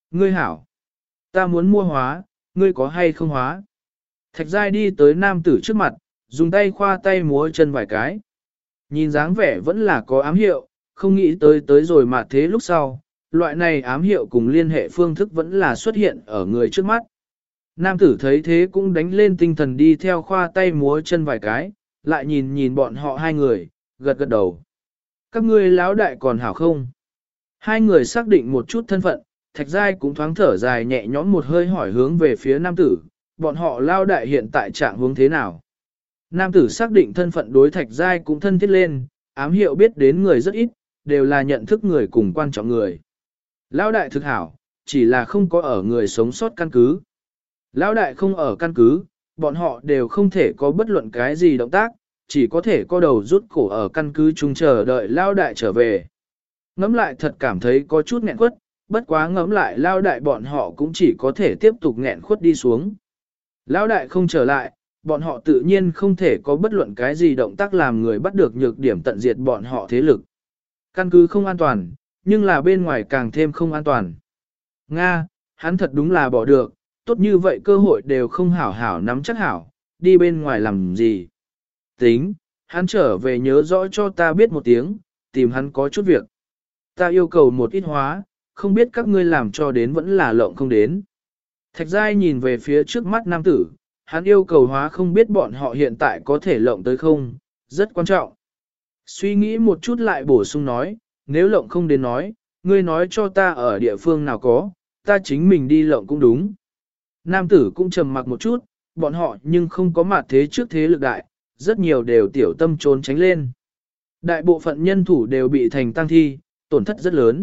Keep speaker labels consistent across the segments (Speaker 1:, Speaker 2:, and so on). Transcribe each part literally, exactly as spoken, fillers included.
Speaker 1: Ngươi hảo, ta muốn mua hóa, ngươi có hay không hóa? Thạch giai đi tới nam tử trước mặt, dùng tay khoa tay múa chân vài cái. Nhìn dáng vẻ vẫn là có ám hiệu, không nghĩ tới tới rồi mà thế lúc sau, loại này ám hiệu cùng liên hệ phương thức vẫn là xuất hiện ở người trước mắt. Nam tử thấy thế cũng đánh lên tinh thần đi theo khoa tay múa chân vài cái, lại nhìn nhìn bọn họ hai người, gật gật đầu. Các ngươi lão đại còn hảo không? Hai người xác định một chút thân phận, Thạch Giai cũng thoáng thở dài nhẹ nhõm một hơi hỏi hướng về phía nam tử, bọn họ lao đại hiện tại trạng hướng thế nào? Nam tử xác định thân phận đối Thạch Giai cũng thân thiết lên, ám hiệu biết đến người rất ít, đều là nhận thức người cùng quan trọng người. Lao đại thực hảo, chỉ là không có ở người sống sót căn cứ. Lao đại không ở căn cứ, bọn họ đều không thể có bất luận cái gì động tác, chỉ có thể co đầu rút cổ ở căn cứ chung chờ đợi Lao đại trở về. Ngẫm lại thật cảm thấy có chút nghẹn quất, bất quá ngẫm lại Lao đại bọn họ cũng chỉ có thể tiếp tục nghẹn khuất đi xuống. Lao đại không trở lại, bọn họ tự nhiên không thể có bất luận cái gì động tác làm người bắt được nhược điểm tận diệt bọn họ thế lực. Căn cứ không an toàn, nhưng là bên ngoài càng thêm không an toàn. Nga, hắn thật đúng là bỏ được, tốt như vậy cơ hội đều không hảo hảo nắm chắc hảo, đi bên ngoài làm gì. Tính, hắn trở về nhớ rõ cho ta biết một tiếng, tìm hắn có chút việc. Ta yêu cầu một ít hóa, không biết các ngươi làm cho đến vẫn là lộng không đến. Thạch Giai nhìn về phía trước mắt nam tử, hắn yêu cầu hóa không biết bọn họ hiện tại có thể lộng tới không, rất quan trọng. Suy nghĩ một chút lại bổ sung nói, nếu lộng không đến nói, ngươi nói cho ta ở địa phương nào có, ta chính mình đi lộng cũng đúng. Nam tử cũng trầm mặc một chút, bọn họ nhưng không có mặt thế trước thế lực đại, rất nhiều đều tiểu tâm trốn tránh lên. Đại bộ phận nhân thủ đều bị thành tăng thi, tổn thất rất lớn.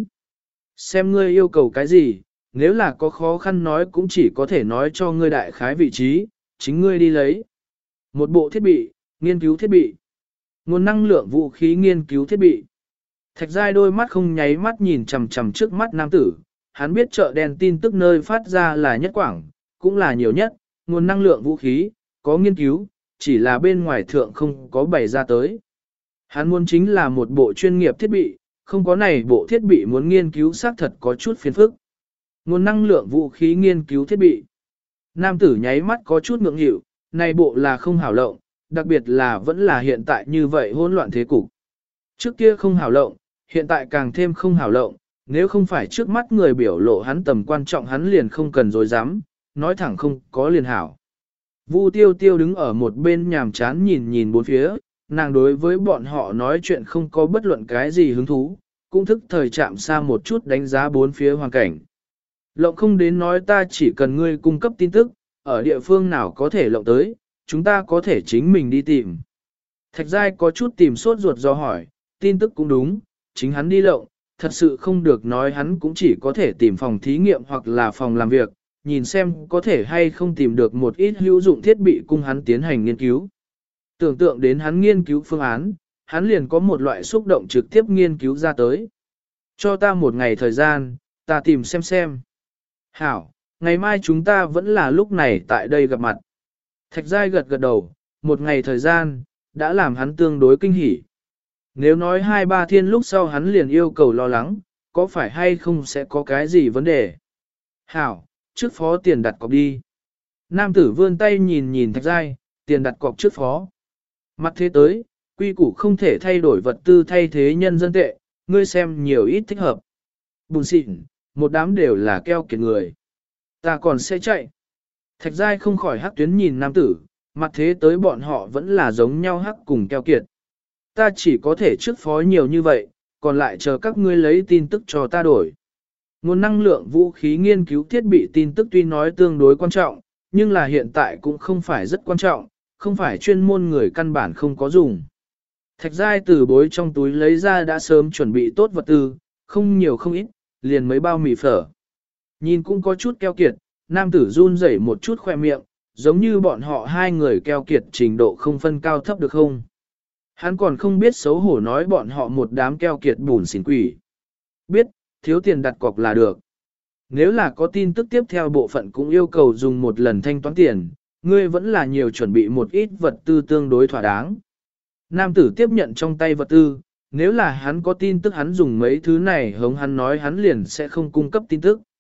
Speaker 1: Xem ngươi yêu cầu cái gì, nếu là có khó khăn nói cũng chỉ có thể nói cho ngươi đại khái vị trí, chính ngươi đi lấy. Một bộ thiết bị, nghiên cứu thiết bị. Nguồn năng lượng vũ khí nghiên cứu thiết bị. Thạch Giai đôi mắt không nháy mắt nhìn chằm chằm trước mắt nam tử, hắn biết chợ đen tin tức nơi phát ra là nhất quảng, cũng là nhiều nhất, nguồn năng lượng vũ khí, có nghiên cứu, chỉ là bên ngoài thượng không có bày ra tới. Hắn muốn chính là một bộ chuyên nghiệp thiết bị, không có này bộ thiết bị muốn nghiên cứu xác thật có chút phiền phức. Nguồn năng lượng vũ khí nghiên cứu thiết bị. Nam tử nháy mắt có chút ngượng nghịu, này bộ là không hảo lộng, đặc biệt là vẫn là hiện tại như vậy hỗn loạn thế cục. Trước kia không hảo lộng, hiện tại càng thêm không hảo lộng, nếu không phải trước mắt người biểu lộ hắn tầm quan trọng hắn liền không cần dối dám, nói thẳng không có liền hảo. Vu Tiêu Tiêu đứng ở một bên nhàm chán nhìn nhìn bốn phía, nàng đối với bọn họ nói chuyện không có bất luận cái gì hứng thú, cũng thức thời chạm xa một chút đánh giá bốn phía hoàn cảnh. Lộng không đến nói ta chỉ cần ngươi cung cấp tin tức, ở địa phương nào có thể lộng tới, chúng ta có thể chính mình đi tìm. Thạch Giai có chút tìm sốt ruột do hỏi, tin tức cũng đúng, chính hắn đi lộng, thật sự không được nói hắn cũng chỉ có thể tìm phòng thí nghiệm hoặc là phòng làm việc, nhìn xem có thể hay không tìm được một ít hữu dụng thiết bị cung hắn tiến hành nghiên cứu. Tưởng tượng đến hắn nghiên cứu phương án, hắn liền có một loại xúc động trực tiếp nghiên cứu ra tới. Cho ta một ngày thời gian, ta tìm xem xem. Hảo, ngày mai chúng ta vẫn là lúc này tại đây gặp mặt. Thạch Giai gật gật đầu, một ngày thời gian, đã làm hắn tương đối kinh hỉ. Nếu nói hai ba thiên lúc sau hắn liền yêu cầu lo lắng, có phải hay không sẽ có cái gì vấn đề. Hảo, trước phó tiền đặt cọc đi. Nam tử vươn tay nhìn nhìn Thạch Giai, tiền đặt cọc trước phó. Mặt thế tới, quy củ không thể thay đổi vật tư thay thế nhân dân tệ, ngươi xem nhiều ít thích hợp. Bùn xịn, một đám đều là keo kiệt người. Ta còn sẽ chạy. Thạch Giai không khỏi hắc tuyến nhìn nam tử, mặt thế tới bọn họ vẫn là giống nhau hắc cùng keo kiệt. Ta chỉ có thể trước phó nhiều như vậy, còn lại chờ các ngươi lấy tin tức cho ta đổi. Nguồn năng lượng vũ khí nghiên cứu thiết bị tin tức tuy nói tương đối quan trọng, nhưng là hiện tại cũng không phải rất quan trọng, không phải chuyên môn người căn bản không có dùng. Thạch Giai từ bối trong túi lấy ra đã sớm chuẩn bị tốt vật tư, không nhiều không ít, liền mấy bao mì phở. Nhìn cũng có chút keo kiệt, nam tử run rẩy một chút khoe miệng, giống như bọn họ hai người keo kiệt trình độ không phân cao thấp được không. Hắn còn không biết xấu hổ nói bọn họ một đám keo kiệt bùn xỉn quỷ. Biết, thiếu tiền đặt cọc là được. Nếu là có tin tức tiếp theo bộ phận cũng yêu cầu dùng một lần thanh toán tiền, ngươi vẫn là nhiều chuẩn bị một ít vật tư tương đối thỏa đáng. Nam tử tiếp nhận trong tay vật tư, nếu là hắn có tin tức hắn dùng mấy thứ này hống hắn nói hắn liền sẽ không cung cấp tin tức.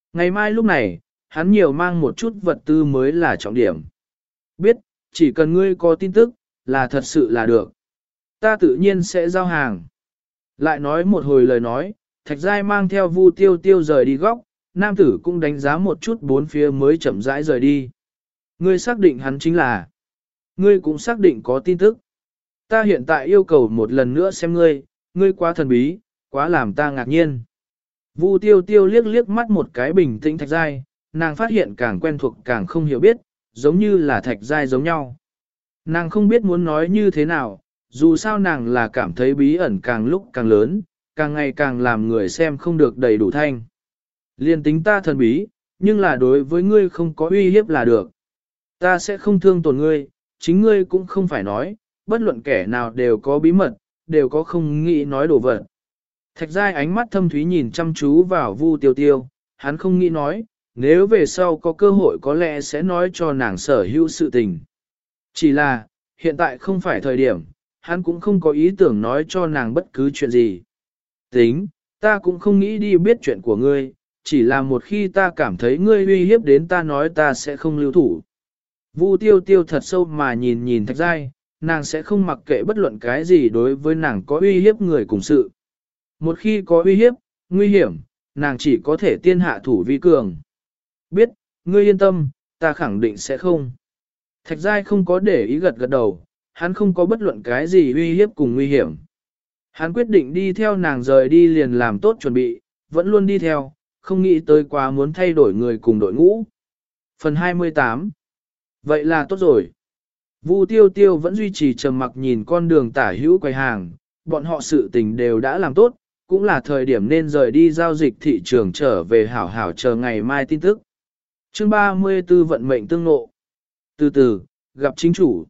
Speaker 1: Ngày mai lúc này, hắn nhiều mang một chút vật tư mới là trọng điểm. Biết, chỉ cần ngươi có tin tức, là thật sự là được. Ta tự nhiên sẽ giao hàng. Lại nói một hồi lời nói, Thạch Giai mang theo Vu Tiêu Tiêu rời đi góc, nam tử cũng đánh giá một chút bốn phía mới chậm rãi rời đi. Ngươi xác định hắn chính là. Ngươi cũng xác định có tin tức. Ta hiện tại yêu cầu một lần nữa xem ngươi, ngươi quá thần bí, quá làm ta ngạc nhiên. Vu Tiêu Tiêu liếc liếc mắt một cái bình tĩnh Thạch Giai, nàng phát hiện càng quen thuộc càng không hiểu biết, giống như là Thạch Giai giống nhau. Nàng không biết muốn nói như thế nào, dù sao nàng là cảm thấy bí ẩn càng lúc càng lớn, càng ngày càng làm người xem không được đầy đủ thanh. Liên tính ta thần bí, nhưng là đối với ngươi không có uy hiếp là được. Ta sẽ không thương tổn ngươi, chính ngươi cũng không phải nói, bất luận kẻ nào đều có bí mật, đều có không nghĩ nói đồ vật. Thạch Giai ánh mắt thâm thúy nhìn chăm chú vào Vu Tiêu Tiêu, hắn không nghĩ nói, nếu về sau có cơ hội có lẽ sẽ nói cho nàng sở hữu sự tình. Chỉ là, hiện tại không phải thời điểm, hắn cũng không có ý tưởng nói cho nàng bất cứ chuyện gì. Tính, ta cũng không nghĩ đi biết chuyện của ngươi, chỉ là một khi ta cảm thấy ngươi uy hiếp đến ta nói ta sẽ không lưu thủ. Vu Tiêu Tiêu thật sâu mà nhìn nhìn Thạch Giai, nàng sẽ không mặc kệ bất luận cái gì đối với nàng có uy hiếp người cùng sự. Một khi có uy hiếp, nguy hiểm, nàng chỉ có thể tiên hạ thủ vi cường. Biết, ngươi yên tâm, ta khẳng định sẽ không. Thạch Giai không có để ý gật gật đầu, hắn không có bất luận cái gì uy hiếp cùng nguy hiểm. Hắn quyết định đi theo nàng rời đi liền làm tốt chuẩn bị, vẫn luôn đi theo, không nghĩ tới quá muốn thay đổi người cùng đội ngũ. Phần hai mươi tám. Vậy là tốt rồi. Vu Tiêu Tiêu vẫn duy trì trầm mặc nhìn con đường tả hữu quầy hàng, bọn họ sự tình đều đã làm tốt, cũng là thời điểm nên rời đi giao dịch thị trường trở về hảo hảo chờ ngày mai tin tức. Chương ba mươi tư vận mệnh tương ngộ. Từ từ, gặp chính chủ.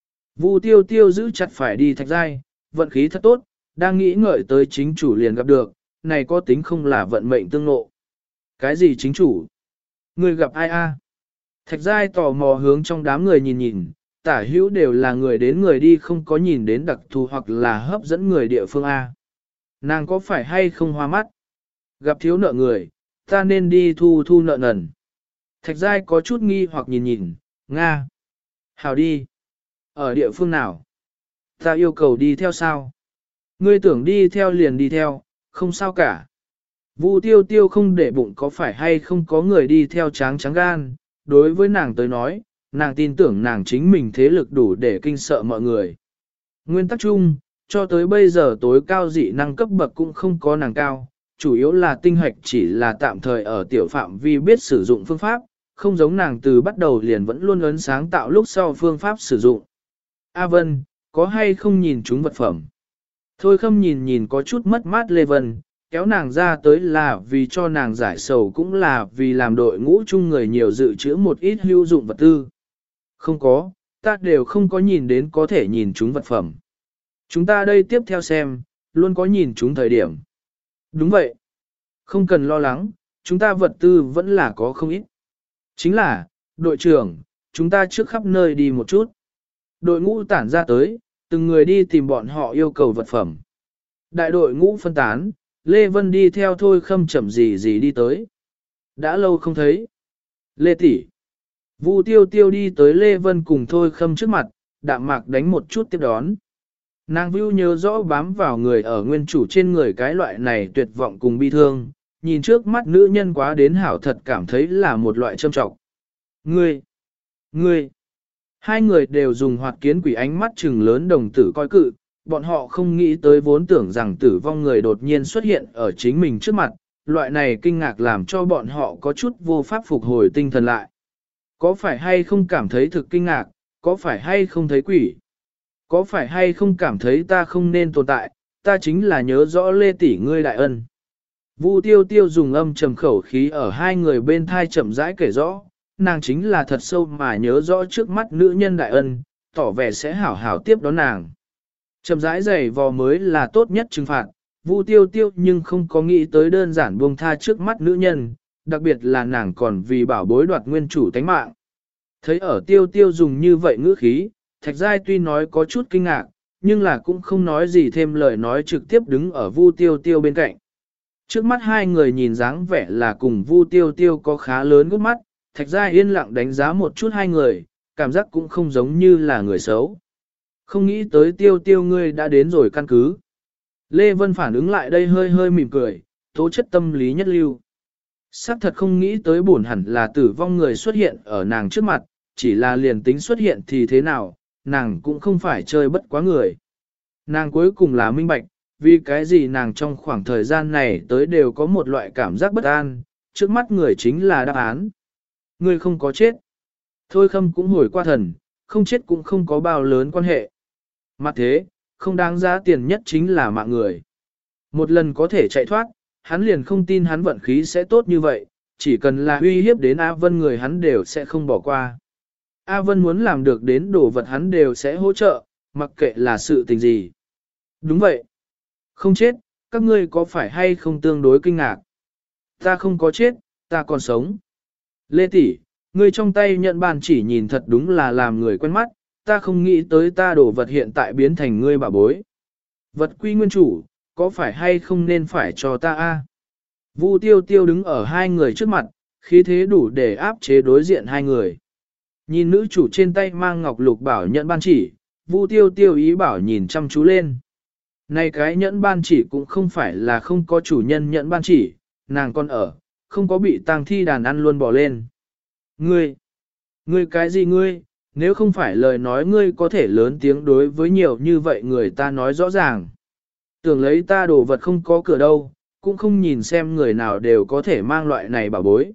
Speaker 1: Vu Tiêu Tiêu giữ chặt phải đi Thạch Giai, vận khí thật tốt, đang nghĩ ngợi tới chính chủ liền gặp được, này có tính không là vận mệnh tương ngộ. Cái gì chính chủ? Người gặp ai a? Thạch Giai tò mò hướng trong đám người nhìn nhìn, tả hữu đều là người đến người đi không có nhìn đến đặc thù hoặc là hấp dẫn người địa phương A. Nàng có phải hay không hoa mắt? Gặp thiếu nợ người, ta nên đi thu thu nợ nần. Thạch Giai có chút nghi hoặc nhìn nhìn, Nga. Hào đi. Ở địa phương nào? Ta yêu cầu đi theo sao? Ngươi tưởng đi theo liền đi theo, không sao cả. Vu Tiêu Tiêu không để bụng có phải hay không có người đi theo tráng trắng gan, đối với nàng tới nói, nàng tin tưởng nàng chính mình thế lực đủ để kinh sợ mọi người. Nguyên tắc chung, cho tới bây giờ tối cao dị năng cấp bậc cũng không có nàng cao, chủ yếu là tinh hoạch chỉ là tạm thời ở tiểu phạm vi biết sử dụng phương pháp, không giống nàng từ bắt đầu liền vẫn luôn ấn sáng tạo lúc sau phương pháp sử dụng. A Vân, có hay không nhìn chúng vật phẩm? Thôi Khâm nhìn nhìn có chút mất mát Lê Vân, kéo nàng ra tới là vì cho nàng giải sầu cũng là vì làm đội ngũ chung người nhiều dự trữ một ít hữu dụng vật tư. Không có, ta đều không có nhìn đến có thể nhìn chúng vật phẩm. Chúng ta đây tiếp theo xem, luôn có nhìn chúng thời điểm. Đúng vậy. Không cần lo lắng, chúng ta vật tư vẫn là có không ít. Chính là, đội trưởng, chúng ta trước khắp nơi đi một chút. Đội ngũ tản ra tới, từng người đi tìm bọn họ yêu cầu vật phẩm. Đại đội ngũ phân tán, Lê Vân đi theo Thôi Khâm chậm gì gì đi tới. Đã lâu không thấy. Lê tỷ. Vu Tiêu Tiêu đi tới Lê Vân cùng Thôi Khâm trước mặt, đạm mạc đánh một chút tiếp đón. Nàng view nhớ rõ bám vào người ở nguyên chủ trên người cái loại này tuyệt vọng cùng bi thương, nhìn trước mắt nữ nhân quá đến hảo thật cảm thấy là một loại châm trọng. Ngươi! Ngươi! Hai người đều dùng hoạt kiến quỷ ánh mắt trừng lớn đồng tử coi cự, bọn họ không nghĩ tới vốn tưởng rằng tử vong người đột nhiên xuất hiện ở chính mình trước mặt, loại này kinh ngạc làm cho bọn họ có chút vô pháp phục hồi tinh thần lại. Có phải hay không cảm thấy thực kinh ngạc, có phải hay không thấy quỷ? Có phải hay không cảm thấy ta không nên tồn tại, ta chính là nhớ rõ Lê tỷ ngươi đại ân. Vu Tiêu Tiêu dùng âm trầm khẩu khí ở hai người bên thai chậm rãi kể rõ, nàng chính là thật sâu mà nhớ rõ trước mắt nữ nhân đại ân, tỏ vẻ sẽ hảo hảo tiếp đón nàng. Chậm rãi giày vò mới là tốt nhất trừng phạt, Vu Tiêu Tiêu nhưng không có nghĩ tới đơn giản buông tha trước mắt nữ nhân, đặc biệt là nàng còn vì bảo bối đoạt nguyên chủ tánh mạng. Thấy ở Tiêu Tiêu dùng như vậy ngữ khí, Thạch Giai tuy nói có chút kinh ngạc, nhưng là cũng không nói gì thêm lời nói trực tiếp đứng ở Vu Tiêu Tiêu bên cạnh. Trước mắt hai người nhìn dáng vẻ là cùng Vu Tiêu Tiêu có khá lớn gút mắt, Thạch Giai yên lặng đánh giá một chút hai người, cảm giác cũng không giống như là người xấu. Không nghĩ tới Tiêu Tiêu ngươi đã đến rồi căn cứ. Lê Vân phản ứng lại đây hơi hơi mỉm cười, tố chất tâm lý nhất lưu. Sắc thật không nghĩ tới buồn hẳn là tử vong người xuất hiện ở nàng trước mặt, chỉ là liền tính xuất hiện thì thế nào, nàng cũng không phải chơi bất quá người. Nàng cuối cùng là minh bạch, vì cái gì nàng trong khoảng thời gian này tới đều có một loại cảm giác bất an, trước mắt người chính là đáp án. Người không có chết. Thôi Khâm cũng hồi qua thần, không chết cũng không có bao lớn quan hệ. Mặt thế, không đáng giá tiền nhất chính là mạng người. Một lần có thể chạy thoát, hắn liền không tin hắn vận khí sẽ tốt như vậy, chỉ cần là uy hiếp đến A Vân người hắn đều sẽ không bỏ qua. A Vân muốn làm được đến đồ vật hắn đều sẽ hỗ trợ, mặc kệ là sự tình gì. Đúng vậy. Không chết, các ngươi có phải hay không tương đối kinh ngạc? Ta không có chết, ta còn sống. Lê tỷ, ngươi trong tay nhận bàn chỉ nhìn thật đúng là làm người quen mắt, ta không nghĩ tới ta đồ vật hiện tại biến thành ngươi bà bối. Vật quy nguyên chủ, có phải hay không nên phải cho ta a? Vu Tiêu Tiêu đứng ở hai người trước mặt, khí thế đủ để áp chế đối diện hai người. Nhìn nữ chủ trên tay mang ngọc lục bảo nhận ban chỉ, Vu Tiêu Tiêu ý bảo nhìn chăm chú lên. Này cái nhẫn ban chỉ cũng không phải là không có chủ nhân nhẫn ban chỉ, nàng còn ở, không có bị tang thi đàn ăn luôn bỏ lên. Ngươi, ngươi cái gì ngươi, nếu không phải lời nói ngươi có thể lớn tiếng đối với nhiều như vậy người ta nói rõ ràng. Tưởng lấy ta đồ vật không có cửa đâu, cũng không nhìn xem người nào đều có thể mang loại này bảo bối.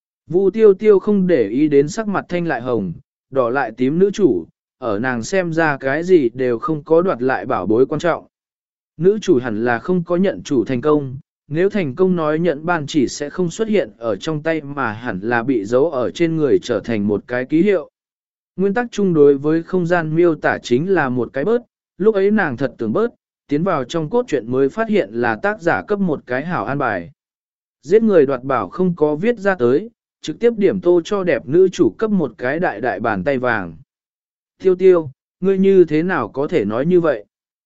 Speaker 1: Vu Tiêu Tiêu không để ý đến sắc mặt thanh lại hồng, đỏ lại tím nữ chủ, ở nàng xem ra cái gì đều không có đoạt lại bảo bối quan trọng. Nữ chủ hẳn là không có nhận chủ thành công, nếu thành công nói nhận ban chỉ sẽ không xuất hiện ở trong tay mà hẳn là bị giấu ở trên người trở thành một cái ký hiệu. Nguyên tắc chung đối với không gian miêu tả chính là một cái bớt, lúc ấy nàng thật tưởng bớt, tiến vào trong cốt truyện mới phát hiện là tác giả cấp một cái hảo an bài. Giết người đoạt bảo không có viết ra tới, trực tiếp điểm tô cho đẹp nữ chủ cấp một cái đại đại bàn tay vàng. Tiêu tiêu, ngươi như thế nào có thể nói như vậy?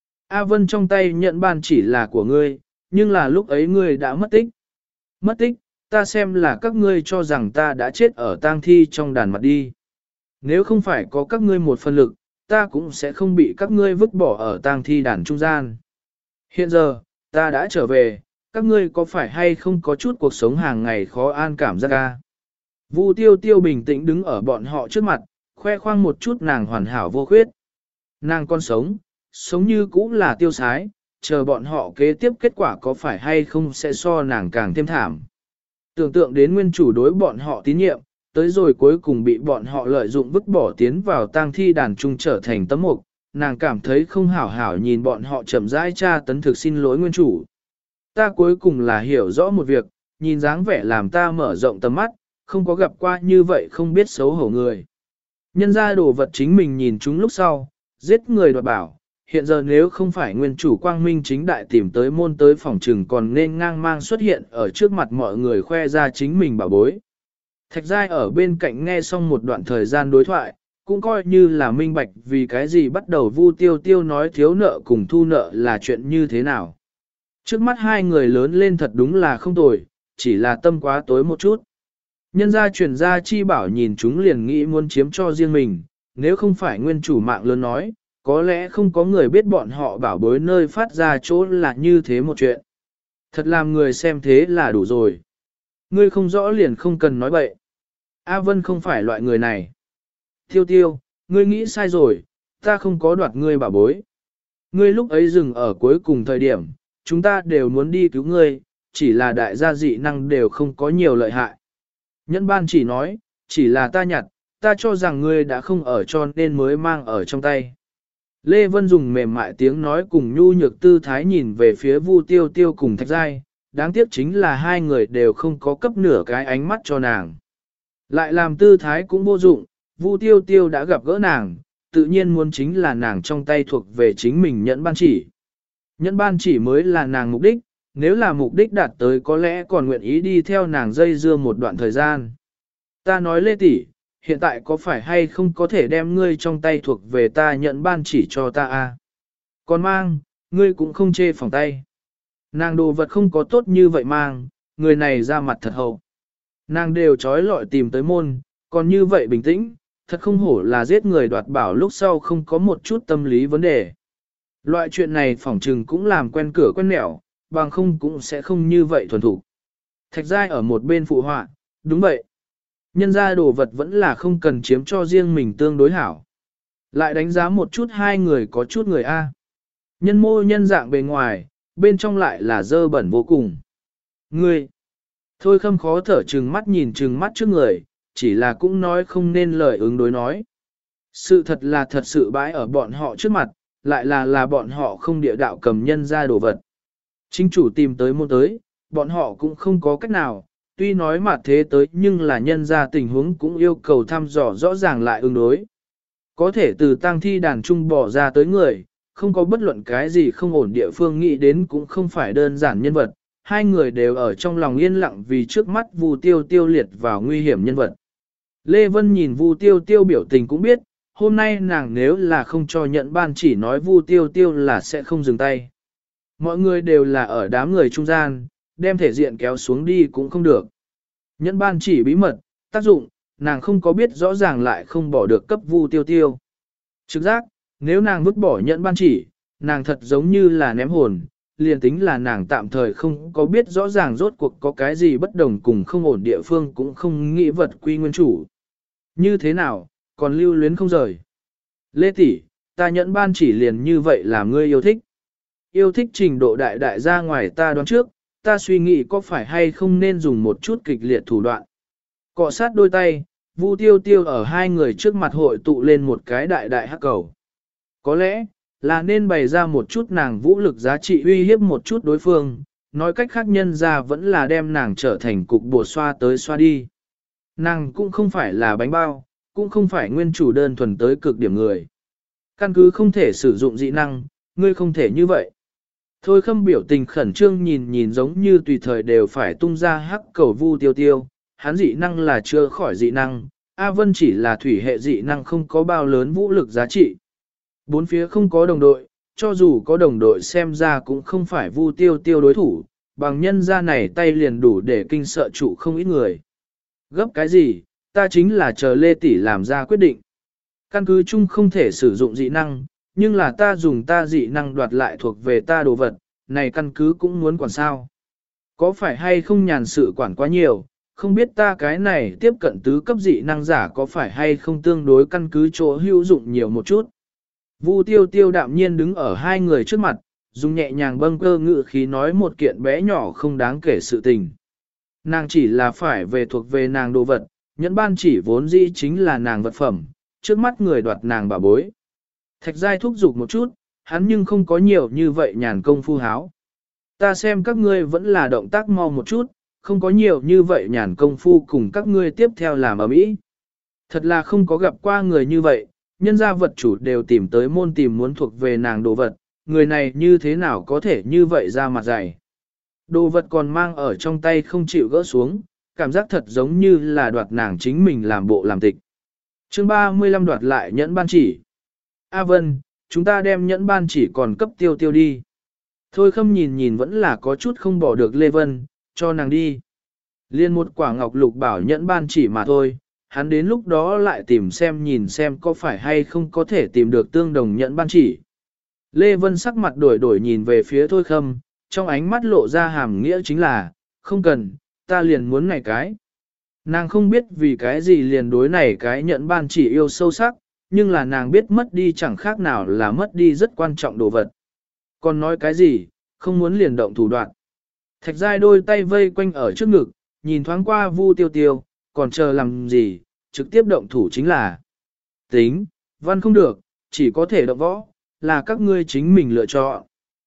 Speaker 1: A Vân trong tay nhận ban chỉ là của ngươi, nhưng là lúc ấy ngươi đã mất tích. Mất tích, ta xem là các ngươi cho rằng ta đã chết ở tang thi trong đàn mặt đi. Nếu không phải có các ngươi một phần lực, ta cũng sẽ không bị các ngươi vứt bỏ ở tang thi đàn trung gian. Hiện giờ, ta đã trở về, các ngươi có phải hay không có chút cuộc sống hàng ngày khó an cảm giác ca? Vu Tiêu Tiêu bình tĩnh đứng ở bọn họ trước mặt, khoe khoang một chút nàng hoàn hảo vô khuyết. Nàng còn sống, sống như cũng là tiêu sái, chờ bọn họ kế tiếp kết quả có phải hay không sẽ so nàng càng thêm thảm. Tưởng tượng đến nguyên chủ đối bọn họ tín nhiệm, tới rồi cuối cùng bị bọn họ lợi dụng vứt bỏ tiến vào tang thi đàn trung trở thành tấm mục, nàng cảm thấy không hảo hảo nhìn bọn họ chậm rãi tra tấn thực xin lỗi nguyên chủ. Ta cuối cùng là hiểu rõ một việc, nhìn dáng vẻ làm ta mở rộng tầm mắt, không có gặp qua như vậy không biết xấu hổ người. Nhân ra đồ vật chính mình nhìn chúng lúc sau, giết người đoạt bảo, hiện giờ nếu không phải nguyên chủ quang minh chính đại tìm tới môn tới phòng trừng còn nên ngang mang xuất hiện ở trước mặt mọi người khoe ra chính mình bảo bối. Thạch Giai ở bên cạnh nghe xong một đoạn thời gian đối thoại, cũng coi như là minh bạch vì cái gì bắt đầu Vu Tiêu Tiêu nói thiếu nợ cùng thu nợ là chuyện như thế nào. Trước mắt hai người lớn lên thật đúng là không tồi, chỉ là tâm quá tối một chút. Nhân gia truyền gia chi bảo nhìn chúng liền nghĩ muốn chiếm cho riêng mình, nếu không phải nguyên chủ mạng lớn nói, có lẽ không có người biết bọn họ bảo bối nơi phát ra chỗ là như thế một chuyện. Thật làm người xem thế là đủ rồi. Ngươi không rõ liền không cần nói bậy. A Vân không phải loại người này. Tiêu tiêu, ngươi nghĩ sai rồi, ta không có đoạt ngươi bảo bối. Ngươi lúc ấy dừng ở cuối cùng thời điểm, chúng ta đều muốn đi cứu ngươi, chỉ là đại gia dị năng đều không có nhiều lợi hại. Nhân ban chỉ nói, chỉ là ta nhặt, ta cho rằng ngươi đã không ở cho nên mới mang ở trong tay. Lê Vân dùng mềm mại tiếng nói cùng nhu nhược tư thái nhìn về phía Vu Tiêu Tiêu cùng Thạch Giai, đáng tiếc chính là hai người đều không có cấp nửa cái ánh mắt cho nàng. Lại làm tư thái cũng vô dụng, Vu Tiêu Tiêu đã gặp gỡ nàng, tự nhiên muốn chính là nàng trong tay thuộc về chính mình nhẫn ban chỉ. Nhẫn ban chỉ mới là nàng mục đích, nếu là mục đích đạt tới có lẽ còn nguyện ý đi theo nàng dây dưa một đoạn thời gian. Ta nói Lê tỷ, hiện tại có phải hay không có thể đem ngươi trong tay thuộc về ta nhận ban chỉ cho ta a? Còn mang, ngươi cũng không chê phòng tay. Nàng đồ vật không có tốt như vậy mang, người này ra mặt thật hậu. Nàng đều trói lọi tìm tới môn, còn như vậy bình tĩnh, thật không hổ là giết người đoạt bảo lúc sau không có một chút tâm lý vấn đề. Loại chuyện này phỏng trừng cũng làm quen cửa quen nẻo, bằng không cũng sẽ không như vậy thuần thủ. Thạch giai ở một bên phụ họa, đúng vậy. Nhân ra đồ vật vẫn là không cần chiếm cho riêng mình tương đối hảo. Lại đánh giá một chút hai người có chút người A. Nhân mô nhân dạng bề ngoài, bên trong lại là dơ bẩn vô cùng. Ngươi! Thôi khâm khó thở trừng mắt nhìn trừng mắt trước người, chỉ là cũng nói không nên lời ứng đối nói. Sự thật là thật sự bãi ở bọn họ trước mặt, lại là là bọn họ không địa đạo cầm nhân ra đồ vật. Chính chủ tìm tới môn tới, bọn họ cũng không có cách nào, tuy nói mà thế tới nhưng là nhân ra tình huống cũng yêu cầu thăm dò rõ ràng lại ứng đối. Có thể từ tang thi đàn trung bỏ ra tới người, không có bất luận cái gì không ổn địa phương nghĩ đến cũng không phải đơn giản nhân vật, hai người đều ở trong lòng yên lặng vì trước mắt Vu Tiêu Tiêu liệt vào nguy hiểm nhân vật. Lê Vân nhìn Vu Tiêu Tiêu biểu tình cũng biết, hôm nay nàng nếu là không cho nhận ban chỉ nói Vu Tiêu Tiêu là sẽ không dừng tay. Mọi người đều là ở đám người trung gian, đem thể diện kéo xuống đi cũng không được. Nhẫn ban chỉ bí mật, tác dụng, nàng không có biết rõ ràng lại không bỏ được cấp Vu Tiêu Tiêu. Trực giác, nếu nàng vứt bỏ nhẫn ban chỉ, nàng thật giống như là ném hồn, liền tính là nàng tạm thời không có biết rõ ràng rốt cuộc có cái gì bất đồng cùng không ổn địa phương cũng không nghĩ vật quy nguyên chủ. Như thế nào, còn lưu luyến không rời. Lê tỷ, ta nhẫn ban chỉ liền như vậy làm ngươi yêu thích. Yêu thích trình độ đại đại ra ngoài ta đoán trước, ta suy nghĩ có phải hay không nên dùng một chút kịch liệt thủ đoạn. Cọ sát đôi tay, Vu Tiêu Tiêu ở hai người trước mặt hội tụ lên một cái đại đại hắc cầu. Có lẽ, là nên bày ra một chút nàng vũ lực giá trị uy hiếp một chút đối phương, nói cách khác nhân ra vẫn là đem nàng trở thành cục bột xoa tới xoa đi. Nàng cũng không phải là bánh bao, cũng không phải nguyên chủ đơn thuần tới cực điểm người. Căn cứ không thể sử dụng dị năng, ngươi không thể như vậy. Thôi khâm biểu tình khẩn trương nhìn nhìn giống như tùy thời đều phải tung ra hắc cầu Vu Tiêu Tiêu, hắn dị năng là chưa khỏi dị năng, A Vân chỉ là thủy hệ dị năng không có bao lớn vũ lực giá trị. Bốn phía không có đồng đội, cho dù có đồng đội xem ra cũng không phải Vu Tiêu Tiêu đối thủ, bằng nhân ra này tay liền đủ để kinh sợ trụ không ít người. Gấp cái gì, ta chính là chờ Lê Tỷ làm ra quyết định. Căn cứ chung không thể sử dụng dị năng, nhưng là ta dùng ta dị năng đoạt lại thuộc về ta đồ vật, này căn cứ cũng muốn quản sao. Có phải hay không nhàn sự quản quá nhiều, không biết ta cái này tiếp cận tứ cấp dị năng giả có phải hay không tương đối căn cứ chỗ hữu dụng nhiều một chút. Vu Tiêu Tiêu đạm nhiên đứng ở hai người trước mặt, dùng nhẹ nhàng bâng cơ ngự khí nói một kiện bé nhỏ không đáng kể sự tình. Nàng chỉ là phải về thuộc về nàng đồ vật, nhẫn ban chỉ vốn dĩ chính là nàng vật phẩm, trước mắt người đoạt nàng bà bối. Thạch giai thúc giục một chút, hắn nhưng không có nhiều như vậy nhàn công phu háo. Ta xem các ngươi vẫn là động tác mau một chút, không có nhiều như vậy nhàn công phu cùng các ngươi tiếp theo làm ở mỹ. Thật là không có gặp qua người như vậy, nhân gia vật chủ đều tìm tới môn tìm muốn thuộc về nàng đồ vật, người này như thế nào có thể như vậy ra mặt dày. Đồ vật còn mang ở trong tay không chịu gỡ xuống, cảm giác thật giống như là đoạt nàng chính mình làm bộ làm tịch. Chương ba mươi lăm đoạt lại nhẫn ban chỉ. A Vân, chúng ta đem nhẫn ban chỉ còn cấp tiêu tiêu đi. Thôi khâm nhìn nhìn vẫn là có chút không bỏ được Lê Vân, cho nàng đi. Liên một quả ngọc lục bảo nhẫn ban chỉ mà thôi, hắn đến lúc đó lại tìm xem nhìn xem có phải hay không có thể tìm được tương đồng nhẫn ban chỉ. Lê Vân sắc mặt đổi đổi nhìn về phía Thôi Khâm, trong ánh mắt lộ ra hàm nghĩa chính là, không cần, ta liền muốn này cái. Nàng không biết vì cái gì liền đối này cái nhẫn ban chỉ yêu sâu sắc, nhưng là nàng biết mất đi chẳng khác nào là mất đi rất quan trọng đồ vật. Còn nói cái gì, không muốn liền động thủ đoạn. Thạch giai đôi tay vây quanh ở trước ngực, nhìn thoáng qua Vu Tiêu Tiêu, còn chờ làm gì, trực tiếp động thủ chính là. Tính, văn không được, chỉ có thể động võ, là các ngươi chính mình lựa chọn.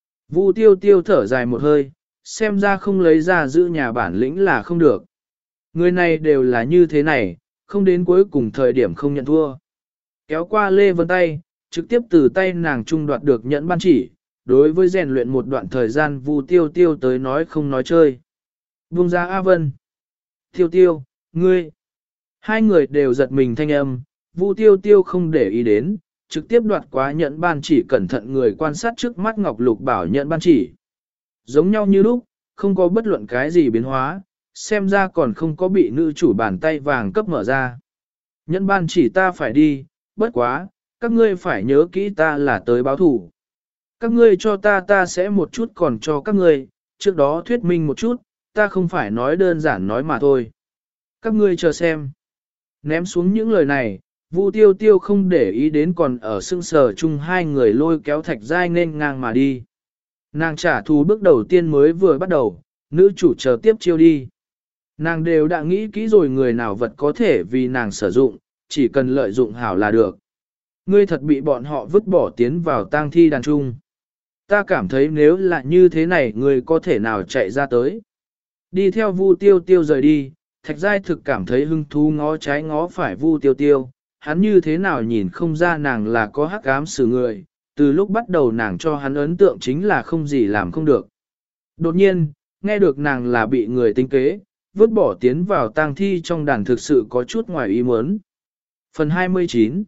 Speaker 1: Vu Tiêu Tiêu thở dài một hơi, xem ra không lấy ra giữ nhà bản lĩnh là không được. Người này đều là như thế này, không đến cuối cùng thời điểm không nhận thua. Kéo qua Lê Vân tay, trực tiếp từ tay nàng trung đoạt được nhẫn ban chỉ, đối với rèn luyện một đoạn thời gian Vu Tiêu Tiêu tới nói không nói chơi. Buông ra A Vân. Tiêu Tiêu, ngươi. Hai người đều giật mình thanh âm, Vu Tiêu Tiêu không để ý đến, trực tiếp đoạt quá nhẫn ban chỉ cẩn thận người quan sát trước mắt Ngọc Lục bảo nhẫn ban chỉ. Giống nhau như lúc, không có bất luận cái gì biến hóa, xem ra còn không có bị nữ chủ bàn tay vàng cấp mở ra. Nhẫn ban chỉ ta phải đi, bất quá, các ngươi phải nhớ kỹ ta là tới báo thủ. Các ngươi cho ta ta sẽ một chút còn cho các ngươi, trước đó thuyết minh một chút, ta không phải nói đơn giản nói mà thôi. Các ngươi chờ xem. Ném xuống những lời này, Vu Tiêu Tiêu không để ý đến còn ở sưng sờ chung hai người lôi kéo Thạch Giai nên ngang mà đi. Nàng trả thù bước đầu tiên mới vừa bắt đầu, nữ chủ chờ tiếp chiêu đi. Nàng đều đã nghĩ kỹ rồi người nào vật có thể vì nàng sử dụng, chỉ cần lợi dụng hảo là được. Ngươi thật bị bọn họ vứt bỏ tiến vào tang thi đàn trung. Ta cảm thấy nếu là như thế này ngươi có thể nào chạy ra tới. Đi theo Vu Tiêu Tiêu rời đi, Thạch Giai thực cảm thấy hứng thú ngó trái ngó phải Vu Tiêu Tiêu, hắn như thế nào nhìn không ra nàng là có hắc ám xử người, từ lúc bắt đầu nàng cho hắn ấn tượng chính là không gì làm không được. Đột nhiên, nghe được nàng là bị người tính kế, vứt bỏ tiến vào tang thi trong đàn thực sự có chút ngoài ý muốn. Phần hai mươi chín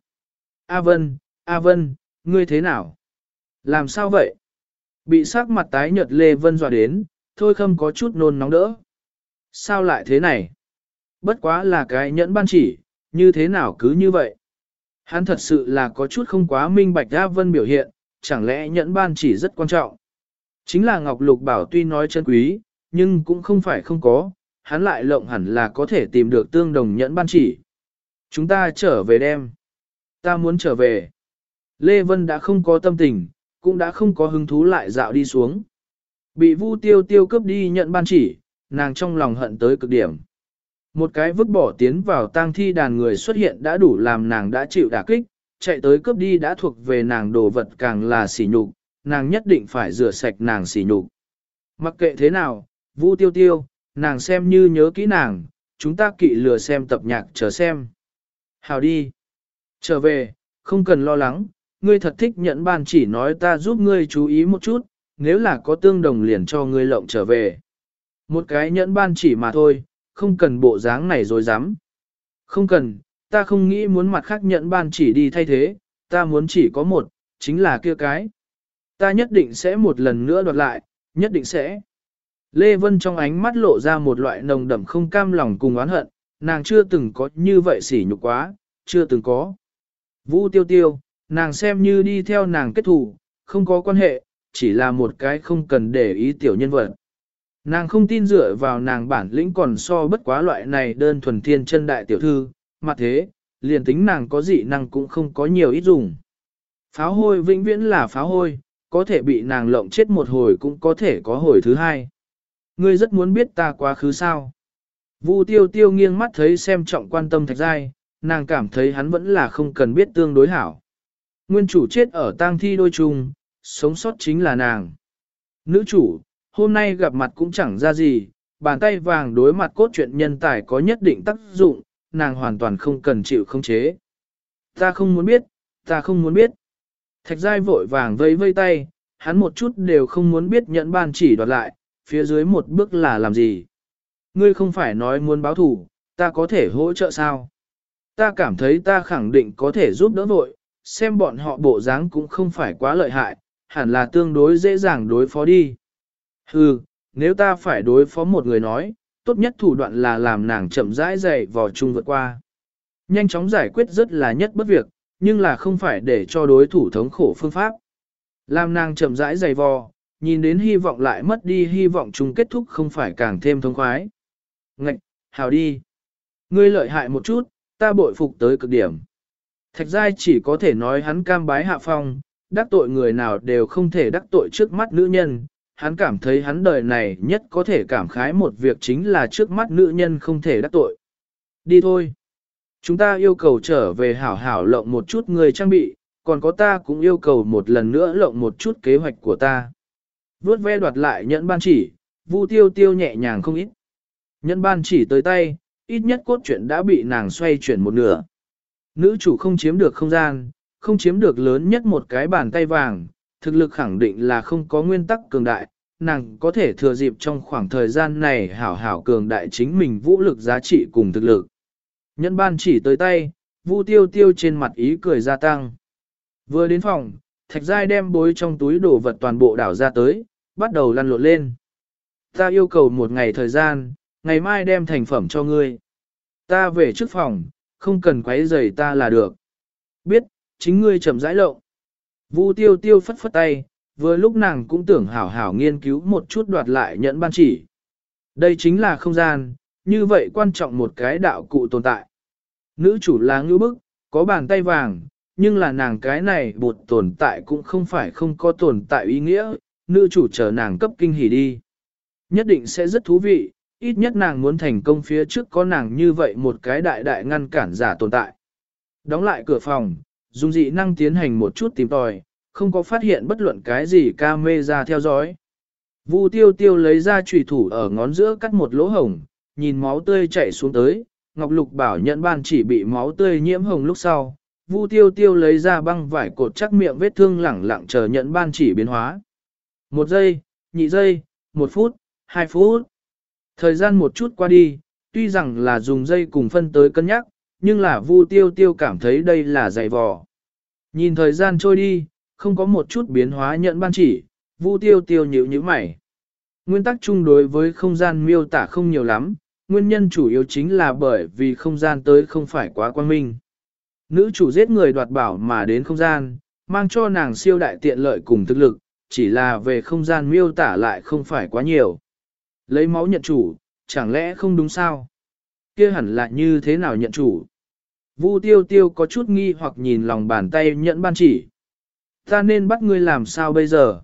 Speaker 1: A Vân, A Vân, ngươi thế nào? Làm sao vậy? Bị sắc mặt tái nhợt Lê Vân dọa đến, Thôi Khâm có chút nôn nóng đỡ. Sao lại thế này? Bất quá là cái nhẫn ban chỉ, như thế nào cứ như vậy? Hắn thật sự là có chút không quá minh bạch A Vân biểu hiện, chẳng lẽ nhẫn ban chỉ rất quan trọng? Chính là Ngọc Lục Bảo tuy nói chân quý, nhưng cũng không phải không có, hắn lại lộng hẳn là có thể tìm được tương đồng nhẫn ban chỉ. Chúng ta trở về đem. Ta muốn trở về. Lê Vân đã không có tâm tình, cũng đã không có hứng thú lại dạo đi xuống. Bị Vu Tiêu Tiêu cướp đi nhận ban chỉ, nàng trong lòng hận tới cực điểm. Một cái vứt bỏ tiến vào tang thi đàn người xuất hiện đã đủ làm nàng đã chịu đả kích, chạy tới cướp đi đã thuộc về nàng đồ vật càng là sỉ nhục, nàng nhất định phải rửa sạch nàng sỉ nhục. Mặc kệ thế nào, Vu Tiêu Tiêu, nàng xem như nhớ kỹ nàng, chúng ta kỵ lừa xem tập nhạc chờ xem. Hào đi. Trở về, không cần lo lắng, ngươi thật thích nhận ban chỉ nói ta giúp ngươi chú ý một chút, nếu là có tương đồng liền cho ngươi lộng trở về. Một cái nhẫn ban chỉ mà thôi, không cần bộ dáng này rồi dám. Không cần, ta không nghĩ muốn mặt khác nhẫn ban chỉ đi thay thế, ta muốn chỉ có một, chính là kia cái. Ta nhất định sẽ một lần nữa đoạt lại, nhất định sẽ. Lê Vân trong ánh mắt lộ ra một loại nồng đậm không cam lòng cùng oán hận, nàng chưa từng có như vậy sỉ nhục quá, chưa từng có. Vũ Tiêu Tiêu, nàng xem như đi theo nàng kết thù, không có quan hệ, chỉ là một cái không cần để ý tiểu nhân vật. Nàng không tin dựa vào nàng bản lĩnh còn so bất quá loại này đơn thuần thiên chân đại tiểu thư, mà thế, liền tính nàng có dị năng cũng không có nhiều ít dùng. Pháo hôi vĩnh viễn là pháo hôi, có thể bị nàng lộng chết một hồi cũng có thể có hồi thứ hai. Ngươi rất muốn biết ta quá khứ sao? Vu Tiêu Tiêu nghiêng mắt thấy xem trọng quan tâm Thạch Giai, nàng cảm thấy hắn vẫn là không cần biết tương đối hảo. Nguyên chủ chết ở tang thi đôi chung, sống sót chính là nàng. Nữ chủ, hôm nay gặp mặt cũng chẳng ra gì, bàn tay vàng đối mặt cốt truyện nhân tài có nhất định tác dụng, nàng hoàn toàn không cần chịu khống chế. Ta không muốn biết, ta không muốn biết. Thạch Giai vội vàng vây vây tay, hắn một chút đều không muốn biết nhận ban chỉ đoạt lại, phía dưới một bước là làm gì. Ngươi không phải nói muốn báo thủ, ta có thể hỗ trợ sao? Ta cảm thấy ta khẳng định có thể giúp đỡ vội, xem bọn họ bộ dáng cũng không phải quá lợi hại, hẳn là tương đối dễ dàng đối phó đi. Hừ, nếu ta phải đối phó một người nói, tốt nhất thủ đoạn là làm nàng chậm rãi dày vò chung vượt qua. Nhanh chóng giải quyết rất là nhất bất việc, nhưng là không phải để cho đối thủ thống khổ phương pháp. Làm nàng chậm rãi dày vò, nhìn đến hy vọng lại mất đi hy vọng chung kết thúc không phải càng thêm thông khoái. Ngạch, hào đi. Ngươi lợi hại một chút, ta bội phục tới cực điểm. Thạch Giai chỉ có thể nói hắn cam bái hạ phong, đắc tội người nào đều không thể đắc tội trước mắt nữ nhân. Hắn cảm thấy hắn đời này nhất có thể cảm khái một việc chính là trước mắt nữ nhân không thể đắc tội. Đi thôi. Chúng ta yêu cầu trở về hảo hảo lộng một chút người trang bị, còn có ta cũng yêu cầu một lần nữa lộng một chút kế hoạch của ta. Vuốt ve đoạt lại nhẫn ban chỉ, Vu Tiêu Tiêu nhẹ nhàng không ít. Nhẫn ban chỉ tới tay, ít nhất cốt truyện đã bị nàng xoay chuyển một nửa. Nữ chủ không chiếm được không gian, không chiếm được lớn nhất một cái bàn tay vàng, thực lực khẳng định là không có nguyên tắc cường đại, nàng có thể thừa dịp trong khoảng thời gian này hảo hảo cường đại chính mình vũ lực giá trị cùng thực lực. Nhẫn ban chỉ tới tay, Vu Tiêu Tiêu trên mặt ý cười gia tăng. Vừa đến phòng, Thạch Giai đem bối trong túi đồ vật toàn bộ đảo ra tới, bắt đầu lăn lộn lên. Ta yêu cầu một ngày thời gian, ngày mai đem thành phẩm cho ngươi. Ta về trước phòng, không cần quấy rầy ta là được. Biết, chính ngươi chậm rãi lộng. Vu tiêu tiêu phất phất tay, vừa lúc nàng cũng tưởng hảo hảo nghiên cứu một chút đoạt lại nhẫn ban chỉ. Đây chính là không gian, như vậy quan trọng một cái đạo cụ tồn tại. Nữ chủ là ngưu bức, có bàn tay vàng, nhưng là nàng cái này bột tồn tại cũng không phải không có tồn tại ý nghĩa, nữ chủ chờ nàng cấp kinh hỉ đi. Nhất định sẽ rất thú vị, ít nhất nàng muốn thành công phía trước có nàng như vậy một cái đại đại ngăn cản giả tồn tại. Đóng lại cửa phòng, dùng dị năng tiến hành một chút tìm tòi, không có phát hiện bất luận cái gì camera theo dõi. Vu tiêu tiêu lấy ra chùy thủ ở ngón giữa cắt một lỗ hổng, nhìn máu tươi chảy xuống tới, Ngọc Lục bảo nhận ban chỉ bị máu tươi nhiễm hồng lúc sau. Vu tiêu tiêu lấy ra băng vải cột chắc miệng vết thương lẳng lặng chờ nhận ban chỉ biến hóa. Một giây, nhị giây, một phút, hai phút. Thời gian một chút qua đi, tuy rằng là dùng dây cùng phân tới cân nhắc, nhưng là Vu tiêu tiêu cảm thấy đây là dày vò. Nhìn thời gian trôi đi, không có một chút biến hóa nhận ban chỉ, Vu tiêu tiêu nhíu nhíu mày. Nguyên tắc chung đối với không gian miêu tả không nhiều lắm, nguyên nhân chủ yếu chính là bởi vì không gian tới không phải quá quang minh. Nữ chủ giết người đoạt bảo mà đến không gian, mang cho nàng siêu đại tiện lợi cùng thực lực, chỉ là về không gian miêu tả lại không phải quá nhiều. Lấy máu nhận chủ, chẳng lẽ không đúng sao? Kia hẳn là như thế nào nhận chủ? Vu tiêu tiêu có chút nghi hoặc nhìn lòng bàn tay nhẫn ban chỉ. Ta nên bắt ngươi làm sao bây giờ?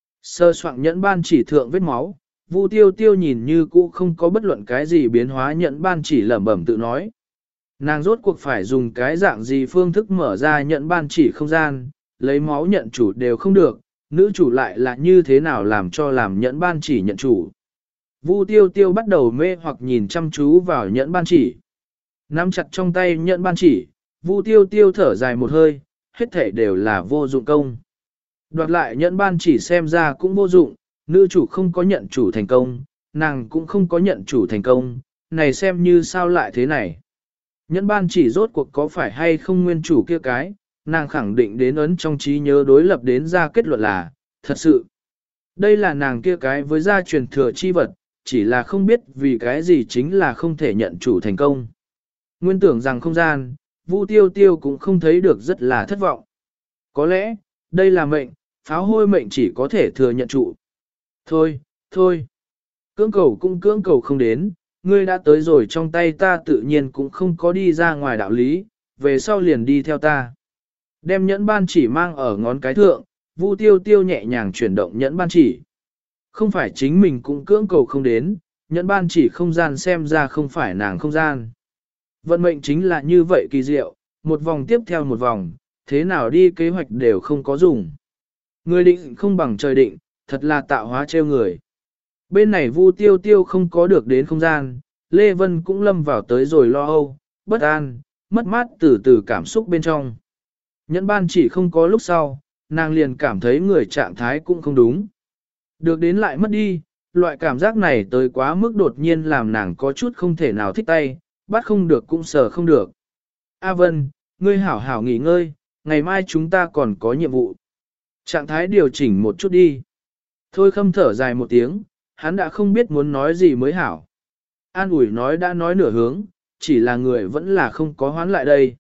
Speaker 1: Sơ soạn nhẫn ban chỉ thượng vết máu, Vu tiêu tiêu nhìn như cũ không có bất luận cái gì biến hóa nhẫn ban chỉ lẩm bẩm tự nói. Nàng rốt cuộc phải dùng cái dạng gì phương thức mở ra nhẫn ban chỉ không gian, lấy máu nhận chủ đều không được, nữ chủ lại là như thế nào làm cho làm nhẫn ban chỉ nhận chủ. Vu tiêu tiêu bắt đầu mê hoặc nhìn chăm chú vào nhẫn ban chỉ. Nắm chặt trong tay nhẫn ban chỉ, Vu tiêu tiêu thở dài một hơi, hết thể đều là vô dụng công. Đoạt lại nhẫn ban chỉ xem ra cũng vô dụng, nữ chủ không có nhận chủ thành công, nàng cũng không có nhận chủ thành công, này xem như sao lại thế này. Nhẫn ban chỉ rốt cuộc có phải hay không nguyên chủ kia cái, nàng khẳng định đến ấn trong trí nhớ đối lập đến ra kết luận là, thật sự. Đây là nàng kia cái với gia truyền thừa chi vật, chỉ là không biết vì cái gì chính là không thể nhận chủ thành công. Nguyên tưởng rằng không gian, Vu tiêu tiêu cũng không thấy được rất là thất vọng. Có lẽ, đây là mệnh, pháo hôi mệnh chỉ có thể thừa nhận chủ. Thôi, thôi. Cưỡng cầu cũng cưỡng cầu không đến, ngươi đã tới rồi trong tay ta tự nhiên cũng không có đi ra ngoài đạo lý, về sau liền đi theo ta. Đem nhẫn ban chỉ mang ở ngón cái thượng, Vu tiêu tiêu nhẹ nhàng chuyển động nhẫn ban chỉ. Không phải chính mình cũng cưỡng cầu không đến, nhẫn ban chỉ không gian xem ra không phải nàng không gian. Vận mệnh chính là như vậy kỳ diệu, một vòng tiếp theo một vòng, thế nào đi kế hoạch đều không có dùng. Người định không bằng trời định, thật là tạo hóa trêu người. Bên này Vu tiêu tiêu không có được đến không gian, Lê Vân cũng lâm vào tới rồi lo âu, bất an, mất mát từ từ cảm xúc bên trong. Nhẫn ban chỉ không có lúc sau, nàng liền cảm thấy người trạng thái cũng không đúng. Được đến lại mất đi, loại cảm giác này tới quá mức đột nhiên làm nàng có chút không thể nào thích tay, bắt không được cũng sờ không được. A Vân, ngươi hảo hảo nghỉ ngơi, ngày mai chúng ta còn có nhiệm vụ. Trạng thái điều chỉnh một chút đi. Thôi Khâm thở dài một tiếng, hắn đã không biết muốn nói gì mới hảo. An ủi nói đã nói nửa hướng, chỉ là người vẫn là không có hoán lại đây.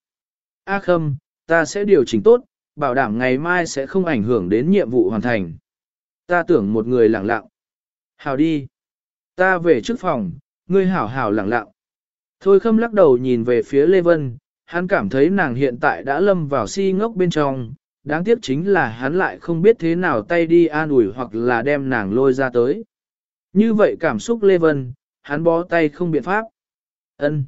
Speaker 1: A Khâm, ta sẽ điều chỉnh tốt, bảo đảm ngày mai sẽ không ảnh hưởng đến nhiệm vụ hoàn thành. Ta tưởng một người lặng lặng. Hảo đi. Ta về trước phòng, ngươi hảo hảo lặng lặng. Thôi Khâm lắc đầu nhìn về phía Lê Vân, hắn cảm thấy nàng hiện tại đã lâm vào si ngốc bên trong, đáng tiếc chính là hắn lại không biết thế nào tay đi an ủi hoặc là đem nàng lôi ra tới. Như vậy cảm xúc Lê Vân, hắn bó tay không biện pháp. Ân.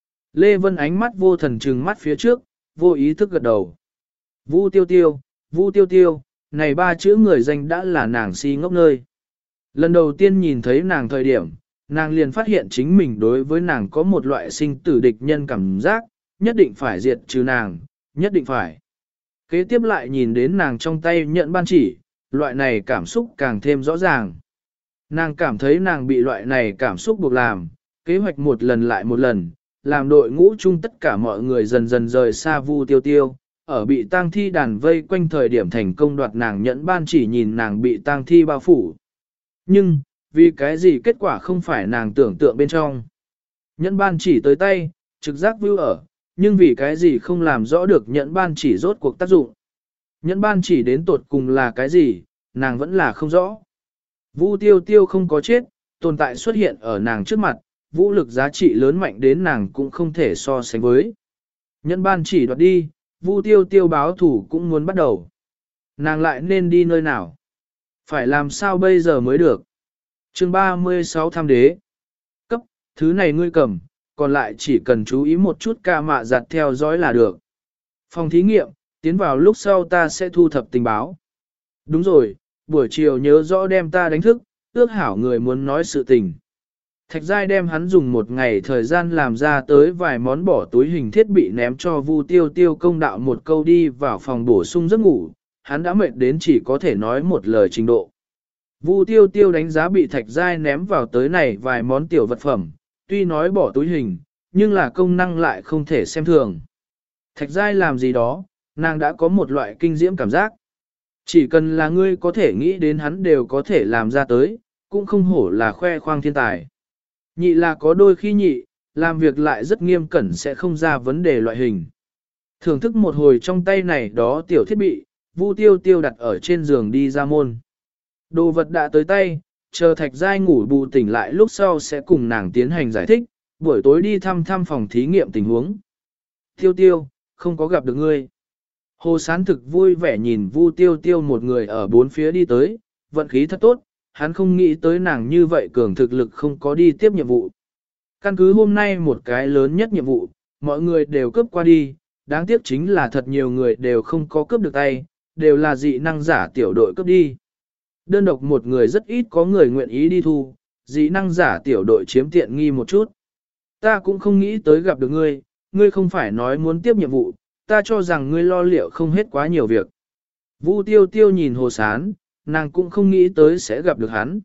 Speaker 1: Lê Vân ánh mắt vô thần trừng mắt phía trước, vô ý thức gật đầu. Vu tiêu tiêu, Vu tiêu tiêu, này ba chữ người danh đã là nàng si ngốc nơi. Lần đầu tiên nhìn thấy nàng thời điểm, nàng liền phát hiện chính mình đối với nàng có một loại sinh tử địch nhân cảm giác, nhất định phải diệt trừ nàng, nhất định phải. Kế tiếp lại nhìn đến nàng trong tay nhận ban chỉ, loại này cảm xúc càng thêm rõ ràng. Nàng cảm thấy nàng bị loại này cảm xúc buộc làm, kế hoạch một lần lại một lần, làm đội ngũ chung tất cả mọi người dần dần rời xa Vu tiêu tiêu, ở bị tang thi đàn vây quanh thời điểm thành công đoạt nàng nhẫn ban chỉ nhìn nàng bị tang thi bao phủ. Nhưng, vì cái gì kết quả không phải nàng tưởng tượng bên trong. Nhẫn ban chỉ tới tay, trực giác view ở, nhưng vì cái gì không làm rõ được nhẫn ban chỉ rốt cuộc tác dụng. Nhẫn ban chỉ đến tột cùng là cái gì, nàng vẫn là không rõ. Vu tiêu tiêu không có chết, tồn tại xuất hiện ở nàng trước mặt, vũ lực giá trị lớn mạnh đến nàng cũng không thể so sánh với. Nhẫn ban chỉ đoạt đi, Vu tiêu tiêu báo thủ cũng muốn bắt đầu. Nàng lại nên đi nơi nào? Phải làm sao bây giờ mới được? chương ba mươi sáu tham đế. Cấp, thứ này ngươi cầm, còn lại chỉ cần chú ý một chút ca mạ giặt theo dõi là được. Phòng thí nghiệm, tiến vào lúc sau ta sẽ thu thập tình báo. Đúng rồi, buổi chiều nhớ rõ đem ta đánh thức, ước hảo người muốn nói sự tình. Thạch Giai đem hắn dùng một ngày thời gian làm ra tới vài món bỏ túi hình thiết bị ném cho Vu Tiêu Tiêu công đạo một câu đi vào phòng bổ sung giấc ngủ, hắn đã mệt đến chỉ có thể nói một lời trình độ. Vu Tiêu Tiêu đánh giá bị Thạch Giai ném vào tới này vài món tiểu vật phẩm, tuy nói bỏ túi hình, nhưng là công năng lại không thể xem thường. Thạch Giai làm gì đó, nàng đã có một loại kinh diễm cảm giác. Chỉ cần là ngươi có thể nghĩ đến hắn đều có thể làm ra tới, cũng không hổ là khoe khoang thiên tài. Nhị là có đôi khi nhị, làm việc lại rất nghiêm cẩn sẽ không ra vấn đề loại hình. Thưởng thức một hồi trong tay này đó tiểu thiết bị, Vu Tiêu Tiêu đặt ở trên giường đi ra môn. Đồ vật đã tới tay, chờ Thạch Giai ngủ bù tỉnh lại lúc sau sẽ cùng nàng tiến hành giải thích, buổi tối đi thăm thăm phòng thí nghiệm tình huống. Tiêu Tiêu, không có gặp được ngươi. Hồ Sán thực vui vẻ nhìn Vu Tiêu Tiêu một người ở bốn phía đi tới, vận khí thật tốt, hắn không nghĩ tới nàng như vậy cường thực lực không có đi tiếp nhiệm vụ. Căn cứ hôm nay một cái lớn nhất nhiệm vụ, mọi người đều cướp qua đi, đáng tiếc chính là thật nhiều người đều không có cướp được tay, đều là dị năng giả tiểu đội cướp đi. Đơn độc một người rất ít có người nguyện ý đi thu, dị năng giả tiểu đội chiếm tiện nghi một chút. Ta cũng không nghĩ tới gặp được ngươi, ngươi không phải nói muốn tiếp nhiệm vụ, ta cho rằng ngươi lo liệu không hết quá nhiều việc. Vu Tiêu Tiêu nhìn Hồ Sán, nàng cũng không nghĩ tới sẽ gặp được hắn.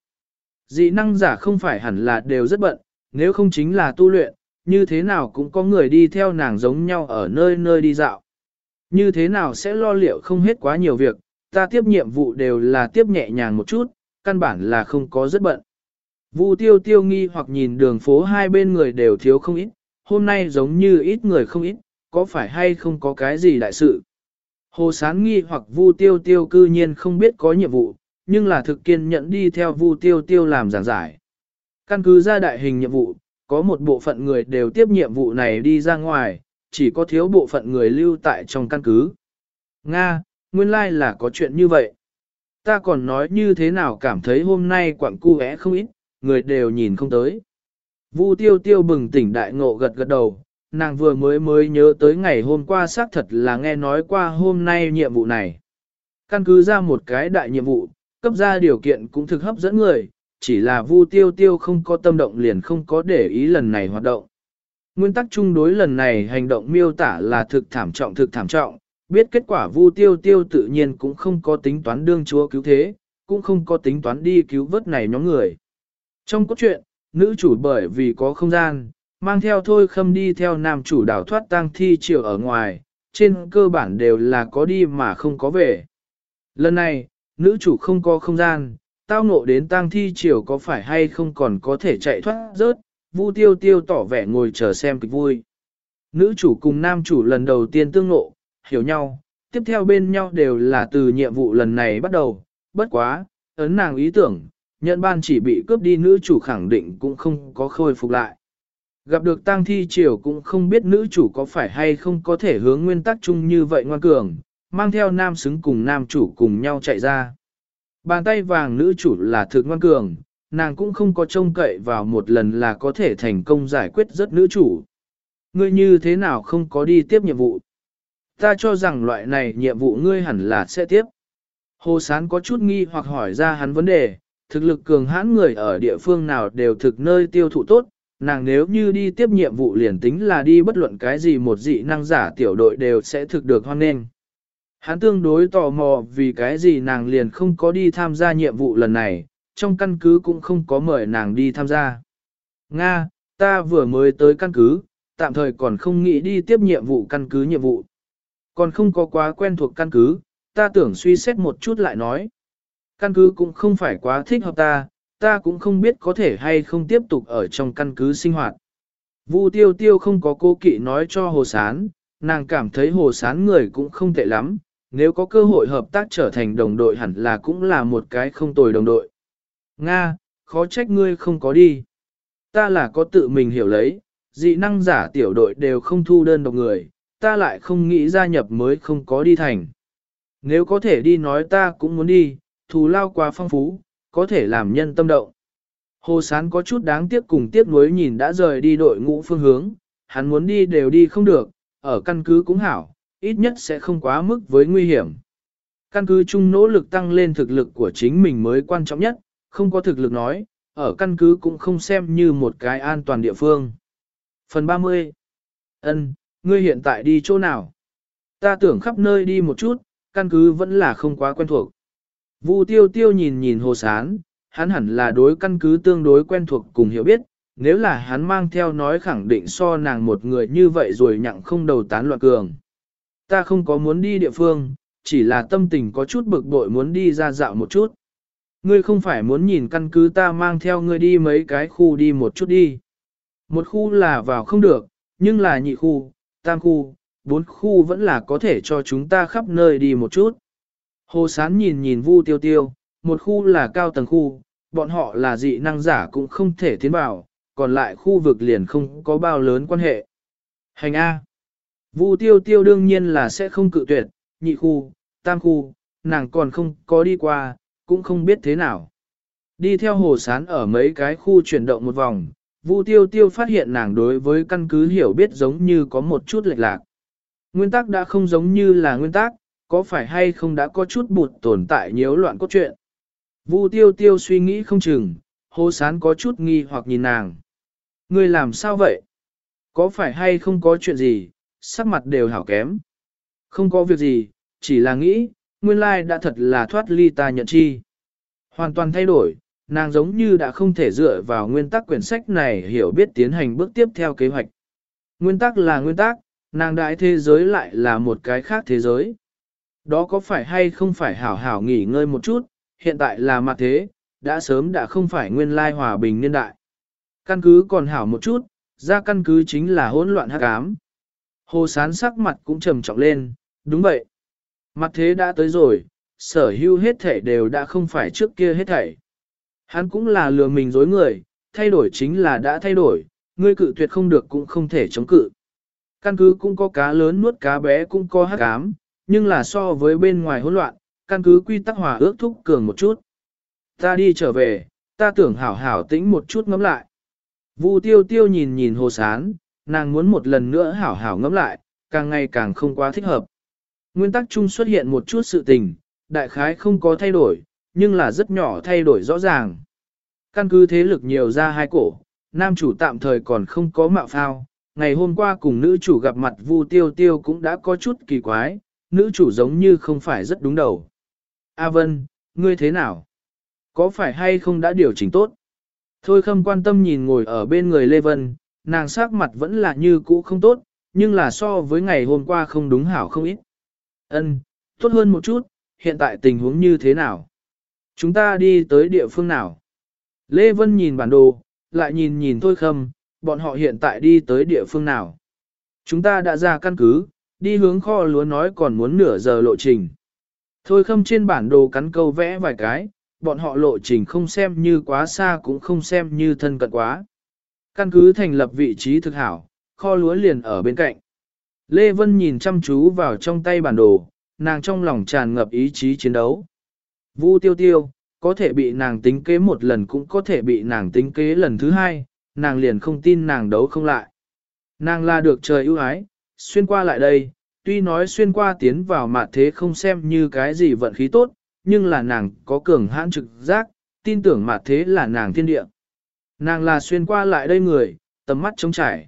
Speaker 1: Dị năng giả không phải hẳn là đều rất bận, nếu không chính là tu luyện, như thế nào cũng có người đi theo nàng giống nhau ở nơi nơi đi dạo. Như thế nào sẽ lo liệu không hết quá nhiều việc, ta tiếp nhiệm vụ đều là tiếp nhẹ nhàng một chút, căn bản là không có rất bận. Vu Tiêu Tiêu nghi hoặc nhìn đường phố hai bên người đều thiếu không ít, hôm nay giống như ít người không ít, có phải hay không có cái gì đại sự. Hồ Sán nghi hoặc Vu Tiêu Tiêu cư nhiên không biết có nhiệm vụ, nhưng là thực kiên nhẫn đi theo Vu Tiêu Tiêu làm giảng giải. Căn cứ ra đại hình nhiệm vụ, có một bộ phận người đều tiếp nhiệm vụ này đi ra ngoài, chỉ có thiếu bộ phận người lưu tại trong căn cứ. Nga, nguyên lai là có chuyện như vậy. Ta còn nói như thế nào cảm thấy hôm nay quặng cu é không ít, người đều nhìn không tới. Vu Tiêu Tiêu bừng tỉnh đại ngộ gật gật đầu, nàng vừa mới mới nhớ tới ngày hôm qua xác thật là nghe nói qua hôm nay nhiệm vụ này. Căn cứ ra một cái đại nhiệm vụ, cấp ra điều kiện cũng thực hấp dẫn người, chỉ là Vu Tiêu Tiêu không có tâm động liền không có để ý lần này hoạt động. Nguyên tắc chung đối lần này hành động miêu tả là thực thảm trọng thực thảm trọng, biết kết quả Vu Tiêu Tiêu tự nhiên cũng không có tính toán đương chúa cứu thế, cũng không có tính toán đi cứu vớt này nhóm người. Trong cốt truyện, nữ chủ bởi vì có không gian, mang theo Thôi Khâm đi theo nam chủ đảo thoát tang thi triều ở ngoài, trên cơ bản đều là có đi mà không có về. Lần này, nữ chủ không có không gian, tao ngộ đến tang thi triều có phải hay không còn có thể chạy thoát rớt, Vu Tiêu Tiêu tỏ vẻ ngồi chờ xem kịch vui. Nữ chủ cùng nam chủ lần đầu tiên tương ngộ, hiểu nhau, tiếp theo bên nhau đều là từ nhiệm vụ lần này bắt đầu, bất quá, ấn nàng ý tưởng, nhận ban chỉ bị cướp đi nữ chủ khẳng định cũng không có khôi phục lại. Gặp được tang thi triều cũng không biết nữ chủ có phải hay không có thể hướng nguyên tắc chung như vậy ngoan cường, mang theo nam xứng cùng nam chủ cùng nhau chạy ra. Bàn tay vàng nữ chủ là thực ngoan cường, nàng cũng không có trông cậy vào một lần là có thể thành công giải quyết rất nữ chủ. Ngươi như thế nào không có đi tiếp nhiệm vụ? Ta cho rằng loại này nhiệm vụ ngươi hẳn là sẽ tiếp. Hồ Sán có chút nghi hoặc hỏi ra hắn vấn đề, thực lực cường hãn người ở địa phương nào đều thực nơi tiêu thụ tốt, nàng nếu như đi tiếp nhiệm vụ liền tính là đi bất luận cái gì một dị năng giả tiểu đội đều sẽ thực được hoan nghênh. Hắn tương đối tò mò vì cái gì nàng liền không có đi tham gia nhiệm vụ lần này, trong căn cứ cũng không có mời nàng đi tham gia. Nga, ta vừa mới tới căn cứ, tạm thời còn không nghĩ đi tiếp nhiệm vụ căn cứ nhiệm vụ. Còn không có quá quen thuộc căn cứ, ta tưởng suy xét một chút lại nói. Căn cứ cũng không phải quá thích hợp ta, ta cũng không biết có thể hay không tiếp tục ở trong căn cứ sinh hoạt. Vu tiêu tiêu không có cố kỵ nói cho Hồ Sán, nàng cảm thấy Hồ Sán người cũng không tệ lắm, nếu có cơ hội hợp tác trở thành đồng đội hẳn là cũng là một cái không tồi đồng đội. Nga, khó trách ngươi không có đi. Ta là có tự mình hiểu lấy, dị năng giả tiểu đội đều không thu đơn độc người, ta lại không nghĩ gia nhập mới không có đi thành. Nếu có thể đi nói ta cũng muốn đi, thù lao quá phong phú, có thể làm nhân tâm động. Hồ Sán có chút đáng tiếc cùng tiếc nuối nhìn đã rời đi đội ngũ phương hướng, hắn muốn đi đều đi không được, ở căn cứ cũng hảo, ít nhất sẽ không quá mức với nguy hiểm. Căn cứ chung nỗ lực tăng lên thực lực của chính mình mới quan trọng nhất, không có thực lực nói, ở căn cứ cũng không xem như một cái an toàn địa phương. Phần ba mươi. Ân, ngươi hiện tại đi chỗ nào? Ta tưởng khắp nơi đi một chút, căn cứ vẫn là không quá quen thuộc. Vu tiêu tiêu nhìn nhìn Hồ Sán, hắn hẳn là đối căn cứ tương đối quen thuộc cùng hiểu biết, nếu là hắn mang theo nói khẳng định so nàng một người như vậy rồi nhặng không đầu tán loạn cường. Ta không có muốn đi địa phương, chỉ là tâm tình có chút bực bội muốn đi ra dạo một chút. Ngươi không phải muốn nhìn căn cứ ta mang theo ngươi đi mấy cái khu đi một chút đi. Một khu là vào không được, nhưng là nhị khu, tam khu, bốn khu vẫn là có thể cho chúng ta khắp nơi đi một chút. Hồ Sán nhìn nhìn Vu tiêu tiêu, một khu là cao tầng khu, bọn họ là dị năng giả cũng không thể tiến vào, còn lại khu vực liền không có bao lớn quan hệ. Hành A. Vu tiêu tiêu đương nhiên là sẽ không cự tuyệt, nhị khu, tam khu, nàng còn không có đi qua, cũng không biết thế nào. Đi theo Hồ Sán ở mấy cái khu chuyển động một vòng, Vu tiêu tiêu phát hiện nàng đối với căn cứ hiểu biết giống như có một chút lệch lạc. Nguyên tắc đã không giống như là nguyên tắc, có phải hay không đã có chút bụt tồn tại nhiễu loạn cốt truyện. Vu tiêu tiêu suy nghĩ không chừng, Hồ Sán có chút nghi hoặc nhìn nàng. Ngươi làm sao vậy? Có phải hay không có chuyện gì, sắc mặt đều hảo kém. Không có việc gì, chỉ là nghĩ, nguyên lai đã thật là thoát ly ta nhận chi. Hoàn toàn thay đổi, nàng giống như đã không thể dựa vào nguyên tắc quyển sách này hiểu biết tiến hành bước tiếp theo kế hoạch. Nguyên tắc là nguyên tắc, nàng đại thế giới lại là một cái khác thế giới. Đó có phải hay không phải hảo hảo nghỉ ngơi một chút, hiện tại là mặt thế, đã sớm đã không phải nguyên lai hòa bình niên đại. Căn cứ còn hảo một chút, ra căn cứ chính là hỗn loạn hắc ám. Hồ Sán sắc mặt cũng trầm trọng lên, đúng vậy. Mặt thế đã tới rồi, sở hữu hết thảy đều đã không phải trước kia hết thảy. Hắn cũng là lừa mình dối người, thay đổi chính là đã thay đổi, ngươi cự tuyệt không được cũng không thể chống cự. Căn cứ cũng có cá lớn nuốt cá bé cũng có hắc ám, nhưng là so với bên ngoài hỗn loạn, căn cứ quy tắc hòa ước thúc cường một chút. Ta đi trở về, ta tưởng hảo hảo tĩnh một chút ngẫm lại. Vu tiêu tiêu nhìn nhìn Hồ Sán, nàng muốn một lần nữa hảo hảo ngẫm lại, càng ngày càng không quá thích hợp. Nguyên tắc chung xuất hiện một chút sự tình, đại khái không có thay đổi, nhưng là rất nhỏ thay đổi rõ ràng. Căn cứ thế lực nhiều ra hai cổ, nam chủ tạm thời còn không có mạo phao, ngày hôm qua cùng nữ chủ gặp mặt Vu tiêu tiêu cũng đã có chút kỳ quái, nữ chủ giống như không phải rất đúng đầu. A Vân, ngươi thế nào? Có phải hay không đã điều chỉnh tốt? Thôi Khâm quan tâm nhìn ngồi ở bên người Lê Vân, nàng sắc mặt vẫn là như cũ không tốt, nhưng là so với ngày hôm qua không đúng hảo không ít. Ân, tốt hơn một chút, hiện tại tình huống như thế nào? Chúng ta đi tới địa phương nào? Lê Vân nhìn bản đồ, lại nhìn nhìn Thôi Khâm, bọn họ hiện tại đi tới địa phương nào? Chúng ta đã ra căn cứ, đi hướng kho lúa nói còn muốn nửa giờ lộ trình. Thôi Khâm trên bản đồ cắn câu vẽ vài cái, bọn họ lộ trình không xem như quá xa cũng không xem như thân cận quá. Căn cứ thành lập vị trí thực hảo, kho lúa liền ở bên cạnh. Lê Vân nhìn chăm chú vào trong tay bản đồ, nàng trong lòng tràn ngập ý chí chiến đấu. Vu tiêu tiêu, có thể bị nàng tính kế một lần cũng có thể bị nàng tính kế lần thứ hai, nàng liền không tin nàng đấu không lại. Nàng là được trời ưu ái, xuyên qua lại đây, tuy nói xuyên qua tiến vào mạt thế không xem như cái gì vận khí tốt, nhưng là nàng có cường hãn trực giác, tin tưởng mạt thế là nàng thiên địa. Nàng là xuyên qua lại đây người, tầm mắt trống trải.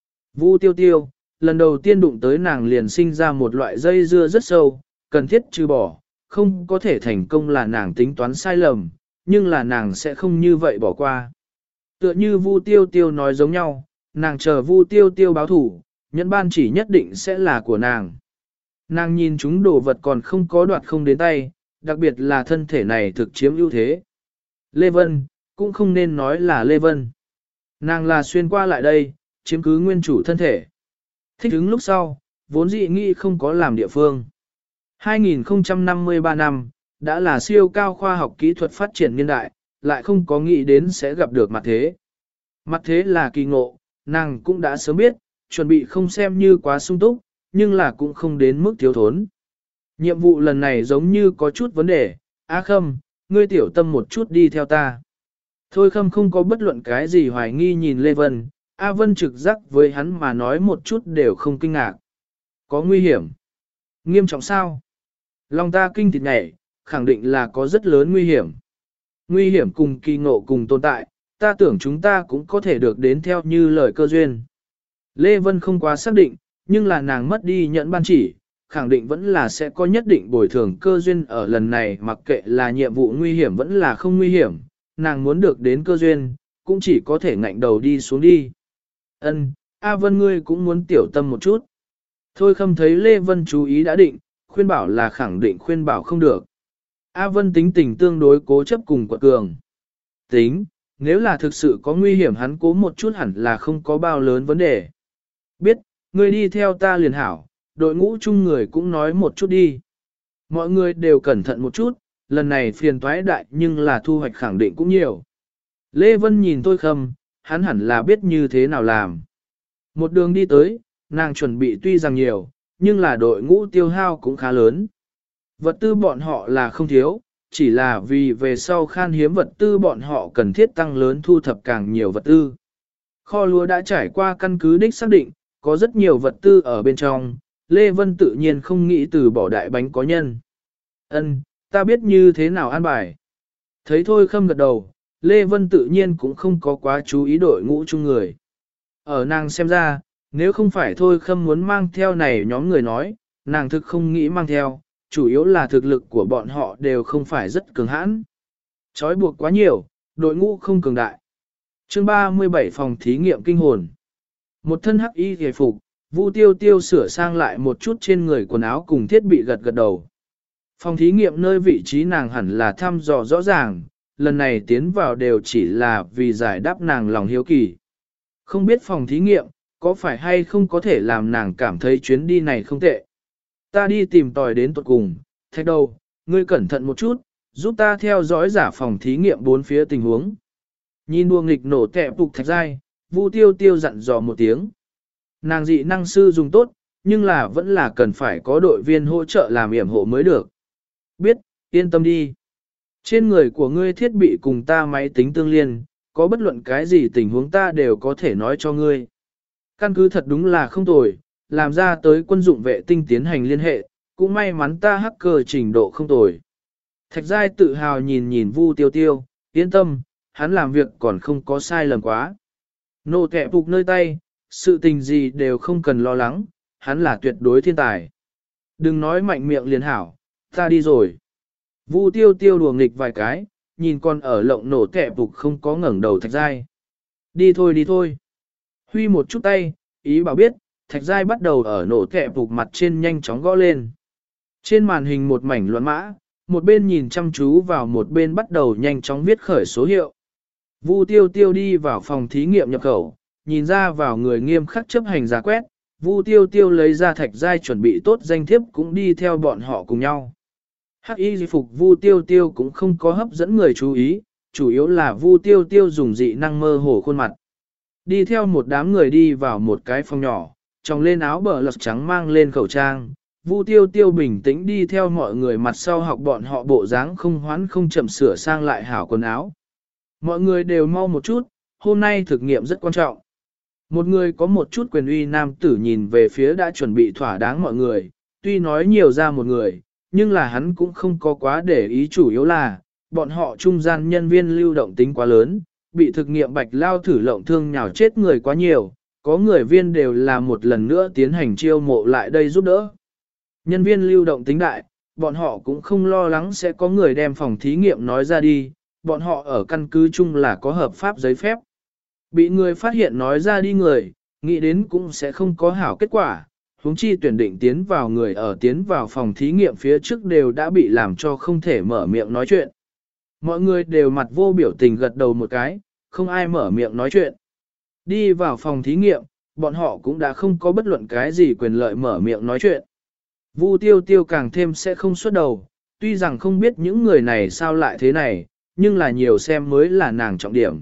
Speaker 1: Vu tiêu tiêu, lần đầu tiên đụng tới nàng liền sinh ra một loại dây dưa rất sâu, cần thiết trừ bỏ, không có thể thành công là nàng tính toán sai lầm, nhưng là nàng sẽ không như vậy bỏ qua. Tựa như Vu tiêu tiêu nói giống nhau, nàng chờ Vu tiêu tiêu báo thủ, nhẫn ban chỉ nhất định sẽ là của nàng. Nàng nhìn chúng đồ vật còn không có đoạt không đến tay, đặc biệt là thân thể này thực chiếm ưu thế. Lê Vân, cũng không nên nói là Lê Vân. Nàng là xuyên qua lại đây, chiếm cứ nguyên chủ thân thể. Thích ứng lúc sau, vốn dị nghĩ không có làm địa phương. hai nghìn không trăm năm mươi ba năm, đã là siêu cao khoa học kỹ thuật phát triển niên đại, lại không có nghĩ đến sẽ gặp được mặt thế. Mặt thế là kỳ ngộ, nàng cũng đã sớm biết, chuẩn bị không xem như quá sung túc, nhưng là cũng không đến mức thiếu thốn. Nhiệm vụ lần này giống như có chút vấn đề, Á Khâm, ngươi tiểu tâm một chút đi theo ta. Thôi Khâm không có bất luận cái gì hoài nghi nhìn Lê Vân, A Vân trực giác với hắn mà nói một chút đều không kinh ngạc. Có nguy hiểm. Nghiêm trọng sao? Lòng ta kinh thịt nhảy, khẳng định là có rất lớn nguy hiểm. Nguy hiểm cùng kỳ ngộ cùng tồn tại, ta tưởng chúng ta cũng có thể được đến theo như lời cơ duyên. Lê Vân không quá xác định, nhưng là nàng mất đi nhận ban chỉ, khẳng định vẫn là sẽ có nhất định bồi thường cơ duyên ở lần này, mặc kệ là nhiệm vụ nguy hiểm vẫn là không nguy hiểm, nàng muốn được đến cơ duyên, cũng chỉ có thể ngạnh đầu đi xuống đi. Ân, A Vân ngươi cũng muốn tiểu tâm một chút. Thôi Khâm thấy Lê Vân chú ý đã định, khuyên bảo là khẳng định khuyên bảo không được. A Vân tính tình tương đối cố chấp cùng quật cường. Tính, nếu là thực sự có nguy hiểm hắn cố một chút hẳn là không có bao lớn vấn đề. Biết, ngươi đi theo ta liền hảo, đội ngũ chung người cũng nói một chút đi. Mọi người đều cẩn thận một chút, lần này phiền toái đại nhưng là thu hoạch khẳng định cũng nhiều. Lê Vân nhìn Thôi Khâm, hắn hẳn là biết như thế nào làm. Một đường đi tới, nàng chuẩn bị tuy rằng nhiều, nhưng là đội ngũ tiêu hao cũng khá lớn. Vật tư bọn họ là không thiếu, chỉ là vì về sau khan hiếm vật tư bọn họ cần thiết tăng lớn thu thập càng nhiều vật tư. Kho lúa đã trải qua căn cứ đích xác định, có rất nhiều vật tư ở bên trong, Lê Vân tự nhiên không nghĩ từ bỏ đại bánh có nhân. Ân, ta biết như thế nào an bài. Thấy Thôi Khâm gật đầu, Lê Vân tự nhiên cũng không có quá chú ý đội ngũ chung người. Ở nàng xem ra, nếu không phải Thôi Khâm muốn mang theo này nhóm người nói, nàng thực không nghĩ mang theo, chủ yếu là thực lực của bọn họ đều không phải rất cường hãn. Chói buộc quá nhiều, đội ngũ không cường đại. Chương ba mươi bảy phòng thí nghiệm kinh hồn. Một thân hắc y hề phục, Vu Tiêu Tiêu sửa sang lại một chút trên người quần áo cùng thiết bị gật gật đầu. Phòng thí nghiệm nơi vị trí nàng hẳn là thăm dò rõ ràng, lần này tiến vào đều chỉ là vì giải đáp nàng lòng hiếu kỳ. Không biết phòng thí nghiệm, có phải hay không có thể làm nàng cảm thấy chuyến đi này không tệ. Ta đi tìm tòi đến tuột cùng, thạch đầu, ngươi cẩn thận một chút, giúp ta theo dõi giả phòng thí nghiệm bốn phía tình huống. Nhìn đua nghịch nổ tẹ phục thạch dai, Vu Tiêu Tiêu dặn dò một tiếng. Nàng dị năng sư dùng tốt, nhưng là vẫn là cần phải có đội viên hỗ trợ làm yểm hộ mới được. Biết, yên tâm đi. Trên người của ngươi thiết bị cùng ta máy tính tương liên, có bất luận cái gì tình huống ta đều có thể nói cho ngươi. Căn cứ thật đúng là không tồi, làm ra tới quân dụng vệ tinh tiến hành liên hệ, cũng may mắn ta hacker trình độ không tồi. Thạch Giai tự hào nhìn nhìn Vu Tiêu Tiêu, yên tâm, hắn làm việc còn không có sai lầm quá. Nô kẹ phục nơi tay, sự tình gì đều không cần lo lắng, hắn là tuyệt đối thiên tài. Đừng nói mạnh miệng liền hảo, ta đi rồi. Vu Tiêu Tiêu đùa nghịch vài cái, nhìn con ở lộng nổ kẹ phục không có ngẩng đầu Thạch Giai. Đi thôi đi thôi. Huy một chút tay, ý bảo biết, Thạch Giai bắt đầu ở nổ kẹ phục mặt trên nhanh chóng gõ lên. Trên màn hình một mảnh loạn mã, một bên nhìn chăm chú vào một bên bắt đầu nhanh chóng viết khởi số hiệu. Vu Tiêu Tiêu đi vào phòng thí nghiệm nhập khẩu, nhìn ra vào người nghiêm khắc chấp hành giả quét, Vu Tiêu Tiêu lấy ra Thạch Giai chuẩn bị tốt danh thiếp cũng đi theo bọn họ cùng nhau. Hắc y di phục Vu Tiêu Tiêu cũng không có hấp dẫn người chú ý, chủ yếu là Vu Tiêu Tiêu dùng dị năng mơ hồ khuôn mặt. Đi theo một đám người đi vào một cái phòng nhỏ, tròng lên áo bờ lật trắng mang lên khẩu trang. Vu Tiêu Tiêu bình tĩnh đi theo mọi người mặt sau học bọn họ bộ dáng không hoán không chậm sửa sang lại hảo quần áo. Mọi người đều mau một chút, hôm nay thực nghiệm rất quan trọng. Một người có một chút quyền uy nam tử nhìn về phía đã chuẩn bị thỏa đáng mọi người, tuy nói nhiều ra một người, nhưng là hắn cũng không có quá để ý, chủ yếu là, bọn họ trung gian nhân viên lưu động tính quá lớn, bị thực nghiệm bạch lao thử lộng thương nhào chết người quá nhiều, có người viên đều là một lần nữa tiến hành chiêu mộ lại đây giúp đỡ. Nhân viên lưu động tính đại, bọn họ cũng không lo lắng sẽ có người đem phòng thí nghiệm nói ra đi, bọn họ ở căn cứ chung là có hợp pháp giấy phép. Bị người phát hiện nói ra đi người, nghĩ đến cũng sẽ không có hảo kết quả, huống chi tuyển định tiến vào người ở tiến vào phòng thí nghiệm phía trước đều đã bị làm cho không thể mở miệng nói chuyện. Mọi người đều mặt vô biểu tình gật đầu một cái, không ai mở miệng nói chuyện. Đi vào phòng thí nghiệm, bọn họ cũng đã không có bất luận cái gì quyền lợi mở miệng nói chuyện. Vu Tiêu Tiêu càng thêm sẽ không xuất đầu, tuy rằng không biết những người này sao lại thế này, nhưng là nhiều xem mới là nàng trọng điểm.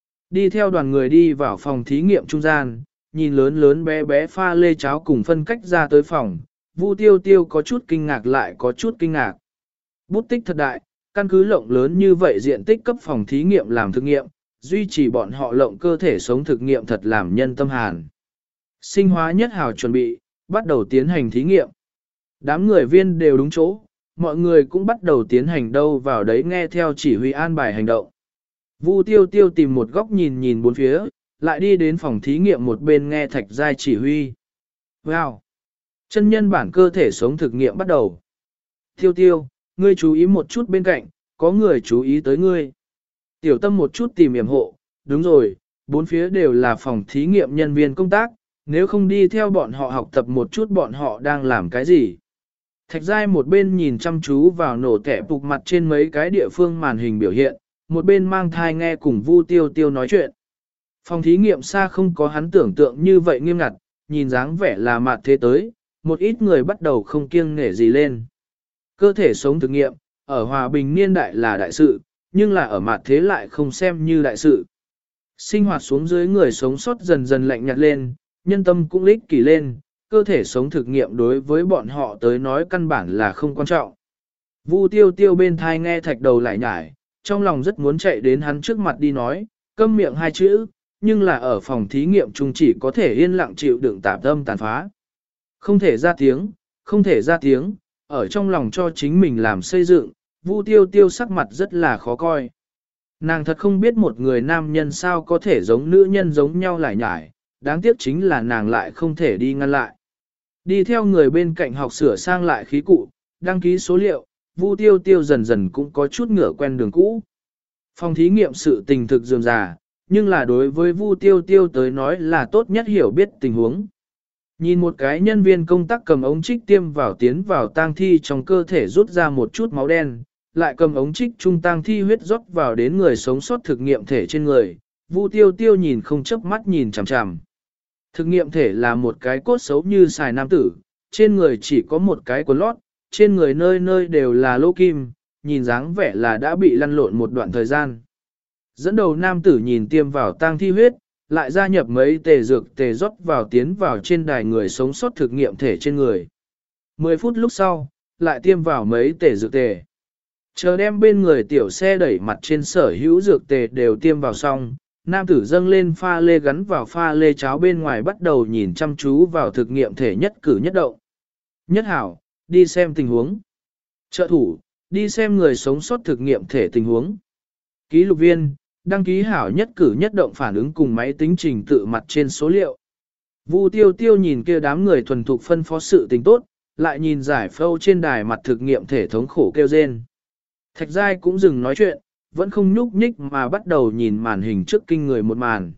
Speaker 1: Đi theo đoàn người đi vào phòng thí nghiệm trung gian, nhìn lớn lớn bé bé pha lê cháo cùng phân cách ra tới phòng, Vu Tiêu Tiêu có chút kinh ngạc lại có chút kinh ngạc. Bút tích thật đại, căn cứ lộng lớn như vậy diện tích cấp phòng thí nghiệm làm thực nghiệm, duy trì bọn họ lộng cơ thể sống thực nghiệm thật làm nhân tâm hàn. Sinh hóa nhất hào chuẩn bị, bắt đầu tiến hành thí nghiệm. Đám người viên đều đúng chỗ, mọi người cũng bắt đầu tiến hành đâu vào đấy nghe theo chỉ huy an bài hành động. Vu Tiêu Tiêu tìm một góc nhìn nhìn bốn phía, lại đi đến phòng thí nghiệm một bên nghe Thạch Giai chỉ huy. Wow! Chân nhân bản cơ thể sống thực nghiệm bắt đầu. Tiêu Tiêu, ngươi chú ý một chút bên cạnh, có người chú ý tới ngươi. Tiểu Tâm một chút tìm yểm hộ, đúng rồi, bốn phía đều là phòng thí nghiệm nhân viên công tác, nếu không đi theo bọn họ học tập một chút bọn họ đang làm cái gì. Thạch Giai một bên nhìn chăm chú vào nổ tẻ phục mặt trên mấy cái địa phương màn hình biểu hiện, một bên mang thai nghe cùng Vu Tiêu Tiêu nói chuyện. Phòng thí nghiệm xa không có hắn tưởng tượng như vậy nghiêm ngặt, nhìn dáng vẻ là mạt thế tới, một ít người bắt đầu không kiêng nể gì lên. Cơ thể sống thực nghiệm, ở hòa bình niên đại là đại sự, nhưng là ở mạt thế lại không xem như đại sự. Sinh hoạt xuống dưới người sống sót dần dần lạnh nhạt lên, nhân tâm cũng lích kỷ lên, cơ thể sống thực nghiệm đối với bọn họ tới nói căn bản là không quan trọng. Vu Tiêu Tiêu bên thai nghe Thạch Đầu lại nhải, trong lòng rất muốn chạy đến hắn trước mặt đi nói, câm miệng hai chữ, nhưng là ở phòng thí nghiệm chung chỉ có thể yên lặng chịu đựng tạp tâm tàn phá. Không thể ra tiếng, không thể ra tiếng, ở trong lòng cho chính mình làm xây dựng, Vu Tiêu Tiêu sắc mặt rất là khó coi. Nàng thật không biết một người nam nhân sao có thể giống nữ nhân giống nhau lại nhải, đáng tiếc chính là nàng lại không thể đi ngăn lại. Đi theo người bên cạnh học sửa sang lại khí cụ, đăng ký số liệu, Vu Tiêu Tiêu dần dần cũng có chút ngửa quen đường cũ. Phòng thí nghiệm sự tình thực dườm già, nhưng là đối với Vu Tiêu Tiêu tới nói là tốt nhất hiểu biết tình huống. Nhìn một cái nhân viên công tác cầm ống trích tiêm vào tiến vào tang thi trong cơ thể rút ra một chút máu đen, lại cầm ống trích trung tang thi huyết rót vào đến người sống sót thực nghiệm thể trên người, Vu Tiêu Tiêu nhìn không chớp mắt nhìn chằm chằm. Thực nghiệm thể là một cái cốt xấu như xài nam tử, trên người chỉ có một cái quần lót, trên người nơi nơi đều là lỗ kim, nhìn dáng vẻ là đã bị lăn lộn một đoạn thời gian. Dẫn đầu nam tử nhìn tiêm vào tang thi huyết, lại gia nhập mấy tề dược tề rót vào tiến vào trên đài người sống sót thực nghiệm thể trên người. mười phút lúc sau, lại tiêm vào mấy tề dược tề. Chờ đem bên người tiểu xe đẩy mặt trên sở hữu dược tề đều tiêm vào xong, nam tử dâng lên pha lê gắn vào pha lê cháo bên ngoài bắt đầu nhìn chăm chú vào thực nghiệm thể nhất cử nhất động. Nhất hảo, đi xem tình huống. Trợ thủ, đi xem người sống sót thực nghiệm thể tình huống. Ký lục viên, đăng ký hảo nhất cử nhất động phản ứng cùng máy tính trình tự mặt trên số liệu. Vu Tiêu Tiêu nhìn kia đám người thuần thục phân phó sự tình tốt, lại nhìn giải phâu trên đài mặt thực nghiệm thể thống khổ kêu rên. Thạch Giai cũng dừng nói chuyện, vẫn không nhúc nhích mà bắt đầu nhìn màn hình trước kinh người một màn.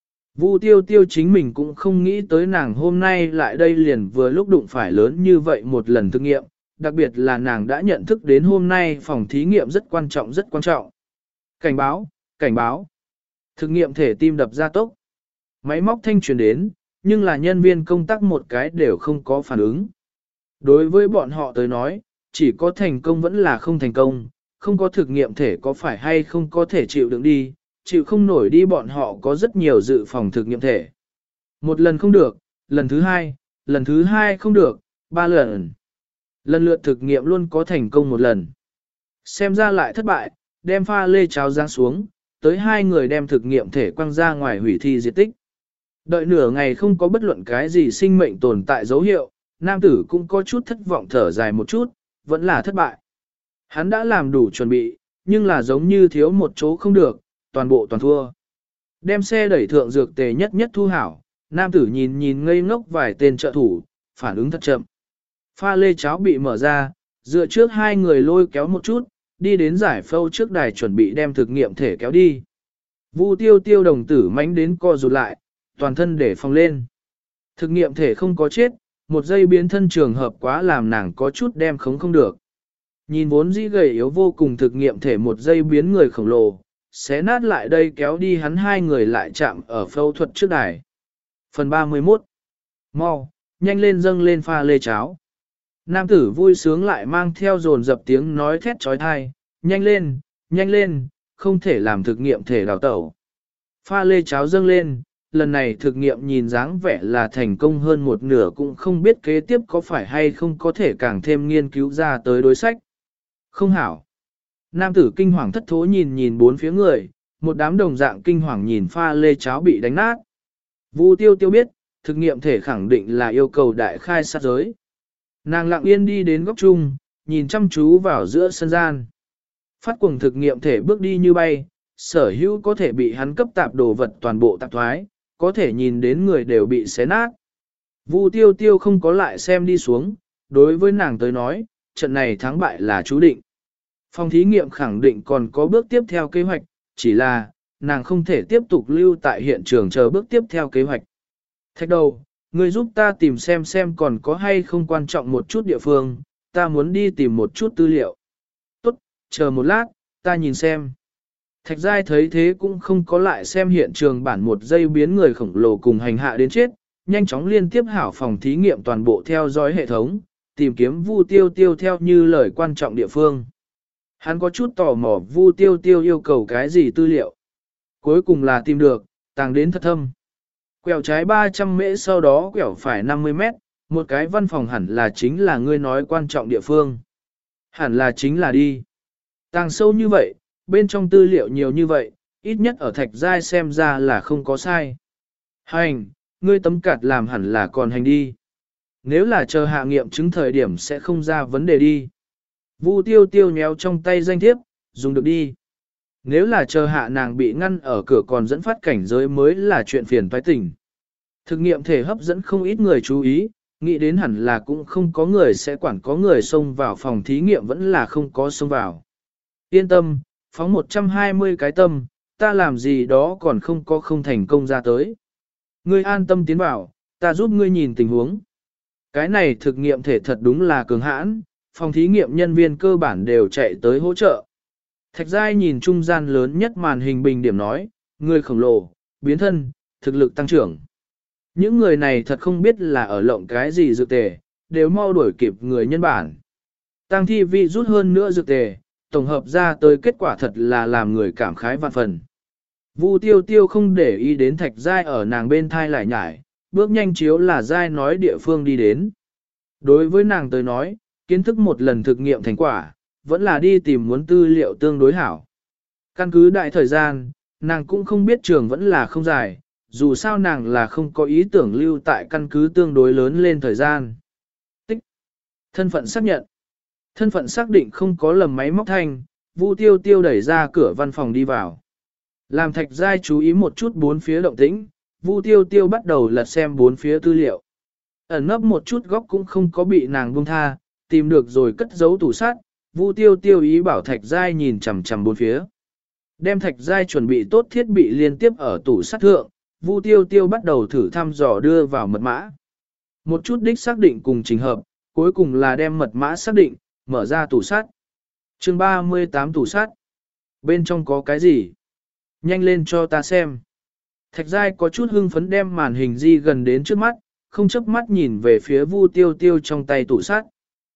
Speaker 1: Vu Tiêu Tiêu chính mình cũng không nghĩ tới nàng hôm nay lại đây liền vừa lúc đụng phải lớn như vậy một lần thực nghiệm, đặc biệt là nàng đã nhận thức đến hôm nay phòng thí nghiệm rất quan trọng rất quan trọng. Cảnh báo, cảnh báo. Thực nghiệm thể tim đập gia tốc. Máy móc thanh truyền đến, nhưng là nhân viên công tác một cái đều không có phản ứng. Đối với bọn họ tới nói, chỉ có thành công vẫn là không thành công, không có thực nghiệm thể có phải hay không có thể chịu đựng đi, chịu không nổi đi bọn họ có rất nhiều dự phòng thực nghiệm thể. Một lần không được, lần thứ hai, lần thứ hai không được, ba lần. Lần lượt thực nghiệm luôn có thành công một lần. Xem ra lại thất bại, đem pha lê cháo giáng xuống, tới hai người đem thực nghiệm thể quăng ra ngoài hủy thi diệt tích. Đợi nửa ngày không có bất luận cái gì sinh mệnh tồn tại dấu hiệu, nam tử cũng có chút thất vọng thở dài một chút, vẫn là thất bại. Hắn đã làm đủ chuẩn bị, nhưng là giống như thiếu một chỗ không được, toàn bộ toàn thua. Đem xe đẩy thượng dược tề nhất nhất thu hảo, nam tử nhìn nhìn ngây ngốc vài tên trợ thủ, phản ứng thật chậm. Pha lê cháo bị mở ra, dựa trước hai người lôi kéo một chút, đi đến giải phâu trước đài chuẩn bị đem thực nghiệm thể kéo đi. Vu Tiêu Tiêu đồng tử mánh đến co rụt lại, toàn thân để phòng lên. Thực nghiệm thể không có chết, một giây biến thân trường hợp quá làm nàng có chút đem khống không được. Nhìn vốn dĩ gầy yếu vô cùng thực nghiệm thể một giây biến người khổng lồ, xé nát lại đây kéo đi hắn hai người lại chạm ở phẫu thuật trước đài. Phần ba mươi mốt. Mau, nhanh lên dâng lên pha lê cháo. Nam tử vui sướng lại mang theo dồn dập tiếng nói thét trói thai, nhanh lên, nhanh lên, không thể làm thực nghiệm thể đào tẩu. Pha lê cháo dâng lên, lần này thực nghiệm nhìn dáng vẻ là thành công hơn một nửa, cũng không biết kế tiếp có phải hay không có thể càng thêm nghiên cứu ra tới đối sách. Không hảo. Nam tử kinh hoàng thất thố nhìn nhìn bốn phía người, một đám đồng dạng kinh hoàng nhìn pha lê cháo bị đánh nát. Vu tiêu tiêu biết, thực nghiệm thể khẳng định là yêu cầu đại khai sát giới. Nàng lặng yên đi đến góc chung, nhìn chăm chú vào giữa sân gian. Phát cuồng thực nghiệm thể bước đi như bay, sở hữu có thể bị hắn cấp tạp đồ vật toàn bộ tạp thoái, có thể nhìn đến người đều bị xé nát. Vu tiêu tiêu không có lại xem đi xuống, đối với nàng tới nói, trận này thắng bại là chú định. Phòng thí nghiệm khẳng định còn có bước tiếp theo kế hoạch, chỉ là, nàng không thể tiếp tục lưu tại hiện trường chờ bước tiếp theo kế hoạch. Thạch đầu, ngươi giúp ta tìm xem xem còn có hay không quan trọng một chút địa phương, ta muốn đi tìm một chút tư liệu. Tốt, chờ một lát, ta nhìn xem. Thạch giai thấy thế cũng không có lại xem hiện trường bản một giây biến người khổng lồ cùng hành hạ đến chết, nhanh chóng liên tiếp hảo phòng thí nghiệm toàn bộ theo dõi hệ thống, tìm kiếm Vu Tiêu Tiêu theo như lời quan trọng địa phương. Hắn có chút tò mò Vu Tiêu Tiêu yêu cầu cái gì tư liệu. Cuối cùng là tìm được, tàng đến thật thâm. Quẹo trái ba trăm mễ sau đó quẹo phải năm mươi mét, một cái văn phòng hẳn là chính là ngươi nói quan trọng địa phương. Hẳn là chính là đi. Tàng sâu như vậy, bên trong tư liệu nhiều như vậy, ít nhất ở thạch giai xem ra là không có sai. Hành, ngươi tấm cạt làm hẳn là còn hành đi. Nếu là chờ hạ nghiệm chứng thời điểm sẽ không ra vấn đề đi. Vu tiêu tiêu nhéo trong tay danh thiếp, dùng được đi. Nếu là chờ hạ nàng bị ngăn ở cửa còn dẫn phát cảnh giới mới là chuyện phiền toái tình. Thực nghiệm thể hấp dẫn không ít người chú ý, nghĩ đến hẳn là cũng không có người sẽ quản có người xông vào phòng thí nghiệm vẫn là không có xông vào. Yên tâm, phóng một trăm hai mươi cái tâm, ta làm gì đó còn không có không thành công ra tới. Ngươi an tâm tiến vào, ta giúp ngươi nhìn tình huống. Cái này thực nghiệm thể thật đúng là cường hãn, phòng thí nghiệm nhân viên cơ bản đều chạy tới hỗ trợ. Thạch giai nhìn trung gian lớn nhất màn hình bình điểm nói, người khổng lồ, biến thân, thực lực tăng trưởng. Những người này thật không biết là ở lộng cái gì dược tề, đều mau đuổi kịp người nhân bản. Tăng thi vi rút hơn nữa dược tề, tổng hợp ra tới kết quả thật là làm người cảm khái vạn phần. Vu tiêu tiêu không để ý đến thạch giai ở nàng bên thai lại nhải, bước nhanh chiếu là giai nói địa phương đi đến. Đối với nàng tới nói, kiến thức một lần thực nghiệm thành quả, vẫn là đi tìm muốn tư liệu tương đối hảo. Căn cứ đại thời gian, nàng cũng không biết trường vẫn là không dài, dù sao nàng là không có ý tưởng lưu tại căn cứ tương đối lớn lên thời gian. Tích. Thân phận xác nhận. Thân phận xác định không có lầm máy móc thanh, Vu tiêu tiêu đẩy ra cửa văn phòng đi vào. Làm thạch giai chú ý một chút bốn phía động tĩnh, Vu tiêu tiêu bắt đầu lật xem bốn phía tư liệu. Ẩn nấp một chút góc cũng không có bị nàng buông tha, tìm được rồi cất giấu tủ sát, Vu tiêu tiêu ý bảo thạch giai nhìn chằm chằm bốn phía. Đem thạch giai chuẩn bị tốt thiết bị liên tiếp ở tủ sắt thượng, Vu tiêu tiêu bắt đầu thử thăm dò đưa vào mật mã. Một chút đích xác định cùng trình hợp, cuối cùng là đem mật mã xác định, mở ra tủ sắt. Chương ba mươi tám tủ sắt. Bên trong có cái gì? Nhanh lên cho ta xem. Thạch giai có chút hưng phấn đem màn hình di gần đến trước mắt, không chớp mắt nhìn về phía Vu tiêu tiêu trong tay tủ sắt.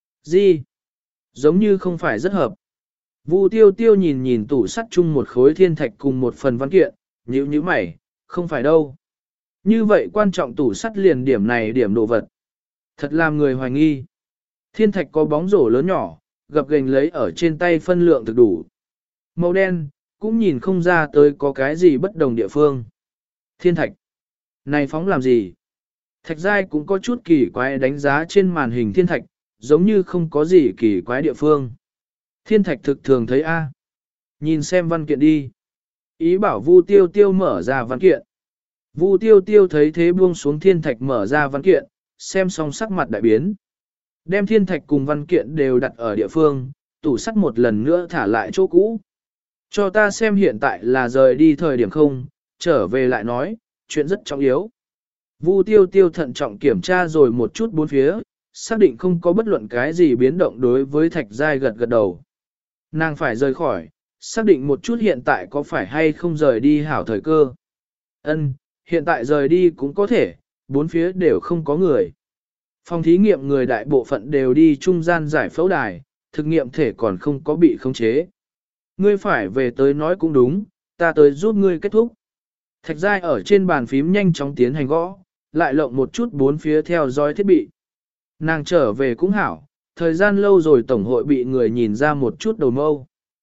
Speaker 1: Di? Giống như không phải rất hợp. Vu tiêu tiêu nhìn nhìn tủ sắt chung một khối thiên thạch cùng một phần văn kiện, nhíu nhíu mày, không phải đâu. Như vậy quan trọng tủ sắt liền điểm này điểm đồ vật. Thật làm người hoài nghi. Thiên thạch có bóng rổ lớn nhỏ, gập ghềnh lấy ở trên tay phân lượng thực đủ. Màu đen, cũng nhìn không ra tới có cái gì bất đồng địa phương. Thiên thạch. Này phóng làm gì? Thạch giai cũng có chút kỳ quái đánh giá trên màn hình thiên thạch, giống như không có gì kỳ quái địa phương. Thiên thạch thực thường thấy A. Nhìn xem văn kiện đi. Ý bảo Vu tiêu tiêu mở ra văn kiện. Vu tiêu tiêu thấy thế buông xuống thiên thạch mở ra văn kiện, xem xong sắc mặt đại biến. Đem thiên thạch cùng văn kiện đều đặt ở địa phương, tủ sắt một lần nữa thả lại chỗ cũ. Cho ta xem hiện tại là rời đi thời điểm không, trở về lại nói, chuyện rất trọng yếu. Vu tiêu tiêu thận trọng kiểm tra rồi một chút bốn phía, xác định không có bất luận cái gì biến động đối với Thạch Giai gật gật đầu. Nàng phải rời khỏi, xác định một chút hiện tại có phải hay không rời đi hảo thời cơ. Ân, hiện tại rời đi cũng có thể, bốn phía đều không có người. Phòng thí nghiệm người đại bộ phận đều đi trung gian giải phẫu đài, thực nghiệm thể còn không có bị khống chế. Ngươi phải về tới nói cũng đúng, ta tới giúp ngươi kết thúc. Thạch Giai ở trên bàn phím nhanh chóng tiến hành gõ, lại lộng một chút bốn phía theo dõi thiết bị. Nàng trở về cũng hảo, thời gian lâu rồi tổng hội bị người nhìn ra một chút đầu mâu.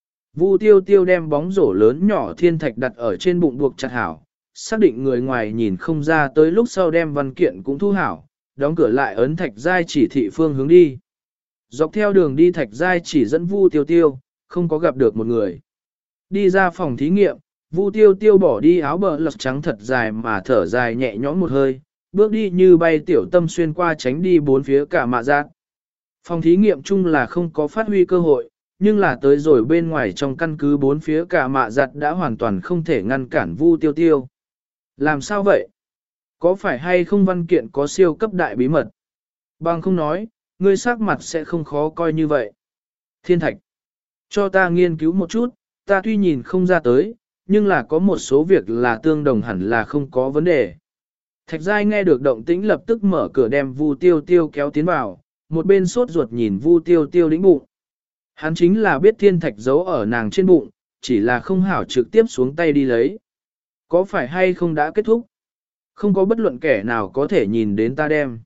Speaker 1: Vu Tiêu Tiêu đem bóng rổ lớn nhỏ thiên thạch đặt ở trên bụng buộc chặt hảo, xác định người ngoài nhìn không ra tới lúc sau đem văn kiện cũng thu hảo, đóng cửa lại ấn Thạch Giai chỉ thị phương hướng đi. Dọc theo đường đi Thạch Giai chỉ dẫn Vu Tiêu Tiêu, không có gặp được một người. Đi ra phòng thí nghiệm, Vu Tiêu Tiêu bỏ đi áo bờ lật trắng thật dài mà thở dài nhẹ nhõm một hơi, bước đi như bay tiểu tâm xuyên qua tránh đi bốn phía cả mạ giác. Phòng thí nghiệm chung là không có phát huy cơ hội, nhưng là tới rồi bên ngoài trong căn cứ bốn phía cả mạ giặt đã hoàn toàn không thể ngăn cản Vu Tiêu Tiêu. Làm sao vậy? Có phải hay không văn kiện có siêu cấp đại bí mật? Bằng không nói, ngươi sắc mặt sẽ không khó coi như vậy. Thiên Thạch, cho ta nghiên cứu một chút, ta tuy nhìn không ra tới, nhưng là có một số việc là tương đồng hẳn là không có vấn đề. Thạch Giai nghe được động tĩnh lập tức mở cửa đem Vu Tiêu Tiêu kéo tiến vào, một bên sốt ruột nhìn Vu Tiêu Tiêu đĩnh bụng. Hắn chính là biết thiên thạch giấu ở nàng trên bụng, chỉ là không hảo trực tiếp xuống tay đi lấy. Có phải hay không đã kết thúc? Không có bất luận kẻ nào có thể nhìn đến ta đem.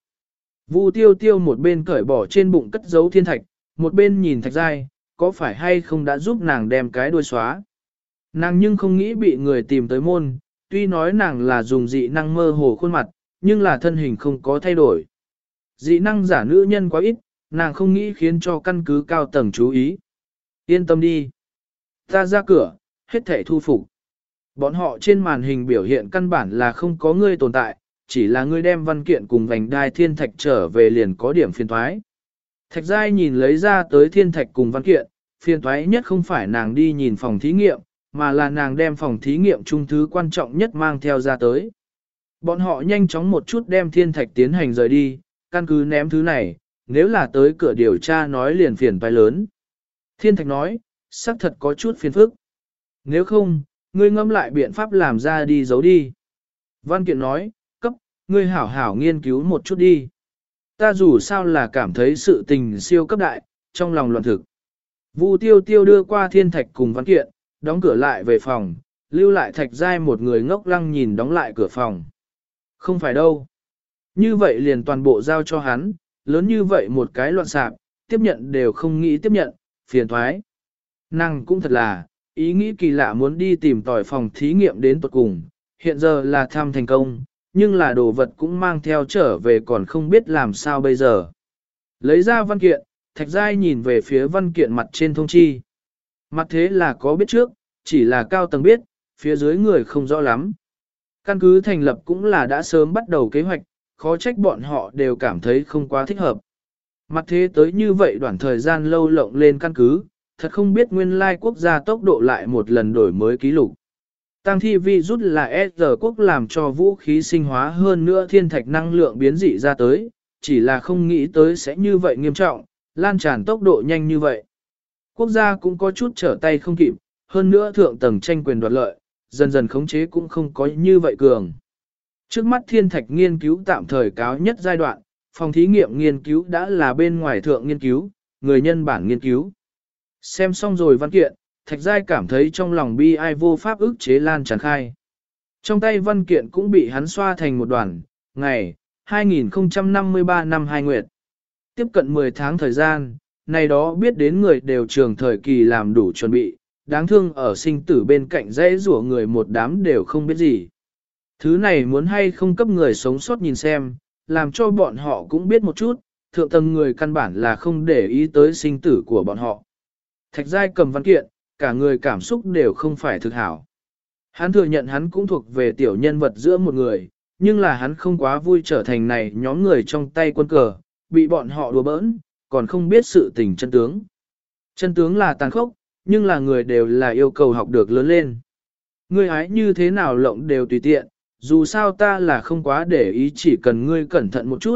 Speaker 1: Vu Tiêu Tiêu một bên cởi bỏ trên bụng cất giấu thiên thạch, một bên nhìn Thạch Giai, có phải hay không đã giúp nàng đem cái đuôi xóa. Nàng nhưng không nghĩ bị người tìm tới môn, tuy nói nàng là dùng dị năng mơ hồ khuôn mặt, nhưng là thân hình không có thay đổi. Dị năng giả nữ nhân quá ít, nàng không nghĩ khiến cho căn cứ cao tầng chú ý. Yên tâm đi. Ta ra cửa, hết thể thu phục. Bọn họ trên màn hình biểu hiện căn bản là không có ngươi tồn tại, chỉ là ngươi đem văn kiện cùng vành đai thiên thạch trở về liền có điểm phiền thoái. Thạch Giai nhìn lấy ra tới thiên thạch cùng văn kiện, phiền thoái nhất không phải nàng đi nhìn phòng thí nghiệm, mà là nàng đem phòng thí nghiệm chung thứ quan trọng nhất mang theo ra tới. Bọn họ nhanh chóng một chút đem thiên thạch tiến hành rời đi, căn cứ ném thứ này, nếu là tới cửa điều tra nói liền phiền toái lớn. Thiên thạch nói, xác thật có chút phiền phức. Nếu không, ngươi ngâm lại biện pháp làm ra đi giấu đi. Văn kiện nói, cấp, ngươi hảo hảo nghiên cứu một chút đi. Ta dù sao là cảm thấy sự tình siêu cấp đại, trong lòng loạn thực. Vu Tiêu Tiêu đưa qua thiên thạch cùng văn kiện, đóng cửa lại về phòng, lưu lại Thạch Giai một người ngốc lăng nhìn đóng lại cửa phòng. Không phải đâu. Như vậy liền toàn bộ giao cho hắn, lớn như vậy một cái loạn sạp, tiếp nhận đều không nghĩ tiếp nhận, phiền thoái. Nàng cũng thật là, ý nghĩ kỳ lạ muốn đi tìm tòi phòng thí nghiệm đến tuột cùng, hiện giờ là tham thành công, nhưng là đồ vật cũng mang theo trở về còn không biết làm sao bây giờ. Lấy ra văn kiện, Thạch Giai nhìn về phía văn kiện mặt trên thông chi. Mặt thế là có biết trước, chỉ là cao tầng biết, phía dưới người không rõ lắm. Căn cứ thành lập cũng là đã sớm bắt đầu kế hoạch, khó trách bọn họ đều cảm thấy không quá thích hợp. Mặt thế tới như vậy đoạn thời gian lâu lộng lên căn cứ, thật không biết nguyên lai quốc gia tốc độ lại một lần đổi mới ký lục. Tăng thi vi rút là ét rờ quốc làm cho vũ khí sinh hóa hơn nữa thiên thạch năng lượng biến dị ra tới, chỉ là không nghĩ tới sẽ như vậy nghiêm trọng, lan tràn tốc độ nhanh như vậy. Quốc gia cũng có chút trở tay không kịp, hơn nữa thượng tầng tranh quyền đoạt lợi, dần dần khống chế cũng không có như vậy cường. Trước mắt thiên thạch nghiên cứu tạm thời cáo nhất giai đoạn, phòng thí nghiệm nghiên cứu đã là bên ngoài thượng nghiên cứu, người nhân bản nghiên cứu. Xem xong rồi văn kiện, Thạch Giai cảm thấy trong lòng bi ai vô pháp ức chế lan tràn khai. Trong tay văn kiện cũng bị hắn xoa thành một đoàn, ngày, hai nghìn không trăm năm mươi ba năm hai nguyệt. Tiếp cận mười tháng thời gian, này đó biết đến người đều trường thời kỳ làm đủ chuẩn bị, đáng thương ở sinh tử bên cạnh dãy rủa người một đám đều không biết gì. Thứ này muốn hay không cấp người sống sót nhìn xem, làm cho bọn họ cũng biết một chút, thượng tầng người căn bản là không để ý tới sinh tử của bọn họ. Thạch Giai cầm văn kiện, cả người cảm xúc đều không phải thực hảo. Hắn thừa nhận hắn cũng thuộc về tiểu nhân vật giữa một người, nhưng là hắn không quá vui trở thành này nhóm người trong tay quân cờ, bị bọn họ đùa bỡn, còn không biết sự tình chân tướng. Chân tướng là tàn khốc, nhưng là người đều là yêu cầu học được lớn lên. Ngươi ái như thế nào lộng đều tùy tiện, dù sao ta là không quá để ý chỉ cần ngươi cẩn thận một chút,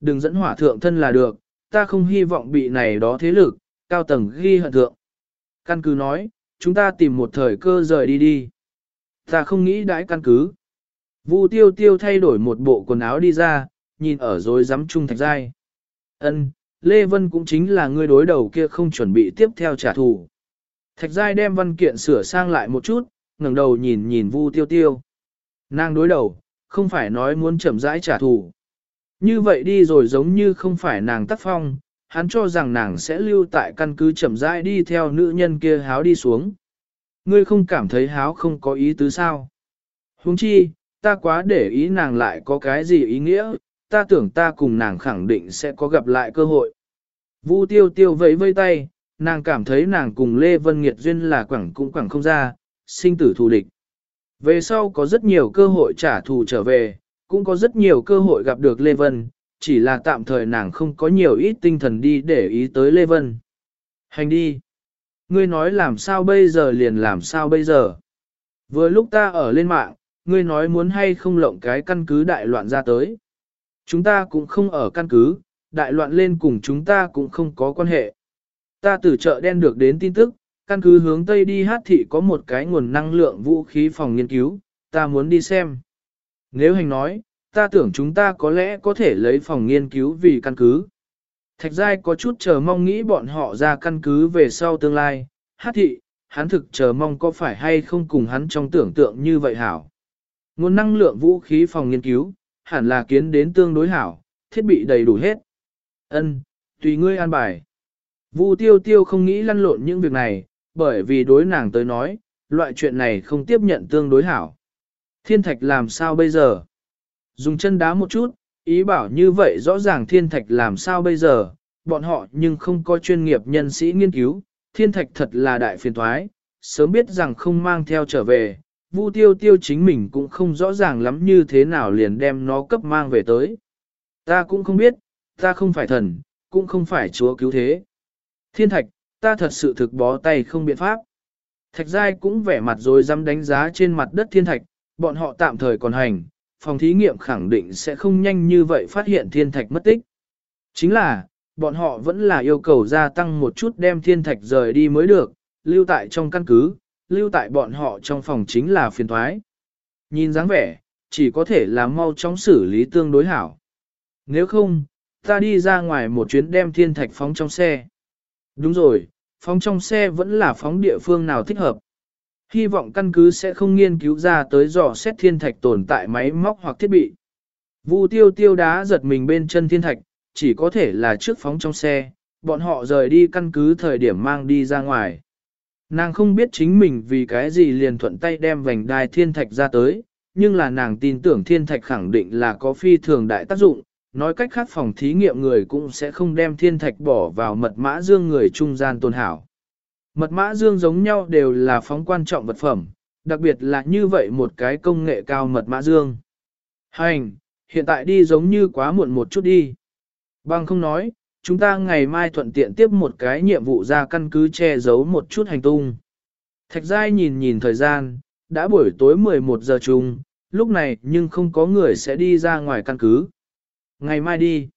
Speaker 1: đừng dẫn hỏa thượng thân là được, ta không hy vọng bị này đó thế lực, cao tầng ghi hận thượng. Căn cứ nói, chúng ta tìm một thời cơ rời đi đi. Ta không nghĩ đãi căn cứ. Vu tiêu tiêu thay đổi một bộ quần áo đi ra, nhìn ở rồi dám chung Thạch Giai. Ân, Lê Vân cũng chính là người đối đầu kia không chuẩn bị tiếp theo trả thù. Thạch Giai đem văn kiện sửa sang lại một chút, ngẩng đầu nhìn nhìn Vu tiêu tiêu. Nàng đối đầu, không phải nói muốn chậm rãi trả thù. Như vậy đi rồi giống như không phải nàng tác phong, hắn cho rằng nàng sẽ lưu tại căn cứ chậm rãi đi theo nữ nhân kia háo đi xuống. Ngươi không cảm thấy háo không có ý tứ sao? Huống chi, ta quá để ý nàng lại có cái gì ý nghĩa, ta tưởng ta cùng nàng khẳng định sẽ có gặp lại cơ hội. Vu tiêu tiêu vẫy vây tay, nàng cảm thấy nàng cùng Lê Vân Nghiệt duyên là quẳng cũng quẳng không ra, sinh tử thù địch. Về sau có rất nhiều cơ hội trả thù trở về, cũng có rất nhiều cơ hội gặp được Lê Vân, chỉ là tạm thời nàng không có nhiều ít tinh thần đi để ý tới Lê Vân. Hành đi. Ngươi nói làm sao bây giờ liền làm sao bây giờ. Vừa lúc ta ở lên mạng, ngươi nói muốn hay không lộng cái căn cứ đại loạn ra tới. Chúng ta cũng không ở căn cứ, đại loạn lên cùng chúng ta cũng không có quan hệ. Ta từ chợ đen được đến tin tức, căn cứ hướng Tây đi hát thị có một cái nguồn năng lượng vũ khí phòng nghiên cứu, ta muốn đi xem. Nếu hành nói, ta tưởng chúng ta có lẽ có thể lấy phòng nghiên cứu vì căn cứ. Thạch Giai có chút chờ mong nghĩ bọn họ ra căn cứ về sau tương lai, hát thị, hắn thực chờ mong có phải hay không cùng hắn trong tưởng tượng như vậy hảo. Nguồn năng lượng vũ khí phòng nghiên cứu, hẳn là kiến đến tương đối hảo, thiết bị đầy đủ hết. Ân, tùy ngươi an bài. Vu tiêu tiêu không nghĩ lăn lộn những việc này, bởi vì đối nàng tới nói, loại chuyện này không tiếp nhận tương đối hảo. Thiên thạch làm sao bây giờ? Dùng chân đá một chút, ý bảo như vậy rõ ràng thiên thạch làm sao bây giờ, bọn họ nhưng không có chuyên nghiệp nhân sĩ nghiên cứu, thiên thạch thật là đại phiền thoái, sớm biết rằng không mang theo trở về, Vu tiêu tiêu chính mình cũng không rõ ràng lắm như thế nào liền đem nó cấp mang về tới. Ta cũng không biết, ta không phải thần, cũng không phải chúa cứu thế. Thiên thạch, ta thật sự thực bó tay không biện pháp. Thạch Giai cũng vẻ mặt rồi dám đánh giá trên mặt đất thiên thạch, bọn họ tạm thời còn hành, phòng thí nghiệm khẳng định sẽ không nhanh như vậy phát hiện thiên thạch mất tích. Chính là, bọn họ vẫn là yêu cầu gia tăng một chút đem thiên thạch rời đi mới được, lưu tại trong căn cứ, lưu tại bọn họ trong phòng chính là phiền thoái. Nhìn dáng vẻ, chỉ có thể là mau chóng xử lý tương đối hảo. Nếu không, ta đi ra ngoài một chuyến đem thiên thạch phóng trong xe. Đúng rồi, phóng trong xe vẫn là phóng địa phương nào thích hợp. Hy vọng căn cứ sẽ không nghiên cứu ra tới dò xét thiên thạch tồn tại máy móc hoặc thiết bị. Vu tiêu tiêu đá giật mình bên chân thiên thạch, chỉ có thể là trước phóng trong xe, bọn họ rời đi căn cứ thời điểm mang đi ra ngoài. Nàng không biết chính mình vì cái gì liền thuận tay đem vành đai thiên thạch ra tới, nhưng là nàng tin tưởng thiên thạch khẳng định là có phi thường đại tác dụng, nói cách khác phòng thí nghiệm người cũng sẽ không đem thiên thạch bỏ vào mật mã dương người trung gian tồn hảo. Mật mã dương giống nhau đều là phóng quan trọng vật phẩm, đặc biệt là như vậy một cái công nghệ cao mật mã dương. Hành, hiện tại đi giống như quá muộn một chút đi. Bằng không nói, chúng ta ngày mai thuận tiện tiếp một cái nhiệm vụ ra căn cứ che giấu một chút hành tung. Thạch Giai nhìn nhìn thời gian, đã buổi tối mười một giờ chung, lúc này nhưng không có người sẽ đi ra ngoài căn cứ. Ngày mai đi.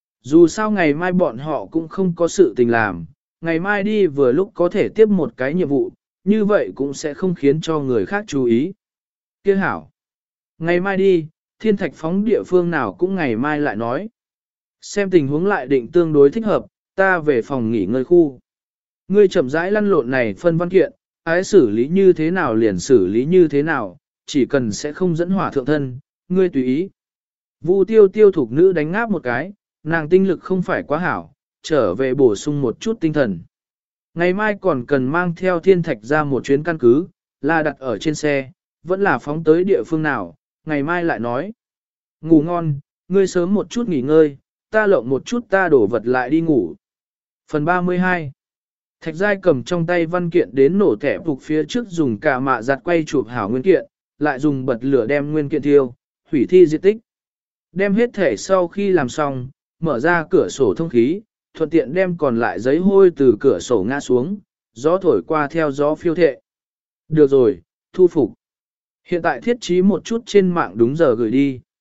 Speaker 1: Dù sao ngày mai bọn họ cũng không có sự tình làm, ngày mai đi vừa lúc có thể tiếp một cái nhiệm vụ, như vậy cũng sẽ không khiến cho người khác chú ý. Kia hảo. Ngày mai đi, thiên thạch phóng địa phương nào cũng ngày mai lại nói. Xem tình huống lại định tương đối thích hợp, ta về phòng nghỉ ngơi khu. Ngươi chậm rãi lăn lộn này phân văn kiện, ái xử lý như thế nào liền xử lý như thế nào, chỉ cần sẽ không dẫn hỏa thượng thân, ngươi tùy ý. Vu tiêu tiêu thuộc nữ đánh ngáp một cái, nàng tinh lực không phải quá hảo, trở về bổ sung một chút tinh thần. Ngày mai còn cần mang theo thiên thạch ra một chuyến căn cứ, là đặt ở trên xe, vẫn là phóng tới địa phương nào, ngày mai lại nói. Ngủ ngon, ngươi sớm một chút nghỉ ngơi, ta lộng một chút ta đổ vật lại đi ngủ. Phần ba mươi hai. Thạch Giai cầm trong tay văn kiện đến nổ thẻ phục phía trước dùng cả mạ giặt quay chụp hảo nguyên kiện, lại dùng bật lửa đem nguyên kiện thiêu, hủy thi diệt tích. Đem hết thể sau khi làm xong, mở ra cửa sổ thông khí, thuận tiện đem còn lại giấy hôi từ cửa sổ ngã xuống, gió thổi qua theo gió phiêu thệ. Được rồi, thu phục. Hiện tại thiết trí một chút trên mạng đúng giờ gửi đi.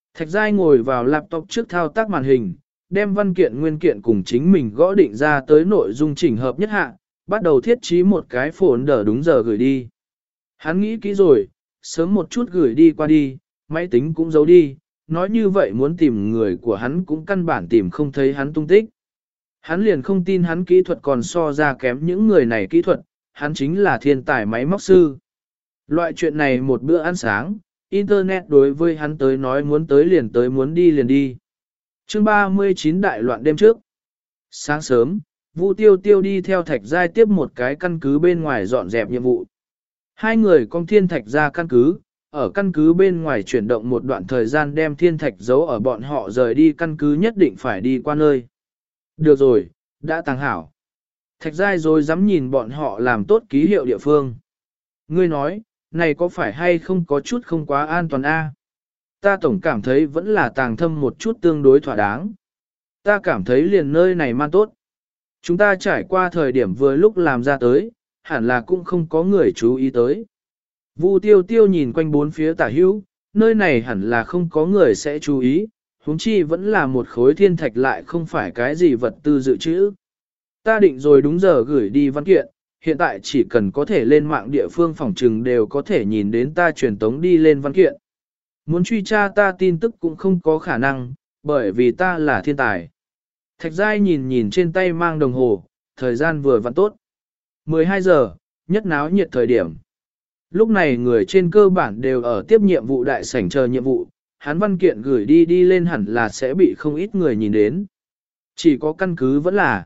Speaker 1: Thạch Giai ngồi vào laptop trước thao tác màn hình, đem văn kiện nguyên kiện cùng chính mình gõ định ra tới nội dung chỉnh hợp nhất hạ, bắt đầu thiết trí một cái folder đúng giờ gửi đi. Hắn nghĩ kỹ rồi, sớm một chút gửi đi qua đi, máy tính cũng giấu đi, nói như vậy muốn tìm người của hắn cũng căn bản tìm không thấy hắn tung tích. Hắn liền không tin hắn kỹ thuật còn so ra kém những người này kỹ thuật, hắn chính là thiên tài máy móc sư. Loại chuyện này một bữa ăn sáng, Internet đối với hắn tới nói muốn tới liền tới muốn đi liền đi. Chương ba mươi chín đại loạn đêm trước. Sáng sớm, Vu Tiêu Tiêu đi theo Thạch Giai tiếp một cái căn cứ bên ngoài dọn dẹp nhiệm vụ. Hai người con thiên thạch ra căn cứ, ở căn cứ bên ngoài chuyển động một đoạn thời gian đem thiên thạch giấu ở bọn họ rời đi căn cứ nhất định phải đi qua nơi. Được rồi, đã tăng hảo. Thạch Giai rồi dám nhìn bọn họ làm tốt ký hiệu địa phương. Ngươi nói, này có phải hay không có chút không quá an toàn a? Ta tổng cảm thấy vẫn là tàng thâm một chút tương đối thỏa đáng. Ta cảm thấy liền nơi này man tốt. Chúng ta trải qua thời điểm vừa lúc làm ra tới, hẳn là cũng không có người chú ý tới. Vu Tiêu Tiêu nhìn quanh bốn phía tả hữu, nơi này hẳn là không có người sẽ chú ý, huống chi vẫn là một khối thiên thạch lại không phải cái gì vật tư dự trữ. Ta định rồi đúng giờ gửi đi văn kiện, hiện tại chỉ cần có thể lên mạng địa phương phòng trừng đều có thể nhìn đến ta truyền tống đi lên văn kiện. Muốn truy tra ta tin tức cũng không có khả năng, bởi vì ta là thiên tài. Thạch Giai nhìn nhìn trên tay mang đồng hồ, thời gian vừa vặn tốt. mười hai giờ, nhất náo nhiệt thời điểm. Lúc này người trên cơ bản đều ở tiếp nhiệm vụ đại sảnh chờ nhiệm vụ, hắn văn kiện gửi đi đi lên hẳn là sẽ bị không ít người nhìn đến. Chỉ có căn cứ vẫn là.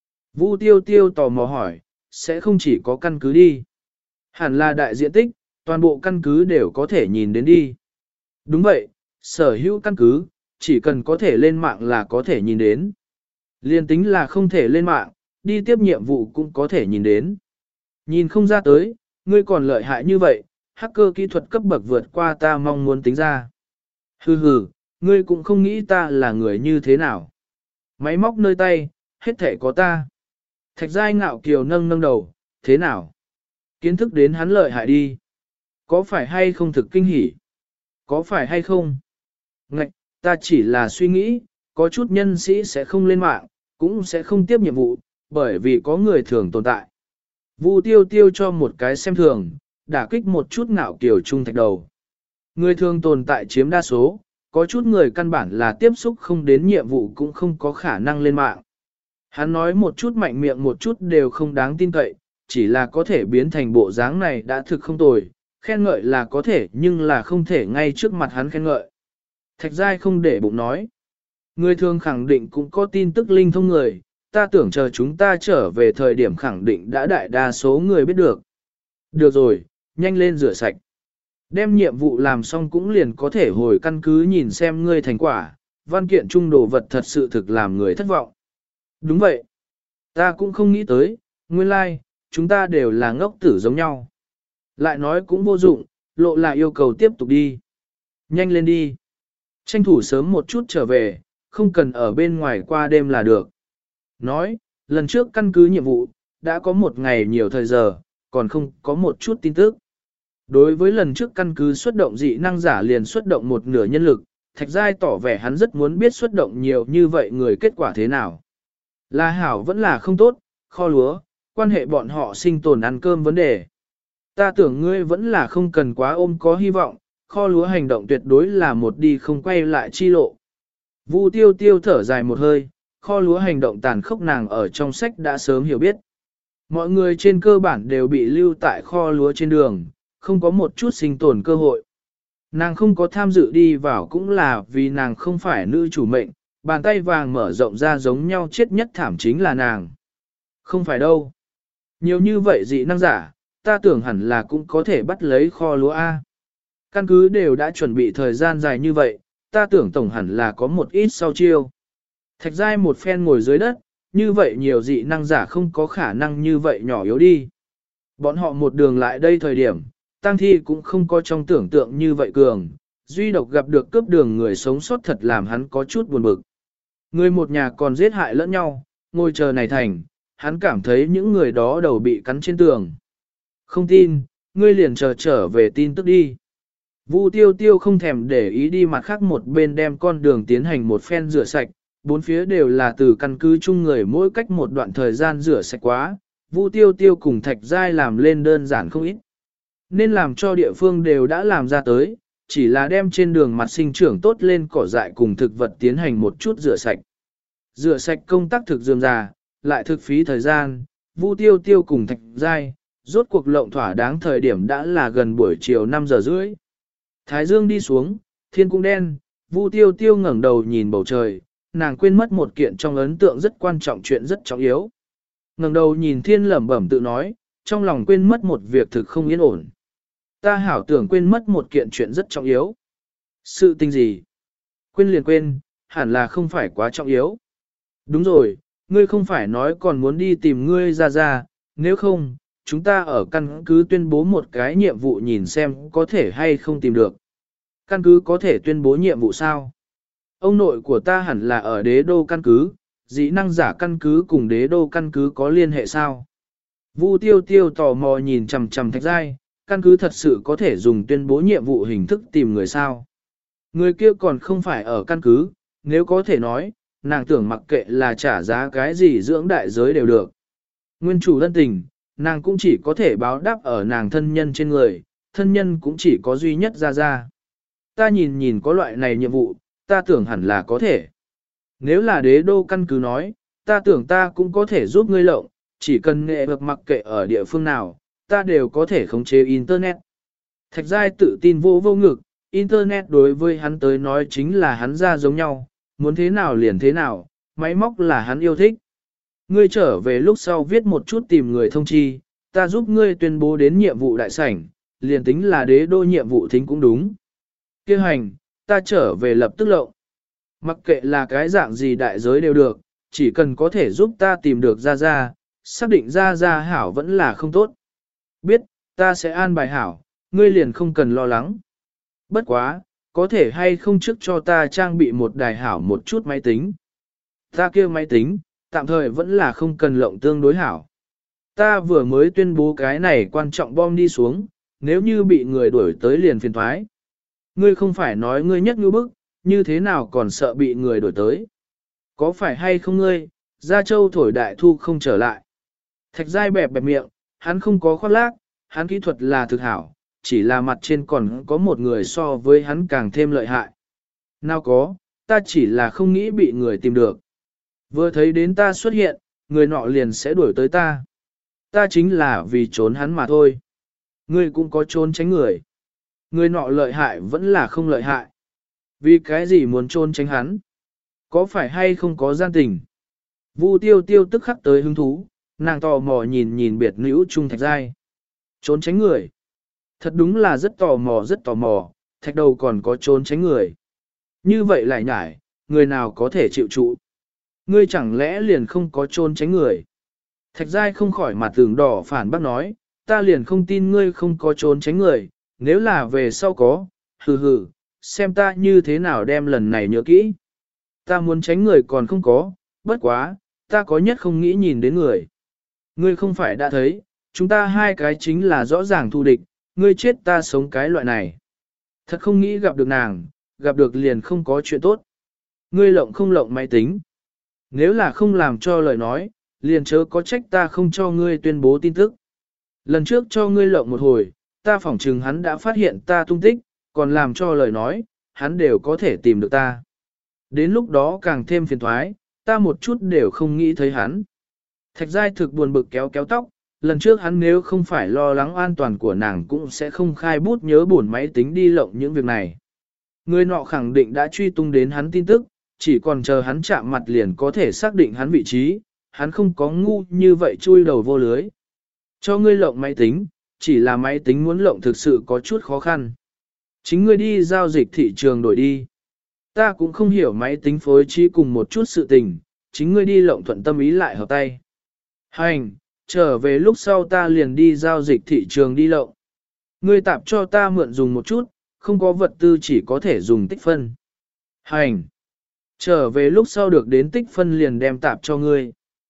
Speaker 1: Vu Tiêu Tiêu tò mò hỏi, sẽ không chỉ có căn cứ đi. Hẳn là đại diện tích, toàn bộ căn cứ đều có thể nhìn đến đi. Đúng vậy, sở hữu căn cứ, chỉ cần có thể lên mạng là có thể nhìn đến. Liên tính là không thể lên mạng, đi tiếp nhiệm vụ cũng có thể nhìn đến. Nhìn không ra tới, ngươi còn lợi hại như vậy, hacker kỹ thuật cấp bậc vượt qua ta mong muốn tính ra. Hừ hừ, ngươi cũng không nghĩ ta là người như thế nào. Máy móc nơi tay, hết thể có ta. Thạch Giai ngạo kiều nâng nâng đầu, thế nào? Kiến thức đến hắn lợi hại đi. Có phải hay không thực kinh hỉ? Có phải hay không? Ngạch, ta chỉ là suy nghĩ, có chút nhân sĩ sẽ không lên mạng, cũng sẽ không tiếp nhiệm vụ, bởi vì có người thường tồn tại. Vu Tiêu Tiêu cho một cái xem thường, đả kích một chút ngạo kiều trung thạch đầu. Người thường tồn tại chiếm đa số, có chút người căn bản là tiếp xúc không đến nhiệm vụ cũng không có khả năng lên mạng. Hắn nói một chút mạnh miệng một chút đều không đáng tin cậy, chỉ là có thể biến thành bộ dáng này đã thực không tồi, khen ngợi là có thể nhưng là không thể ngay trước mặt hắn khen ngợi. Thạch Giai không để bụng nói. Người thường khẳng định cũng có tin tức linh thông người, ta tưởng chờ chúng ta trở về thời điểm khẳng định đã đại đa số người biết được. Được rồi, nhanh lên rửa sạch. Đem nhiệm vụ làm xong cũng liền có thể hồi căn cứ nhìn xem ngươi thành quả, văn kiện trung đồ vật thật sự thực làm người thất vọng. Đúng vậy. Ta cũng không nghĩ tới, nguyên lai, like, chúng ta đều là ngốc tử giống nhau. Lại nói cũng vô dụng, lộ là yêu cầu tiếp tục đi. Nhanh lên đi. Tranh thủ sớm một chút trở về, không cần ở bên ngoài qua đêm là được. Nói, lần trước căn cứ nhiệm vụ, đã có một ngày nhiều thời giờ, còn không có một chút tin tức. Đối với lần trước căn cứ xuất động dị năng giả liền xuất động một nửa nhân lực, Thạch Giai tỏ vẻ hắn rất muốn biết xuất động nhiều như vậy người kết quả thế nào. Là hảo vẫn là không tốt, kho lúa, quan hệ bọn họ sinh tồn ăn cơm vấn đề. Ta tưởng ngươi vẫn là không cần quá ôm có hy vọng, kho lúa hành động tuyệt đối là một đi không quay lại chi lộ. Vu Tiêu Tiêu thở dài một hơi, kho lúa hành động tàn khốc nàng ở trong sách đã sớm hiểu biết. Mọi người trên cơ bản đều bị lưu tại kho lúa trên đường, không có một chút sinh tồn cơ hội. Nàng không có tham dự đi vào cũng là vì nàng không phải nữ chủ mệnh, bàn tay vàng mở rộng ra giống nhau chết nhất thảm chính là nàng. Không phải đâu. Nhiều như vậy dị năng giả, ta tưởng hẳn là cũng có thể bắt lấy kho lúa A. Căn cứ đều đã chuẩn bị thời gian dài như vậy, ta tưởng tổng hẳn là có một ít sau chiêu. Thạch Giai một phen ngồi dưới đất, như vậy nhiều dị năng giả không có khả năng như vậy nhỏ yếu đi. Bọn họ một đường lại đây thời điểm, tang thi cũng không có trong tưởng tượng như vậy cường, duy độc gặp được cướp đường người sống sót thật làm hắn có chút buồn bực. Người một nhà còn giết hại lẫn nhau, ngồi chờ này thành, hắn cảm thấy những người đó đầu bị cắn trên tường. Không tin, ngươi liền chờ trở về tin tức đi. Vu tiêu tiêu không thèm để ý đi mặt khác một bên đem con đường tiến hành một phen rửa sạch, bốn phía đều là từ căn cứ chung người mỗi cách một đoạn thời gian rửa sạch quá, Vu tiêu tiêu cùng thạch giai làm lên đơn giản không ít. Nên làm cho địa phương đều đã làm ra tới, chỉ là đem trên đường mặt sinh trưởng tốt lên cỏ dại cùng thực vật tiến hành một chút rửa sạch. Rửa sạch công tác thực dườm già, lại thực phí thời gian, Vu tiêu tiêu cùng thạch giai, rốt cuộc lộng thỏa đáng thời điểm đã là gần buổi chiều năm giờ rưỡi. Thái dương đi xuống, thiên cũng đen, Vu tiêu tiêu ngẩng đầu nhìn bầu trời, nàng quên mất một kiện trong ấn tượng rất quan trọng chuyện rất trọng yếu. Ngẩng đầu nhìn thiên lẩm bẩm tự nói, trong lòng quên mất một việc thực không yên ổn. Ta hảo tưởng quên mất một kiện chuyện rất trọng yếu. Sự tình gì? Quên liền quên, hẳn là không phải quá trọng yếu. Đúng rồi, ngươi không phải nói còn muốn đi tìm ngươi ra ra, nếu không, chúng ta ở căn cứ tuyên bố một cái nhiệm vụ nhìn xem có thể hay không tìm được. Căn cứ có thể tuyên bố nhiệm vụ sao? Ông nội của ta hẳn là ở đế đô căn cứ, dĩ năng giả căn cứ cùng đế đô căn cứ có liên hệ sao? Vu tiêu tiêu tò mò nhìn chằm chằm thạch giai, căn cứ thật sự có thể dùng tuyên bố nhiệm vụ hình thức tìm người sao? Người kia còn không phải ở căn cứ, nếu có thể nói, nàng tưởng mặc kệ là trả giá cái gì dưỡng đại giới đều được. Nguyên chủ thân tình, nàng cũng chỉ có thể báo đáp ở nàng thân nhân trên người, thân nhân cũng chỉ có duy nhất ra ra. Ta nhìn nhìn có loại này nhiệm vụ, ta tưởng hẳn là có thể. Nếu là đế đô căn cứ nói, ta tưởng ta cũng có thể giúp ngươi lộng, chỉ cần nghệ vực mặc kệ ở địa phương nào, ta đều có thể khống chế Internet. Thạch giai tự tin vô vô ngực, Internet đối với hắn tới nói chính là hắn ra giống nhau, muốn thế nào liền thế nào, máy móc là hắn yêu thích. Ngươi trở về lúc sau viết một chút tìm người thông chi, ta giúp ngươi tuyên bố đến nhiệm vụ đại sảnh, liền tính là đế đô nhiệm vụ thính cũng đúng. Kêu hành, ta trở về lập tức lộng. Mặc kệ là cái dạng gì đại giới đều được, chỉ cần có thể giúp ta tìm được ra ra, xác định ra ra hảo vẫn là không tốt. Biết, ta sẽ an bài hảo, ngươi liền không cần lo lắng. Bất quá, có thể hay không trước cho ta trang bị một đài hảo một chút máy tính. Ta kêu máy tính, tạm thời vẫn là không cần lộng tương đối hảo. Ta vừa mới tuyên bố cái này quan trọng bom đi xuống, nếu như bị người đuổi tới liền phiền thoái. Ngươi không phải nói ngươi nhất ngư bức, như thế nào còn sợ bị người đuổi tới. Có phải hay không ngươi, Gia Châu thổi đại thu không trở lại. Thạch giai bẹp bẹp miệng, hắn không có khoác lác, hắn kỹ thuật là thực hảo, chỉ là mặt trên còn có một người so với hắn càng thêm lợi hại. Nào có, ta chỉ là không nghĩ bị người tìm được. Vừa thấy đến ta xuất hiện, người nọ liền sẽ đuổi tới ta. Ta chính là vì trốn hắn mà thôi. Ngươi cũng có trốn tránh người. Người nọ lợi hại vẫn là không lợi hại. Vì cái gì muốn trốn tránh hắn? Có phải hay không có gian tình? Vu tiêu tiêu tức khắc tới hứng thú, nàng tò mò nhìn nhìn biệt nữ trung thạch giai. Trốn tránh người. Thật đúng là rất tò mò rất tò mò, thạch đầu còn có trốn tránh người. Như vậy lại nhải, người nào có thể chịu trụ? Ngươi chẳng lẽ liền không có trốn tránh người? Thạch giai không khỏi mặt tường đỏ phản bác nói, ta liền không tin ngươi không có trốn tránh người, nếu là về sau có, hừ hừ, xem ta như thế nào đem lần này nhớ kỹ. Ta muốn tránh người còn không có, bất quá, ta có nhất không nghĩ nhìn đến người. Ngươi không phải đã thấy, chúng ta hai cái chính là rõ ràng thù địch, ngươi chết ta sống cái loại này. Thật không nghĩ gặp được nàng, gặp được liền không có chuyện tốt. Ngươi lộng không lộng máy tính. Nếu là không làm cho lời nói, liền chớ có trách ta không cho ngươi tuyên bố tin tức. Lần trước cho ngươi lộng một hồi, ta phỏng chừng hắn đã phát hiện ta tung tích, còn làm cho lời nói, hắn đều có thể tìm được ta. Đến lúc đó càng thêm phiền thoái, ta một chút đều không nghĩ thấy hắn. Thạch giai thực buồn bực kéo kéo tóc, lần trước hắn nếu không phải lo lắng an toàn của nàng cũng sẽ không khai bút nhớ buồn máy tính đi lộng những việc này. Người nọ khẳng định đã truy tung đến hắn tin tức, chỉ còn chờ hắn chạm mặt liền có thể xác định hắn vị trí, hắn không có ngu như vậy chui đầu vô lưới. Cho ngươi lộng máy tính, chỉ là máy tính muốn lộng thực sự có chút khó khăn. Chính ngươi đi giao dịch thị trường đổi đi. Ta cũng không hiểu máy tính phối trí cùng một chút sự tình, chính ngươi đi lộng thuận tâm ý lại hợp tay. Hành, trở về lúc sau ta liền đi giao dịch thị trường đi lộng. Ngươi tạp cho ta mượn dùng một chút, không có vật tư chỉ có thể dùng tích phân. Hành, trở về lúc sau được đến tích phân liền đem tạp cho ngươi.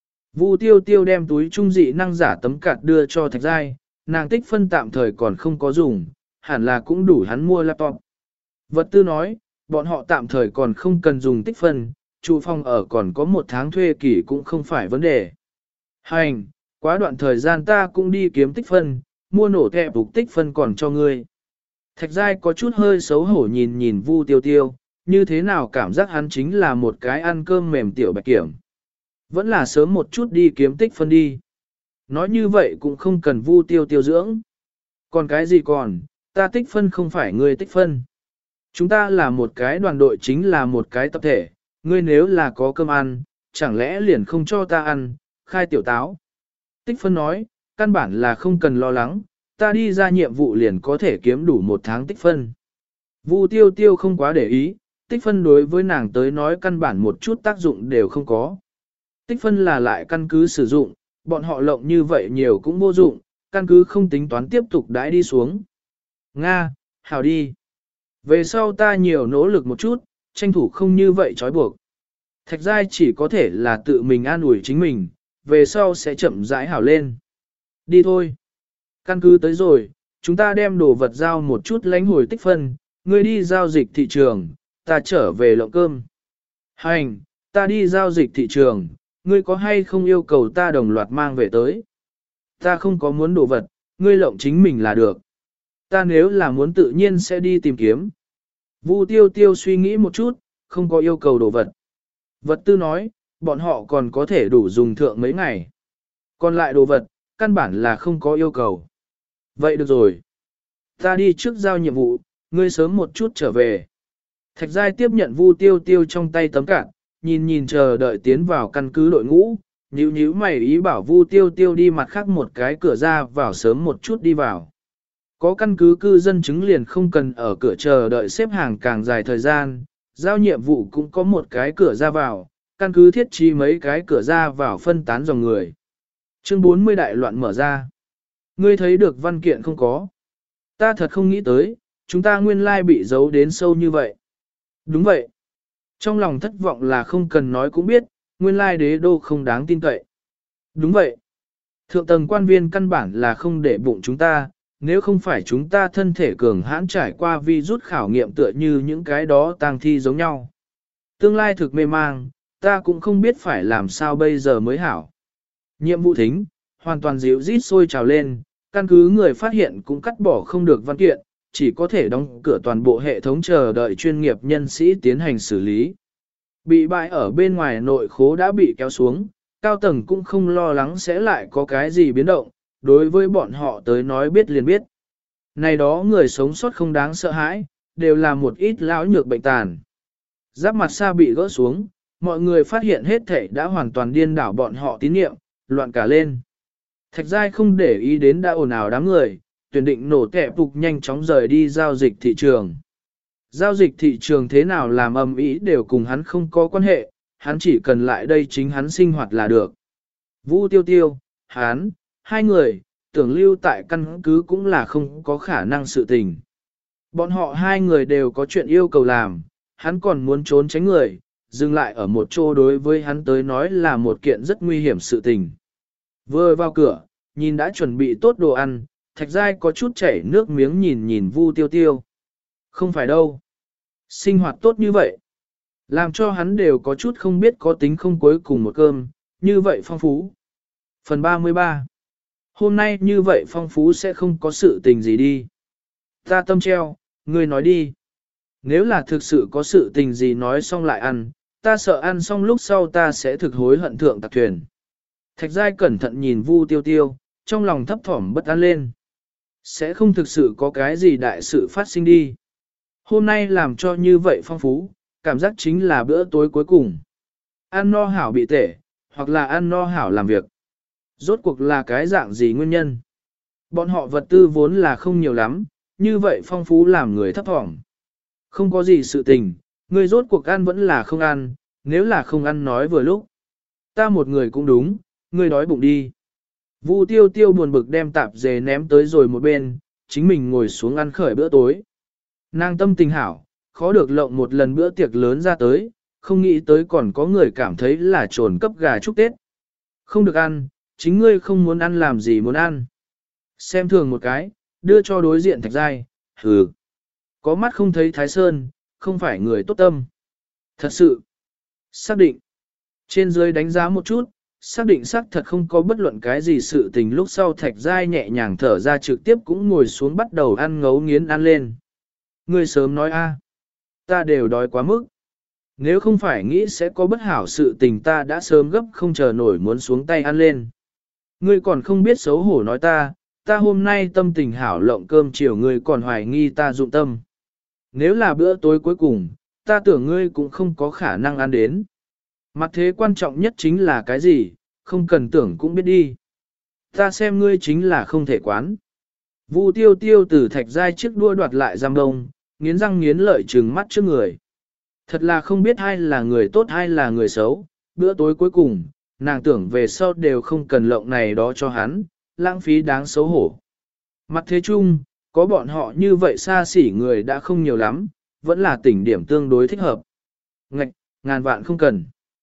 Speaker 1: Vu tiêu tiêu đem túi trung dị năng giả tấm cạt đưa cho thạch giai, nàng tích phân tạm thời còn không có dùng, hẳn là cũng đủ hắn mua laptop. Vật tư nói, bọn họ tạm thời còn không cần dùng tích phân, trụ phòng ở còn có một tháng thuê kỳ cũng không phải vấn đề. Hành, quá đoạn thời gian ta cũng đi kiếm tích phân, mua nổ kẹp phục tích phân còn cho ngươi. Thạch Giai có chút hơi xấu hổ nhìn nhìn Vu Tiêu Tiêu, như thế nào cảm giác hắn chính là một cái ăn cơm mềm tiểu bạch kiểm. Vẫn là sớm một chút đi kiếm tích phân đi. Nói như vậy cũng không cần Vu Tiêu Tiêu dưỡng. Còn cái gì còn, ta tích phân không phải ngươi tích phân. Chúng ta là một cái đoàn đội, chính là một cái tập thể, ngươi nếu là có cơm ăn, chẳng lẽ liền không cho ta ăn, khai tiểu táo. Tích phân nói, căn bản là không cần lo lắng, ta đi ra nhiệm vụ liền có thể kiếm đủ một tháng tích phân. Vu Tiêu Tiêu không quá để ý, tích phân đối với nàng tới nói căn bản một chút tác dụng đều không có. Tích phân là lại căn cứ sử dụng, bọn họ lộng như vậy nhiều cũng vô dụng, căn cứ không tính toán tiếp tục đãi đi xuống. Nga, hảo đi. Về sau ta nhiều nỗ lực một chút, tranh thủ không như vậy trói buộc. Thạch Giai chỉ có thể là tự mình an ủi chính mình, về sau sẽ chậm rãi hảo lên. Đi thôi. Căn cứ tới rồi, chúng ta đem đồ vật giao một chút lãnh hồi tích phân, ngươi đi giao dịch thị trường, ta trở về lộng cơm. Hành, ta đi giao dịch thị trường, ngươi có hay không yêu cầu ta đồng loạt mang về tới? Ta không có muốn đồ vật, ngươi lộng chính mình là được. Ta nếu là muốn tự nhiên sẽ đi tìm kiếm. Vu Tiêu Tiêu suy nghĩ một chút, không có yêu cầu đồ vật. Vật tư nói, bọn họ còn có thể đủ dùng thượng mấy ngày. Còn lại đồ vật, căn bản là không có yêu cầu. Vậy được rồi. Ta đi trước giao nhiệm vụ, ngươi sớm một chút trở về. Thạch Giai tiếp nhận Vu Tiêu Tiêu trong tay tấm cản, nhìn nhìn chờ đợi tiến vào căn cứ đội ngũ, nhíu nhíu mày ý bảo Vu Tiêu Tiêu đi mặt khác một cái cửa ra vào sớm một chút đi vào. Có căn cứ cư dân chứng liền không cần ở cửa chờ đợi xếp hàng càng dài thời gian, giao nhiệm vụ cũng có một cái cửa ra vào, căn cứ thiết trí mấy cái cửa ra vào phân tán dòng người. Chương bốn mươi đại loạn mở ra. Ngươi thấy được văn kiện không có? Ta thật không nghĩ tới, chúng ta nguyên lai bị giấu đến sâu như vậy. Đúng vậy. Trong lòng thất vọng là không cần nói cũng biết, nguyên lai đế đô không đáng tin cậy. Đúng vậy. Thượng tầng quan viên căn bản là không để bụng chúng ta, nếu không phải chúng ta thân thể cường hãn trải qua vi rút khảo nghiệm tựa như những cái đó tang thi giống nhau. Tương lai thực mê mang, ta cũng không biết phải làm sao bây giờ mới hảo. Nhiệm vụ thính, hoàn toàn dịu rít sôi trào lên, căn cứ người phát hiện cũng cắt bỏ không được văn kiện, chỉ có thể đóng cửa toàn bộ hệ thống chờ đợi chuyên nghiệp nhân sĩ tiến hành xử lý. Bị bại ở bên ngoài nội khố đã bị kéo xuống, cao tầng cũng không lo lắng sẽ lại có cái gì biến động, đối với bọn họ tới nói biết liền biết. Này đó người sống sót không đáng sợ hãi, đều là một ít lão nhược bệnh tàn. Giáp mặt xa bị gỡ xuống, mọi người phát hiện hết thể đã hoàn toàn điên đảo bọn họ tín nhiệm, loạn cả lên. Thạch Giai không để ý đến đã ồn ào đám người, tuyển định nổ kẹp phục nhanh chóng rời đi giao dịch thị trường. Giao dịch thị trường thế nào làm ầm ĩ đều cùng hắn không có quan hệ, hắn chỉ cần lại đây chính hắn sinh hoạt là được. Vu Tiêu Tiêu, hắn, hai người, tưởng lưu tại căn cứ cũng là không có khả năng sự tình. Bọn họ hai người đều có chuyện yêu cầu làm, hắn còn muốn trốn tránh người, dừng lại ở một chỗ đối với hắn tới nói là một kiện rất nguy hiểm sự tình. Vừa vào cửa, nhìn đã chuẩn bị tốt đồ ăn, Thạch Giai có chút chảy nước miếng nhìn nhìn Vu Tiêu Tiêu. Không phải đâu. Sinh hoạt tốt như vậy. Làm cho hắn đều có chút không biết có tính không cuối cùng một cơm, như vậy phong phú. Phần ba mươi ba. Hôm nay như vậy phong phú sẽ không có sự tình gì đi. Ta tâm treo, ngươi nói đi. Nếu là thực sự có sự tình gì nói xong lại ăn, ta sợ ăn xong lúc sau ta sẽ thực hối hận thượng tạc thuyền. Thạch Giai cẩn thận nhìn Vu Tiêu Tiêu, trong lòng thấp thỏm bất an lên. Sẽ không thực sự có cái gì đại sự phát sinh đi. Hôm nay làm cho như vậy phong phú, cảm giác chính là bữa tối cuối cùng. Ăn no hảo bị tể, hoặc là ăn no hảo làm việc. Rốt cuộc là cái dạng gì nguyên nhân? Bọn họ vật tư vốn là không nhiều lắm, như vậy phong phú làm người thấp thỏm. Không có gì sự tình, người rốt cuộc ăn vẫn là không ăn, nếu là không ăn nói vừa lúc. Ta một người cũng đúng, người đói bụng đi. Vu Tiêu Tiêu buồn bực đem tạp dề ném tới rồi một bên, chính mình ngồi xuống ăn khởi bữa tối. Nàng tâm tình hảo, khó được lộng một lần bữa tiệc lớn ra tới, không nghĩ tới còn có người cảm thấy là trồn cấp gà chúc Tết. Không được ăn, chính ngươi không muốn ăn làm gì muốn ăn. Xem thường một cái, đưa cho đối diện Thạch Giai, Hừ, có mắt không thấy Thái Sơn, không phải người tốt tâm. Thật sự, xác định. Trên dưới đánh giá một chút, xác định xác thật không có bất luận cái gì sự tình lúc sau Thạch Giai nhẹ nhàng thở ra trực tiếp cũng ngồi xuống bắt đầu ăn ngấu nghiến ăn lên. Ngươi sớm nói a, ta đều đói quá mức. Nếu không phải nghĩ sẽ có bất hảo sự tình ta đã sớm gấp không chờ nổi muốn xuống tay ăn lên. Ngươi còn không biết xấu hổ nói ta, ta hôm nay tâm tình hảo lộng cơm chiều ngươi còn hoài nghi ta dụng tâm. Nếu là bữa tối cuối cùng, ta tưởng ngươi cũng không có khả năng ăn đến. Mặt thế quan trọng nhất chính là cái gì, không cần tưởng cũng biết đi. Ta xem ngươi chính là không thể quán. Vu tiêu tiêu từ Thạch Giai chiếc đua đoạt lại giam đông, nghiến răng nghiến lợi trừng mắt trước người. Thật là không biết ai là người tốt ai là người xấu, bữa tối cuối cùng, nàng tưởng về sau đều không cần lộng này đó cho hắn, lãng phí đáng xấu hổ. Mặt thế chung, có bọn họ như vậy xa xỉ người đã không nhiều lắm, vẫn là tỉnh điểm tương đối thích hợp. Ngạch, ngàn vạn không cần.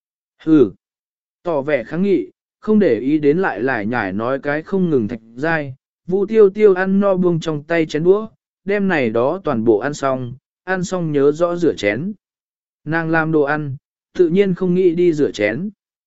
Speaker 1: Hừ, tỏ vẻ kháng nghị, không để ý đến lại lại nhải nói cái không ngừng Thạch Giai, Vu tiêu tiêu ăn no buông trong tay chén đũa, đem này đó toàn bộ ăn xong, ăn xong nhớ rõ rửa chén. Nàng làm đồ ăn, tự nhiên không nghĩ đi rửa chén.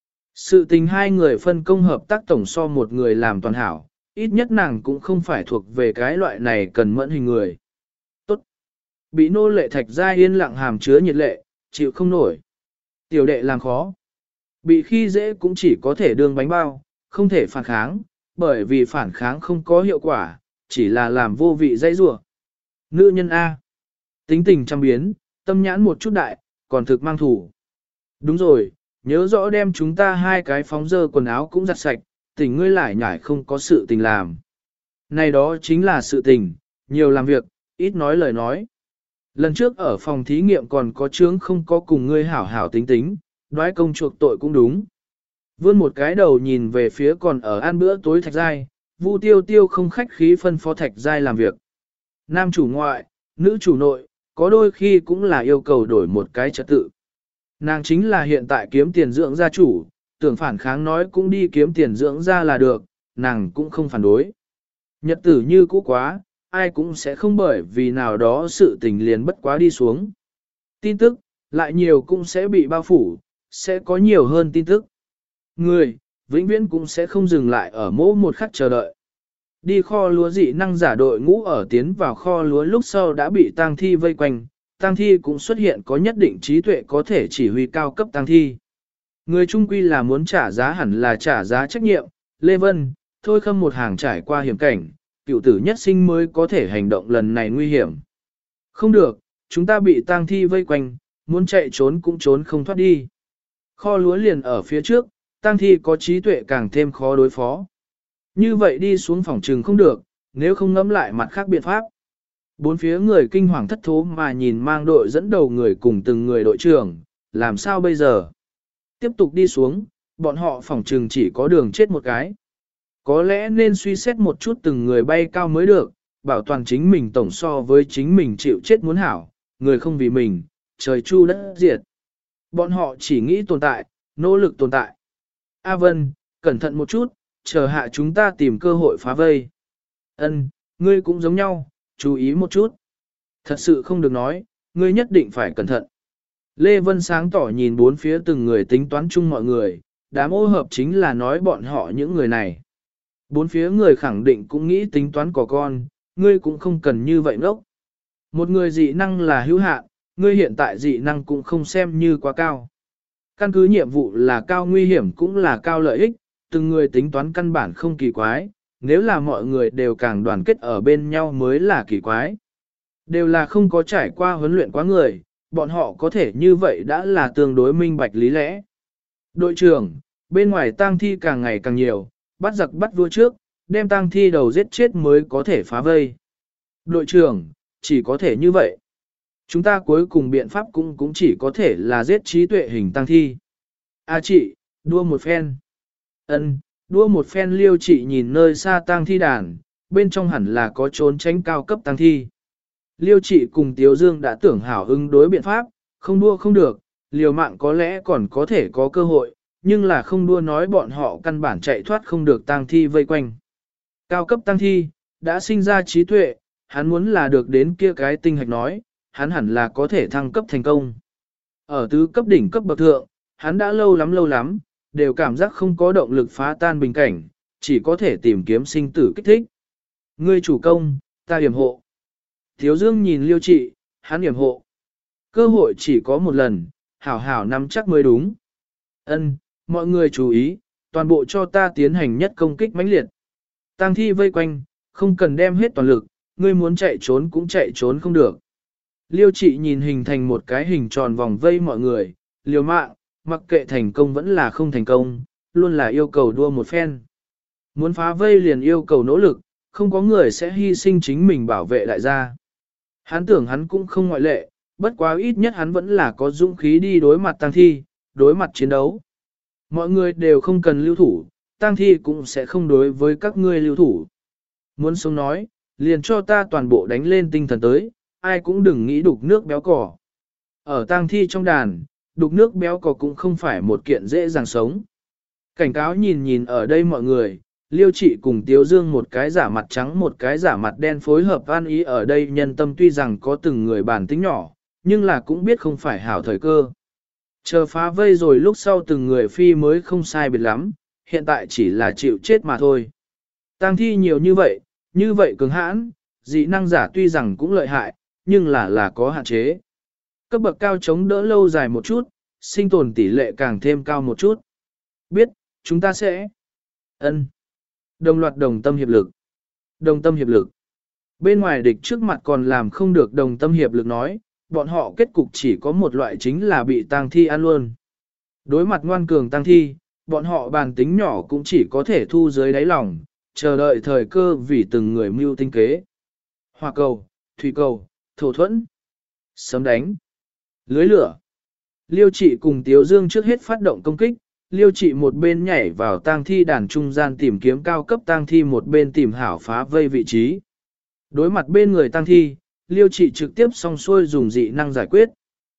Speaker 1: Sự tình hai người phân công hợp tác tổng so một người làm toàn hảo, ít nhất nàng cũng không phải thuộc về cái loại này cần mẫn hình người. Tốt. Bị nô lệ Thạch Giai yên lặng hàm chứa nhiệt lệ, chịu không nổi. Tiểu đệ làm khó. Bị khi dễ cũng chỉ có thể đương bánh bao, không thể phản kháng, bởi vì phản kháng không có hiệu quả, chỉ là làm vô vị dãy rủa. Nữ nhân A. Tính tình trăm biến, tâm nhãn một chút đại, còn thực mang thủ. Đúng rồi, nhớ rõ đem chúng ta hai cái phóng dơ quần áo cũng giặt sạch, tình ngươi lại nhải không có sự tình làm. Này đó chính là sự tình, nhiều làm việc, ít nói lời nói. Lần trước ở phòng thí nghiệm còn có chướng không có cùng ngươi hảo hảo tính tính, đoái công chuộc tội cũng đúng. Vươn một cái đầu nhìn về phía còn ở ăn bữa tối Thạch Giai, Vu tiêu tiêu không khách khí phân phó Thạch Giai làm việc. Nam chủ ngoại, nữ chủ nội, có đôi khi cũng là yêu cầu đổi một cái trật tự. Nàng chính là hiện tại kiếm tiền dưỡng gia chủ, tưởng phản kháng nói cũng đi kiếm tiền dưỡng gia là được, nàng cũng không phản đối. Nhật tử như cũ quá, ai cũng sẽ không bởi vì nào đó sự tình liền bất quá đi xuống. Tin tức, lại nhiều cũng sẽ bị bao phủ, sẽ có nhiều hơn tin tức. Người, vĩnh viễn cũng sẽ không dừng lại ở mỗi một khắc chờ đợi. Đi kho lúa dị năng giả đội ngũ ở tiến vào kho lúa lúc sau đã bị tang thi vây quanh, tang thi cũng xuất hiện có nhất định trí tuệ có thể chỉ huy cao cấp tang thi. Người trung quy là muốn trả giá hẳn là trả giá trách nhiệm, Lê Vân, thôi khâm một hàng trải qua hiểm cảnh, cựu tử nhất sinh mới có thể hành động lần này nguy hiểm. Không được, chúng ta bị tang thi vây quanh, muốn chạy trốn cũng trốn không thoát đi. Kho lúa liền ở phía trước, tang thi có trí tuệ càng thêm khó đối phó. Như vậy đi xuống phòng trừng không được, nếu không ngẫm lại mặt khác biện pháp. Bốn phía người kinh hoàng thất thố mà nhìn mang đội dẫn đầu người cùng từng người đội trưởng, làm sao bây giờ? Tiếp tục đi xuống, bọn họ phòng trừng chỉ có đường chết một cái. Có lẽ nên suy xét một chút từng người bay cao mới được, bảo toàn chính mình tổng so với chính mình chịu chết muốn hảo, người không vì mình, trời chu đất diệt. Bọn họ chỉ nghĩ tồn tại, nỗ lực tồn tại. A Vân, cẩn thận một chút, chờ hạ chúng ta tìm cơ hội phá vây. Ân, ngươi cũng giống nhau, chú ý một chút. Thật sự không được nói, ngươi nhất định phải cẩn thận. Lê Vân sáng tỏ nhìn bốn phía từng người tính toán chung mọi người, đám ô hợp chính là nói bọn họ những người này. Bốn phía người khẳng định cũng nghĩ tính toán của con, ngươi cũng không cần như vậy ngốc. Một người dị năng là hữu hạn, ngươi hiện tại dị năng cũng không xem như quá cao. Căn cứ nhiệm vụ là cao nguy hiểm cũng là cao lợi ích, từng người tính toán căn bản không kỳ quái, nếu là mọi người đều càng đoàn kết ở bên nhau mới là kỳ quái. Đều là không có trải qua huấn luyện quá người, bọn họ có thể như vậy đã là tương đối minh bạch lý lẽ. Đội trưởng, bên ngoài tang thi càng ngày càng nhiều, bắt giặc bắt vua trước, đem tang thi đầu giết chết mới có thể phá vây. Đội trưởng, chỉ có thể như vậy. Chúng ta cuối cùng biện pháp cũng cũng chỉ có thể là giết trí tuệ hình tang thi. A chị, đua một phen. Ân, đua một phen liêu chị nhìn nơi xa tang thi đàn, bên trong hẳn là có trốn tránh cao cấp tang thi. Liêu chị cùng Tiếu Dương đã tưởng hảo ứng đối biện pháp, không đua không được, liều mạng có lẽ còn có thể có cơ hội, nhưng là không đua nói bọn họ căn bản chạy thoát không được tang thi vây quanh. Cao cấp tang thi, đã sinh ra trí tuệ, hắn muốn là được đến kia cái tinh hạch nói, hắn hẳn là có thể thăng cấp thành công. Ở tứ cấp đỉnh cấp bậc thượng, hắn đã lâu lắm lâu lắm, đều cảm giác không có động lực phá tan bình cảnh, chỉ có thể tìm kiếm sinh tử kích thích. Ngươi chủ công, ta yểm hộ. Thiếu Dương nhìn Liêu Trị, hắn yểm hộ. Cơ hội chỉ có một lần, hảo hảo nắm chắc mới đúng. Ân, mọi người chú ý, toàn bộ cho ta tiến hành nhất công kích mãnh liệt. Tang thi vây quanh, không cần đem hết toàn lực, ngươi muốn chạy trốn cũng chạy trốn không được. Liêu Trị nhìn hình thành một cái hình tròn vòng vây mọi người, liều mạng, mặc kệ thành công vẫn là không thành công, luôn là yêu cầu đua một phen. Muốn phá vây liền yêu cầu nỗ lực, không có người sẽ hy sinh chính mình bảo vệ đại gia. Hắn tưởng hắn cũng không ngoại lệ, bất quá ít nhất hắn vẫn là có dũng khí đi đối mặt tang thi, đối mặt chiến đấu. Mọi người đều không cần lưu thủ, tang thi cũng sẽ không đối với các ngươi lưu thủ. Muốn sống nói, liền cho ta toàn bộ đánh lên tinh thần tới, ai cũng đừng nghĩ đục nước béo cỏ. Ở tang thi trong đàn, đục nước béo cỏ cũng không phải một kiện dễ dàng sống. Cảnh cáo nhìn nhìn ở đây mọi người, Liêu Trị cùng Tiếu Dương một cái giả mặt trắng một cái giả mặt đen phối hợp an ý ở đây nhân tâm tuy rằng có từng người bản tính nhỏ, nhưng là cũng biết không phải hảo thời cơ. Chờ phá vây rồi lúc sau từng người phi mới không sai biệt lắm, hiện tại chỉ là chịu chết mà thôi. Tang thi nhiều như vậy, như vậy cứng hãn, dị năng giả tuy rằng cũng lợi hại, nhưng là là có hạn chế. Cấp bậc cao chống đỡ lâu dài một chút, sinh tồn tỷ lệ càng thêm cao một chút. Biết, chúng ta sẽ ân đồng loạt đồng tâm hiệp lực. Đồng tâm hiệp lực. Bên ngoài địch trước mặt còn làm không được đồng tâm hiệp lực nói, bọn họ kết cục chỉ có một loại chính là bị tang thi ăn luôn. Đối mặt ngoan cường tang thi, bọn họ bàn tính nhỏ cũng chỉ có thể thu dưới đáy lòng, chờ đợi thời cơ vì từng người mưu tinh kế. Hỏa cầu, thủy cầu, thổ thuẫn, sấm đánh, lưới lửa. Liêu Trị cùng Tiếu Dương trước hết phát động công kích, Liêu Trị một bên nhảy vào tang thi đàn trung gian tìm kiếm cao cấp tang thi một bên tìm hảo phá vây vị trí. Đối mặt bên người tang thi, Liêu Trị trực tiếp song xuôi dùng dị năng giải quyết.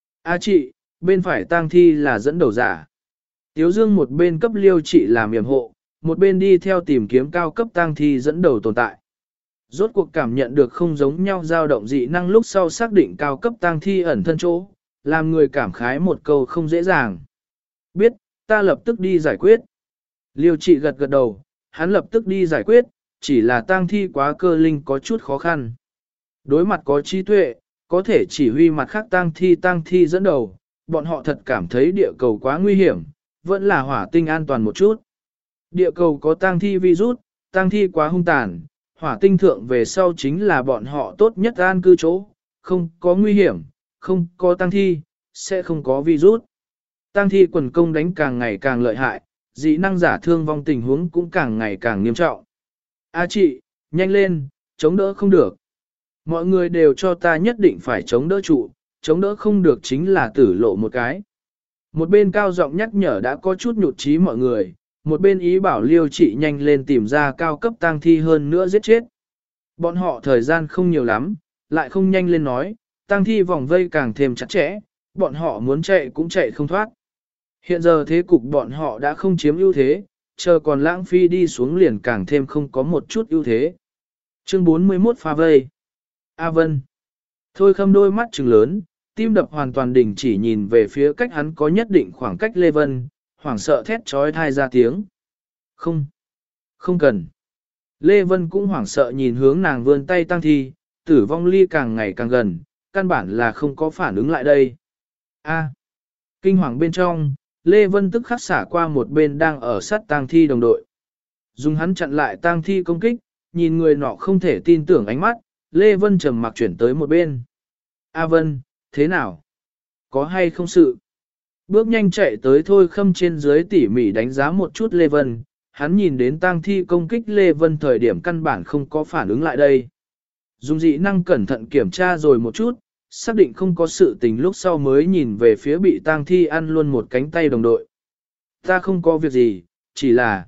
Speaker 1: A Trị, bên phải tang thi là dẫn đầu giả. Tiếu Dương một bên cấp Liêu Trị làm yểm hộ, một bên đi theo tìm kiếm cao cấp tang thi dẫn đầu tồn tại. Rốt cuộc cảm nhận được không giống nhau dao động dị năng lúc sau xác định cao cấp tang thi ẩn thân chỗ, làm người cảm khái một câu không dễ dàng. Biết, ta lập tức đi giải quyết. Liêu Trị gật gật đầu, hắn lập tức đi giải quyết, chỉ là tang thi quá cơ linh có chút khó khăn. Đối mặt có trí tuệ, có thể chỉ huy mặt khác tang thi tang thi dẫn đầu, bọn họ thật cảm thấy địa cầu quá nguy hiểm, vẫn là hỏa tinh an toàn một chút. Địa cầu có tang thi virus, tang thi quá hung tàn, hỏa tinh thượng về sau chính là bọn họ tốt nhất an cư chỗ, không có nguy hiểm, không có tang thi, sẽ không có virus. Tang thi quần công đánh càng ngày càng lợi hại, dị năng giả thương vong tình huống cũng càng ngày càng nghiêm trọng. A Trị, nhanh lên, chống đỡ không được. Mọi người đều cho ta nhất định phải chống đỡ trụ, chống đỡ không được chính là tử lộ một cái. Một bên cao giọng nhắc nhở đã có chút nhụt chí mọi người, một bên ý bảo Liêu Trị nhanh lên tìm ra cao cấp tang thi hơn nữa giết chết. Bọn họ thời gian không nhiều lắm, lại không nhanh lên nói, tang thi vòng vây càng thêm chặt chẽ, bọn họ muốn chạy cũng chạy không thoát. Hiện giờ thế cục bọn họ đã không chiếm ưu thế, chờ còn lãng phí đi xuống liền càng thêm không có một chút ưu thế. Chương bốn mươi mốt phá vây. A Vân. Thôi Khâm đôi mắt trừng lớn, tim đập hoàn toàn đình chỉ nhìn về phía cách hắn có nhất định khoảng cách Lê Vân, hoảng sợ thét trói thai ra tiếng. Không. Không cần. Lê Vân cũng hoảng sợ nhìn hướng nàng vươn tay tăng thi, tử vong ly càng ngày càng gần, căn bản là không có phản ứng lại đây. A. Kinh hoàng bên trong, Lê Vân tức khắc xả qua một bên đang ở sát tang thi đồng đội. Dùng hắn chặn lại tang thi công kích, nhìn người nọ không thể tin tưởng ánh mắt, Lê Vân trầm mặc chuyển tới một bên. A Vân, thế nào? Có hay không sự? Bước nhanh chạy tới Thôi Khâm trên dưới tỉ mỉ đánh giá một chút Lê Vân, hắn nhìn đến tang thi công kích Lê Vân thời điểm căn bản không có phản ứng lại đây. Dùng dị năng cẩn thận kiểm tra rồi một chút, xác định không có sự tình lúc sau mới nhìn về phía bị tang thi ăn luôn một cánh tay đồng đội. Ta không có việc gì, chỉ là...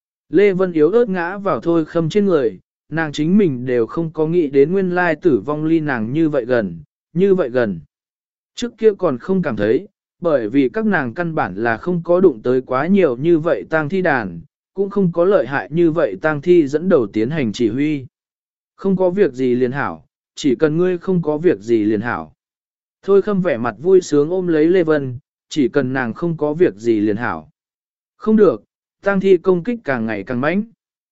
Speaker 1: Lê Vân yếu ớt ngã vào Thôi Khâm trên người, nàng chính mình đều không có nghĩ đến nguyên lai tử vong ly nàng như vậy gần, như vậy gần. Trước kia còn không cảm thấy, bởi vì các nàng căn bản là không có đụng tới quá nhiều như vậy tang thi đàn, cũng không có lợi hại như vậy tang thi dẫn đầu tiến hành chỉ huy. Không có việc gì liền hảo, chỉ cần ngươi không có việc gì liền hảo. Thôi Khâm vẻ mặt vui sướng ôm lấy Lê Vân, chỉ cần nàng không có việc gì liền hảo. Không được, tang thi công kích càng ngày càng mãnh.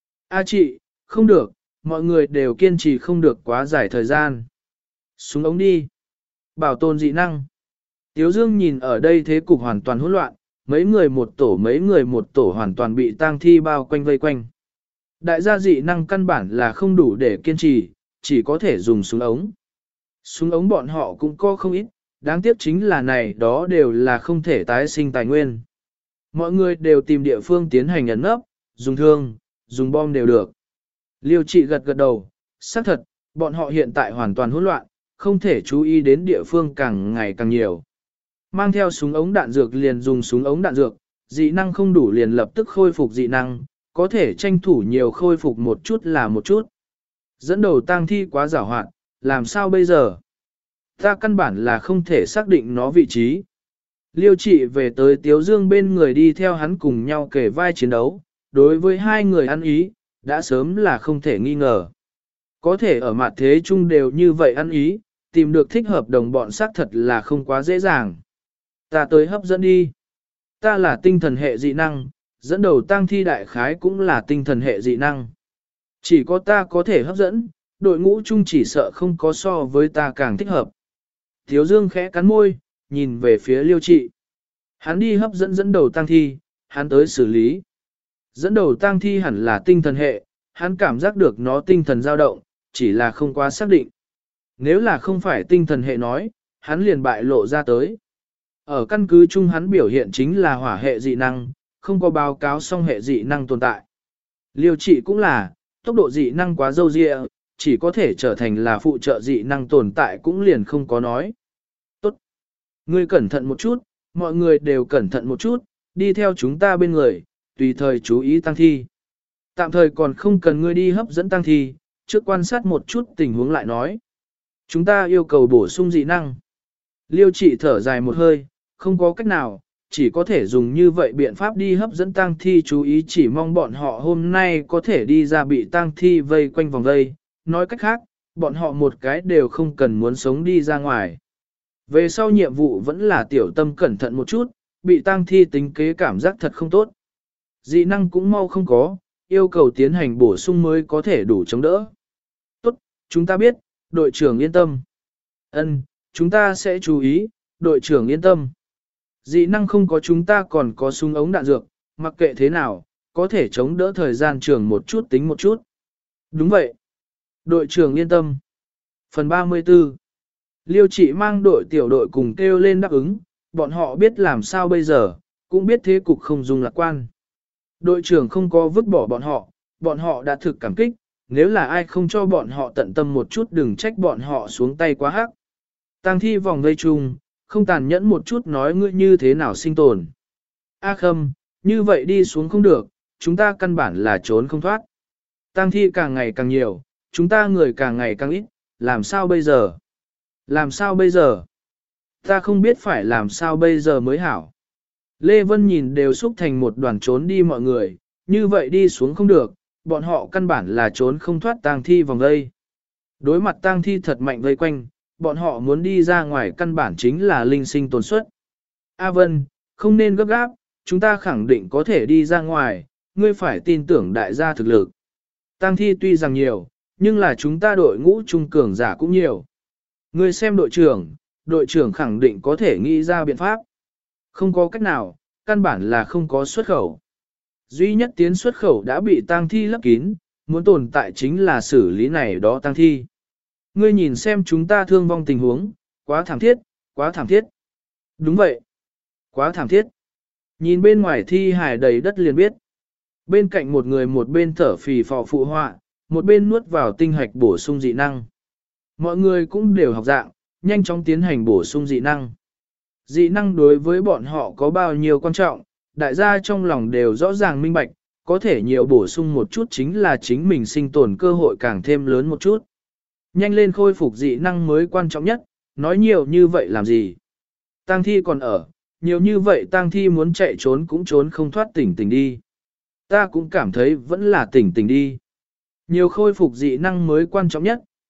Speaker 1: A chị, không được, mọi người đều kiên trì không được quá dài thời gian. Xuống ống đi. Bảo tồn dị năng. Tiếu Dương nhìn ở đây thế cục hoàn toàn hỗn loạn, mấy người một tổ mấy người một tổ hoàn toàn bị tang thi bao quanh vây quanh. Đại gia dị năng căn bản là không đủ để kiên trì, chỉ có thể dùng súng ống. Súng ống bọn họ cũng có không ít, đáng tiếc chính là này đó đều là không thể tái sinh tài nguyên. Mọi người đều tìm địa phương tiến hành ẩn nấp, dùng thương, dùng bom đều được. Liêu trị gật gật đầu, xác thật, bọn họ hiện tại hoàn toàn hỗn loạn, không thể chú ý đến địa phương càng ngày càng nhiều. Mang theo súng ống đạn dược liền dùng súng ống đạn dược, dị năng không đủ liền lập tức khôi phục dị năng, có thể tranh thủ nhiều khôi phục một chút là một chút. Dẫn đầu tang thi quá giảo hoạt, làm sao bây giờ? Ta căn bản là không thể xác định nó vị trí. Liêu trị về tới Tiếu Dương bên người đi theo hắn cùng nhau kể vai chiến đấu, đối với hai người ăn ý, đã sớm là không thể nghi ngờ. Có thể ở mặt thế chung đều như vậy ăn ý, tìm được thích hợp đồng bọn xác thật là không quá dễ dàng. Ta tới hấp dẫn đi. Ta là tinh thần hệ dị năng, dẫn đầu tang thi đại khái cũng là tinh thần hệ dị năng. Chỉ có ta có thể hấp dẫn, đội ngũ chung chỉ sợ không có so với ta càng thích hợp. Tiếu Dương khẽ cắn môi, nhìn về phía Liêu trị. Hắn đi hấp dẫn dẫn đầu tang thi, hắn tới xử lý. Dẫn đầu tang thi hẳn là tinh thần hệ, hắn cảm giác được nó tinh thần dao động, chỉ là không quá xác định. Nếu là không phải tinh thần hệ nói, hắn liền bại lộ ra tới. Ở căn cứ chung hắn biểu hiện chính là hỏa hệ dị năng, không có báo cáo song hệ dị năng tồn tại. Liêu trị cũng là, tốc độ dị năng quá dâu dịa, chỉ có thể trở thành là phụ trợ dị năng tồn tại cũng liền không có nói. Tốt. Ngươi cẩn thận một chút, mọi người đều cẩn thận một chút, đi theo chúng ta bên người, tùy thời chú ý tăng thi. Tạm thời còn không cần ngươi đi hấp dẫn tăng thi, trước quan sát một chút tình huống lại nói. Chúng ta yêu cầu bổ sung dị năng. Liêu trị thở dài một hơi, không có cách nào, chỉ có thể dùng như vậy biện pháp đi hấp dẫn tang thi chú ý, chỉ mong bọn họ hôm nay có thể đi ra bị tang thi vây quanh vòng vây. Nói cách khác, bọn họ một cái đều không cần muốn sống đi ra ngoài. Về sau nhiệm vụ vẫn là tiểu tâm cẩn thận một chút, bị tang thi tính kế cảm giác thật không tốt. Dị năng cũng mau không có, yêu cầu tiến hành bổ sung mới có thể đủ chống đỡ. Tốt, chúng ta biết, đội trưởng yên tâm. Ân, chúng ta sẽ chú ý, đội trưởng yên tâm. Dị năng không có chúng ta còn có súng ống đạn dược, mặc kệ thế nào, có thể chống đỡ thời gian trường một chút tính một chút. Đúng vậy. Đội trưởng yên tâm. Phần ba mươi tư. Liêu trị mang đội tiểu đội cùng kêu lên đáp ứng, bọn họ biết làm sao bây giờ, cũng biết thế cục không dung lạc quan. Đội trưởng không có vứt bỏ bọn họ, bọn họ đã thực cảm kích, nếu là ai không cho bọn họ tận tâm một chút đừng trách bọn họ xuống tay quá hắc. Tang thi vòng vây chung, không tàn nhẫn một chút nói ngươi như thế nào sinh tồn. A Khâm, như vậy đi xuống không được, chúng ta căn bản là trốn không thoát. Tang thi càng ngày càng nhiều, chúng ta người càng ngày càng ít, làm sao bây giờ? Làm sao bây giờ? Ta không biết phải làm sao bây giờ mới hảo. Lê Vân nhìn đều xúc thành một đoàn trốn đi mọi người, như vậy đi xuống không được, bọn họ căn bản là trốn không thoát tang thi vòng vây. Đối mặt tang thi thật mạnh vây quanh, bọn họ muốn đi ra ngoài căn bản chính là linh sinh tồn suất. A Vân, không nên gấp gáp, chúng ta khẳng định có thể đi ra ngoài, ngươi phải tin tưởng đại gia thực lực. Tang thi tuy rằng nhiều, nhưng là chúng ta đội ngũ trung cường giả cũng nhiều. Ngươi xem đội trưởng, đội trưởng khẳng định có thể nghĩ ra biện pháp. Không có cách nào, căn bản là không có xuất khẩu. Duy nhất tiến xuất khẩu đã bị tang thi lấp kín, muốn tồn tại chính là xử lý này đó tang thi. Ngươi nhìn xem chúng ta thương vong tình huống, quá thảm thiết, quá thảm thiết. Đúng vậy, quá thảm thiết. Nhìn bên ngoài thi hài đầy đất liền biết. Bên cạnh một người một bên thở phì phò phụ họa, một bên nuốt vào tinh hạch bổ sung dị năng. Mọi người cũng đều học dạng, nhanh chóng tiến hành bổ sung dị năng. Dị năng đối với bọn họ có bao nhiêu quan trọng, đại gia trong lòng đều rõ ràng minh bạch, có thể nhiều bổ sung một chút chính là chính mình sinh tồn cơ hội càng thêm lớn một chút. Nhanh lên khôi phục dị năng mới quan trọng nhất, nói nhiều như vậy làm gì? Tang thi còn ở, nhiều như vậy tang thi muốn chạy trốn cũng trốn không thoát tỉnh tỉnh đi. Ta cũng cảm thấy vẫn là tỉnh tỉnh đi. Nhiều khôi phục dị năng mới quan trọng nhất,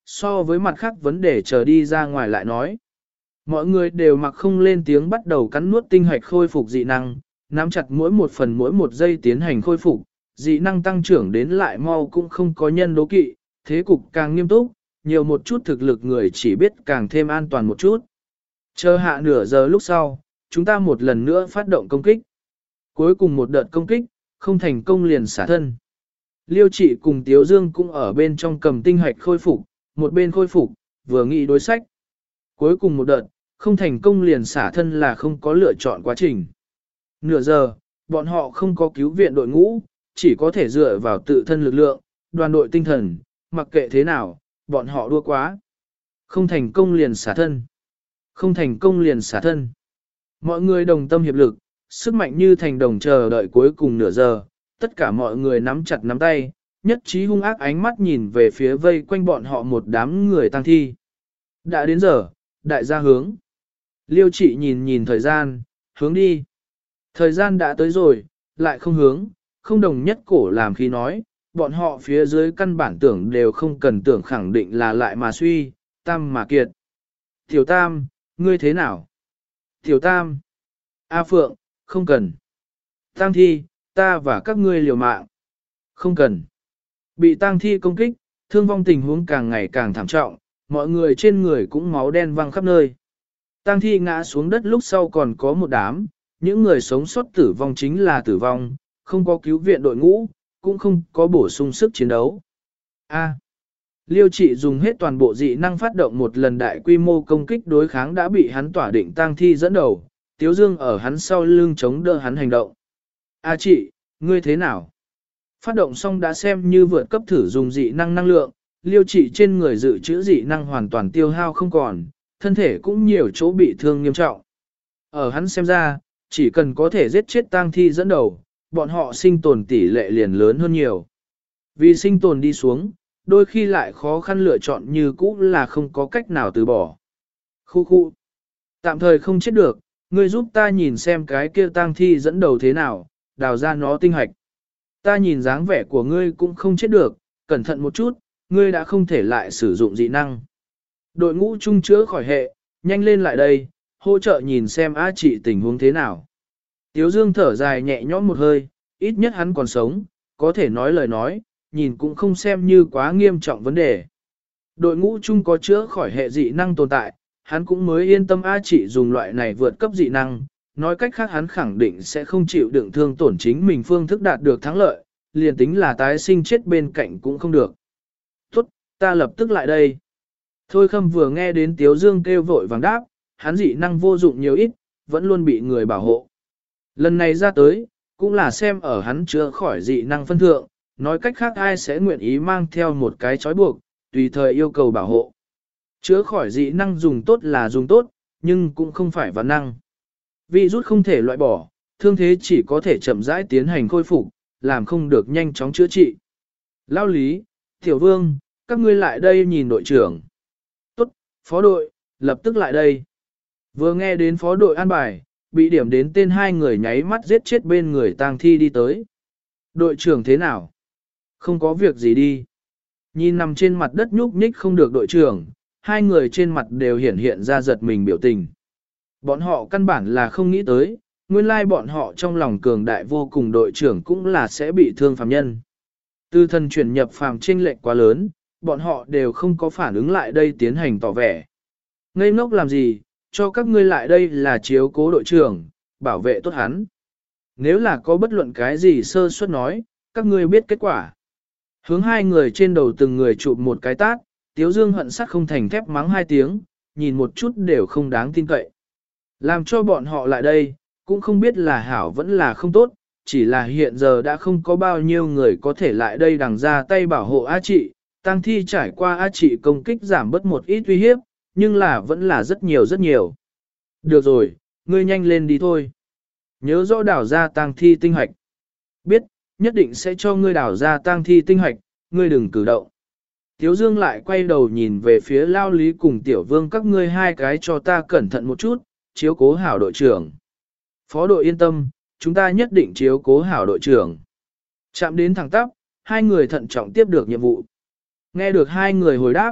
Speaker 1: so với mặt khác vấn đề chờ đi ra ngoài lại nói. Mọi người đều mặc không lên tiếng bắt đầu cắn nuốt tinh hạch khôi phục dị năng, nắm chặt mỗi một phần mỗi một giây tiến hành khôi phục, dị năng tăng trưởng đến lại mau cũng không có nhân đố kỵ, thế cục càng nghiêm túc, nhiều một chút thực lực người chỉ biết càng thêm an toàn một chút. Chờ hạ nửa giờ lúc sau, chúng ta một lần nữa phát động công kích. Cuối cùng một đợt công kích, không thành công liền xả thân. Liêu Trị cùng Tiếu Dương cũng ở bên trong cầm tinh hạch khôi phục, một bên khôi phục, vừa nghĩ đối sách. Cuối cùng một đợt, không thành công liền xả thân là không có lựa chọn quá trình. Nửa giờ, bọn họ không có cứu viện đội ngũ, chỉ có thể dựa vào tự thân lực lượng, đoàn đội tinh thần, mặc kệ thế nào, bọn họ đua quá. Không thành công liền xả thân. Không thành công liền xả thân. Mọi người đồng tâm hiệp lực, sức mạnh như thành đồng chờ đợi cuối cùng nửa giờ, tất cả mọi người nắm chặt nắm tay, nhất trí hung ác ánh mắt nhìn về phía vây quanh bọn họ một đám người tăng thi. Đã đến giờ, đại gia hướng. Liêu Trị nhìn nhìn thời gian, hướng đi. Thời gian đã tới rồi, lại không hướng, không đồng nhất cổ làm khi nói, bọn họ phía dưới căn bản tưởng đều không cần tưởng khẳng định là lại mà suy, tam mà kiệt. Tiểu Tam, ngươi thế nào? Tiểu Tam. A Phượng, không cần. Tang thi, ta và các ngươi liều mạng. Không cần. Bị tang thi công kích, thương vong tình huống càng ngày càng thảm trọng, mọi người trên người cũng máu đen văng khắp nơi. Tang thi ngã xuống đất lúc sau còn có một đám, những người sống sót tử vong chính là tử vong, không có cứu viện đội ngũ, cũng không có bổ sung sức chiến đấu. A. Liêu Trị dùng hết toàn bộ dị năng phát động một lần đại quy mô công kích đối kháng đã bị hắn tỏa định tang thi dẫn đầu, Tiếu Dương ở hắn sau lưng chống đỡ hắn hành động. A Trị, ngươi thế nào? Phát động xong đã xem như vượt cấp thử dùng dị năng năng lượng, Liêu Trị trên người dự trữ dị năng hoàn toàn tiêu hao không còn, thân thể cũng nhiều chỗ bị thương nghiêm trọng. Ở hắn xem ra, chỉ cần có thể giết chết tang thi dẫn đầu, bọn họ sinh tồn tỷ lệ liền lớn hơn nhiều. Vì sinh tồn đi xuống, đôi khi lại khó khăn lựa chọn như cũ là không có cách nào từ bỏ. Khu khu. Tạm thời không chết được, ngươi giúp ta nhìn xem cái kia tang thi dẫn đầu thế nào, đào ra nó tinh hạch. Ta nhìn dáng vẻ của ngươi cũng không chết được, cẩn thận một chút, ngươi đã không thể lại sử dụng dị năng. Đội ngũ trung chữa khỏi hệ, nhanh lên lại đây, hỗ trợ nhìn xem A Trị tình huống thế nào. Tiếu Dương thở dài nhẹ nhõm một hơi, ít nhất hắn còn sống, có thể nói lời nói, nhìn cũng không xem như quá nghiêm trọng vấn đề. Đội ngũ chung có chữa khỏi hệ dị năng tồn tại, hắn cũng mới yên tâm A Trị dùng loại này vượt cấp dị năng, nói cách khác hắn khẳng định sẽ không chịu đựng thương tổn chính mình phương thức đạt được thắng lợi, liền tính là tái sinh chết bên cạnh cũng không được. Tốt, ta lập tức lại đây. Thôi Khâm vừa nghe đến Tiếu Dương kêu vội vàng đáp, hắn dị năng vô dụng nhiều ít, vẫn luôn bị người bảo hộ. Lần này ra tới, cũng là xem ở hắn chữa khỏi dị năng phân thượng, nói cách khác ai sẽ nguyện ý mang theo một cái trói buộc, tùy thời yêu cầu bảo hộ. Chữa khỏi dị năng dùng tốt là dùng tốt, nhưng cũng không phải vạn năng. Virus không thể loại bỏ, thương thế chỉ có thể chậm rãi tiến hành khôi phục, làm không được nhanh chóng chữa trị. Lao Lý, Tiểu Vương, các ngươi lại đây nhìn đội trưởng. Tốt, phó đội, lập tức lại đây. Vừa nghe đến phó đội an bài, bị điểm đến tên hai người nháy mắt giết chết bên người tang thi đi tới. Đội trưởng thế nào? Không có việc gì đi. Nhìn nằm trên mặt đất nhúc nhích không được đội trưởng, hai người trên mặt đều hiển hiện ra giật mình biểu tình. Bọn họ căn bản là không nghĩ tới, nguyên lai bọn họ trong lòng cường đại vô cùng đội trưởng cũng là sẽ bị thương phàm nhân. Từ thân chuyển nhập phàm chênh lệch quá lớn, bọn họ đều không có phản ứng lại đây tiến hành tỏ vẻ. Ngây ngốc làm gì, cho các ngươi lại đây là chiếu cố đội trưởng, bảo vệ tốt hắn. Nếu là có bất luận cái gì sơ suất nói, các ngươi biết kết quả. Hướng hai người trên đầu từng người chụp một cái tát, Tiếu Dương hận sắt không thành thép mắng hai tiếng, nhìn một chút đều không đáng tin cậy. Làm cho bọn họ lại đây, cũng không biết là hảo vẫn là không tốt, chỉ là hiện giờ đã không có bao nhiêu người có thể lại đây đằng ra tay bảo hộ A Trị, tang thi trải qua A Trị công kích giảm bớt một ít uy hiếp, nhưng là vẫn là rất nhiều rất nhiều. Được rồi, ngươi nhanh lên đi thôi. Nhớ rõ đảo ra tang thi tinh hoạch. Biết, nhất định sẽ cho ngươi đảo ra tang thi tinh hoạch, ngươi đừng cử động. Tiếu Dương lại quay đầu nhìn về phía Lao Lý cùng Tiểu Vương các ngươi hai cái cho ta cẩn thận một chút, chiếu cố hảo đội trưởng. Phó đội yên tâm, chúng ta nhất định chiếu cố hảo đội trưởng. Chạm đến thẳng tắp, hai người thận trọng tiếp được nhiệm vụ. Nghe được hai người hồi đáp,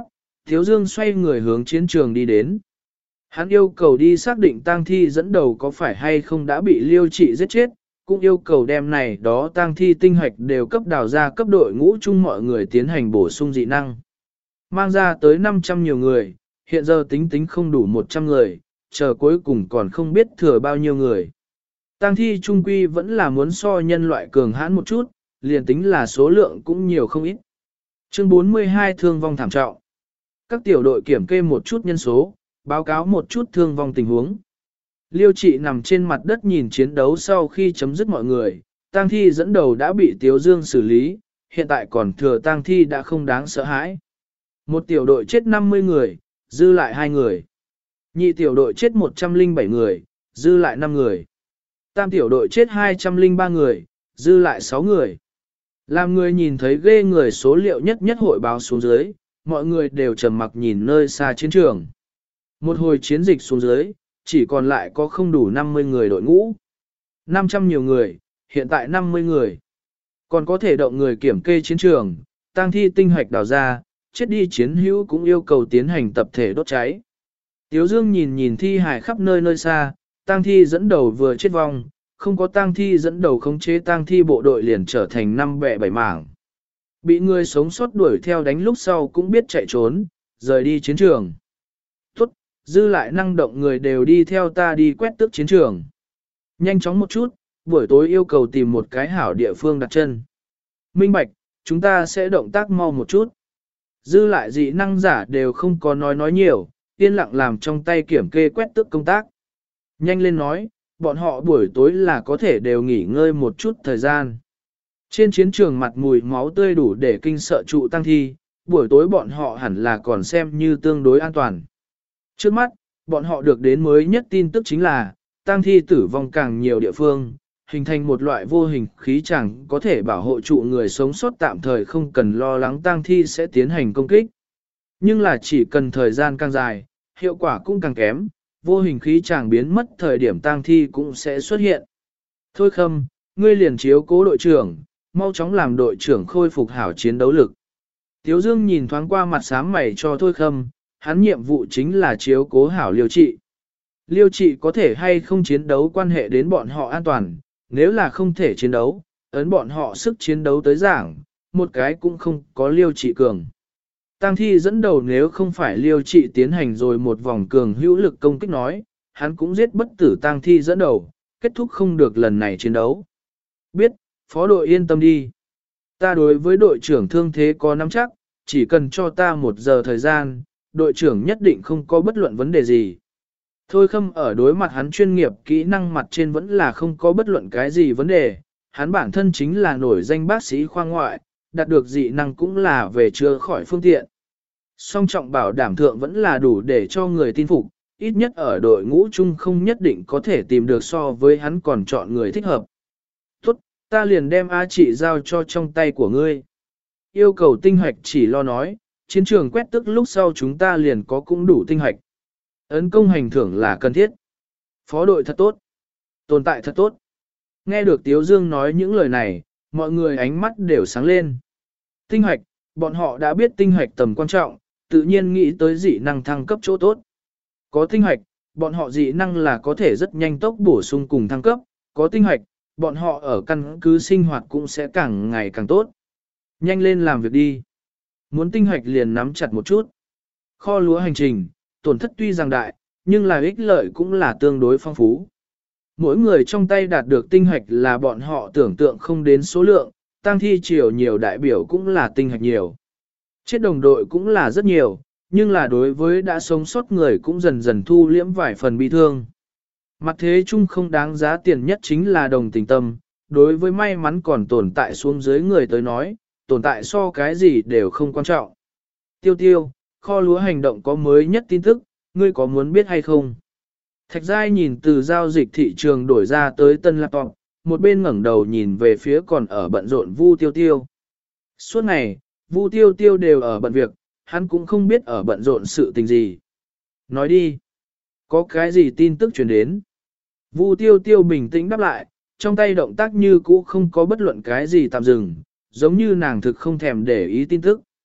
Speaker 1: Thiếu Dương xoay người hướng chiến trường đi đến. Hắn yêu cầu đi xác định tang thi dẫn đầu có phải hay không đã bị liêu trị giết chết, cũng yêu cầu đem này đó tang thi tinh hoạch đều cấp đào ra cấp đội ngũ chung mọi người tiến hành bổ sung dị năng. Mang ra tới năm trăm nhiều người, hiện giờ tính tính không đủ một trăm người, chờ cuối cùng còn không biết thừa bao nhiêu người. Tang thi trung quy vẫn là muốn so nhân loại cường hãn một chút, liền tính là số lượng cũng nhiều không ít. Chương bốn mươi hai thương vong thảm trọng. Các tiểu đội kiểm kê một chút nhân số, báo cáo một chút thương vong tình huống. Liêu trị nằm trên mặt đất nhìn chiến đấu sau khi chấm dứt mọi người, tang thi dẫn đầu đã bị Tiếu Dương xử lý, hiện tại còn thừa tang thi đã không đáng sợ hãi. Một tiểu đội chết năm mươi người, dư lại hai người. Nhị tiểu đội chết một trăm lẻ bảy người, dư lại năm người. Tam tiểu đội chết hai trăm lẻ ba người, dư lại sáu người. Làm người nhìn thấy ghê người số liệu nhất nhất hội báo xuống dưới, mọi người đều trầm mặc nhìn nơi xa chiến trường. Một hồi chiến dịch xuống dưới, chỉ còn lại có không đủ năm mươi người đội ngũ. năm trăm nhiều người, hiện tại năm mươi người. Còn có thể động người kiểm kê chiến trường, tang thi tinh hoạch đào ra, chết đi chiến hữu cũng yêu cầu tiến hành tập thể đốt cháy. Tiếu Dương nhìn nhìn thi hài khắp nơi nơi xa, tang thi dẫn đầu vừa chết vong, không có tang thi dẫn đầu khống chế tang thi bộ đội liền trở thành năm bè bảy mảng. Bị người sống sót đuổi theo đánh lúc sau cũng biết chạy trốn, rời đi chiến trường. Tốt, dư lại năng động người đều đi theo ta đi quét tước chiến trường. Nhanh chóng một chút, buổi tối yêu cầu tìm một cái hảo địa phương đặt chân. Minh bạch, chúng ta sẽ động tác mau một chút. Dư lại dị năng giả đều không có nói nói nhiều, yên lặng làm trong tay kiểm kê quét tước công tác. Nhanh lên nói, bọn họ buổi tối là có thể đều nghỉ ngơi một chút thời gian. Trên chiến trường mặt mùi máu tươi đủ để kinh sợ trụ tăng thi, buổi tối bọn họ hẳn là còn xem như tương đối an toàn. Trước mắt, bọn họ được đến mới nhất tin tức chính là, tăng thi tử vong càng nhiều địa phương, hình thành một loại vô hình khí chẳng có thể bảo hộ trụ người sống sót tạm thời không cần lo lắng tăng thi sẽ tiến hành công kích. Nhưng là chỉ cần thời gian càng dài, hiệu quả cũng càng kém, vô hình khí chẳng biến mất thời điểm tang thi cũng sẽ xuất hiện. Thôi Khâm, ngươi liền chiếu cố đội trưởng, mau chóng làm đội trưởng khôi phục hảo chiến đấu lực. Tiếu Dương nhìn thoáng qua mặt xám mày cho Thôi Khâm, hắn nhiệm vụ chính là chiếu cố hảo Liêu Trị. Liêu Trị có thể hay không chiến đấu quan hệ đến bọn họ an toàn, nếu là không thể chiến đấu, ấn bọn họ sức chiến đấu tới giảng, một cái cũng không có Liêu Trị cường. Tang thi dẫn đầu nếu không phải Liêu Trị tiến hành rồi một vòng cường hữu lực công kích nói, hắn cũng giết bất tử tang thi dẫn đầu, kết thúc không được lần này chiến đấu. Biết, phó đội yên tâm đi. Ta đối với đội trưởng thương thế có nắm chắc, chỉ cần cho ta một giờ thời gian, đội trưởng nhất định không có bất luận vấn đề gì. Thôi Khâm ở đối mặt hắn chuyên nghiệp kỹ năng mặt trên vẫn là không có bất luận cái gì vấn đề, hắn bản thân chính là nổi danh bác sĩ khoa ngoại, đạt được dị năng cũng là về chữa khỏi phương tiện. Song trọng bảo đảm thượng vẫn là đủ để cho người tin phục, ít nhất ở đội ngũ chung không nhất định có thể tìm được so với hắn còn chọn người thích hợp. Tốt, ta liền đem A Trị giao cho trong tay của ngươi. Yêu cầu tinh hoạch chỉ lo nói, chiến trường quét tức lúc sau chúng ta liền có cũng đủ tinh hoạch. Ấn công hành thưởng là cần thiết. Phó đội thật tốt. Tồn tại thật tốt. Nghe được Tiếu Dương nói những lời này, mọi người ánh mắt đều sáng lên. Tinh hoạch, bọn họ đã biết tinh hoạch tầm quan trọng, tự nhiên nghĩ tới dị năng thăng cấp chỗ tốt. Có tinh hoạch, bọn họ dị năng là có thể rất nhanh tốc bổ sung cùng thăng cấp, có tinh hoạch, bọn họ ở căn cứ sinh hoạt cũng sẽ càng ngày càng tốt. Nhanh lên làm việc đi. Muốn tinh hoạch liền nắm chặt một chút. Kho lúa hành trình, tổn thất tuy rằng đại, nhưng là ích lợi cũng là tương đối phong phú. Mỗi người trong tay đạt được tinh hoạch là bọn họ tưởng tượng không đến số lượng, tăng thi chiều nhiều đại biểu cũng là tinh hoạch nhiều. Chết đồng đội cũng là rất nhiều, nhưng là đối với đã sống sót người cũng dần dần thu liễm vài phần bi thương. Mặt thế chung không đáng giá tiền nhất chính là đồng tình tâm, đối với may mắn còn tồn tại xuống dưới người tới nói, tồn tại so cái gì đều không quan trọng. Tiêu tiêu, kho lúa hành động có mới nhất tin tức, ngươi có muốn biết hay không? Thạch Giai nhìn từ giao dịch thị trường đổi ra tới tân laptop, một bên ngẩng đầu nhìn về phía còn ở bận rộn Vu Tiêu Tiêu. Suốt ngày, Vu Tiêu Tiêu đều ở bận việc, hắn cũng không biết ở bận rộn sự tình gì. Nói đi, có cái gì tin tức truyền đến? Vu Tiêu Tiêu bình tĩnh đáp lại, trong tay động tác như cũ không có bất luận cái gì tạm dừng, giống như nàng thực không thèm để ý tin tức.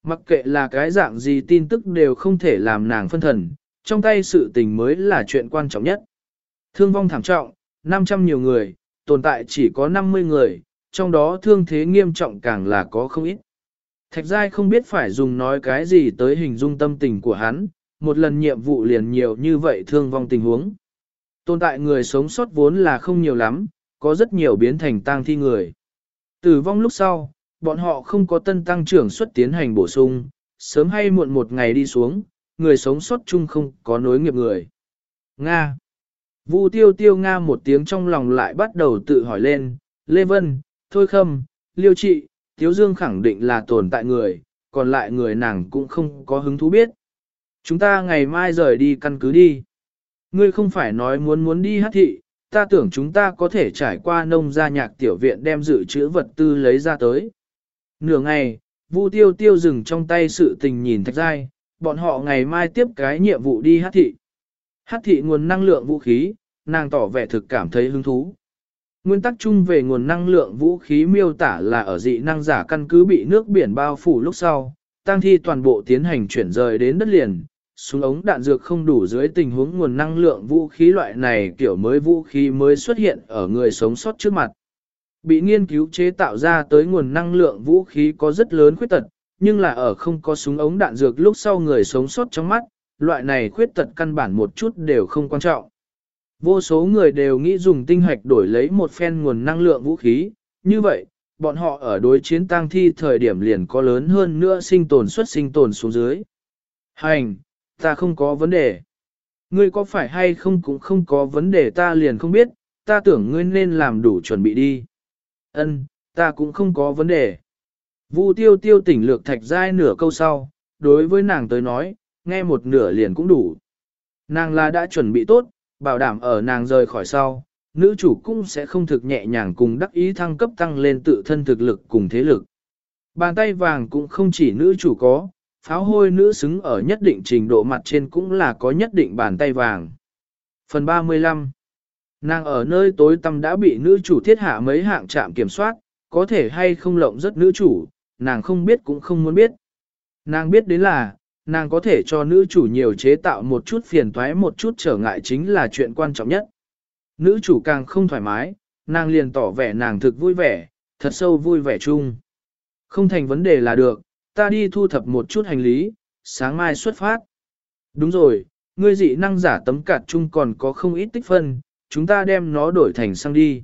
Speaker 1: Mặc kệ là cái dạng gì tin tức đều không thể làm nàng phân thần, trong tay sự tình mới là chuyện quan trọng nhất. Thương vong thảm trọng, năm trăm nhiều người, tồn tại chỉ có năm mươi người, trong đó thương thế nghiêm trọng càng là có không ít. Thạch Giai không biết phải dùng nói cái gì tới hình dung tâm tình của hắn, một lần nhiệm vụ liền nhiều như vậy thương vong tình huống. Tồn tại người sống sót vốn là không nhiều lắm, có rất nhiều biến thành tang thi người. Tử vong lúc sau, bọn họ không có tân tăng trưởng suất tiến hành bổ sung, sớm hay muộn một ngày đi xuống, người sống sót chung không có nối nghiệp người. Nga. Vu tiêu tiêu Nga một tiếng trong lòng lại bắt đầu tự hỏi lên, Lê Vân, Thôi Khâm, Liêu Trị, Tiếu Dương khẳng định là tồn tại người, còn lại người nàng cũng không có hứng thú biết. Chúng ta ngày mai rời đi căn cứ đi. Ngươi không phải nói muốn muốn đi hát thị, ta tưởng chúng ta có thể trải qua nông gia nhạc tiểu viện đem dự trữ vật tư lấy ra tới. Nửa ngày, Vu tiêu tiêu dừng trong tay sự tình nhìn Thạch Giai, bọn họ ngày mai tiếp cái nhiệm vụ đi hát thị. Hát thị nguồn năng lượng vũ khí, nàng tỏ vẻ thực cảm thấy hứng thú. Nguyên tắc chung về nguồn năng lượng vũ khí miêu tả là ở dị năng giả căn cứ bị nước biển bao phủ lúc sau, tang thi toàn bộ tiến hành chuyển rời đến đất liền, súng ống đạn dược không đủ dưới tình huống nguồn năng lượng vũ khí loại này kiểu mới vũ khí mới xuất hiện ở người sống sót trước mặt. Bị nghiên cứu chế tạo ra tới nguồn năng lượng vũ khí có rất lớn khuyết tật, nhưng là ở không có súng ống đạn dược lúc sau người sống sót trong mắt, loại này khuyết tật căn bản một chút đều không quan trọng. Vô số người đều nghĩ dùng tinh hạch đổi lấy một phen nguồn năng lượng vũ khí, như vậy, bọn họ ở đối chiến tang thi thời điểm liền có lớn hơn nữa sinh tồn suất sinh tồn xuống dưới. Hành, ta không có vấn đề. Ngươi có phải hay không cũng không có vấn đề ta liền không biết, ta tưởng ngươi nên làm đủ chuẩn bị đi. Ân, ta cũng không có vấn đề. Vu tiêu tiêu tỉnh lược Thạch Giai nửa câu sau, đối với nàng tới nói, nghe một nửa liền cũng đủ. Nàng là đã chuẩn bị tốt, bảo đảm ở nàng rời khỏi sau, nữ chủ cũng sẽ không thực nhẹ nhàng cùng đắc ý thăng cấp tăng lên tự thân thực lực cùng thế lực. Bàn tay vàng cũng không chỉ nữ chủ có, pháo hôi nữ xứng ở nhất định trình độ mặt trên cũng là có nhất định bàn tay vàng. Phần ba mươi lăm. Nàng ở nơi tối tăm đã bị nữ chủ thiết hạ mấy hạng trạm kiểm soát, có thể hay không lộng rất nữ chủ, nàng không biết cũng không muốn biết. Nàng biết đến là, nàng có thể cho nữ chủ nhiều chế tạo một chút phiền toái một chút trở ngại chính là chuyện quan trọng nhất. Nữ chủ càng không thoải mái, nàng liền tỏ vẻ nàng thực vui vẻ, thật sâu vui vẻ chung. Không thành vấn đề là được, ta đi thu thập một chút hành lý, sáng mai xuất phát. Đúng rồi, ngươi dị năng giả tấm cạt chung còn có không ít tích phân, chúng ta đem nó đổi thành xăng đi.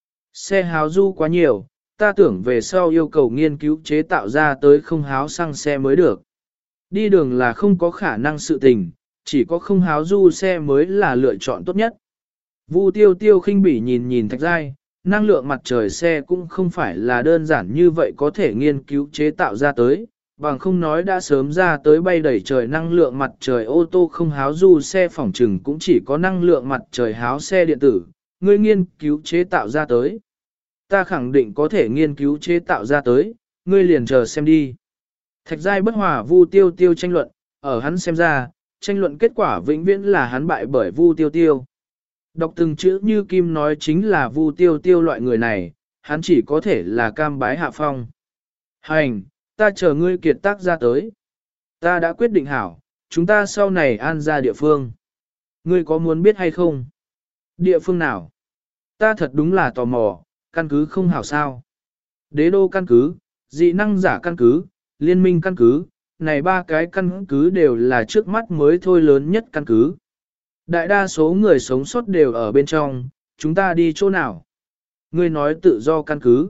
Speaker 1: Xe háo du quá nhiều, ta tưởng về sau yêu cầu nghiên cứu chế tạo ra tới không háo xăng xe mới được. Đi đường là không có khả năng sự tình, chỉ có không háo du xe mới là lựa chọn tốt nhất. Vu tiêu tiêu khinh bỉ nhìn nhìn Thạch Giai, năng lượng mặt trời xe cũng không phải là đơn giản như vậy có thể nghiên cứu chế tạo ra tới, bằng không nói đã sớm ra tới bay đẩy trời năng lượng mặt trời ô tô không háo du xe phỏng trừng cũng chỉ có năng lượng mặt trời háo xe điện tử, ngươi nghiên cứu chế tạo ra tới. Ta khẳng định có thể nghiên cứu chế tạo ra tới, ngươi liền chờ xem đi. Thạch Giai bất hòa Vu tiêu tiêu tranh luận, ở hắn xem ra, tranh luận kết quả vĩnh viễn là hắn bại bởi Vu tiêu tiêu. Đọc từng chữ như Kim nói chính là Vu tiêu tiêu loại người này, hắn chỉ có thể là cam bái hạ phong. Hành, ta chờ ngươi kiệt tác ra tới. Ta đã quyết định hảo, chúng ta sau này an ra địa phương. Ngươi có muốn biết hay không? Địa phương nào? Ta thật đúng là tò mò, căn cứ không hảo sao. Đế đô căn cứ, dị năng giả căn cứ, liên minh căn cứ, này ba cái căn cứ đều là trước mắt mới thôi lớn nhất căn cứ. Đại đa số người sống sót đều ở bên trong, chúng ta đi chỗ nào? Ngươi nói tự do căn cứ.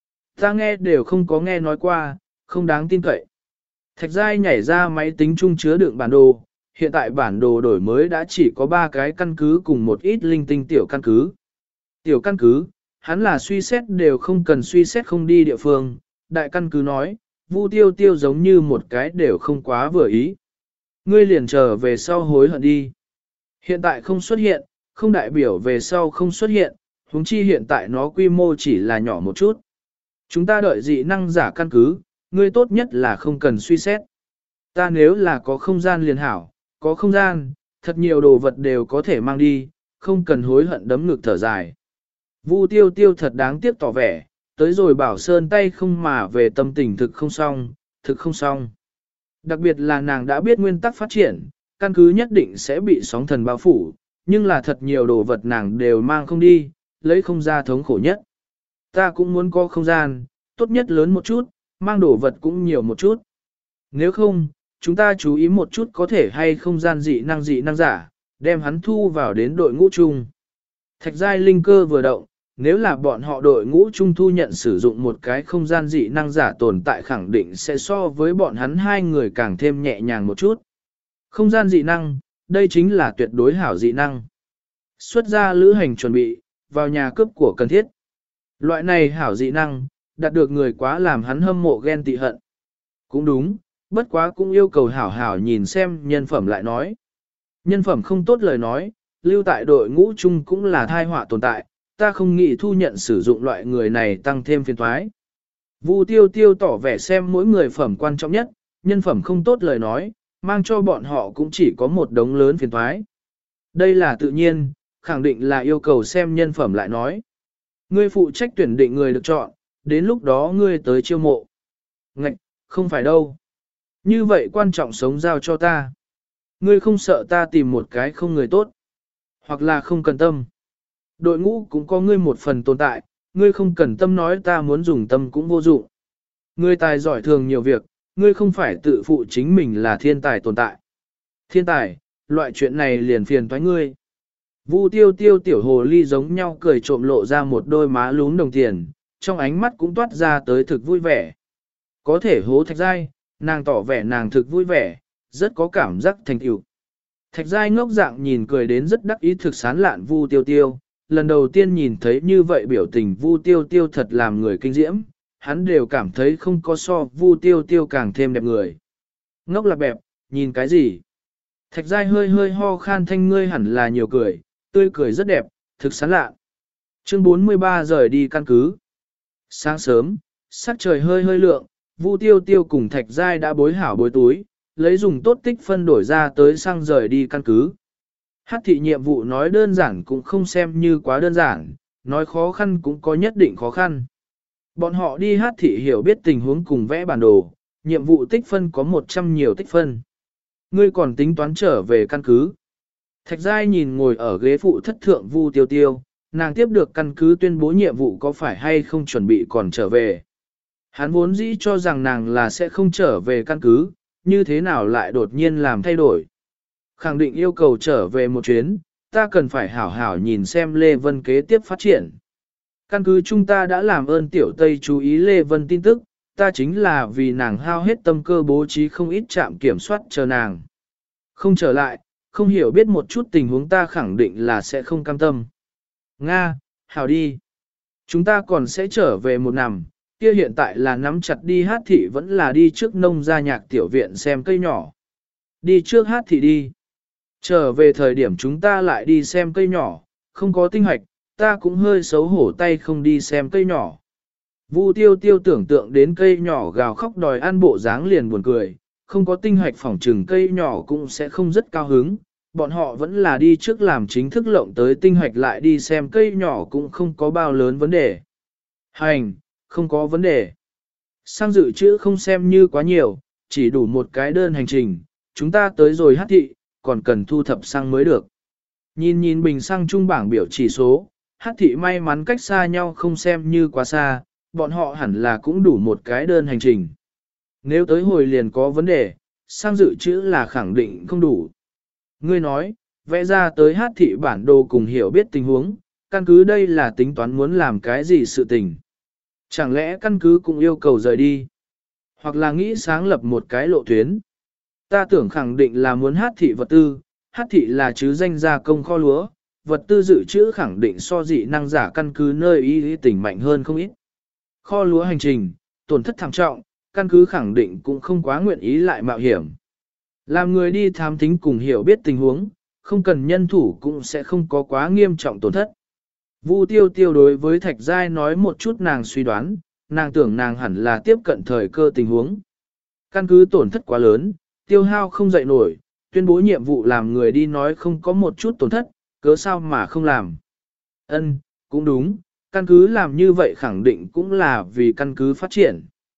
Speaker 1: Ta nghe đều không có nghe nói qua, không đáng tin cậy. Thạch Giai nhảy ra máy tính chung chứa đựng bản đồ, hiện tại bản đồ đổi mới đã chỉ có ba cái căn cứ cùng một ít linh tinh tiểu căn cứ. Tiểu căn cứ, hắn là suy xét đều không cần suy xét không đi địa phương, đại căn cứ nói, Vu tiêu tiêu giống như một cái đều không quá vừa ý. Ngươi liền trở về sau hối hận đi. Hiện tại không xuất hiện, không đại biểu về sau không xuất hiện, huống chi hiện tại nó quy mô chỉ là nhỏ một chút. Chúng ta đợi dị năng giả căn cứ, ngươi tốt nhất là không cần suy xét. Ta nếu là có không gian liền hảo, có không gian, thật nhiều đồ vật đều có thể mang đi, không cần hối hận đấm ngực thở dài. Vu tiêu tiêu thật đáng tiếc tỏ vẻ, tới rồi bảo sơn tay không mà về tâm tình thực không xong, thực không xong. Đặc biệt là nàng đã biết nguyên tắc phát triển, căn cứ nhất định sẽ bị sóng thần bao phủ, nhưng là thật nhiều đồ vật nàng đều mang không đi, lấy không ra thống khổ nhất. Ta cũng muốn có không gian, tốt nhất lớn một chút, mang đồ vật cũng nhiều một chút. Nếu không, chúng ta chú ý một chút có thể hay không gian dị năng dị năng giả, đem hắn thu vào đến đội ngũ chung. Thạch giai linh cơ vừa động, nếu là bọn họ đội ngũ chung thu nhận sử dụng một cái không gian dị năng giả tồn tại khẳng định sẽ so với bọn hắn hai người càng thêm nhẹ nhàng một chút. Không gian dị năng, đây chính là tuyệt đối hảo dị năng. Xuất ra lữ hành chuẩn bị, vào nhà cướp của cần thiết. Loại này hảo dị năng, đạt được người quá làm hắn hâm mộ ghen tị hận. Cũng đúng, bất quá cũng yêu cầu hảo hảo nhìn xem nhân phẩm lại nói. Nhân phẩm không tốt lời nói, lưu tại đội ngũ chung cũng là thai họa tồn tại, ta không nghĩ thu nhận sử dụng loại người này tăng thêm phiền toái. Vu tiêu tiêu tỏ vẻ xem mỗi người phẩm quan trọng nhất, nhân phẩm không tốt lời nói, mang cho bọn họ cũng chỉ có một đống lớn phiền toái. Đây là tự nhiên, khẳng định là yêu cầu xem nhân phẩm lại nói. Ngươi phụ trách tuyển định người được chọn, đến lúc đó ngươi tới chiêu mộ. Ngạch, không phải đâu. Như vậy quan trọng sống giao cho ta. Ngươi không sợ ta tìm một cái không người tốt, hoặc là không cần tâm. Đội ngũ cũng có ngươi một phần tồn tại, ngươi không cần tâm nói ta muốn dùng tâm cũng vô dụng. Ngươi tài giỏi thường nhiều việc, ngươi không phải tự phụ chính mình là thiên tài tồn tại. Thiên tài, loại chuyện này liền phiền toái ngươi. Vu tiêu tiêu tiểu hồ ly giống nhau cười trộm lộ ra một đôi má lún đồng tiền, trong ánh mắt cũng toát ra tới thực vui vẻ. Có thể hố thạch giai, nàng tỏ vẻ nàng thực vui vẻ, rất có cảm giác thành tựu. Thạch giai ngốc dạng nhìn cười đến rất đắc ý thực sán lạn Vu tiêu tiêu, lần đầu tiên nhìn thấy như vậy biểu tình Vu tiêu tiêu thật làm người kinh diễm, hắn đều cảm thấy không có so Vu tiêu tiêu càng thêm đẹp người. Ngốc là bẹp, nhìn cái gì? Thạch giai hơi hơi ho khan thanh ngươi hẳn là nhiều cười, tươi cười rất đẹp, thực sán lạ. Chương bốn mươi ba rời đi căn cứ. Sáng sớm, sắc trời hơi hơi lượng, Vu tiêu tiêu cùng thạch giai đã bối hảo bối túi, lấy dùng tốt tích phân đổi ra tới xăng rời đi căn cứ. Hát thị nhiệm vụ nói đơn giản cũng không xem như quá đơn giản, nói khó khăn cũng có nhất định khó khăn. Bọn họ đi hát thị hiểu biết tình huống cùng vẽ bản đồ, nhiệm vụ tích phân có một trăm nhiều tích phân. Ngươi còn tính toán trở về căn cứ. Thạch giai nhìn ngồi ở ghế phụ thất thượng Vu tiêu tiêu, nàng tiếp được căn cứ tuyên bố nhiệm vụ có phải hay không chuẩn bị còn trở về. Hắn vốn dĩ cho rằng nàng là sẽ không trở về căn cứ, như thế nào lại đột nhiên làm thay đổi. Khẳng định yêu cầu trở về một chuyến, ta cần phải hảo hảo nhìn xem Lê Vân kế tiếp phát triển. Căn cứ chúng ta đã làm ơn tiểu Tây chú ý Lê Vân tin tức, ta chính là vì nàng hao hết tâm cơ bố trí không ít trạm kiểm soát chờ nàng. Không trở lại, không hiểu biết một chút tình huống ta khẳng định là sẽ không cam tâm. Nga, hảo đi. Chúng ta còn sẽ trở về một năm, kia hiện tại là nắm chặt đi hát thị vẫn là đi trước nông gia nhạc tiểu viện xem cây nhỏ. Đi trước hát thị đi. Trở về thời điểm chúng ta lại đi xem cây nhỏ, không có tinh hoạch, ta cũng hơi xấu hổ tay không đi xem cây nhỏ. Vu tiêu tiêu tưởng tượng đến cây nhỏ gào khóc đòi ăn bộ dáng liền buồn cười, không có tinh hoạch phỏng trừng cây nhỏ cũng sẽ không rất cao hứng, bọn họ vẫn là đi trước làm chính thức lộng tới tinh hoạch lại đi xem cây nhỏ cũng không có bao lớn vấn đề. Hành, không có vấn đề. Sang dự trữ không xem như quá nhiều, chỉ đủ một cái đơn hành trình, chúng ta tới rồi hát thị, còn cần thu thập xăng mới được. Nhìn nhìn bình xăng trung bảng biểu chỉ số, hát thị may mắn cách xa nhau không xem như quá xa, bọn họ hẳn là cũng đủ một cái đơn hành trình. Nếu tới hồi liền có vấn đề, xăng dự trữ là khẳng định không đủ. Ngươi nói, vẽ ra tới hát thị bản đồ cùng hiểu biết tình huống, căn cứ đây là tính toán muốn làm cái gì sự tình. Chẳng lẽ căn cứ cũng yêu cầu rời đi? Hoặc là nghĩ sáng lập một cái lộ tuyến? Ta tưởng khẳng định là muốn hát thị vật tư, hát thị là chứ danh gia công kho lúa, vật tư dự trữ khẳng định so dị năng giả căn cứ nơi y tỉnh mạnh hơn không ít. Kho lúa hành trình, tổn thất thảm trọng, căn cứ khẳng định cũng không quá nguyện ý lại mạo hiểm. Làm người đi thám thính cùng hiểu biết tình huống, không cần nhân thủ cũng sẽ không có quá nghiêm trọng tổn thất. Vu tiêu tiêu đối với Thạch Giai nói một chút nàng suy đoán, nàng tưởng nàng hẳn là tiếp cận thời cơ tình huống. Căn cứ tổn thất quá lớn, tiêu hao không dậy nổi, tuyên bố nhiệm vụ làm người đi nói không có một chút tổn thất, cớ sao mà không làm. Ân, cũng đúng, căn cứ làm như vậy khẳng định cũng là vì căn cứ phát triển.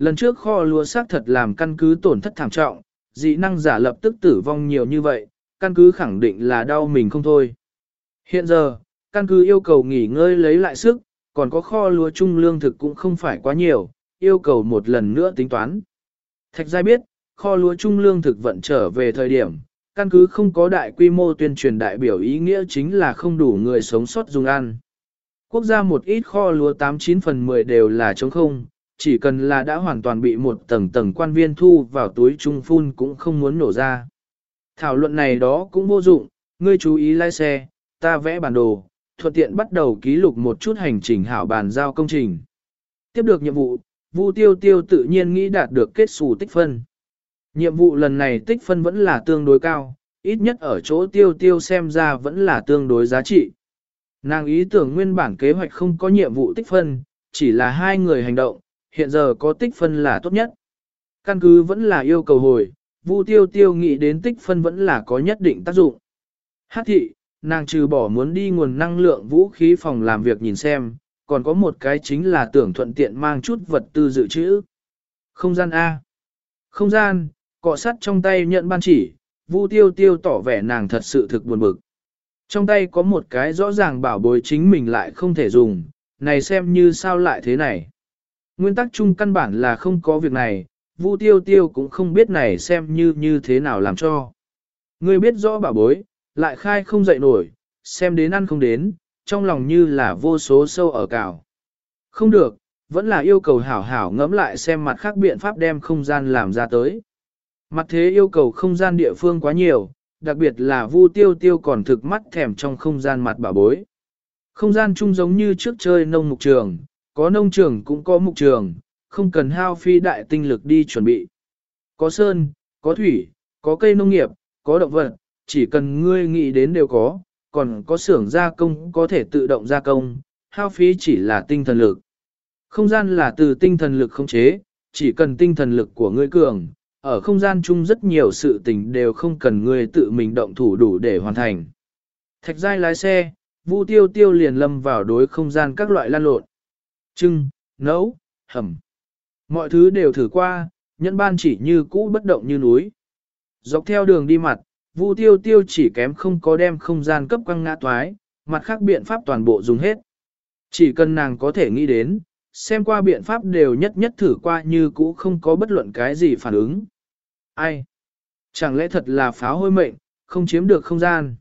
Speaker 1: Lần trước kho lúa xác thật làm căn cứ tổn thất thảm trọng, dị năng giả lập tức tử vong nhiều như vậy, căn cứ khẳng định là đau mình không thôi. Hiện giờ, căn cứ yêu cầu nghỉ ngơi lấy lại sức, còn có kho lúa chung lương thực cũng không phải quá nhiều, yêu cầu một lần nữa tính toán. Thạch Giai biết, kho lúa chung lương thực vận trở về thời điểm, căn cứ không có đại quy mô tuyên truyền đại biểu ý nghĩa chính là không đủ người sống sót dùng ăn. Quốc gia một ít kho lúa tám chín phần mười đều là trống không, chỉ cần là đã hoàn toàn bị một tầng tầng quan viên thu vào túi trung phun cũng không muốn nổ ra. Thảo luận này đó cũng vô dụng, ngươi chú ý lái xe, ta vẽ bản đồ, thuận tiện bắt đầu ký lục một chút hành trình hảo bàn giao công trình. Tiếp được nhiệm vụ, Vu Tiêu Tiêu tự nhiên nghĩ đạt được kết xù tích phân. Nhiệm vụ lần này tích phân vẫn là tương đối cao, ít nhất ở chỗ Tiêu Tiêu xem ra vẫn là tương đối giá trị. Nàng ý tưởng nguyên bản kế hoạch không có nhiệm vụ tích phân, chỉ là hai người hành động, hiện giờ có tích phân là tốt nhất. Căn cứ vẫn là yêu cầu hồi, Vu Tiêu Tiêu nghĩ đến tích phân vẫn là có nhất định tác dụng. Hát thị, nàng trừ bỏ muốn đi nguồn năng lượng vũ khí phòng làm việc nhìn xem, còn có một cái chính là tưởng thuận tiện mang chút vật tư dự trữ. Không gian A. Không gian, cọ sắt trong tay nhận ban chỉ, Vu Tiêu Tiêu tỏ vẻ nàng thật sự thực buồn bực. Trong tay có một cái rõ ràng bảo bối chính mình lại không thể dùng, này xem như sao lại thế này. Nguyên tắc chung căn bản là không có việc này, Vu Tiêu Tiêu cũng không biết này xem như như thế nào làm cho. Ngươi biết rõ bảo bối, lại khai không dậy nổi, xem đến ăn không đến, trong lòng như là vô số sâu ở cào. Không được, vẫn là yêu cầu hảo hảo ngẫm lại xem mặt khác biện pháp đem không gian làm ra tới. Mặt thế yêu cầu không gian địa phương quá nhiều, đặc biệt là Vu Tiêu Tiêu còn thực mắt thèm trong không gian mặt bảo bối. Không gian chung giống như trước chơi nông mục trường, có nông trường cũng có mục trường, không cần hao phi đại tinh lực đi chuẩn bị. Có sơn, có thủy, có cây nông nghiệp, có động vật, chỉ cần ngươi nghĩ đến đều có, còn có xưởng gia công có thể tự động gia công, hao phí chỉ là tinh thần lực. Không gian là từ tinh thần lực khống chế, chỉ cần tinh thần lực của ngươi cường, ở không gian chung rất nhiều sự tình đều không cần ngươi tự mình động thủ đủ để hoàn thành. Thạch Giai lái xe, Vu Tiêu Tiêu liền lâm vào đối không gian các loại lan lộn. Trưng, nấu, hầm. Mọi thứ đều thử qua, nhẫn ban chỉ như cũ bất động như núi. Dọc theo đường đi mặt, Vu Tiêu Tiêu chỉ kém không có đem không gian cấp quăng ngã toái, mặt khác biện pháp toàn bộ dùng hết. Chỉ cần nàng có thể nghĩ đến, xem qua biện pháp đều nhất nhất thử qua như cũ không có bất luận cái gì phản ứng. Ai? Chẳng lẽ thật là pháo hôi mệnh, không chiếm được không gian?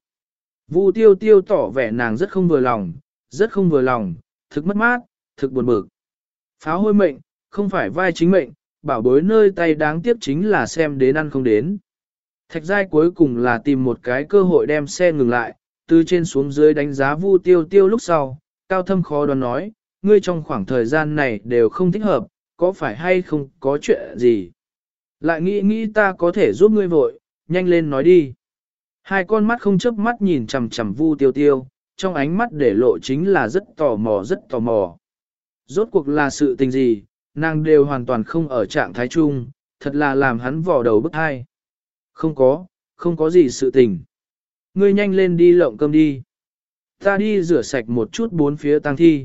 Speaker 1: Vu Tiêu Tiêu tỏ vẻ nàng rất không vừa lòng, rất không vừa lòng, thực mất mát, thực buồn bực. Pháo hôi mệnh, không phải vai chính mệnh, bảo bối nơi tay đáng tiếc chính là xem đến ăn không đến. Thạch Giai cuối cùng là tìm một cái cơ hội đem xe ngừng lại, từ trên xuống dưới đánh giá Vu Tiêu Tiêu lúc sau, cao thâm khó đoán nói, ngươi trong khoảng thời gian này đều không thích hợp, có phải hay không có chuyện gì? Lại nghĩ nghĩ ta có thể giúp ngươi vội, nhanh lên nói đi. Hai con mắt không chớp mắt nhìn chằm chằm Vu Tiêu Tiêu, trong ánh mắt để lộ chính là rất tò mò rất tò mò. Rốt cuộc là sự tình gì, nàng đều hoàn toàn không ở trạng thái chung, thật là làm hắn vò đầu bức hai. Không có, không có gì sự tình. Ngươi nhanh lên đi lộng cơm đi. Ta đi rửa sạch một chút bốn phía tang thi.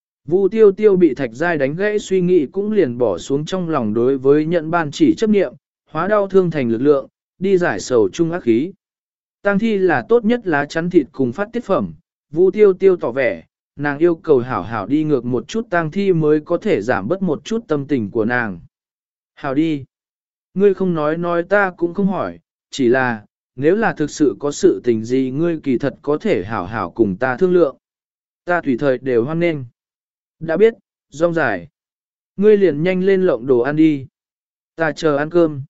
Speaker 1: Vu Tiêu Tiêu bị Thạch Giai đánh gãy suy nghĩ cũng liền bỏ xuống trong lòng đối với nhận ban chỉ chấp niệm, hóa đau thương thành lực lượng, đi giải sầu chung ác khí. Tang thi là tốt nhất lá chắn thịt cùng phát tiết phẩm, Vu Tiêu Tiêu tỏ vẻ, nàng yêu cầu hảo hảo đi ngược một chút tang thi mới có thể giảm bớt một chút tâm tình của nàng. Hảo đi. Ngươi không nói nói ta cũng không hỏi, chỉ là, nếu là thực sự có sự tình gì ngươi kỳ thật có thể hảo hảo cùng ta thương lượng. Ta tùy thời đều hoan nghênh. Đã biết, rong dài. Ngươi liền nhanh lên lộng đồ ăn đi. Ta chờ ăn cơm.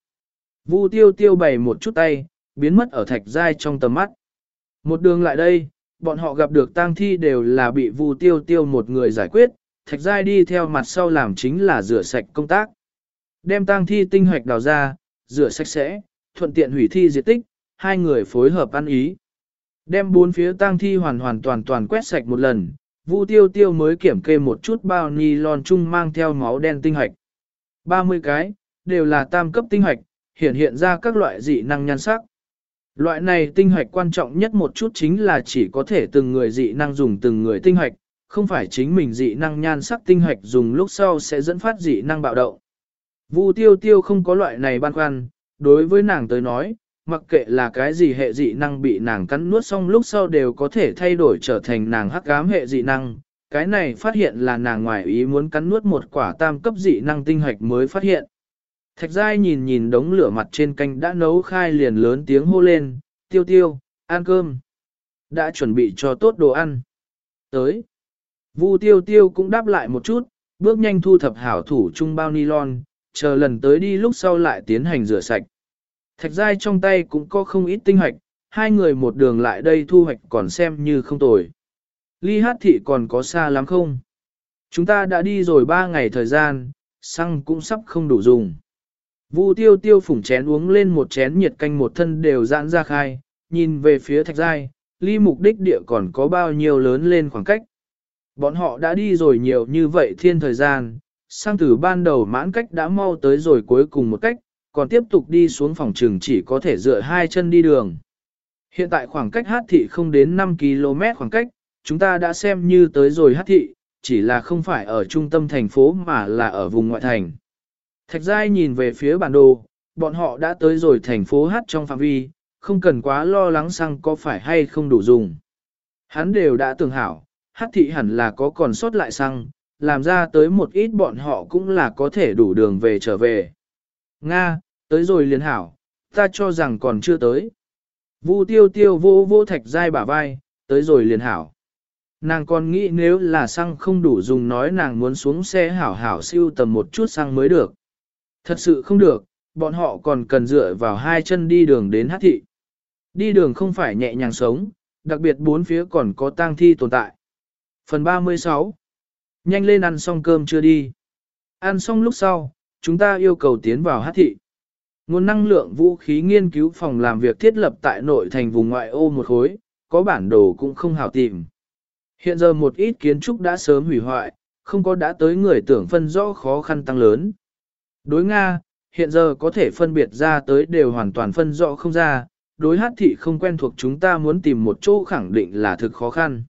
Speaker 1: Vu Tiêu Tiêu bày một chút tay, biến mất ở Thạch Giai trong tầm mắt. Một đường lại đây, bọn họ gặp được tang thi đều là bị Vu Tiêu Tiêu một người giải quyết, Thạch Giai đi theo mặt sau làm chính là rửa sạch công tác. Đem tang thi tinh hoạch đào ra, rửa sạch sẽ, thuận tiện hủy thi diệt tích, hai người phối hợp ăn ý. Đem bốn phía tang thi hoàn hoàn toàn toàn quét sạch một lần, Vu Tiêu Tiêu mới kiểm kê một chút bao nylon chung mang theo máu đen tinh hoạch. ba mươi cái, đều là tam cấp tinh hoạch, hiện hiện ra các loại dị năng nhan sắc. Loại này tinh hoạch quan trọng nhất một chút chính là chỉ có thể từng người dị năng dùng từng người tinh hoạch, không phải chính mình dị năng nhan sắc tinh hoạch dùng lúc sau sẽ dẫn phát dị năng bạo động. Vu tiêu tiêu không có loại này băn khoăn, đối với nàng tới nói, mặc kệ là cái gì hệ dị năng bị nàng cắn nuốt xong lúc sau đều có thể thay đổi trở thành nàng hắc ám hệ dị năng. Cái này phát hiện là nàng ngoài ý muốn cắn nuốt một quả tam cấp dị năng tinh hạch mới phát hiện. Thạch Giai nhìn nhìn đống lửa mặt trên canh đã nấu khai liền lớn tiếng hô lên, tiêu tiêu, ăn cơm. Đã chuẩn bị cho tốt đồ ăn. Tới. Vu tiêu tiêu cũng đáp lại một chút, bước nhanh thu thập hảo thủ chung bao nylon, chờ lần tới đi lúc sau lại tiến hành rửa sạch. Thạch Giai trong tay cũng có không ít tinh hoạch, hai người một đường lại đây thu hoạch còn xem như không tồi. Ly Hát thị còn có xa lắm không? Chúng ta đã đi rồi ba ngày thời gian, xăng cũng sắp không đủ dùng. Vu tiêu tiêu phủng chén uống lên một chén nhiệt canh một thân đều giãn ra khai, nhìn về phía Thạch Giai, ly mục đích địa còn có bao nhiêu lớn lên khoảng cách. Bọn họ đã đi rồi nhiều như vậy thiên thời gian, sang từ ban đầu mãn cách đã mau tới rồi cuối cùng một cách, còn tiếp tục đi xuống phòng trường chỉ có thể dựa hai chân đi đường. Hiện tại khoảng cách Hát thị không đến năm ki lô mét khoảng cách, chúng ta đã xem như tới rồi Hát thị, chỉ là không phải ở trung tâm thành phố mà là ở vùng ngoại thành. Thạch Giai nhìn về phía bản đồ, bọn họ đã tới rồi thành phố Hát trong phạm vi, không cần quá lo lắng xăng có phải hay không đủ dùng. Hắn đều đã tưởng hảo, Hát thị hẳn là có còn sót lại xăng, làm ra tới một ít bọn họ cũng là có thể đủ đường về trở về. Nga, tới rồi liền hảo, ta cho rằng còn chưa tới. Vu tiêu tiêu vô vô Thạch Giai bả vai, tới rồi liền hảo. Nàng còn nghĩ nếu là xăng không đủ dùng nói nàng muốn xuống xe hảo hảo siêu tầm một chút xăng mới được. Thật sự không được, bọn họ còn cần dựa vào hai chân đi đường đến Hát thị. Đi đường không phải nhẹ nhàng sống, đặc biệt bốn phía còn có tang thi tồn tại. Phần ba mươi sáu. Nhanh lên ăn xong cơm chưa đi. Ăn xong lúc sau, chúng ta yêu cầu tiến vào Hát thị. Nguồn năng lượng vũ khí nghiên cứu phòng làm việc thiết lập tại nội thành vùng ngoại ô một khối, có bản đồ cũng không hảo tìm. Hiện giờ một ít kiến trúc đã sớm hủy hoại, không có đã tới người tưởng phân rõ khó khăn tăng lớn. Đối Nga, hiện giờ có thể phân biệt ra tới đều hoàn toàn phân rõ không ra, đối Hát thị không quen thuộc chúng ta muốn tìm một chỗ khẳng định là thực khó khăn.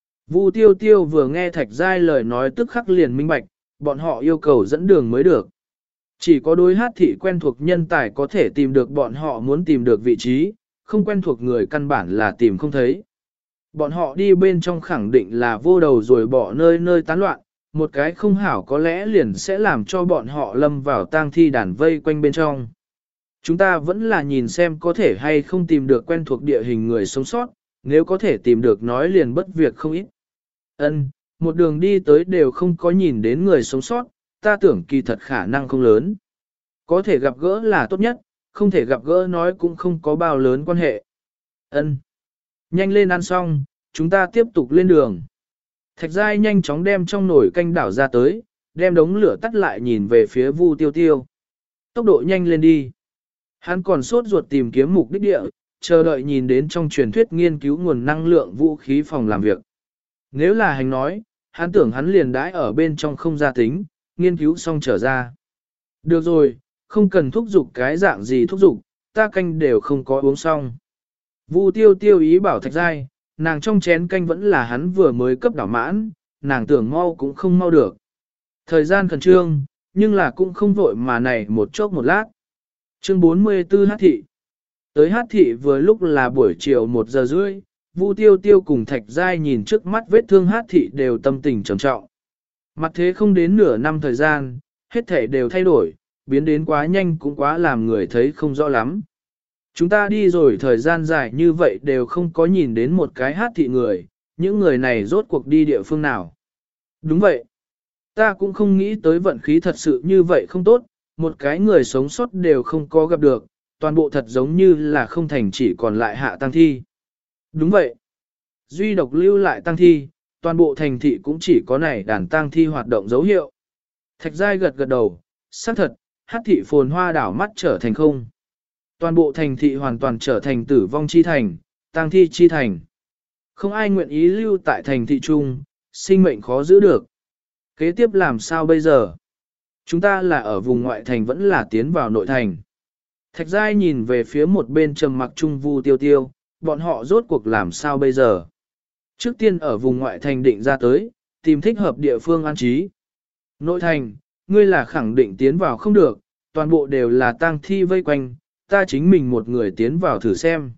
Speaker 1: Vu tiêu tiêu vừa nghe Thạch Giai lời nói tức khắc liền minh bạch, bọn họ yêu cầu dẫn đường mới được. Chỉ có đối Hát thị quen thuộc nhân tài có thể tìm được bọn họ muốn tìm được vị trí, không quen thuộc người căn bản là tìm không thấy. Bọn họ đi bên trong khẳng định là vô đầu rồi bỏ nơi nơi tán loạn, một cái không hảo có lẽ liền sẽ làm cho bọn họ lâm vào tang thi đàn vây quanh bên trong. Chúng ta vẫn là nhìn xem có thể hay không tìm được quen thuộc địa hình người sống sót, nếu có thể tìm được nói liền bất việc không ít. Ân, một đường đi tới đều không có nhìn đến người sống sót, ta tưởng kỳ thật khả năng không lớn. Có thể gặp gỡ là tốt nhất, không thể gặp gỡ nói cũng không có bao lớn quan hệ. Ân, nhanh lên ăn xong, chúng ta tiếp tục lên đường. Thạch Giai nhanh chóng đem trong nồi canh đảo ra tới, đem đống lửa tắt lại nhìn về phía Vu tiêu tiêu. Tốc độ nhanh lên đi. Hắn còn sốt ruột tìm kiếm mục đích địa, chờ đợi nhìn đến trong truyền thuyết nghiên cứu nguồn năng lượng vũ khí phòng làm việc. Nếu là hành nói, hắn tưởng hắn liền đãi ở bên trong không ra tính, nghiên cứu xong trở ra. Được rồi, không cần thúc giục cái dạng gì thúc giục, ta canh đều không có uống xong. Vu tiêu tiêu ý bảo Thạch Giai, nàng trong chén canh vẫn là hắn vừa mới cấp đảo mãn, nàng tưởng mau cũng không mau được. Thời gian khẩn trương, nhưng là cũng không vội mà này một chốc một lát. Chương bốn mươi tư Hát thị. Tới Hát thị vừa lúc là buổi chiều một giờ rưỡi, Vu tiêu tiêu cùng Thạch Giai nhìn trước mắt vết thương Hát thị đều tâm tình trầm trọng. Mặt thế không đến nửa năm thời gian, hết thể đều thay đổi, biến đến quá nhanh cũng quá làm người thấy không rõ lắm. Chúng ta đi rồi thời gian dài như vậy đều không có nhìn đến một cái Hát thị người, những người này rốt cuộc đi địa phương nào. Đúng vậy. Ta cũng không nghĩ tới vận khí thật sự như vậy không tốt, một cái người sống sót đều không có gặp được, toàn bộ thật giống như là không thành chỉ còn lại hạ tang thi. Đúng vậy. Duy độc lưu lại tang thi, toàn bộ thành thị cũng chỉ có này đàn tang thi hoạt động dấu hiệu. Thạch Giai gật gật đầu, xác thật, Hát thị phồn hoa đảo mắt trở thành không. Toàn bộ thành thị hoàn toàn trở thành tử vong chi thành, tang thi chi thành. Không ai nguyện ý lưu tại thành thị trung, sinh mệnh khó giữ được. Kế tiếp làm sao bây giờ? Chúng ta là ở vùng ngoại thành vẫn là tiến vào nội thành. Thạch Giai nhìn về phía một bên trầm mặc trung Vu tiêu tiêu, bọn họ rốt cuộc làm sao bây giờ? Trước tiên ở vùng ngoại thành định ra tới, tìm thích hợp địa phương an trí. Nội thành, ngươi là khẳng định tiến vào không được, toàn bộ đều là tang thi vây quanh, ta chính mình một người tiến vào thử xem.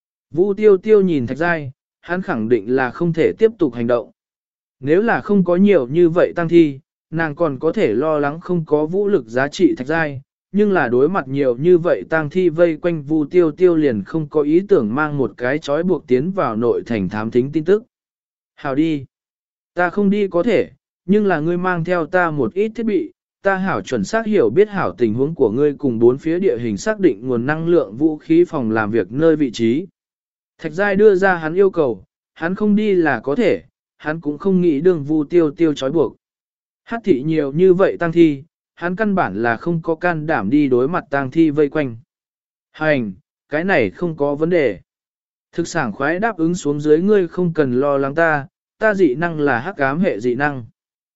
Speaker 1: Vu tiêu tiêu nhìn Thạch Giai, hắn khẳng định là không thể tiếp tục hành động. Nếu là không có nhiều như vậy tang thi, nàng còn có thể lo lắng không có vũ lực giá trị Thạch Giai, nhưng là đối mặt nhiều như vậy tang thi vây quanh Vu tiêu tiêu liền không có ý tưởng mang một cái chói buộc tiến vào nội thành thám thính tin tức. Hảo đi. Ta không đi có thể, nhưng là ngươi mang theo ta một ít thiết bị, ta hảo chuẩn xác hiểu biết hảo tình huống của ngươi cùng bốn phía địa hình xác định nguồn năng lượng vũ khí phòng làm việc nơi vị trí. Thạch Giai đưa ra hắn yêu cầu, hắn không đi là có thể, hắn cũng không nghĩ đường Vu tiêu tiêu trói buộc. Hát thị nhiều như vậy tang thi, hắn căn bản là không có can đảm đi đối mặt tang thi vây quanh. Hành, cái này không có vấn đề. Thực sảng khoái đáp ứng xuống dưới ngươi không cần lo lắng ta, ta dị năng là hắc ám hệ dị năng.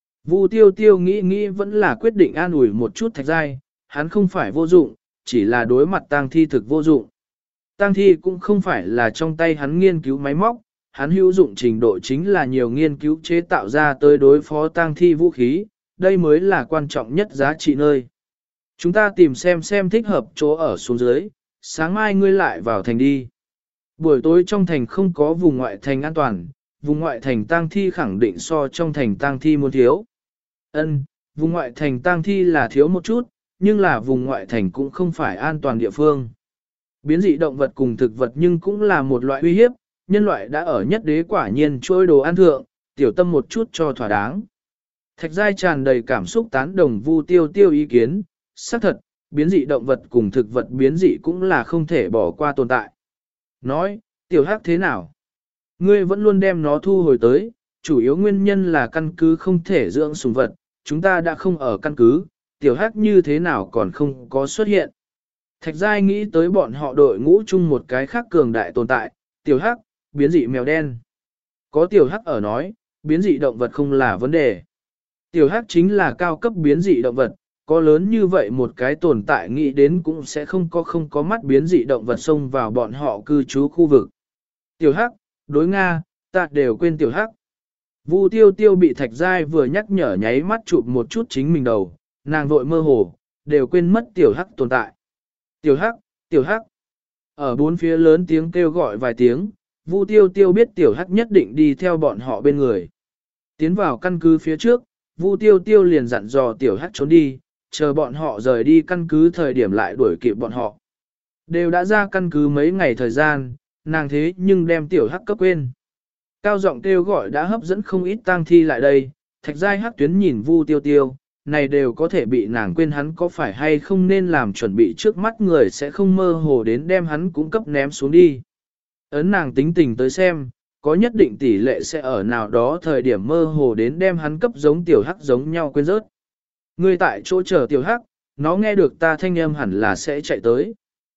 Speaker 1: Vu tiêu tiêu nghĩ nghĩ vẫn là quyết định an ủi một chút Thạch Giai, hắn không phải vô dụng, chỉ là đối mặt tang thi thực vô dụng. Tang thi cũng không phải là trong tay hắn nghiên cứu máy móc, hắn hữu dụng trình độ chính là nhiều nghiên cứu chế tạo ra tới đối phó tang thi vũ khí, đây mới là quan trọng nhất giá trị nơi. Chúng ta tìm xem xem thích hợp chỗ ở xuống dưới, sáng mai ngươi lại vào thành đi. Buổi tối trong thành không có vùng ngoại thành an toàn, vùng ngoại thành tang thi khẳng định so trong thành tang thi muốn thiếu. Ân, vùng ngoại thành tang thi là thiếu một chút, nhưng là vùng ngoại thành cũng không phải an toàn địa phương. Biến dị động vật cùng thực vật nhưng cũng là một loại uy hiếp, nhân loại đã ở nhất đế quả nhiên trôi đồ ăn thượng, tiểu tâm một chút cho thỏa đáng. Thạch Giai tràn đầy cảm xúc tán đồng Vu tiêu tiêu ý kiến, xác thật, biến dị động vật cùng thực vật biến dị cũng là không thể bỏ qua tồn tại. Nói, tiểu hắc thế nào? Ngươi vẫn luôn đem nó thu hồi tới, chủ yếu nguyên nhân là căn cứ không thể dưỡng sủng vật, chúng ta đã không ở căn cứ, tiểu hắc như thế nào còn không có xuất hiện. Thạch Giai nghĩ tới bọn họ đội ngũ chung một cái khác cường đại tồn tại, tiểu hắc, biến dị mèo đen. Có tiểu hắc ở nói, biến dị động vật không là vấn đề. Tiểu hắc chính là cao cấp biến dị động vật, có lớn như vậy một cái tồn tại nghĩ đến cũng sẽ không có không có mắt biến dị động vật xông vào bọn họ cư trú khu vực. Tiểu hắc, đối Nga, ta đều quên tiểu hắc. Vu tiêu tiêu bị Thạch Giai vừa nhắc nhở nháy mắt chụp một chút chính mình đầu, nàng vội mơ hồ, đều quên mất tiểu hắc tồn tại. Tiểu hắc, tiểu hắc. Ở bốn phía lớn tiếng kêu gọi vài tiếng, Vu tiêu tiêu biết tiểu hắc nhất định đi theo bọn họ bên người. Tiến vào căn cứ phía trước, Vu tiêu tiêu liền dặn dò tiểu hắc trốn đi, chờ bọn họ rời đi căn cứ thời điểm lại đuổi kịp bọn họ. Đều đã ra căn cứ mấy ngày thời gian, nàng thế nhưng đem tiểu hắc cấp quên. Cao giọng kêu gọi đã hấp dẫn không ít tang thi lại đây, Thạch Giai hắc tuyến nhìn Vu tiêu tiêu, này đều có thể bị nàng quên hắn có phải hay không nên làm chuẩn bị trước mắt người sẽ không mơ hồ đến đem hắn cũng cấp ném xuống đi. Ấn nàng tính tình tới xem, có nhất định tỷ lệ sẽ ở nào đó thời điểm mơ hồ đến đem hắn cấp giống tiểu hắc giống nhau quên rớt. Người tại chỗ chờ tiểu hắc, nó nghe được ta thanh âm hẳn là sẽ chạy tới.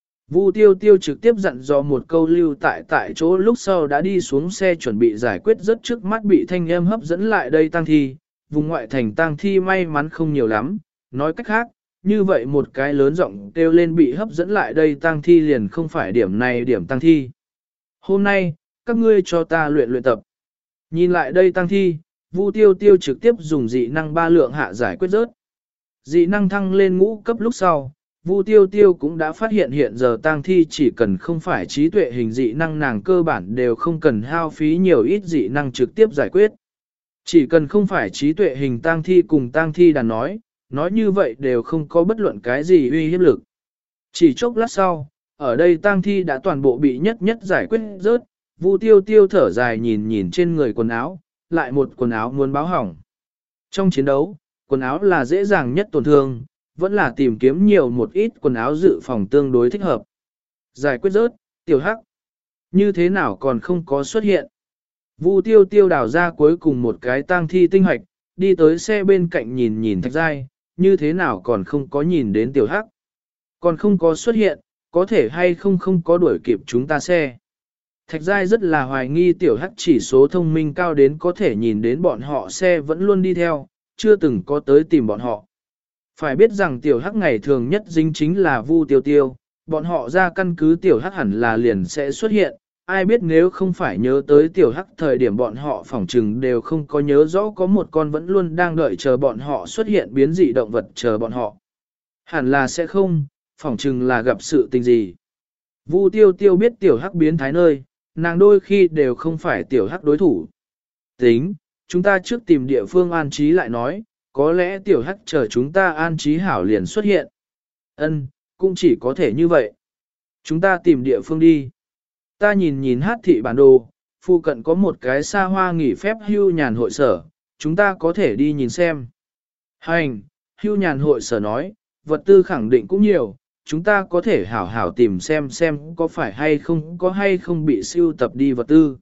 Speaker 1: Vu tiêu tiêu trực tiếp dặn dò một câu lưu tại tại chỗ lúc sau đã đi xuống xe chuẩn bị giải quyết rất trước mắt bị thanh âm hấp dẫn lại đây tang thi, vùng ngoại thành tang thi may mắn không nhiều lắm, nói cách khác, như vậy một cái lớn giọng kêu lên bị hấp dẫn lại đây tang thi liền không phải điểm này điểm tang thi. Hôm nay, các ngươi cho ta luyện luyện tập. Nhìn lại đây tang thi, Vu tiêu tiêu trực tiếp dùng dị năng ba lượng hạ giải quyết rớt. Dị năng thăng lên ngũ cấp lúc sau, Vu tiêu tiêu cũng đã phát hiện hiện giờ tang thi chỉ cần không phải trí tuệ hình dị năng nàng cơ bản đều không cần hao phí nhiều ít dị năng trực tiếp giải quyết. Chỉ cần không phải trí tuệ hình tang thi cùng tang thi đàn nói, nói như vậy đều không có bất luận cái gì uy hiếp lực. Chỉ chốc lát sau, ở đây tang thi đã toàn bộ bị nhất nhất giải quyết rớt, Vu tiêu tiêu thở dài nhìn nhìn trên người quần áo, lại một quần áo muốn báo hỏng. Trong chiến đấu, quần áo là dễ dàng nhất tổn thương, vẫn là tìm kiếm nhiều một ít quần áo dự phòng tương đối thích hợp. Giải quyết rớt, tiểu hắc. Như thế nào còn không có xuất hiện. Vu tiêu tiêu đào ra cuối cùng một cái tang thi tinh hoạch, đi tới xe bên cạnh nhìn nhìn Thạch Giai, như thế nào còn không có nhìn đến tiểu hắc. Còn không có xuất hiện, có thể hay không không có đuổi kịp chúng ta xe. Thạch Giai rất là hoài nghi tiểu hắc chỉ số thông minh cao đến có thể nhìn đến bọn họ xe vẫn luôn đi theo, chưa từng có tới tìm bọn họ. Phải biết rằng tiểu hắc ngày thường nhất dính chính là Vu tiêu tiêu, bọn họ ra căn cứ tiểu hắc hẳn là liền sẽ xuất hiện, ai biết nếu không phải nhớ tới tiểu hắc thời điểm bọn họ phỏng trừng đều không có nhớ rõ có một con vẫn luôn đang đợi chờ bọn họ xuất hiện biến dị động vật chờ bọn họ. Hẳn là sẽ không, phỏng chừng là gặp sự tình gì. Vu tiêu tiêu biết tiểu hắc biến thái nơi, nàng đôi khi đều không phải tiểu hắc đối thủ. Tính, chúng ta trước tìm địa phương an trí lại nói, có lẽ tiểu hắc chờ chúng ta an trí hảo liền xuất hiện. Ân, cũng chỉ có thể như vậy. Chúng ta tìm địa phương đi. Ta nhìn nhìn hát thị bản đồ, phụ cận có một cái xa hoa nghỉ phép hưu nhàn hội sở, chúng ta có thể đi nhìn xem. Hành, hưu nhàn hội sở nói, vật tư khẳng định cũng nhiều, chúng ta có thể hảo hảo tìm xem xem có phải hay không có hay không bị siêu tập đi vật tư.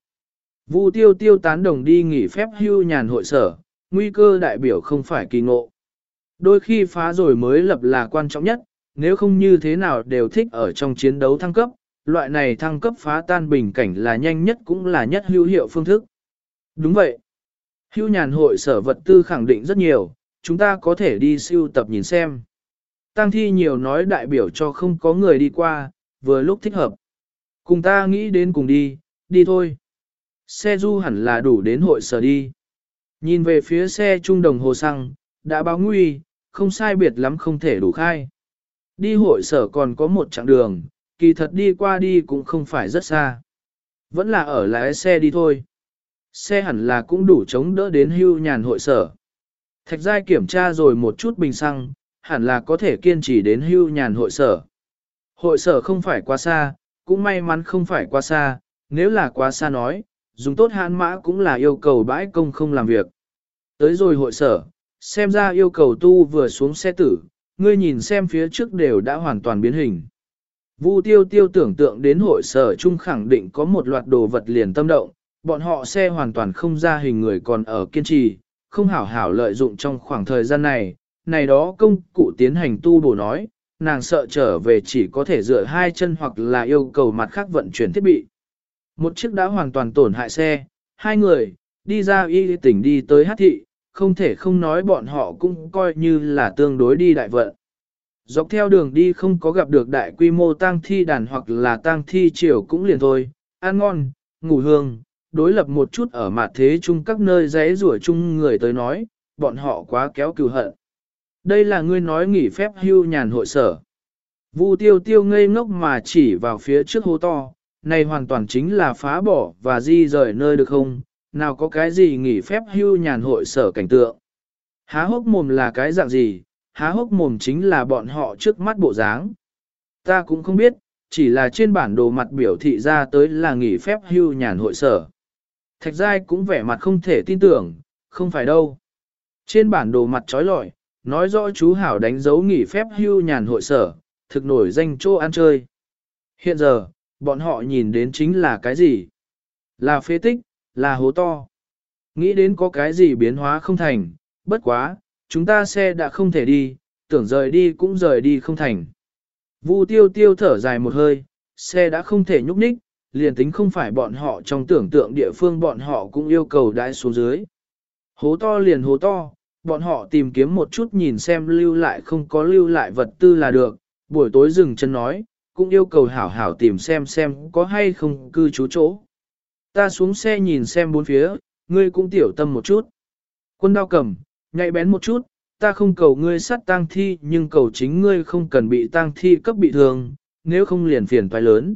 Speaker 1: Vu tiêu tiêu tán đồng đi nghỉ phép hưu nhàn hội sở, nguy cơ đại biểu không phải kỳ ngộ. Đôi khi phá rồi mới lập là quan trọng nhất, nếu không như thế nào đều thích ở trong chiến đấu thăng cấp, loại này thăng cấp phá tan bình cảnh là nhanh nhất cũng là nhất hữu hiệu phương thức. Đúng vậy. Hưu nhàn hội sở vật tư khẳng định rất nhiều, chúng ta có thể đi siêu tập nhìn xem. Tăng thi nhiều nói đại biểu cho không có người đi qua, vừa lúc thích hợp. Cùng ta nghĩ đến cùng đi, đi thôi. Xe du hẳn là đủ đến hội sở đi. Nhìn về phía xe trung đồng hồ xăng, đã báo nguy, không sai biệt lắm không thể đủ khai. Đi hội sở còn có một chặng đường, kỳ thật đi qua đi cũng không phải rất xa. Vẫn là ở lái xe đi thôi. Xe hẳn là cũng đủ chống đỡ đến hưu nhàn hội sở. Thạch giai kiểm tra rồi một chút bình xăng, hẳn là có thể kiên trì đến hưu nhàn hội sở. Hội sở không phải quá xa, cũng may mắn không phải quá xa, nếu là quá xa nói, dùng tốt hãn mã cũng là yêu cầu bãi công không làm việc. Tới rồi hội sở, xem ra yêu cầu tu vừa xuống xe tử, ngươi nhìn xem phía trước đều đã hoàn toàn biến hình. Vu tiêu tiêu tưởng tượng đến hội sở chung khẳng định có một loạt đồ vật liền tâm động, bọn họ xe hoàn toàn không ra hình người còn ở kiên trì, không hảo hảo lợi dụng trong khoảng thời gian này, này đó công cụ tiến hành tu bổ nói, nàng sợ trở về chỉ có thể dựa hai chân hoặc là yêu cầu mặt khác vận chuyển thiết bị. Một chiếc đã hoàn toàn tổn hại xe, hai người, đi ra y tỉnh đi tới hát thị, không thể không nói bọn họ cũng coi như là tương đối đi đại vận. Dọc theo đường đi không có gặp được đại quy mô tang thi đàn hoặc là tang thi triều cũng liền thôi, ăn ngon, ngủ hương, đối lập một chút ở mặt thế chung các nơi rẽ rủa chung người tới nói, bọn họ quá kéo cừu hận. Đây là ngươi nói nghỉ phép hưu nhàn hội sở. Vu tiêu tiêu ngây ngốc mà chỉ vào phía trước hố to, này hoàn toàn chính là phá bỏ và di rời nơi được không, nào có cái gì nghỉ phép hưu nhàn hội sở cảnh tượng. Há hốc mồm là cái dạng gì, há hốc mồm chính là bọn họ trước mắt bộ dáng. Ta cũng không biết, chỉ là trên bản đồ mặt biểu thị ra tới là nghỉ phép hưu nhàn hội sở. Thạch giai cũng vẻ mặt không thể tin tưởng, không phải đâu. Trên bản đồ mặt trói lọi, nói rõ chú hảo đánh dấu nghỉ phép hưu nhàn hội sở, thực nổi danh chỗ ăn chơi. Hiện giờ, bọn họ nhìn đến chính là cái gì? Là phế tích, là hố to. Nghĩ đến có cái gì biến hóa không thành, bất quá, chúng ta xe đã không thể đi, tưởng rời đi cũng rời đi không thành. Vu tiêu tiêu thở dài một hơi, xe đã không thể nhúc nhích, liền tính không phải bọn họ trong tưởng tượng địa phương bọn họ cũng yêu cầu đãi xuống dưới. Hố to liền hố to, bọn họ tìm kiếm một chút nhìn xem lưu lại không có lưu lại vật tư là được, buổi tối dừng chân nói, cũng yêu cầu hảo hảo tìm xem xem có hay không cư trú chỗ. Ta xuống xe nhìn xem bốn phía, ngươi cũng tiểu tâm một chút. Quân đao cầm, nhạy bén một chút, ta không cầu ngươi sát tang thi nhưng cầu chính ngươi không cần bị tang thi cấp bị thương, nếu không liền phiền toái lớn.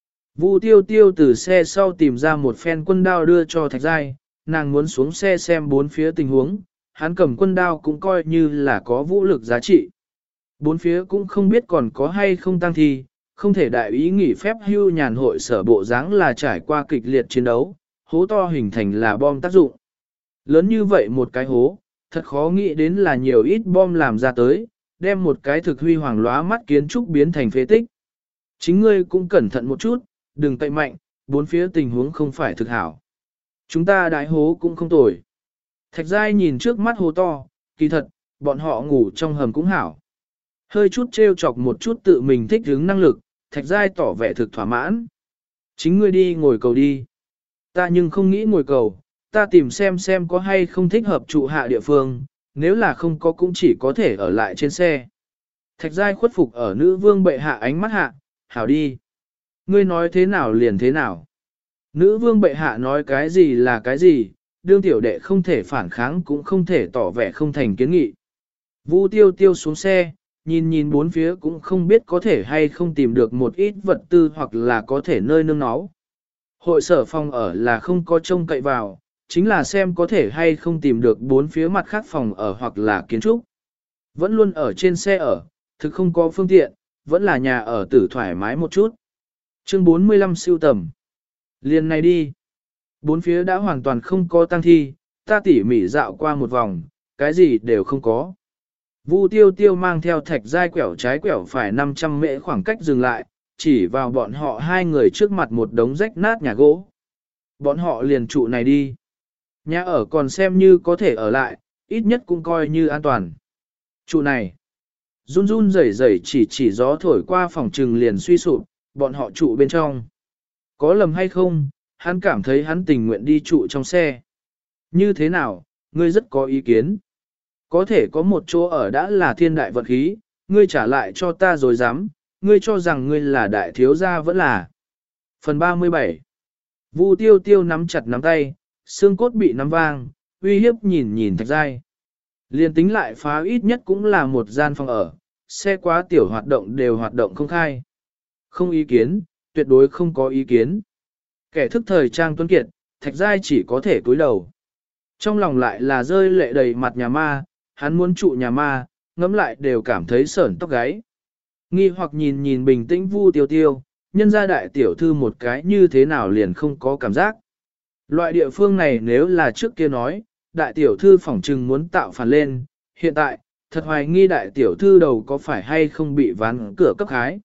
Speaker 1: Vu tiêu tiêu từ xe sau tìm ra một phen quân đao đưa cho Thạch Giai, nàng muốn xuống xe xem bốn phía tình huống, hắn cầm quân đao cũng coi như là có vũ lực giá trị. Bốn phía cũng không biết còn có hay không tang thi, không thể đại ý nghỉ phép hưu nhàn hội sở bộ dáng là trải qua kịch liệt chiến đấu, hố to hình thành là bom tác dụng. Lớn như vậy một cái hố, thật khó nghĩ đến là nhiều ít bom làm ra tới, đem một cái thực huy hoàng lóa mắt kiến trúc biến thành phế tích. Chính ngươi cũng cẩn thận một chút, đừng cậy mạnh, bốn phía tình huống không phải thực hảo. Chúng ta đại hố cũng không tồi. Thạch Giai nhìn trước mắt hố to, kỳ thật, bọn họ ngủ trong hầm cũng hảo. Hơi chút trêu chọc một chút tự mình thích hứng năng lực, Thạch Giai tỏ vẻ thực thỏa mãn. Chính ngươi đi ngồi cầu đi. Ta nhưng không nghĩ ngồi cầu, ta tìm xem xem có hay không thích hợp trụ hạ địa phương, nếu là không có cũng chỉ có thể ở lại trên xe. Thạch Giai khuất phục ở nữ vương bệ hạ ánh mắt hạ, hảo đi. Ngươi nói thế nào liền thế nào. Nữ vương bệ hạ nói cái gì là cái gì, đương tiểu đệ không thể phản kháng cũng không thể tỏ vẻ không thành kiến nghị. Vu tiêu tiêu xuống xe, nhìn nhìn bốn phía cũng không biết có thể hay không tìm được một ít vật tư hoặc là có thể nơi nương náu. Hội sở phòng ở là không có trông cậy vào, chính là xem có thể hay không tìm được bốn phía mặt khác phòng ở hoặc là kiến trúc. Vẫn luôn ở trên xe ở, thực không có phương tiện, vẫn là nhà ở tử thoải mái một chút. Chương bốn mươi lăm siêu tầm. Liền này đi. Bốn phía đã hoàn toàn không có tang thi, ta tỉ mỉ dạo qua một vòng, cái gì đều không có. Vu tiêu tiêu mang theo thạch giai quẹo trái quẹo phải năm trăm mễ khoảng cách dừng lại, chỉ vào bọn họ hai người trước mặt một đống rách nát nhà gỗ. Bọn họ liền trụ này đi. Nhà ở còn xem như có thể ở lại, ít nhất cũng coi như an toàn. Trụ này. Run run rẩy rẩy chỉ chỉ gió thổi qua phòng trừng liền suy sụp, bọn họ trụ bên trong. Có lầm hay không, hắn cảm thấy hắn tình nguyện đi trụ trong xe. Như thế nào, ngươi rất có ý kiến. Có thể có một chỗ ở đã là thiên đại vật khí, ngươi trả lại cho ta rồi dám, ngươi cho rằng ngươi là đại thiếu gia vẫn là. Phần ba mươi bảy. Vu tiêu tiêu nắm chặt nắm tay, xương cốt bị nắm vang, uy hiếp nhìn nhìn thạch giai. Liên tính lại phá ít nhất cũng là một gian phòng ở, xe quá tiểu hoạt động đều hoạt động không khai. Không ý kiến, tuyệt đối không có ý kiến. Kẻ thức thời trang tuấn kiệt, thạch giai chỉ có thể cúi đầu. Trong lòng lại là rơi lệ đầy mặt nhà ma, hắn muốn trụ nhà ma, ngẫm lại đều cảm thấy sởn tóc gáy. Nghi hoặc nhìn nhìn bình tĩnh Vu tiêu tiêu, nhân gia đại tiểu thư một cái như thế nào liền không có cảm giác. Loại địa phương này nếu là trước kia nói, đại tiểu thư phỏng trừng muốn tạo phản lên, hiện tại, thật hoài nghi đại tiểu thư đầu có phải hay không bị ván cửa cấp hái.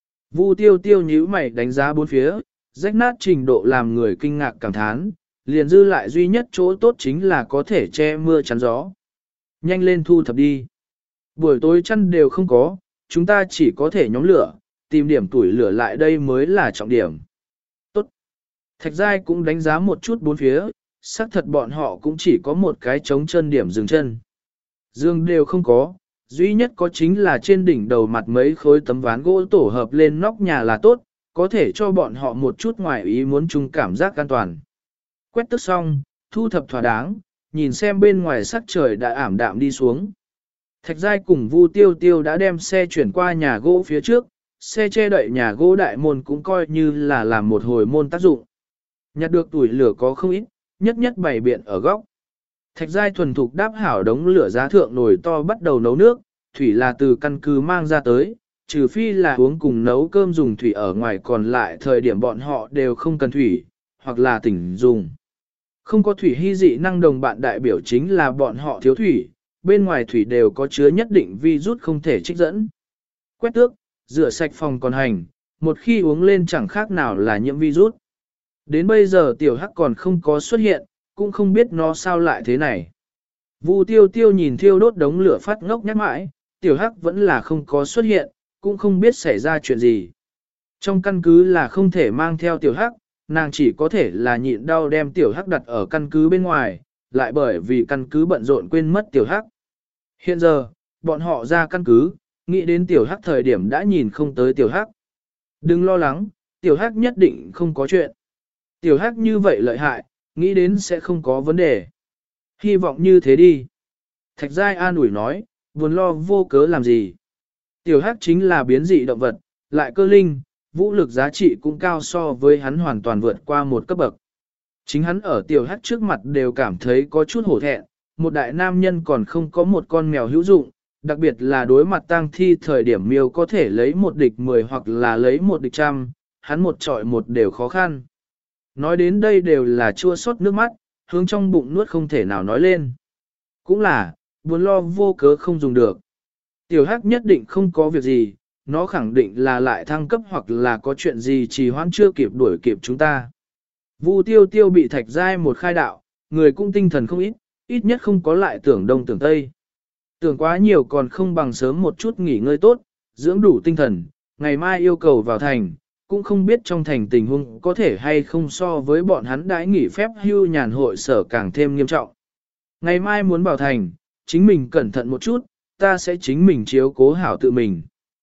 Speaker 1: Vu tiêu tiêu nhíu mày đánh giá bốn phía, rách nát trình độ làm người kinh ngạc cảm thán, liền dư lại duy nhất chỗ tốt chính là có thể che mưa chắn gió. Nhanh lên thu thập đi. Buổi tối chăn đều không có, chúng ta chỉ có thể nhóm lửa, tìm điểm tuổi lửa lại đây mới là trọng điểm. Tốt. Thạch giai cũng đánh giá một chút bốn phía, xác thật bọn họ cũng chỉ có một cái trống chân điểm dừng chân. Dương đều không có, duy nhất có chính là trên đỉnh đầu mặt mấy khối tấm ván gỗ tổ hợp lên nóc nhà là tốt, có thể cho bọn họ một chút ngoài ý muốn chung cảm giác an toàn. Quét tức xong, thu thập thỏa đáng, nhìn xem bên ngoài sắc trời đã ảm đạm đi xuống. Thạch giai cùng Vu tiêu tiêu đã đem xe chuyển qua nhà gỗ phía trước, xe che đậy nhà gỗ đại môn cũng coi như là làm một hồi môn tác dụng. Nhặt được tuổi lửa có không ít, nhất nhất bày biện ở góc. Thạch giai thuần thục đáp hảo đống lửa giá thượng nồi to bắt đầu nấu nước, thủy là từ căn cứ mang ra tới, trừ phi là uống cùng nấu cơm dùng thủy ở ngoài còn lại thời điểm bọn họ đều không cần thủy, hoặc là tỉnh dùng. Không có thủy hy dị năng đồng bạn đại biểu chính là bọn họ thiếu thủy, bên ngoài thủy đều có chứa nhất định virus không thể trích dẫn. Quét tước, rửa sạch phòng còn hành, một khi uống lên chẳng khác nào là nhiễm virus. Đến bây giờ tiểu hắc còn không có xuất hiện, cũng không biết nó sao lại thế này. Vu tiêu tiêu nhìn thiêu đốt đống lửa phát ngốc nhắc mãi, tiểu hắc vẫn là không có xuất hiện, cũng không biết xảy ra chuyện gì. Trong căn cứ là không thể mang theo tiểu hắc, nàng chỉ có thể là nhịn đau đem tiểu hắc đặt ở căn cứ bên ngoài, lại bởi vì căn cứ bận rộn quên mất tiểu hắc. Hiện giờ, bọn họ ra căn cứ, nghĩ đến tiểu hắc thời điểm đã nhìn không tới tiểu hắc. Đừng lo lắng, tiểu hắc nhất định không có chuyện. Tiểu hắc như vậy lợi hại, nghĩ đến sẽ không có vấn đề. Hy vọng như thế đi. Thạch giai an ủi nói, buồn lo vô cớ làm gì. Tiểu hắc chính là biến dị động vật, lại cơ linh, vũ lực giá trị cũng cao so với hắn hoàn toàn vượt qua một cấp bậc. Chính hắn ở tiểu hắc trước mặt đều cảm thấy có chút hổ thẹn, một đại nam nhân còn không có một con mèo hữu dụng, đặc biệt là đối mặt tang thi thời điểm miêu có thể lấy một địch mười hoặc là lấy một địch trăm, hắn một trọi một đều khó khăn. Nói đến đây đều là chua xót nước mắt, hướng trong bụng nuốt không thể nào nói lên. Cũng là, buồn lo vô cớ không dùng được. Tiểu hắc nhất định không có việc gì, nó khẳng định là lại thăng cấp hoặc là có chuyện gì trì hoãn chưa kịp đuổi kịp chúng ta. Vu tiêu tiêu bị thạch giai một khai đạo, người cũng tinh thần không ít, ít nhất không có lại tưởng đông tưởng tây. Tưởng quá nhiều còn không bằng sớm một chút nghỉ ngơi tốt, dưỡng đủ tinh thần, ngày mai yêu cầu vào thành, cũng không biết trong thành tình huống có thể hay không so với bọn hắn đãi nghỉ phép hưu nhàn hội sở càng thêm nghiêm trọng. Ngày mai muốn vào thành, chính mình cẩn thận một chút, ta sẽ chính mình chiếu cố hảo tự mình.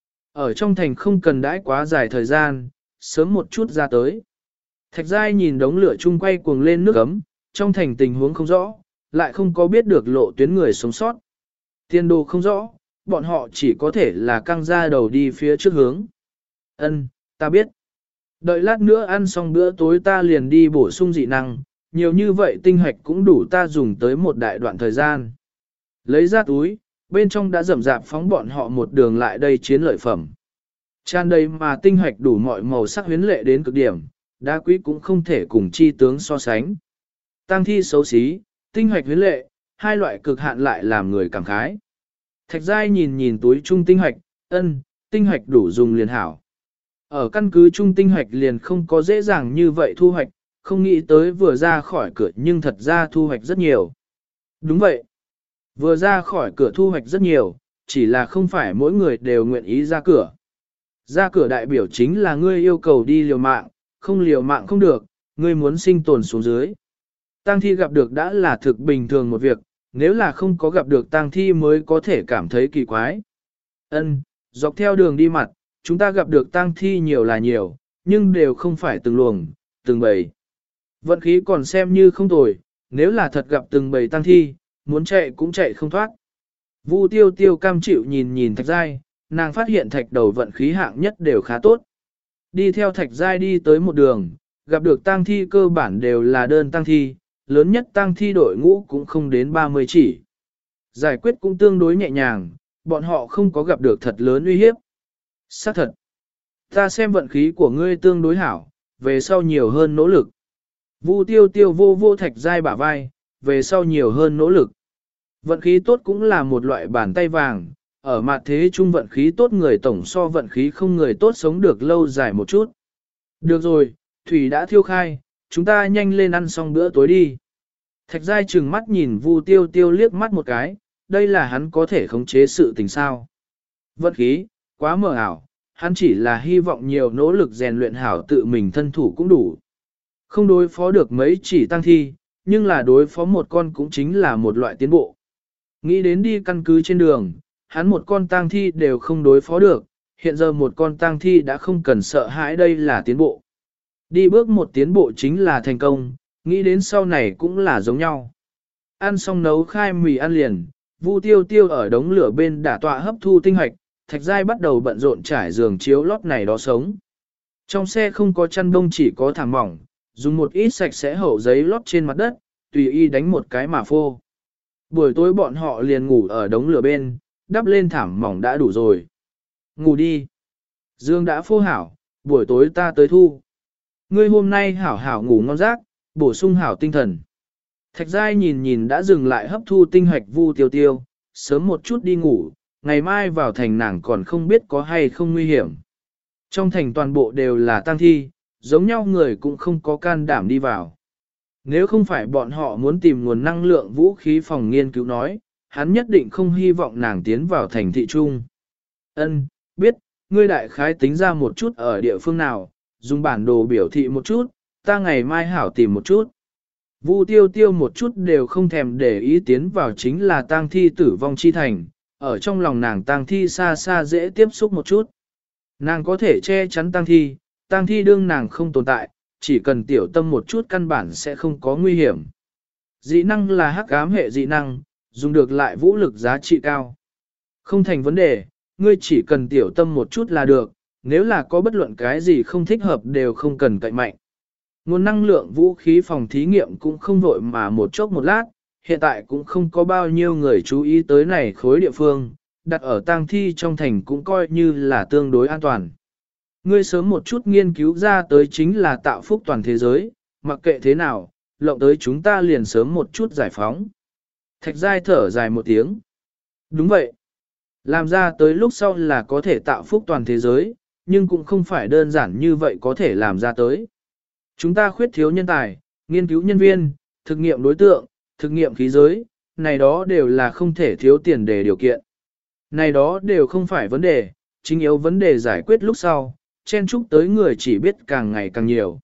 Speaker 1: Ở trong thành không cần đãi quá dài thời gian, sớm một chút ra tới. Thạch giai nhìn đống lửa chung quay cuồng lên nước ấm, trong thành tình huống không rõ, lại không có biết được lộ tuyến người sống sót. Tiên đồ không rõ, bọn họ chỉ có thể là căng ra đầu đi phía trước hướng. Ân, ta biết. Đợi lát nữa ăn xong bữa tối ta liền đi bổ sung dị năng, nhiều như vậy tinh hạch cũng đủ ta dùng tới một đại đoạn thời gian. Lấy ra túi, bên trong đã rầm rạp phóng bọn họ một đường lại đây chiến lợi phẩm. Tràn đầy mà tinh hạch đủ mọi màu sắc huyến lệ đến cực điểm, đá quý cũng không thể cùng chi tướng so sánh. Tang thi xấu xí, tinh hạch huyến lệ, hai loại cực hạn lại làm người cảm khái. Thạch Giai nhìn nhìn túi trung tinh hạch, ân, tinh hạch đủ dùng liền hảo. Ở căn cứ trung tinh hạch liền không có dễ dàng như vậy thu hoạch, không nghĩ tới vừa ra khỏi cửa nhưng thật ra thu hoạch rất nhiều. Đúng vậy. Vừa ra khỏi cửa thu hoạch rất nhiều, chỉ là không phải mỗi người đều nguyện ý ra cửa. Ra cửa đại biểu chính là ngươi yêu cầu đi liều mạng, không liều mạng không được, ngươi muốn sinh tồn xuống dưới. Tang thi gặp được đã là thực bình thường một việc, nếu là không có gặp được tang thi mới có thể cảm thấy kỳ quái. Ân, dọc theo đường đi mặt, chúng ta gặp được tang thi nhiều là nhiều, nhưng đều không phải từng luồng, từng bầy. Vận khí còn xem như không tồi, nếu là thật gặp từng bầy tang thi, muốn chạy cũng chạy không thoát. Vu tiêu tiêu cam chịu nhìn nhìn Thạch Giai, nàng phát hiện thạch đầu vận khí hạng nhất đều khá tốt. Đi theo Thạch Giai đi tới một đường, gặp được tang thi cơ bản đều là đơn tang thi, lớn nhất tang thi đội ngũ cũng không đến ba mươi chỉ. Giải quyết cũng tương đối nhẹ nhàng, bọn họ không có gặp được thật lớn uy hiếp. Xác thật, ta xem vận khí của ngươi tương đối hảo, về sau nhiều hơn nỗ lực. Vu tiêu tiêu vô vô Thạch Giai bả vai, về sau nhiều hơn nỗ lực. Vận khí tốt cũng là một loại bàn tay vàng, ở mặt thế chung vận khí tốt người tổng so vận khí không người tốt sống được lâu dài một chút. Được rồi, thủy đã thiêu khai, chúng ta nhanh lên ăn xong bữa tối đi. Thạch Giai trừng mắt nhìn Vu tiêu tiêu liếc mắt một cái, đây là hắn có thể khống chế sự tình sao. Vận khí, quá mờ ảo, hắn chỉ là hy vọng nhiều nỗ lực rèn luyện hảo tự mình thân thủ cũng đủ. Không đối phó được mấy chỉ tăng thi, nhưng là đối phó một con cũng chính là một loại tiến bộ. Nghĩ đến đi căn cứ trên đường, hắn một con tang thi đều không đối phó được, hiện giờ một con tang thi đã không cần sợ hãi, đây là tiến bộ. Đi bước một tiến bộ chính là thành công, nghĩ đến sau này cũng là giống nhau. Ăn xong nấu khai mì ăn liền, Vu tiêu tiêu ở đống lửa bên đả tọa hấp thu tinh hoạch, Thạch Giai bắt đầu bận rộn trải giường chiếu lót này đó sống. Trong xe không có chăn đông chỉ có thảm mỏng, dùng một ít sạch sẽ hậu giấy lót trên mặt đất, tùy y đánh một cái mà phô. Buổi tối bọn họ liền ngủ ở đống lửa bên, đắp lên thảm mỏng đã đủ rồi. Ngủ đi. Dương đã phô hảo, buổi tối ta tới thu. Ngươi hôm nay hảo hảo ngủ ngon giấc, bổ sung hảo tinh thần. Thạch Giai nhìn nhìn đã dừng lại hấp thu tinh hoạch Vu tiêu tiêu, sớm một chút đi ngủ, ngày mai vào thành nàng còn không biết có hay không nguy hiểm. Trong thành toàn bộ đều là tang thi, giống nhau người cũng không có can đảm đi vào. Nếu không phải bọn họ muốn tìm nguồn năng lượng vũ khí phòng nghiên cứu nói, hắn nhất định không hy vọng nàng tiến vào thành thị trung. Ân, biết, ngươi đại khái tính ra một chút ở địa phương nào, dùng bản đồ biểu thị một chút, ta ngày mai hảo tìm một chút. Vu tiêu tiêu một chút đều không thèm để ý tiến vào chính là tang thi tử vong chi thành, ở trong lòng nàng tang thi xa xa dễ tiếp xúc một chút. Nàng có thể che chắn tang thi, tang thi đương nàng không tồn tại, chỉ cần tiểu tâm một chút căn bản sẽ không có nguy hiểm. Dị năng là hắc ám hệ dị năng, dùng được lại vũ lực giá trị cao. Không thành vấn đề, ngươi chỉ cần tiểu tâm một chút là được, nếu là có bất luận cái gì không thích hợp đều không cần cậy mạnh. Nguồn năng lượng vũ khí phòng thí nghiệm cũng không vội mà một chốc một lát, hiện tại cũng không có bao nhiêu người chú ý tới này khối địa phương, đặt ở tang thi trong thành cũng coi như là tương đối an toàn. Ngươi sớm một chút nghiên cứu ra tới chính là tạo phúc toàn thế giới, mặc kệ thế nào, lộng tới chúng ta liền sớm một chút giải phóng. Thạch Giai thở dài một tiếng. Đúng vậy. Làm ra tới lúc sau là có thể tạo phúc toàn thế giới, nhưng cũng không phải đơn giản như vậy có thể làm ra tới. Chúng ta khuyết thiếu nhân tài, nghiên cứu nhân viên, thực nghiệm đối tượng, thực nghiệm khí giới, này đó đều là không thể thiếu tiền đề điều kiện. Này đó đều không phải vấn đề, chính yếu vấn đề giải quyết lúc sau, chen chúc tới người chỉ biết càng ngày càng nhiều.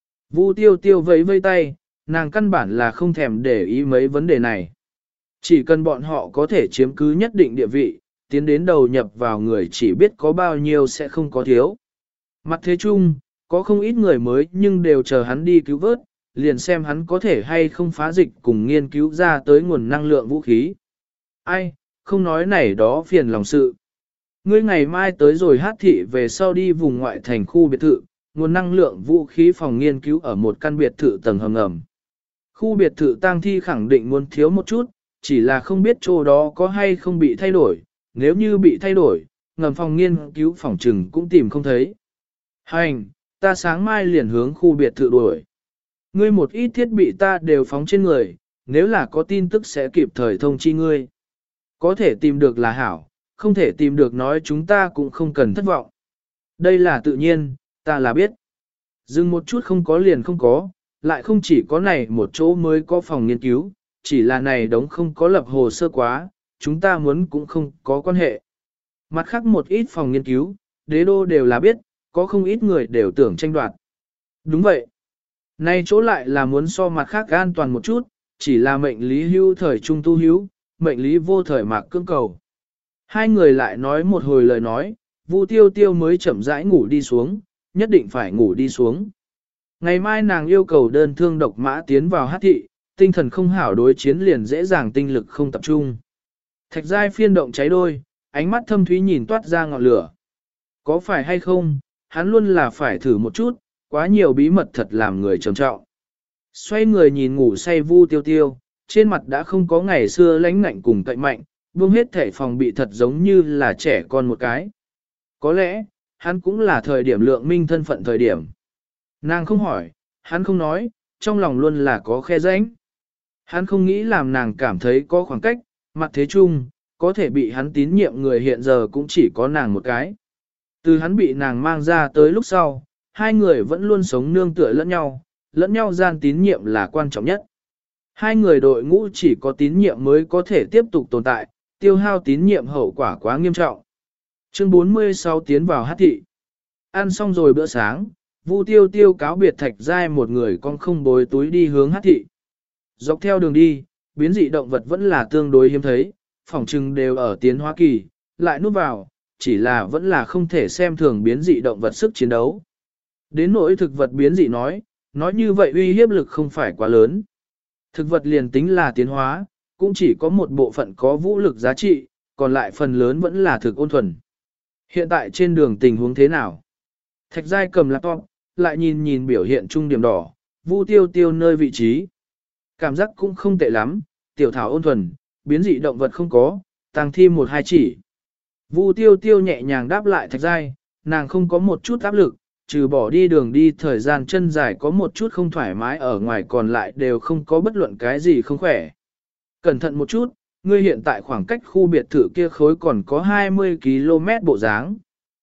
Speaker 1: Vu tiêu tiêu vẫy vây tay, nàng căn bản là không thèm để ý mấy vấn đề này. Chỉ cần bọn họ có thể chiếm cứ nhất định địa vị, tiến đến đầu nhập vào người chỉ biết có bao nhiêu sẽ không có thiếu. Mặt thế chung, có không ít người mới nhưng đều chờ hắn đi cứu vớt, liền xem hắn có thể hay không phá dịch cùng nghiên cứu ra tới nguồn năng lượng vũ khí. Ai, không nói này đó phiền lòng sự. Ngươi ngày mai tới rồi hát thị về sau đi vùng ngoại thành khu biệt thự, nguồn năng lượng vũ khí phòng nghiên cứu ở một căn biệt thự tầng hầm ngầm. Khu biệt thự tang thi khẳng định muốn thiếu một chút, chỉ là không biết chỗ đó có hay không bị thay đổi, nếu như bị thay đổi, ngầm phòng nghiên cứu phòng trừng cũng tìm không thấy. Hành, ta sáng mai liền hướng khu biệt thự đuổi. Ngươi một ít thiết bị ta đều phóng trên người, nếu là có tin tức sẽ kịp thời thông chi ngươi. Có thể tìm được là hảo, không thể tìm được nói chúng ta cũng không cần thất vọng. Đây là tự nhiên, ta là biết. Dừng một chút không có liền không có, lại không chỉ có này một chỗ mới có phòng nghiên cứu, chỉ là này đống không có lập hồ sơ quá, chúng ta muốn cũng không có quan hệ. Mặt khác một ít phòng nghiên cứu, đế đô đều là biết, có không ít người đều tưởng tranh đoạt. Đúng vậy. Này chỗ lại là muốn so mặt khác an toàn một chút, chỉ là mệnh lý hưu thời trung tu hữu, mệnh lý vô thời mạc cương cầu. Hai người lại nói một hồi lời nói, Vu Tiêu Tiêu mới chậm rãi ngủ đi xuống, nhất định phải ngủ đi xuống. Ngày mai nàng yêu cầu đơn thương độc mã tiến vào hát thị, tinh thần không hảo đối chiến liền dễ dàng tinh lực không tập trung. Thạch giai phiên động cháy đôi, ánh mắt thâm thúy nhìn toát ra ngọn lửa. Có phải hay không, hắn luôn là phải thử một chút, quá nhiều bí mật thật làm người trầm trọng. Xoay người nhìn ngủ say Vu Tiêu Tiêu, trên mặt đã không có ngày xưa lãnh ngạnh cùng cậy mạnh, buông hết thể phòng bị thật giống như là trẻ con một cái. Có lẽ, hắn cũng là thời điểm lượng minh thân phận thời điểm. Nàng không hỏi, hắn không nói, trong lòng luôn là có khe rãnh. Hắn không nghĩ làm nàng cảm thấy có khoảng cách, mặt thế chung, có thể bị hắn tín nhiệm người hiện giờ cũng chỉ có nàng một cái. Từ hắn bị nàng mang ra tới lúc sau, hai người vẫn luôn sống nương tựa lẫn nhau, lẫn nhau gian tín nhiệm là quan trọng nhất. Hai người đội ngũ chỉ có tín nhiệm mới có thể tiếp tục tồn tại, tiêu hao tín nhiệm hậu quả quá nghiêm trọng. Chương bốn mươi sáu tiến vào hát thị. Ăn xong rồi bữa sáng, Vu Tiêu Tiêu cáo biệt Thạch Giai một người con không bối túi đi hướng hát thị. Dọc theo đường đi, biến dị động vật vẫn là tương đối hiếm thấy, phỏng trừng đều ở tiến hóa kỳ, lại núp vào, chỉ là vẫn là không thể xem thường biến dị động vật sức chiến đấu. Đến nỗi thực vật biến dị nói, nói như vậy uy hiếp lực không phải quá lớn. Thực vật liền tính là tiến hóa, cũng chỉ có một bộ phận có vũ lực giá trị, còn lại phần lớn vẫn là thực ôn thuần. Hiện tại trên đường tình huống thế nào? Thạch Giai cầm laptop, lại nhìn nhìn biểu hiện trung điểm đỏ, Vu Tiêu Tiêu nơi vị trí. Cảm giác cũng không tệ lắm, tiểu thảo ôn thuần, biến dị động vật không có, tăng thêm một hai chỉ. Vu Tiêu Tiêu nhẹ nhàng đáp lại Thạch Giai, nàng không có một chút áp lực, trừ bỏ đi đường đi thời gian chân dài có một chút không thoải mái ở ngoài còn lại đều không có bất luận cái gì không khỏe. Cẩn thận một chút, ngươi hiện tại khoảng cách khu biệt thự kia khối còn có hai mươi ki lô mét bộ dáng.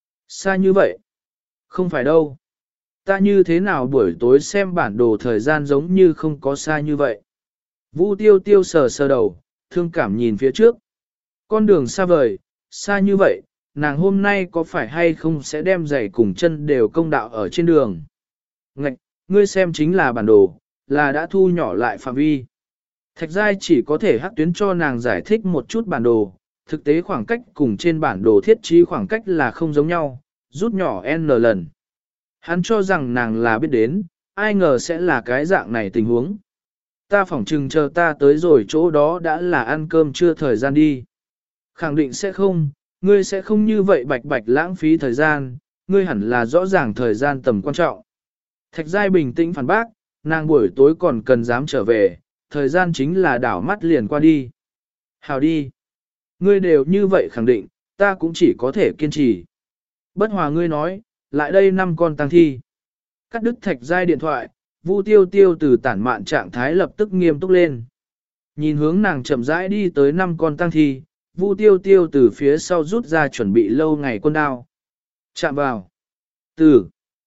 Speaker 1: Xa như vậy? Không phải đâu. Ta như thế nào buổi tối xem bản đồ thời gian giống như không có xa như vậy. Vu Tiêu Tiêu sờ sờ đầu, thương cảm nhìn phía trước. Con đường xa vời, xa như vậy, nàng hôm nay có phải hay không sẽ đem giày cùng chân đều công đạo ở trên đường. Ngạch, ngươi xem chính là bản đồ, là đã thu nhỏ lại phạm vi. Thạch Giai chỉ có thể hắc tuyến cho nàng giải thích một chút bản đồ, thực tế khoảng cách cùng trên bản đồ thiết trí khoảng cách là không giống nhau, rút nhỏ n lần. Hắn cho rằng nàng là biết đến, ai ngờ sẽ là cái dạng này tình huống. Ta phỏng chừng chờ ta tới rồi chỗ đó đã là ăn cơm chưa thời gian đi. Khẳng định sẽ không, ngươi sẽ không như vậy bạch bạch lãng phí thời gian, ngươi hẳn là rõ ràng thời gian tầm quan trọng. Thạch Giai bình tĩnh phản bác, nàng buổi tối còn cần dám trở về, thời gian chính là đảo mắt liền qua đi. Hào đi. Ngươi đều như vậy khẳng định, ta cũng chỉ có thể kiên trì. Bất hòa ngươi nói, lại đây năm con tăng thi. Cắt đứt Thạch Giai điện thoại, Vu Tiêu Tiêu từ tản mạn trạng thái lập tức nghiêm túc lên. Nhìn hướng nàng chậm rãi đi tới năm con tăng thi, Vu Tiêu Tiêu từ phía sau rút ra chuẩn bị lâu ngày quân đao. Chạm vào. Từ.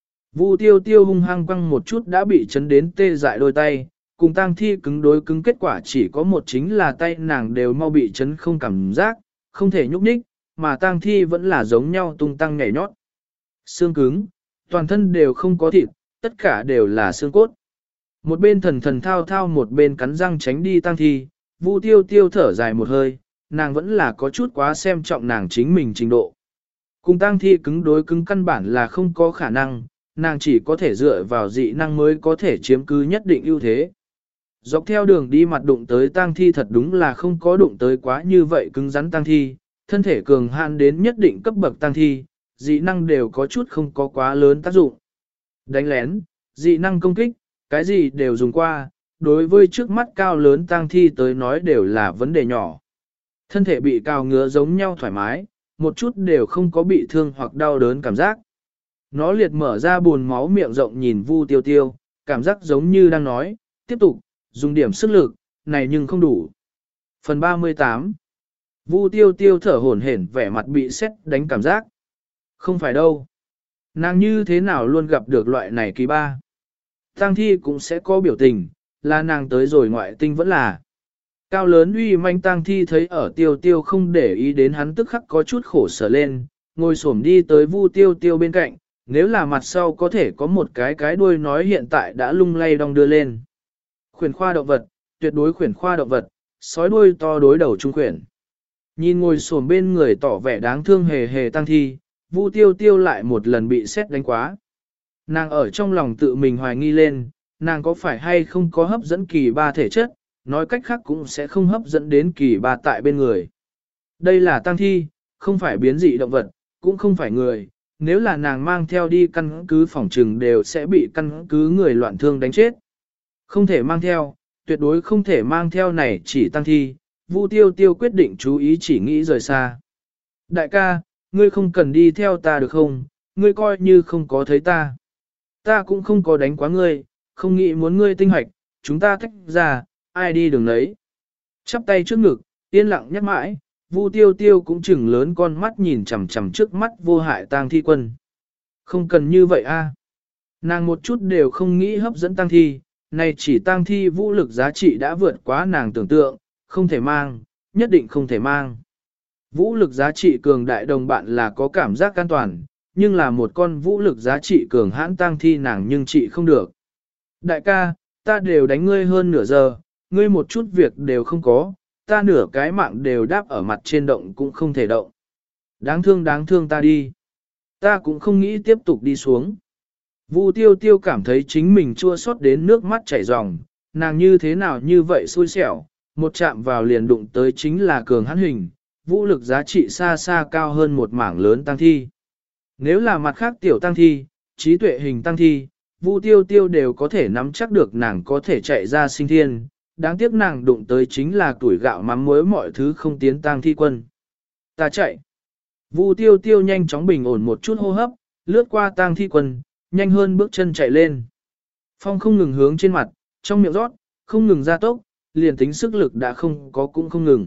Speaker 1: Vu Tiêu Tiêu hung hăng quăng một chút đã bị chấn đến tê dại đôi tay, cùng tang thi cứng đối cứng kết quả chỉ có một chính là tay nàng đều mau bị chấn không cảm giác, không thể nhúc nhích, mà tang thi vẫn là giống nhau tung tăng nhảy nhót. Xương cứng, toàn thân đều không có thịt, tất cả đều là xương cốt. Một bên thần thần thao thao một bên cắn răng tránh đi tang thi, Vu Tiêu Tiêu thở dài một hơi, nàng vẫn là có chút quá xem trọng nàng chính mình trình độ. Cùng tang thi cứng đối cứng căn bản là không có khả năng, nàng chỉ có thể dựa vào dị năng mới có thể chiếm cứ nhất định ưu thế. Dọc theo đường đi mặt đụng tới tang thi thật đúng là không có đụng tới quá như vậy cứng rắn tang thi, thân thể cường hạn đến nhất định cấp bậc tang thi, dị năng đều có chút không có quá lớn tác dụng. Đánh lén, dị năng công kích, cái gì đều dùng qua, đối với trước mắt cao lớn tang thi tới nói đều là vấn đề nhỏ. Thân thể bị cào ngứa giống nhau thoải mái, một chút đều không có bị thương hoặc đau đớn cảm giác. Nó liệt mở ra buồn máu miệng rộng nhìn Vu Tiêu Tiêu, cảm giác giống như đang nói, tiếp tục, dùng điểm sức lực, này nhưng không đủ. Phần ba mươi tám. Vu Tiêu Tiêu thở hổn hển vẻ mặt bị sét đánh cảm giác. Không phải đâu. Nàng như thế nào luôn gặp được loại này kỳ ba. Tang thi cũng sẽ có biểu tình, là nàng tới rồi ngoại tinh vẫn là. Cao lớn uy manh tang thi thấy ở Tiêu Tiêu không để ý đến hắn tức khắc có chút khổ sở lên, ngồi xổm đi tới Vu Tiêu Tiêu bên cạnh, nếu là mặt sau có thể có một cái cái đuôi nói hiện tại đã lung lay đong đưa lên. Khuyển khoa động vật, tuyệt đối khuyển khoa động vật, sói đuôi to đối đầu trung khuyển. Nhìn ngồi xổm bên người tỏ vẻ đáng thương hề hề tang thi, Vu Tiêu Tiêu lại một lần bị sét đánh quá. Nàng ở trong lòng tự mình hoài nghi lên, nàng có phải hay không có hấp dẫn kỳ ba thể chất, nói cách khác cũng sẽ không hấp dẫn đến kỳ ba tại bên người. Đây là tang thi, không phải biến dị động vật, cũng không phải người, nếu là nàng mang theo đi căn cứ phòng trừng đều sẽ bị căn cứ người loạn thương đánh chết. Không thể mang theo, tuyệt đối không thể mang theo này chỉ tang thi, Vu Tiêu Tiêu quyết định chú ý chỉ nghĩ rời xa. Đại ca, ngươi không cần đi theo ta được không, ngươi coi như không có thấy ta. Ta cũng không có đánh quá ngươi, không nghĩ muốn ngươi tinh hoạch, chúng ta tách ra, ai đi đường đấy. Chắp tay trước ngực, yên lặng nhắc mãi, Vu Tiêu Tiêu cũng chừng lớn con mắt nhìn chằm chằm trước mắt vô hại tang thi quân. Không cần như vậy a. Nàng một chút đều không nghĩ hấp dẫn tang thi, này chỉ tang thi vũ lực giá trị đã vượt quá nàng tưởng tượng, không thể mang, nhất định không thể mang. Vũ lực giá trị cường đại đồng bạn là có cảm giác an toàn, nhưng là một con vũ lực giá trị cường hãn tang thi nàng nhưng trị không được. Đại ca, ta đều đánh ngươi hơn nửa giờ, ngươi một chút việc đều không có, ta nửa cái mạng đều đáp ở mặt trên động cũng không thể động. Đáng thương đáng thương ta đi. Ta cũng không nghĩ tiếp tục đi xuống. Vu Tiêu Tiêu cảm thấy chính mình chua xót đến nước mắt chảy ròng, nàng như thế nào như vậy xui xẻo, một chạm vào liền đụng tới chính là cường hãn hình, vũ lực giá trị xa xa cao hơn một mảng lớn tăng thi. Nếu là mặt khác tiểu tăng thi, trí tuệ hình tăng thi, Vu Tiêu Tiêu đều có thể nắm chắc được nàng có thể chạy ra sinh thiên, đáng tiếc nàng đụng tới chính là tuổi gạo mắm muối mọi thứ không tiến tăng thi quân. Ta chạy. Vu Tiêu Tiêu nhanh chóng bình ổn một chút hô hấp, lướt qua tang thi quân, nhanh hơn bước chân chạy lên. Phong không ngừng hướng trên mặt, trong miệng rót, không ngừng ra tốc, liền tính sức lực đã không có cũng không ngừng.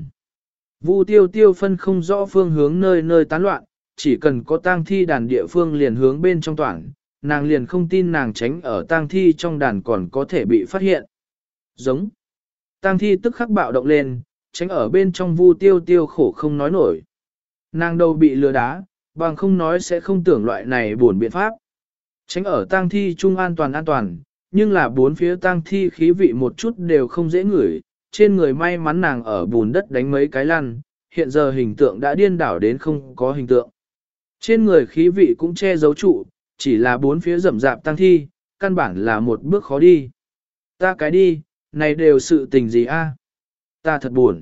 Speaker 1: Vu Tiêu Tiêu phân không rõ phương hướng nơi nơi tán loạn, chỉ cần có tang thi đàn địa phương liền hướng bên trong toàn, nàng liền không tin nàng tránh ở tang thi trong đàn còn có thể bị phát hiện. Giống. Tang thi tức khắc bạo động lên, tránh ở bên trong Vu Tiêu Tiêu khổ không nói nổi. Nàng đâu bị lừa đá, bằng không nói sẽ không tưởng loại này buồn biện pháp. Tránh ở tang thi trung an toàn an toàn, nhưng là bốn phía tang thi khí vị một chút đều không dễ ngửi, trên người may mắn nàng ở bùn đất đánh mấy cái lăn, hiện giờ hình tượng đã điên đảo đến không có hình tượng. Trên người khí vị cũng che giấu trụ, chỉ là bốn phía rậm rạp tang thi, căn bản là một bước khó đi. Ta cái đi, này đều sự tình gì a? Ta thật buồn.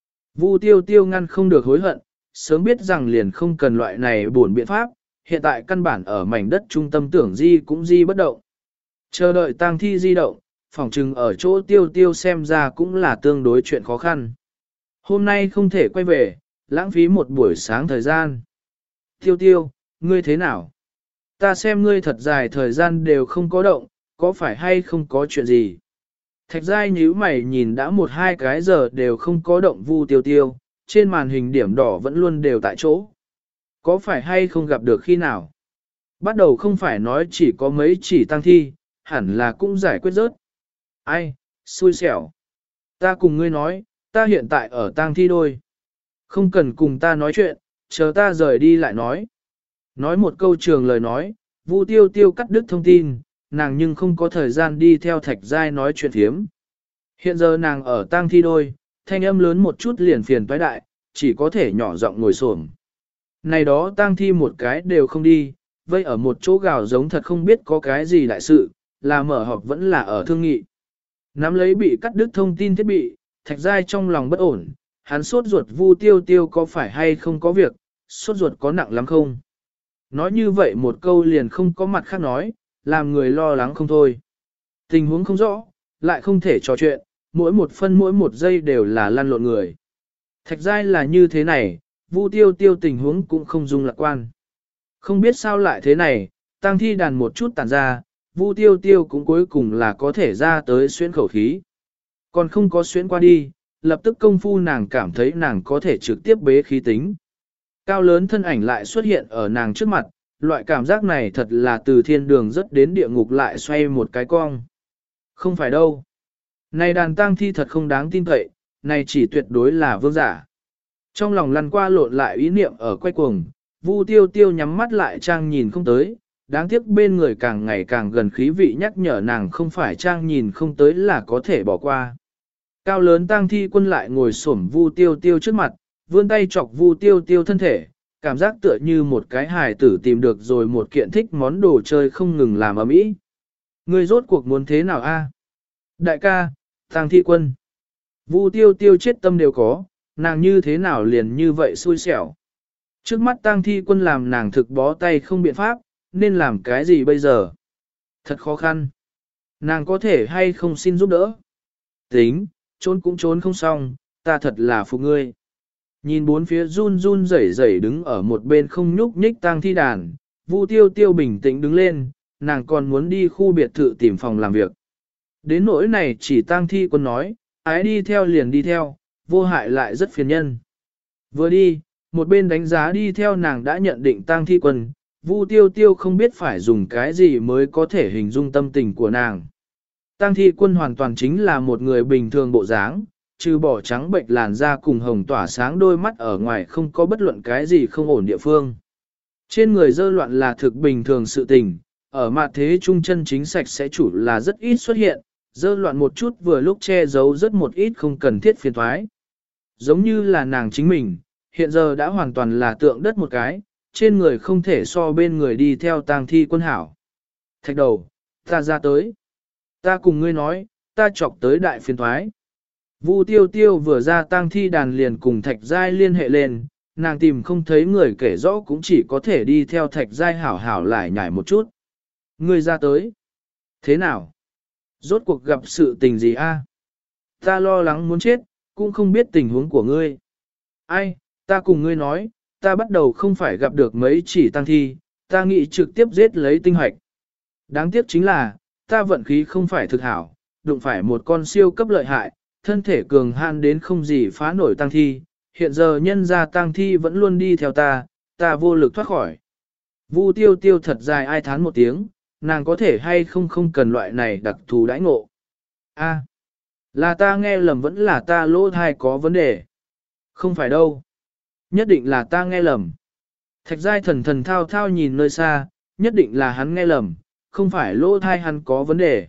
Speaker 1: Vu Tiêu Tiêu ngăn không được hối hận, sớm biết rằng liền không cần loại này buồn biện pháp, hiện tại căn bản ở mảnh đất trung tâm tưởng di cũng di bất động. Chờ đợi tang thi di động, phỏng chừng ở chỗ Tiêu Tiêu xem ra cũng là tương đối chuyện khó khăn. Hôm nay không thể quay về, lãng phí một buổi sáng thời gian. Tiêu Tiêu, ngươi thế nào? Ta xem ngươi thật dài thời gian đều không có động, có phải hay không có chuyện gì? Thạch Giai nhíu mày nhìn đã một hai cái giờ đều không có động Vu Tiêu Tiêu, trên màn hình điểm đỏ vẫn luôn đều tại chỗ. Có phải hay không gặp được khi nào? Bắt đầu không phải nói chỉ có mấy chỉ tăng thi, hẳn là cũng giải quyết rớt. Ai, xui xẻo. Ta cùng ngươi nói, ta hiện tại ở tang thi đôi. Không cần cùng ta nói chuyện, chờ ta rời đi lại nói. Nói một câu trường lời nói, Vu Tiêu Tiêu cắt đứt thông tin, nàng nhưng không có thời gian đi theo Thạch Giai nói chuyện thiếm. Hiện giờ nàng ở tang thi đôi, thanh âm lớn một chút liền phiền toái đại, chỉ có thể nhỏ giọng ngồi xổm. Này đó tang thi một cái đều không đi, vây ở một chỗ gào giống thật không biết có cái gì đại sự, là mở họp vẫn là ở thương nghị. Nắm lấy bị cắt đứt thông tin thiết bị, Thạch Giai trong lòng bất ổn, hắn sốt ruột Vu Tiêu Tiêu có phải hay không có việc, sốt ruột có nặng lắm không? Nói như vậy một câu liền không có mặt khác nói, làm người lo lắng không thôi. Tình huống không rõ, lại không thể trò chuyện, mỗi một phân mỗi một giây đều là lăn lộn người. Thạch Giai là như thế này, Vu Tiêu Tiêu tình huống cũng không dung lạc quan. Không biết sao lại thế này, tang thi đàn một chút tàn ra, Vu Tiêu Tiêu cũng cuối cùng là có thể ra tới xuyên khẩu khí. Còn không có xuyên qua đi, lập tức công phu nàng cảm thấy nàng có thể trực tiếp bế khí tính. Cao lớn thân ảnh lại xuất hiện ở nàng trước mặt, loại cảm giác này thật là từ thiên đường rất đến địa ngục lại xoay một cái cong. Không phải đâu. Này đàn tang thi thật không đáng tin cậy, này chỉ tuyệt đối là vương giả. Trong lòng lăn qua lộn lại ý niệm ở quay cuồng, Vu Tiêu Tiêu nhắm mắt lại trang nhìn không tới, đáng tiếc bên người càng ngày càng gần khí vị nhắc nhở nàng không phải trang nhìn không tới là có thể bỏ qua. Cao lớn tang thi quân lại ngồi xổm Vu Tiêu Tiêu trước mặt, vươn tay chọc Vu Tiêu Tiêu thân thể, cảm giác tựa như một cái hài tử tìm được rồi một kiện thích món đồ chơi không ngừng làm ầm ĩ. Ngươi rốt cuộc muốn thế nào a? Đại ca, tang thi quân. Vu Tiêu Tiêu chết tâm đều có, nàng như thế nào liền như vậy xui xẻo. Trước mắt tang thi quân làm nàng thực bó tay không biện pháp, nên làm cái gì bây giờ? Thật khó khăn. Nàng có thể hay không xin giúp đỡ? Tính, trốn cũng trốn không xong, ta thật là phụ ngươi. Nhìn bốn phía run run rẩy rẩy đứng ở một bên không nhúc nhích tang thi đàn, Vu Tiêu Tiêu bình tĩnh đứng lên, nàng còn muốn đi khu biệt thự tìm phòng làm việc. Đến nỗi này chỉ tang thi quân nói, ái đi theo liền đi theo, vô hại lại rất phiền nhân. Vừa đi, một bên đánh giá đi theo nàng đã nhận định tang thi quân, Vu Tiêu Tiêu không biết phải dùng cái gì mới có thể hình dung tâm tình của nàng. Tang thi quân hoàn toàn chính là một người bình thường bộ dáng, trừ bỏ trắng bệnh làn da cùng hồng tỏa sáng đôi mắt ở ngoài không có bất luận cái gì không ổn địa phương. Trên người dơ loạn là thực bình thường sự tình, ở mặt thế trung chân chính sạch sẽ chủ là rất ít xuất hiện, dơ loạn một chút vừa lúc che giấu rất một ít không cần thiết phiền thoái. Giống như là nàng chính mình, hiện giờ đã hoàn toàn là tượng đất một cái, trên người không thể so bên người đi theo tang thi quân hảo. Thạch đầu, ta ra tới. Ta cùng ngươi nói, ta chọc tới đại phiền thoái. Vu Tiêu Tiêu vừa ra tang thi đàn liền cùng Thạch Giai liên hệ lên, nàng tìm không thấy người kể rõ cũng chỉ có thể đi theo Thạch Giai hảo hảo lại nhảy một chút. Ngươi ra tới. Thế nào? Rốt cuộc gặp sự tình gì a? Ta lo lắng muốn chết, cũng không biết tình huống của ngươi. Ai, ta cùng ngươi nói, ta bắt đầu không phải gặp được mấy chỉ tang thi, ta nghĩ trực tiếp giết lấy tinh hoạch. Đáng tiếc chính là, ta vận khí không phải thực hảo, đụng phải một con siêu cấp lợi hại, thân thể cường han đến không gì phá nổi tang thi, hiện giờ nhân ra tang thi vẫn luôn đi theo ta, ta vô lực thoát khỏi. Vu Tiêu Tiêu thật dài ai thán một tiếng, nàng có thể hay không không cần loại này đặc thù đãi ngộ. A, là ta nghe lầm vẫn là ta lỗ thai có vấn đề. Không phải đâu. Nhất định là ta nghe lầm. Thạch Giai thần thần thao thao nhìn nơi xa, nhất định là hắn nghe lầm, không phải lỗ thai hắn có vấn đề.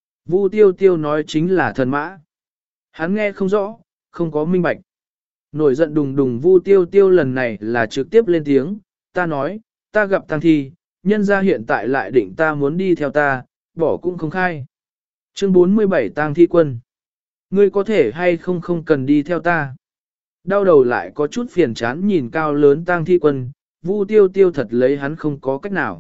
Speaker 1: Vu Tiêu Tiêu nói chính là thần mã. Hắn nghe không rõ, không có minh bạch. Nổi giận đùng đùng Vu Tiêu Tiêu lần này là trực tiếp lên tiếng, ta nói, ta gặp tang thi, nhân ra hiện tại lại định ta muốn đi theo ta, bỏ cũng không khai. Chương bốn mươi bảy tang thi quân. Ngươi có thể hay không không cần đi theo ta. Đau đầu lại có chút phiền chán nhìn cao lớn tang thi quân, Vu Tiêu Tiêu thật lấy hắn không có cách nào.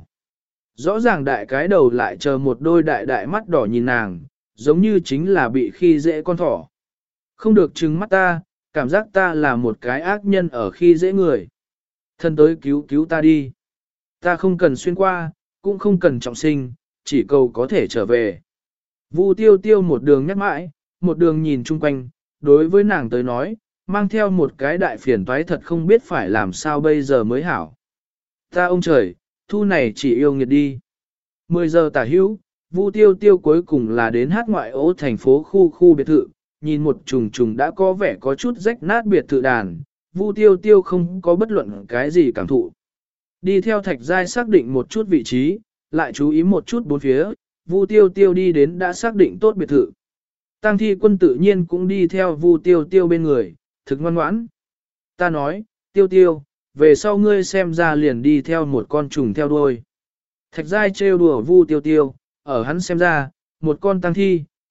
Speaker 1: Rõ ràng đại cái đầu lại chờ một đôi đại đại mắt đỏ nhìn nàng, giống như chính là bị khi dễ con thỏ. Không được trừng mắt ta, cảm giác ta là một cái ác nhân ở khi dễ người. Thân tới cứu cứu ta đi. Ta không cần xuyên qua, cũng không cần trọng sinh, chỉ cầu có thể trở về. Vu Tiêu Tiêu một đường nhắc mãi, một đường nhìn chung quanh, đối với nàng tới nói, mang theo một cái đại phiền toái thật không biết phải làm sao bây giờ mới hảo. Ta ông trời, thu này chỉ yêu nghiệt đi. mười giờ tả hữu, Vu Tiêu Tiêu cuối cùng là đến hát ngoại ô thành phố khu khu biệt thự, nhìn một trùng trùng đã có vẻ có chút rách nát biệt thự đàn, Vu Tiêu Tiêu không có bất luận cái gì cảm thụ. Đi theo Thạch Giai xác định một chút vị trí, lại chú ý một chút bốn phía, Vu Tiêu Tiêu đi đến đã xác định tốt biệt thự. Tang thi quân tự nhiên cũng đi theo Vu Tiêu Tiêu bên người, thực ngoan ngoãn. Ta nói, Tiêu Tiêu, về sau ngươi xem ra liền đi theo một con trùng theo đuôi. Thạch Giai trêu đùa Vu Tiêu Tiêu, ở hắn xem ra, một con tang thi,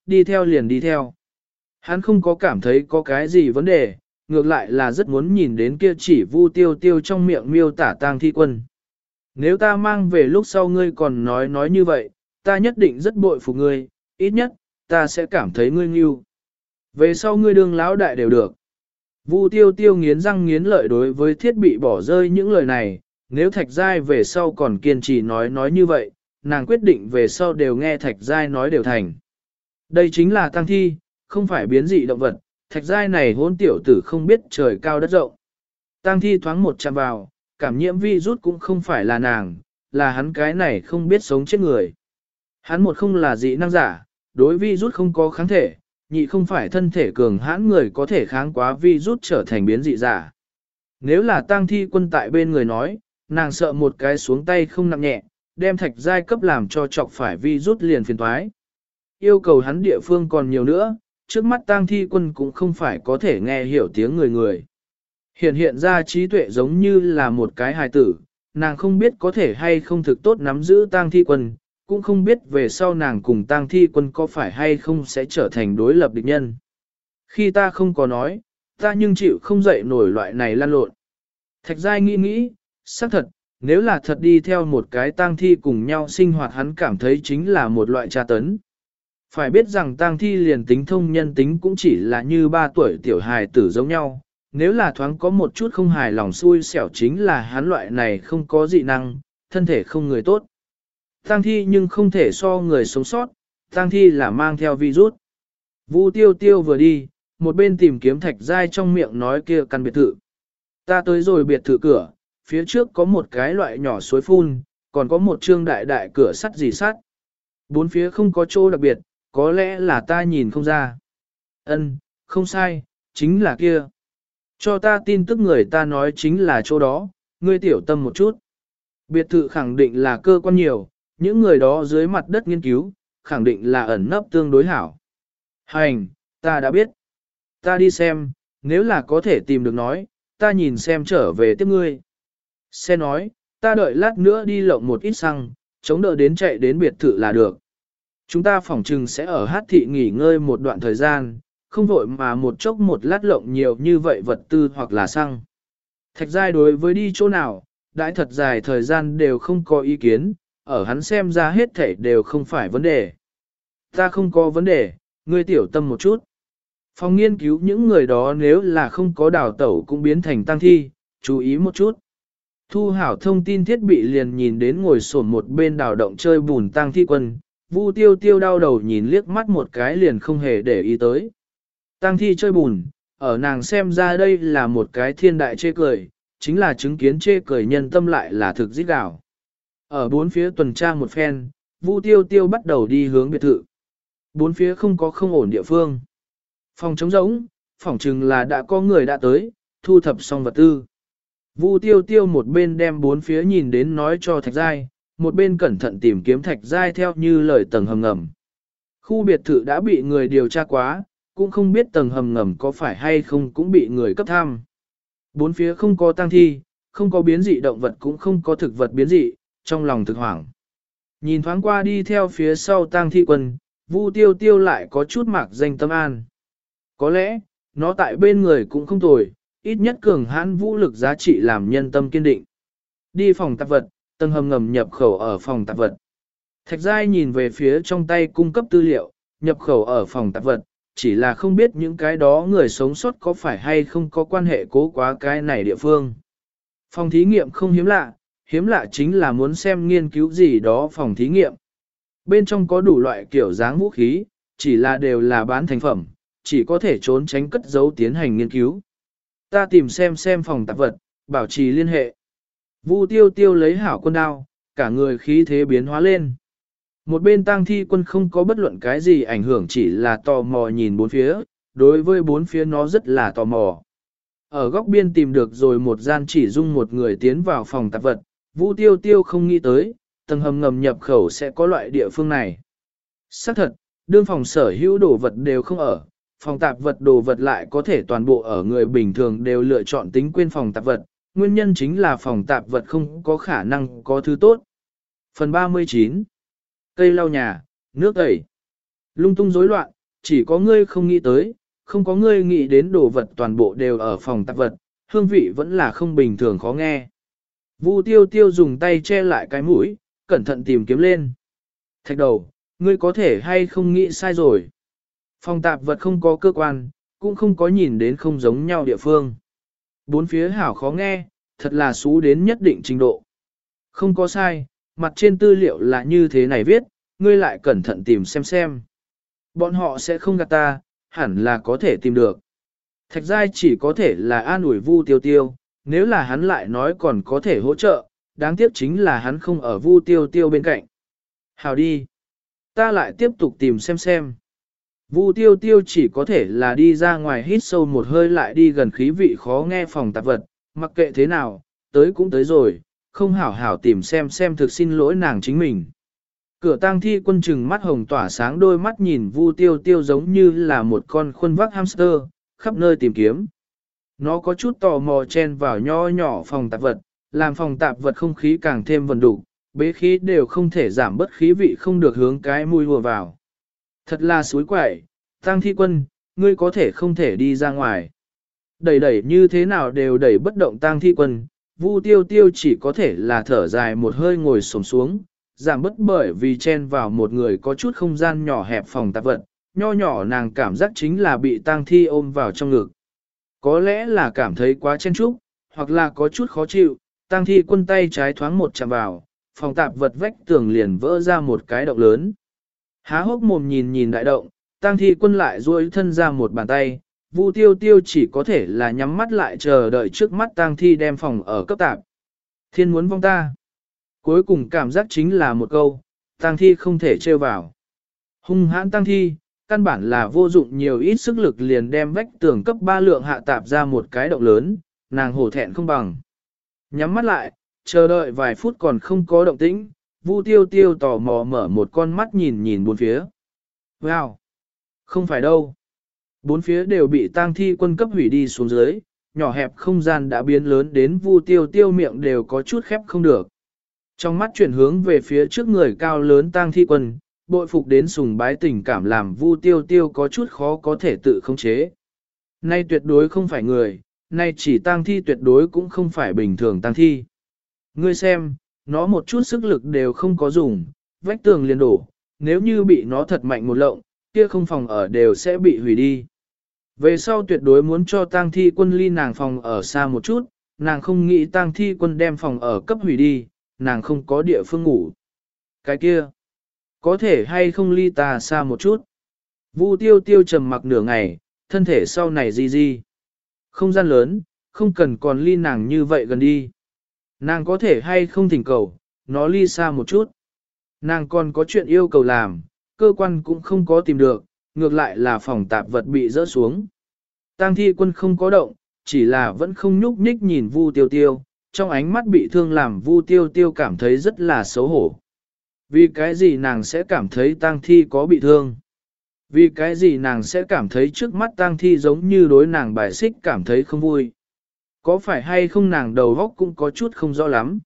Speaker 1: đi theo liền đi theo. Hắn không có cảm thấy có cái gì vấn đề, ngược lại là rất muốn nhìn đến kia chỉ Vu Tiêu Tiêu trong miệng miêu tả tang thi quân. Nếu ta mang về lúc sau ngươi còn nói nói như vậy, ta nhất định rất bội phục ngươi, ít nhất, ta sẽ cảm thấy ngươi nghiêu. Về sau ngươi đương lão đại đều được. Vu Tiêu Tiêu nghiến răng nghiến lợi đối với thiết bị bỏ rơi những lời này, nếu Thạch Giai về sau còn kiên trì nói nói như vậy, nàng quyết định về sau đều nghe Thạch Giai nói đều thành. Đây chính là tang thi, không phải biến dị động vật, Thạch Giai này hôn tiểu tử không biết trời cao đất rộng. Tang thi thoáng một chạm vào, cảm nhiễm virus cũng không phải là nàng, là hắn cái này không biết sống chết người. Hắn một không là dị năng giả, đối virus không có kháng thể, nhị không phải thân thể cường hãn người có thể kháng quá virus trở thành biến dị giả. Nếu là tang thi quân tại bên người nói, nàng sợ một cái xuống tay không nặng nhẹ, đem Thạch Giai cấp làm cho chọc phải virus liền phiền thoái. Yêu cầu hắn địa phương còn nhiều nữa, trước mắt tang thi quân cũng không phải có thể nghe hiểu tiếng người người. Hiện hiện ra trí tuệ giống như là một cái hài tử, nàng không biết có thể hay không thực tốt nắm giữ tang thi quân, cũng không biết về sau nàng cùng tang thi quân có phải hay không sẽ trở thành đối lập địch nhân. Khi ta không có nói, ta nhưng chịu không dậy nổi loại này lan lộn. Thạch Giai nghĩ nghĩ, xác thật, nếu là thật đi theo một cái tang thi cùng nhau sinh hoạt hắn cảm thấy chính là một loại tra tấn. Phải biết rằng tang thi liền tính thông nhân tính cũng chỉ là như ba tuổi tiểu hài tử giống nhau, nếu là thoáng có một chút không hài lòng xui xẻo chính là hắn loại này không có dị năng, thân thể không người tốt. Tang thi nhưng không thể so người sống sót, tang thi là mang theo virus. Vu Tiêu Tiêu vừa đi, một bên tìm kiếm Thạch Giai trong miệng nói kia căn biệt thự. Ta tới rồi biệt thự cửa, phía trước có một cái loại nhỏ suối phun, còn có một trương đại đại cửa sắt dì sắt. Bốn phía không có chỗ đặc biệt, có lẽ là ta nhìn không ra. Ân, không sai, chính là kia. Cho ta tin tức người ta nói chính là chỗ đó, ngươi tiểu tâm một chút. Biệt thự khẳng định là cơ quan nhiều, những người đó dưới mặt đất nghiên cứu, khẳng định là ẩn nấp tương đối hảo. Hành, ta đã biết. Ta đi xem, nếu là có thể tìm được nói, ta nhìn xem trở về tiếp ngươi. Xe nói, ta đợi lát nữa đi lộng một ít xăng, chống đỡ đến chạy đến biệt thự là được. Chúng ta phỏng chừng sẽ ở hát thị nghỉ ngơi một đoạn thời gian, không vội mà một chốc một lát lộng nhiều như vậy vật tư hoặc là xăng. Thạch Giai đối với đi chỗ nào, đãi thật dài thời gian đều không có ý kiến, ở hắn xem ra hết thảy đều không phải vấn đề. Ta không có vấn đề, ngươi tiểu tâm một chút. Phòng nghiên cứu những người đó nếu là không có đào tẩu cũng biến thành tăng thi, chú ý một chút. Thu hảo thông tin thiết bị liền nhìn đến ngồi sổn một bên đào động chơi bùn tăng thi quân, Vu Tiêu Tiêu đau đầu nhìn liếc mắt một cái liền không hề để ý tới. Tăng thi chơi bùn, ở nàng xem ra đây là một cái thiên đại chê cười, chính là chứng kiến chê cười nhân tâm lại là thực dít gạo. Ở bốn phía tuần tra một phen, Vu Tiêu Tiêu bắt đầu đi hướng biệt thự. Bốn phía không có không ổn địa phương. Phòng trống rỗng, phỏng chừng là đã có người đã tới, thu thập xong vật tư. Vu Tiêu Tiêu một bên đem bốn phía nhìn đến nói cho Thạch Giai, một bên cẩn thận tìm kiếm Thạch Giai theo như lời tầng hầm ngầm. Khu biệt thự đã bị người điều tra quá, cũng không biết tầng hầm ngầm có phải hay không cũng bị người cấp tham. Bốn phía không có tang thi, không có biến dị động vật cũng không có thực vật biến dị, trong lòng thực hoảng. Nhìn thoáng qua đi theo phía sau tang thi quân, Vu Tiêu Tiêu lại có chút mạc danh tâm an. Có lẽ, nó tại bên người cũng không tồi, ít nhất cường hãn vũ lực giá trị làm nhân tâm kiên định. Đi phòng tạp vật, tầng hầm ngầm nhập khẩu ở phòng tạp vật. Thạch Giai nhìn về phía trong tay cung cấp tư liệu, nhập khẩu ở phòng tạp vật, chỉ là không biết những cái đó người sống sót có phải hay không có quan hệ cố quá cái này địa phương. Phòng thí nghiệm không hiếm lạ, hiếm lạ chính là muốn xem nghiên cứu gì đó phòng thí nghiệm. Bên trong có đủ loại kiểu dáng vũ khí, chỉ là đều là bán thành phẩm, chỉ có thể trốn tránh cất giấu tiến hành nghiên cứu. Ta tìm xem xem phòng tạp vật, bảo trì liên hệ. Vu Tiêu Tiêu lấy hảo quân đao, cả người khí thế biến hóa lên. Một bên tang thi quân không có bất luận cái gì ảnh hưởng chỉ là tò mò nhìn bốn phía, đối với bốn phía nó rất là tò mò. Ở góc biên tìm được rồi một gian chỉ dung một người tiến vào phòng tạp vật, Vu Tiêu Tiêu không nghĩ tới, tầng hầm ngầm nhập khẩu sẽ có loại địa phương này. Xác thật, đương phòng sở hữu đồ vật đều không ở, phòng tạp vật đồ vật lại có thể toàn bộ ở người bình thường đều lựa chọn tính quên phòng tạp vật, nguyên nhân chính là phòng tạp vật không có khả năng có thứ tốt. Phần ba mươi chín. Cây lau nhà, nước tẩy. Lung tung rối loạn, Chỉ có ngươi không nghĩ tới, không có ngươi nghĩ đến đồ vật toàn bộ đều ở phòng tạp vật, hương vị vẫn là không bình thường khó nghe. Vu tiêu tiêu dùng tay che lại cái mũi, cẩn thận tìm kiếm lên. Thạch đầu, ngươi có thể hay không nghĩ sai rồi. Phòng tạp vật không có cơ quan, cũng không có nhìn đến không giống nhau địa phương. Bốn phía hảo khó nghe, thật là xú đến nhất định trình độ. Không có sai, mặt trên tư liệu là như thế này viết, ngươi lại cẩn thận tìm xem xem. Bọn họ sẽ không gạt ta, hẳn là có thể tìm được. Thạch giai chỉ có thể là an ủi Vu tiêu tiêu, nếu là hắn lại nói còn có thể hỗ trợ, đáng tiếc chính là hắn không ở Vu tiêu tiêu bên cạnh. Hào đi, ta lại tiếp tục tìm xem xem. Vu tiêu tiêu chỉ có thể là đi ra ngoài hít sâu một hơi lại đi gần khí vị khó nghe phòng tạp vật, mặc kệ thế nào, tới cũng tới rồi, không hảo hảo tìm xem xem thực xin lỗi nàng chính mình. Cửa tang thi quân trừng mắt hồng tỏa sáng đôi mắt nhìn Vu tiêu tiêu giống như là một con khuôn vác hamster, khắp nơi tìm kiếm. Nó có chút tò mò chen vào nho nhỏ phòng tạp vật, làm phòng tạp vật không khí càng thêm vần đủ, bế khí đều không thể giảm bất khí vị không được hướng cái mũi lùa vào. Thật là suối quậy, tang thi quân, ngươi có thể không thể đi ra ngoài. Đẩy đẩy như thế nào đều đẩy bất động tang thi quân, Vu tiêu tiêu chỉ có thể là thở dài một hơi ngồi xổm xuống, giảm bất bởi vì chen vào một người có chút không gian nhỏ hẹp phòng tạp vật, nho nhỏ nàng cảm giác chính là bị tang thi ôm vào trong ngực. Có lẽ là cảm thấy quá chen chúc, hoặc là có chút khó chịu, tang thi quân tay trái thoáng một chạm vào, phòng tạp vật vách tường liền vỡ ra một cái động lớn. Há hốc mồm nhìn nhìn đại động, tang thi quân lại duỗi thân ra một bàn tay, Vu tiêu tiêu chỉ có thể là nhắm mắt lại chờ đợi trước mắt tang thi đem phòng ở cấp tạp. Thiên muốn vong ta. Cuối cùng cảm giác chính là một câu, tang thi không thể trêu vào. Hung hãn tang thi, căn bản là vô dụng nhiều ít sức lực liền đem vách tường cấp ba lượng hạ tạp ra một cái động lớn, nàng hổ thẹn không bằng. Nhắm mắt lại, chờ đợi vài phút còn không có động tĩnh, Vu tiêu tiêu tò mò mở một con mắt nhìn nhìn bốn phía. Wow! Không phải đâu. Bốn phía đều bị tang thi quân cấp hủy đi xuống dưới, nhỏ hẹp không gian đã biến lớn đến Vu tiêu tiêu miệng đều có chút khép không được. Trong mắt chuyển hướng về phía trước người cao lớn tang thi quân, bội phục đến sùng bái tình cảm làm Vu tiêu tiêu có chút khó có thể tự khống chế. Nay tuyệt đối không phải người, nay chỉ tang thi tuyệt đối cũng không phải bình thường tang thi. Ngươi xem, nó một chút sức lực đều không có dùng, vách tường liền đổ, nếu như bị nó thật mạnh một lộng, kia không phòng ở đều sẽ bị hủy đi. Về sau tuyệt đối muốn cho tang thi quân ly nàng phòng ở xa một chút, nàng không nghĩ tang thi quân đem phòng ở cấp hủy đi, nàng không có địa phương ngủ. Cái kia, có thể hay không ly ta xa một chút. Vu tiêu tiêu trầm mặc nửa ngày, thân thể sau này gì gì. Không gian lớn, không cần còn ly nàng như vậy gần đi. Nàng có thể hay không thỉnh cầu, nó ly xa một chút. Nàng còn có chuyện yêu cầu làm, cơ quan cũng không có tìm được, ngược lại là phòng tạp vật bị rỡ xuống. Tang thi quân không có động, chỉ là vẫn không nhúc nhích nhìn Vu tiêu tiêu, trong ánh mắt bị thương làm Vu tiêu tiêu cảm thấy rất là xấu hổ. Vì cái gì nàng sẽ cảm thấy tang thi có bị thương? Vì cái gì nàng sẽ cảm thấy trước mắt tang thi giống như đối nàng bài xích cảm thấy không vui? Có phải hay không nàng đầu óc cũng có chút không rõ lắm?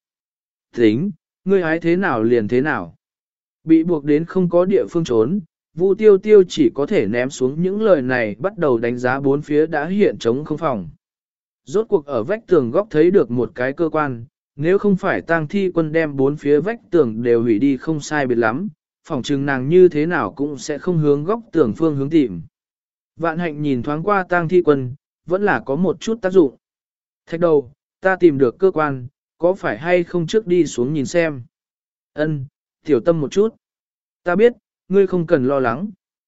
Speaker 1: Tính, ngươi hái thế nào liền thế nào? Bị buộc đến không có địa phương trốn, Vu tiêu tiêu chỉ có thể ném xuống những lời này bắt đầu đánh giá bốn phía đã hiện trống không phòng. Rốt cuộc ở vách tường góc thấy được một cái cơ quan, nếu không phải tang thi quân đem bốn phía vách tường đều hủy đi không sai biệt lắm, phòng trừng nàng như thế nào cũng sẽ không hướng góc tường phương hướng tìm. Vạn hạnh nhìn thoáng qua tang thi quân, vẫn là có một chút tác dụng. Thạch đầu, ta tìm được cơ quan, có phải hay không trước đi xuống nhìn xem. Ân, tiểu tâm một chút. Ta biết, ngươi không cần lo lắng.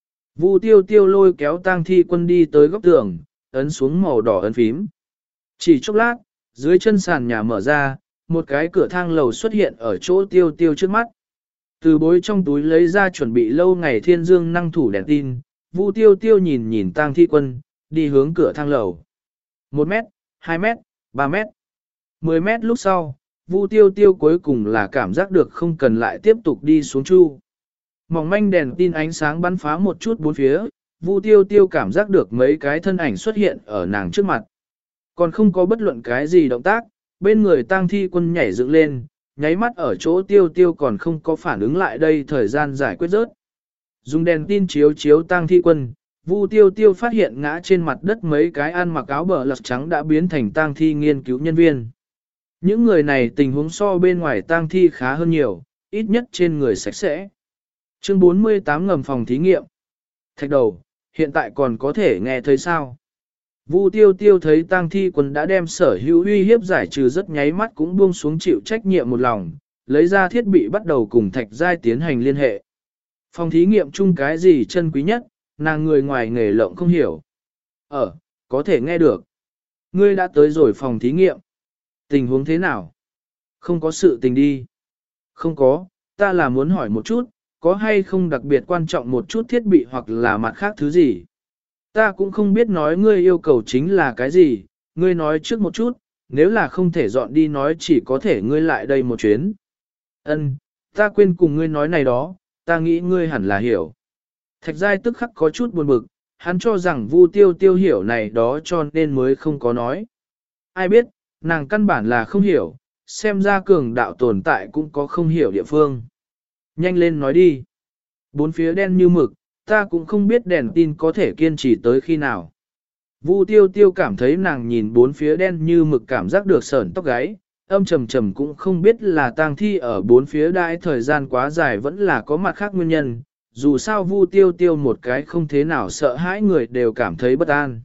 Speaker 1: Vu tiêu tiêu lôi kéo tang thi quân đi tới góc tường, ấn xuống màu đỏ ấn phím. Chỉ chốc lát, dưới chân sàn nhà mở ra, một cái cửa thang lầu xuất hiện ở chỗ tiêu tiêu trước mắt. Từ bối trong túi lấy ra chuẩn bị lâu ngày thiên dương năng thủ đèn tin, Vu tiêu tiêu nhìn nhìn tang thi quân, đi hướng cửa thang lầu. Một mét, hai mét, ba mét, mười mét lúc sau, Vu tiêu tiêu cuối cùng là cảm giác được không cần lại tiếp tục đi xuống chu. Mỏng manh đèn tin ánh sáng bắn phá một chút bốn phía, Vu tiêu tiêu cảm giác được mấy cái thân ảnh xuất hiện ở nàng trước mặt. Còn không có bất luận cái gì động tác, bên người tang thi quân nhảy dựng lên, nháy mắt ở chỗ tiêu tiêu còn không có phản ứng lại đây thời gian giải quyết rớt. Dùng đèn tin chiếu chiếu tang thi quân, Vu Tiêu Tiêu phát hiện ngã trên mặt đất mấy cái ăn mặc áo bờ lật trắng đã biến thành tang thi nghiên cứu nhân viên. Những người này tình huống so bên ngoài tang thi khá hơn nhiều, ít nhất trên người sạch sẽ. Chương bốn mươi tám ngầm phòng thí nghiệm. Thạch đầu, hiện tại còn có thể nghe thấy sao? Vu Tiêu Tiêu thấy tang thi quân đã đem sở hữu uy hiếp giải trừ, rất nháy mắt cũng buông xuống chịu trách nhiệm một lòng, lấy ra thiết bị bắt đầu cùng Thạch Giai tiến hành liên hệ. Phòng thí nghiệm chung cái gì chân quý nhất, nàng người ngoài nghề lộng không hiểu. Ở, có thể nghe được. Ngươi đã tới rồi phòng thí nghiệm. Tình huống thế nào? Không có sự tình đi. Không có, ta là muốn hỏi một chút, có hay không đặc biệt quan trọng một chút thiết bị hoặc là mặt khác thứ gì? Ta cũng không biết nói ngươi yêu cầu chính là cái gì, ngươi nói trước một chút, nếu là không thể dọn đi nói chỉ có thể ngươi lại đây một chuyến. Ân, ta quên cùng ngươi nói này đó, ta nghĩ ngươi hẳn là hiểu. Thạch Giai tức khắc có chút buồn bực, hắn cho rằng Vu Tiêu Tiêu hiểu này đó cho nên mới không có nói. Ai biết, nàng căn bản là không hiểu, xem ra cường đạo tồn tại cũng có không hiểu địa phương. Nhanh lên nói đi. Bốn phía đen như mực, ta cũng không biết đèn tin có thể kiên trì tới khi nào. Vu Tiêu Tiêu cảm thấy nàng nhìn bốn phía đen như mực cảm giác được sởn tóc gáy, âm trầm trầm cũng không biết là tang thi ở bốn phía đãi thời gian quá dài vẫn là có mặt khác nguyên nhân, dù sao Vu Tiêu Tiêu một cái không thế nào sợ hãi người đều cảm thấy bất an.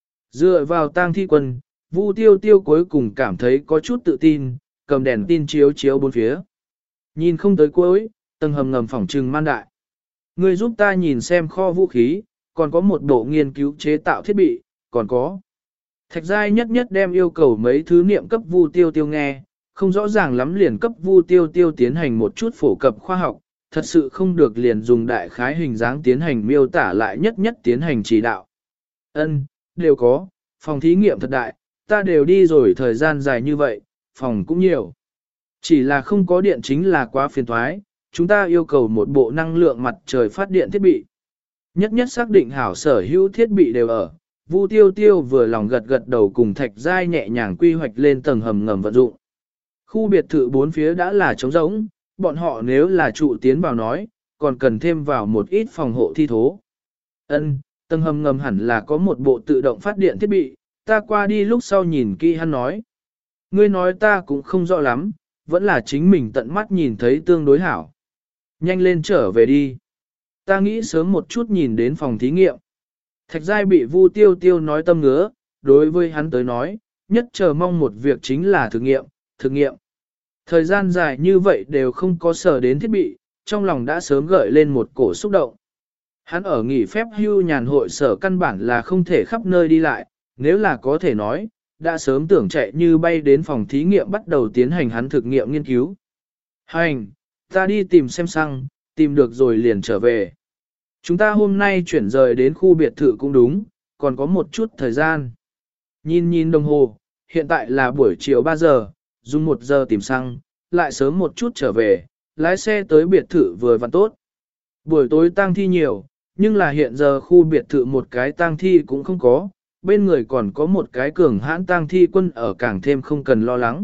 Speaker 1: Dựa vào tang thi quân, Vu Tiêu Tiêu cuối cùng cảm thấy có chút tự tin, cầm đèn tin chiếu chiếu bốn phía. Nhìn không tới cuối, tầng hầm ngầm phỏng trừng man đại. Ngươi giúp ta nhìn xem kho vũ khí, còn có một bộ nghiên cứu chế tạo thiết bị, còn có. Thạch Giai nhất nhất đem yêu cầu mấy thứ niệm cấp Vu Tiêu Tiêu nghe, không rõ ràng lắm liền cấp Vu Tiêu Tiêu tiến hành một chút phổ cập khoa học, thật sự không được liền dùng đại khái hình dáng tiến hành miêu tả lại nhất nhất tiến hành chỉ đạo. Ân, đều có, phòng thí nghiệm thật đại, ta đều đi rồi thời gian dài như vậy, phòng cũng nhiều. Chỉ là không có điện chính là quá phiền toái, chúng ta yêu cầu một bộ năng lượng mặt trời phát điện thiết bị. Nhất nhất xác định hảo sở hữu thiết bị đều ở, Vu Tiêu Tiêu vừa lòng gật gật đầu cùng Thạch Giai nhẹ nhàng quy hoạch lên tầng hầm ngầm vận dụng. Khu biệt thự bốn phía đã là trống rỗng, bọn họ nếu là trụ tiến vào nói, còn cần thêm vào một ít phòng hộ thi thố. Ân, tầng hầm ngầm hẳn là có một bộ tự động phát điện thiết bị, ta qua đi lúc sau nhìn kỹ hắn nói. Ngươi nói ta cũng không rõ lắm, vẫn là chính mình tận mắt nhìn thấy tương đối hảo. Nhanh lên trở về đi. Ta nghĩ sớm một chút nhìn đến phòng thí nghiệm. Thạch Giai bị Vu Tiêu Tiêu nói tâm ngứa, đối với hắn tới nói, nhất chờ mong một việc chính là thử nghiệm, thử nghiệm. Thời gian dài như vậy đều không có sở đến thiết bị, trong lòng đã sớm gợi lên một cổ xúc động. Hắn ở nghỉ phép hưu nhàn hội sở căn bản là không thể khắp nơi đi lại, nếu là có thể nói, đã sớm tưởng chạy như bay đến phòng thí nghiệm bắt đầu tiến hành hắn thực nghiệm nghiên cứu. Hành, ta đi tìm xem xăng, tìm được rồi liền trở về. Chúng ta hôm nay chuyển rời đến khu biệt thự cũng đúng, còn có một chút thời gian. Nhìn nhìn đồng hồ, hiện tại là buổi chiều ba giờ, dùng một giờ tìm xăng, lại sớm một chút trở về, lái xe tới biệt thự vừa vặn tốt. Buổi tối tang thi nhiều, nhưng là hiện giờ khu biệt thự một cái tang thi cũng không có, bên người còn có một cái cường hãn tang thi quân ở càng thêm không cần lo lắng.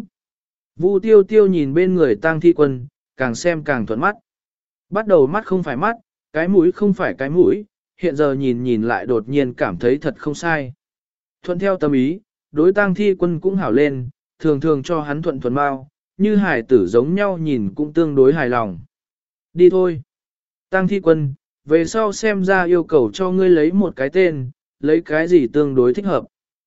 Speaker 1: Vu Tiêu Tiêu nhìn bên người tang thi quân, càng xem càng thuận mắt. Bắt đầu mắt không phải mắt, cái mũi không phải cái mũi, hiện giờ nhìn nhìn lại đột nhiên cảm thấy thật không sai. Thuận theo tâm ý, đối tang thi quân cũng hảo lên, thường thường cho hắn thuận thuần bao, như hải tử giống nhau nhìn cũng tương đối hài lòng. Đi thôi. Tang thi quân, về sau xem ra yêu cầu cho ngươi lấy một cái tên, lấy cái gì tương đối thích hợp.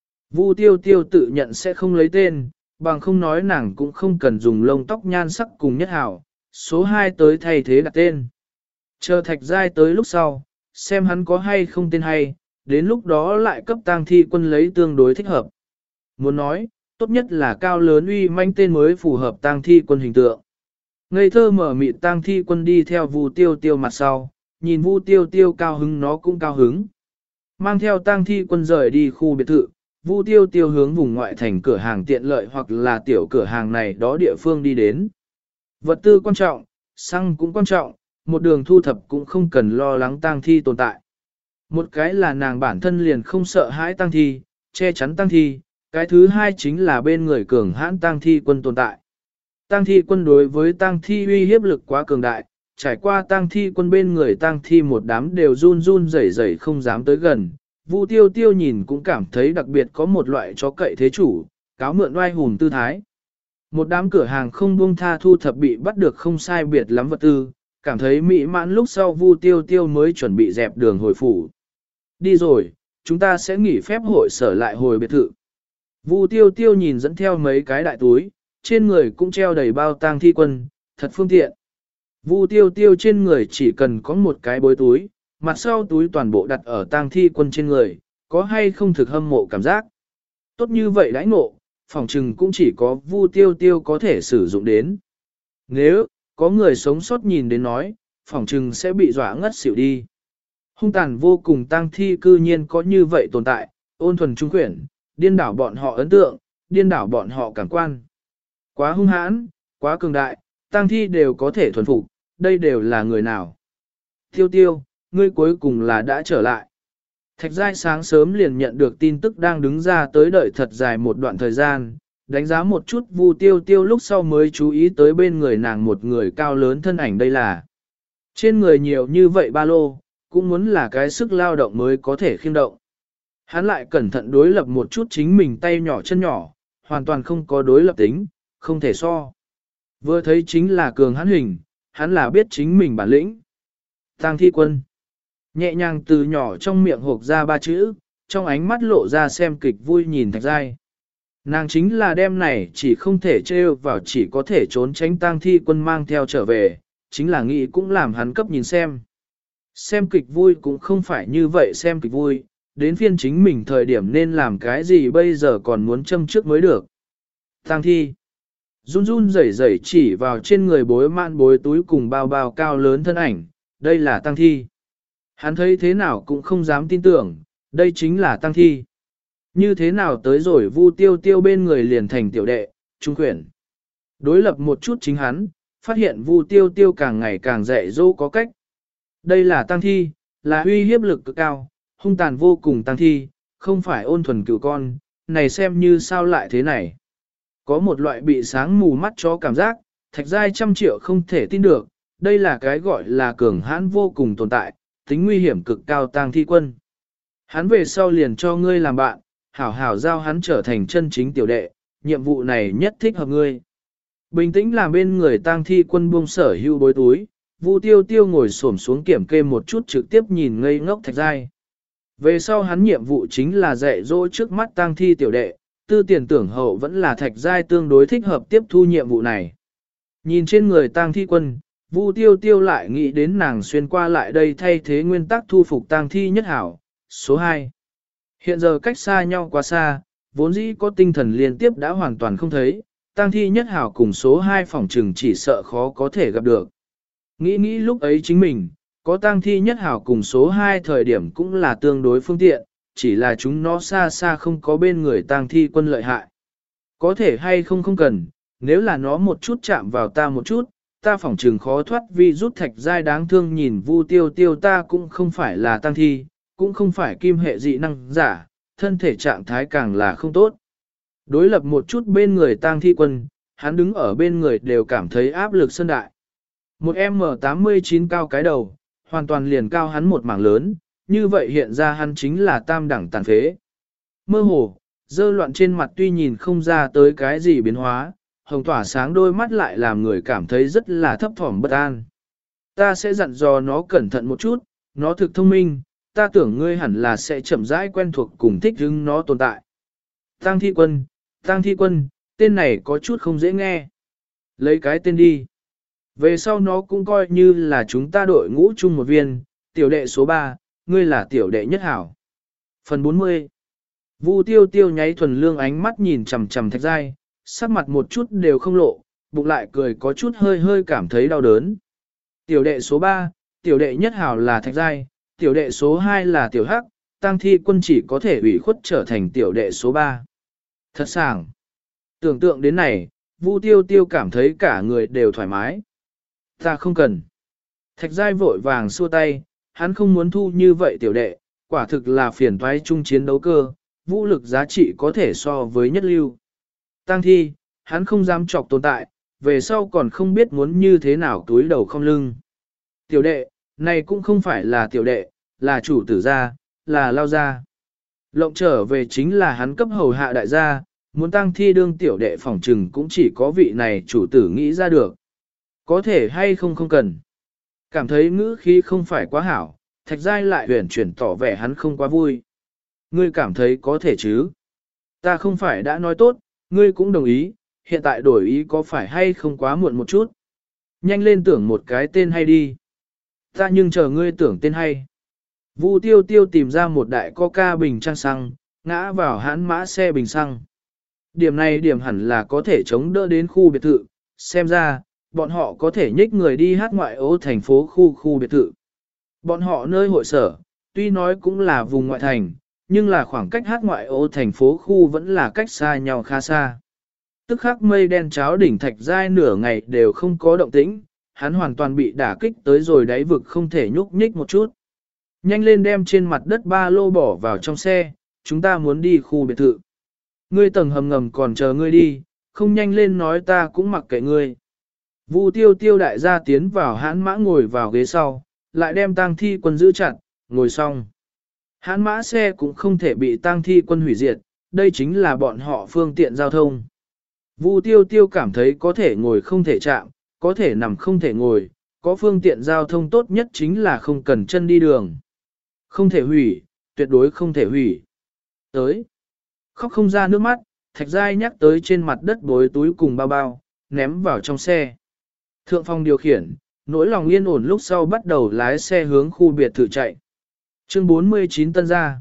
Speaker 1: Vu Tiêu Tiêu tự nhận sẽ không lấy tên, bằng không nói nàng cũng không cần dùng lông tóc nhan sắc cùng nhất hảo, số hai tới thay thế đặt tên. Chờ Thạch Giai tới lúc sau, xem hắn có hay không tên hay, đến lúc đó lại cấp tang thi quân lấy tương đối thích hợp. Muốn nói, tốt nhất là cao lớn uy manh tên mới phù hợp tang thi quân hình tượng. Ngây thơ mở mịt tang thi quân đi theo Vu Tiêu Tiêu mặt sau, nhìn Vu Tiêu Tiêu cao hứng nó cũng cao hứng. Mang theo tang thi quân rời đi khu biệt thự, Vu Tiêu Tiêu hướng vùng ngoại thành cửa hàng tiện lợi hoặc là tiểu cửa hàng này đó địa phương đi đến. Vật tư quan trọng, xăng cũng quan trọng, một đường thu thập cũng không cần lo lắng tang thi tồn tại. Một cái là nàng bản thân liền không sợ hãi tang thi, che chắn tang thi, cái thứ hai chính là bên người cường hãn tang thi quân tồn tại. Tang thi quân đối với tang thi uy hiếp lực quá cường đại, trải qua tang thi quân bên người tang thi một đám đều run run rẩy rẩy không dám tới gần. Vu Tiêu Tiêu nhìn cũng cảm thấy đặc biệt có một loại chó cậy thế chủ, cáo mượn oai hùng tư thái. Một đám cửa hàng không buông tha thu thập bị bắt được không sai biệt lắm vật tư, cảm thấy mỹ mãn lúc sau Vu Tiêu Tiêu mới chuẩn bị dẹp đường hồi phủ. Đi rồi, chúng ta sẽ nghỉ phép hội sở lại hồi biệt thự. Vu Tiêu Tiêu nhìn dẫn theo mấy cái đại túi, trên người cũng treo đầy bao tang thi quân, thật phương tiện. Vu Tiêu Tiêu trên người chỉ cần có một cái bối túi, mặt sau túi toàn bộ đặt ở tang thi quân trên người, có hay không thực hâm mộ cảm giác. Tốt như vậy đãi ngộ, phòng trừng cũng chỉ có Vu Tiêu Tiêu có thể sử dụng đến. Nếu, có người sống sót nhìn đến nói, phòng trừng sẽ bị dọa ngất xỉu đi. Hung tàn vô cùng tang thi cư nhiên có như vậy tồn tại, ôn thuần trung quyển, điên đảo bọn họ ấn tượng, điên đảo bọn họ cảm quan. Quá hung hãn, quá cường đại, tang thi đều có thể thuần phục, đây đều là người nào. Tiêu Tiêu, ngươi cuối cùng là đã trở lại. Thạch Giai sáng sớm liền nhận được tin tức đang đứng ra tới đợi thật dài một đoạn thời gian, đánh giá một chút Vu Tiêu Tiêu lúc sau mới chú ý tới bên người nàng một người cao lớn thân ảnh đây là. Trên người nhiều như vậy ba lô, cũng muốn là cái sức lao động mới có thể khiêng động. Hắn lại cẩn thận đối lập một chút chính mình tay nhỏ chân nhỏ, hoàn toàn không có đối lập tính, không thể so. Vừa thấy chính là cường hắn hình, hắn là biết chính mình bản lĩnh. Tang thi quân. Nhẹ nhàng từ nhỏ trong miệng hộp ra ba chữ, trong ánh mắt lộ ra xem kịch vui nhìn Thạch Giai. Nàng chính là đem này chỉ không thể trêu vào chỉ có thể trốn tránh tang thi quân mang theo trở về, chính là nghĩ cũng làm hắn cấp nhìn xem. Xem kịch vui cũng không phải như vậy xem kịch vui, đến phiên chính mình thời điểm nên làm cái gì bây giờ còn muốn châm trước mới được. Tang thi. Run run rẩy rẩy chỉ vào trên người bối man bối túi cùng bao bao cao lớn thân ảnh, đây là tang thi. Hắn thấy thế nào cũng không dám tin tưởng, đây chính là tang thi. Như thế nào tới rồi Vu Tiêu Tiêu bên người liền thành tiểu đệ, trung quyển. Đối lập một chút chính hắn, phát hiện Vu Tiêu Tiêu càng ngày càng dạy dỗ có cách. Đây là tang thi, là uy hiếp lực cực cao, hung tàn vô cùng tang thi, không phải ôn thuần cựu con, này xem như sao lại thế này. Có một loại bị sáng mù mắt cho cảm giác, Thạch Giai trăm triệu không thể tin được, đây là cái gọi là cường hãn vô cùng tồn tại, tính nguy hiểm cực cao tang thi quân. Hắn về sau liền cho ngươi làm bạn, hảo hảo giao hắn trở thành chân chính tiểu đệ, nhiệm vụ này nhất thích hợp ngươi. Bình tĩnh làm bên người tang thi quân buông sở hưu bối túi, Vu Tiêu Tiêu ngồi xổm xuống kiểm kê một chút trực tiếp nhìn ngây ngốc Thạch Giai. Về sau hắn nhiệm vụ chính là dạy dỗ trước mắt tang thi tiểu đệ, tư tiền tưởng hậu vẫn là Thạch Giai tương đối thích hợp tiếp thu nhiệm vụ này. Nhìn trên người tang thi quân, Vu Tiêu Tiêu lại nghĩ đến nàng xuyên qua lại đây thay thế nguyên tắc thu phục tang thi nhất hảo, số hai. Hiện giờ cách xa nhau quá xa, vốn dĩ có tinh thần liên tiếp đã hoàn toàn không thấy, tang thi nhất hảo cùng số hai phòng trừng chỉ sợ khó có thể gặp được. Nghĩ nghĩ lúc ấy chính mình, có tang thi nhất hảo cùng số hai thời điểm cũng là tương đối phương tiện, chỉ là chúng nó xa xa không có bên người tang thi quân lợi hại. Có thể hay không không cần, nếu là nó một chút chạm vào ta một chút, ta phỏng trừng khó thoát vì rút Thạch Giai đáng thương nhìn Vu Tiêu Tiêu ta cũng không phải là tang thi, cũng không phải kim hệ dị năng giả, thân thể trạng thái càng là không tốt. Đối lập một chút bên người tang thi quân, hắn đứng ở bên người đều cảm thấy áp lực sơn đại. Một em tám mươi chín cao cái đầu, hoàn toàn liền cao hắn một mảng lớn, như vậy hiện ra hắn chính là tam đẳng tàn phế. Mơ hồ, dơ loạn trên mặt tuy nhìn không ra tới cái gì biến hóa, hồng tỏa sáng đôi mắt lại làm người cảm thấy rất là thấp thỏm bất an. Ta sẽ dặn dò nó cẩn thận một chút, nó thực thông minh, ta tưởng ngươi hẳn là sẽ chậm rãi quen thuộc cùng thích hứng nó tồn tại. Tang thi quân, tang thi quân, tên này có chút không dễ nghe. Lấy cái tên đi. Về sau nó cũng coi như là chúng ta đội ngũ chung một viên, tiểu đệ số ba, ngươi là tiểu đệ nhất hảo. Phần bốn mươi. Vu Tiêu Tiêu nháy thuần lương ánh mắt nhìn chằm chằm Thạch Giai, sắc mặt một chút đều không lộ, bụng lại cười có chút hơi hơi cảm thấy đau đớn. Tiểu đệ số ba, tiểu đệ nhất hảo là Thạch Giai, tiểu đệ số hai là tiểu hắc, tang thi quân chỉ có thể ủy khuất trở thành tiểu đệ số ba. Thật sảng. Tưởng tượng đến này, Vu Tiêu Tiêu cảm thấy cả người đều thoải mái. Ta không cần. Thạch Giai vội vàng xua tay, hắn không muốn thu như vậy tiểu đệ, quả thực là phiền toái chung chiến đấu cơ, vũ lực giá trị có thể so với nhất lưu. Tang thi, hắn không dám chọc tồn tại, về sau còn không biết muốn như thế nào túi đầu không lưng. Tiểu đệ, này cũng không phải là tiểu đệ, là chủ tử gia, là lao gia. Lộng trở về chính là hắn cấp hầu hạ đại gia, muốn tăng thi đương tiểu đệ phỏng trừng cũng chỉ có vị này chủ tử nghĩ ra được. Có thể hay không không cần. Cảm thấy ngữ khí không phải quá hảo, thạch giai lại huyền chuyển tỏ vẻ hắn không quá vui. Ngươi cảm thấy có thể chứ? Ta không phải đã nói tốt, ngươi cũng đồng ý, hiện tại đổi ý có phải hay không quá muộn một chút? Nhanh lên tưởng một cái tên hay đi. Ta nhưng chờ ngươi tưởng tên hay. Vu tiêu tiêu tìm ra một đại coca bình trang xăng, ngã vào hãn mã xe bình xăng. Điểm này điểm hẳn là có thể chống đỡ đến khu biệt thự, xem ra, bọn họ có thể nhích người đi hát ngoại ô thành phố khu khu biệt thự. Bọn họ nơi hội sở, tuy nói cũng là vùng ngoại thành, nhưng là khoảng cách hát ngoại ô thành phố khu vẫn là cách xa nhau khá xa. Tức khắc mây đen cháo đỉnh thạch giai nửa ngày đều không có động tĩnh, hắn hoàn toàn bị đả kích tới rồi đáy vực không thể nhúc nhích một chút. Nhanh lên đem trên mặt đất ba lô bỏ vào trong xe, chúng ta muốn đi khu biệt thự. Ngươi tầng hầm ngầm còn chờ ngươi đi, không nhanh lên nói ta cũng mặc kệ ngươi. Vu tiêu tiêu đại gia tiến vào hãn mã ngồi vào ghế sau, lại đem tang thi quân giữ chặt, ngồi xong. Hãn mã xe cũng không thể bị tang thi quân hủy diệt, đây chính là bọn họ phương tiện giao thông. Vu tiêu tiêu cảm thấy có thể ngồi không thể chạm, có thể nằm không thể ngồi, có phương tiện giao thông tốt nhất chính là không cần chân đi đường. Không thể hủy, tuyệt đối không thể hủy. Tới. Khóc không ra nước mắt, thạch giai nhắc tới trên mặt đất bối túi cùng bao bao, ném vào trong xe. Thượng phong điều khiển, nỗi lòng yên ổn lúc sau bắt đầu lái xe hướng khu biệt thự chạy. Chương bốn mươi chín tân gia.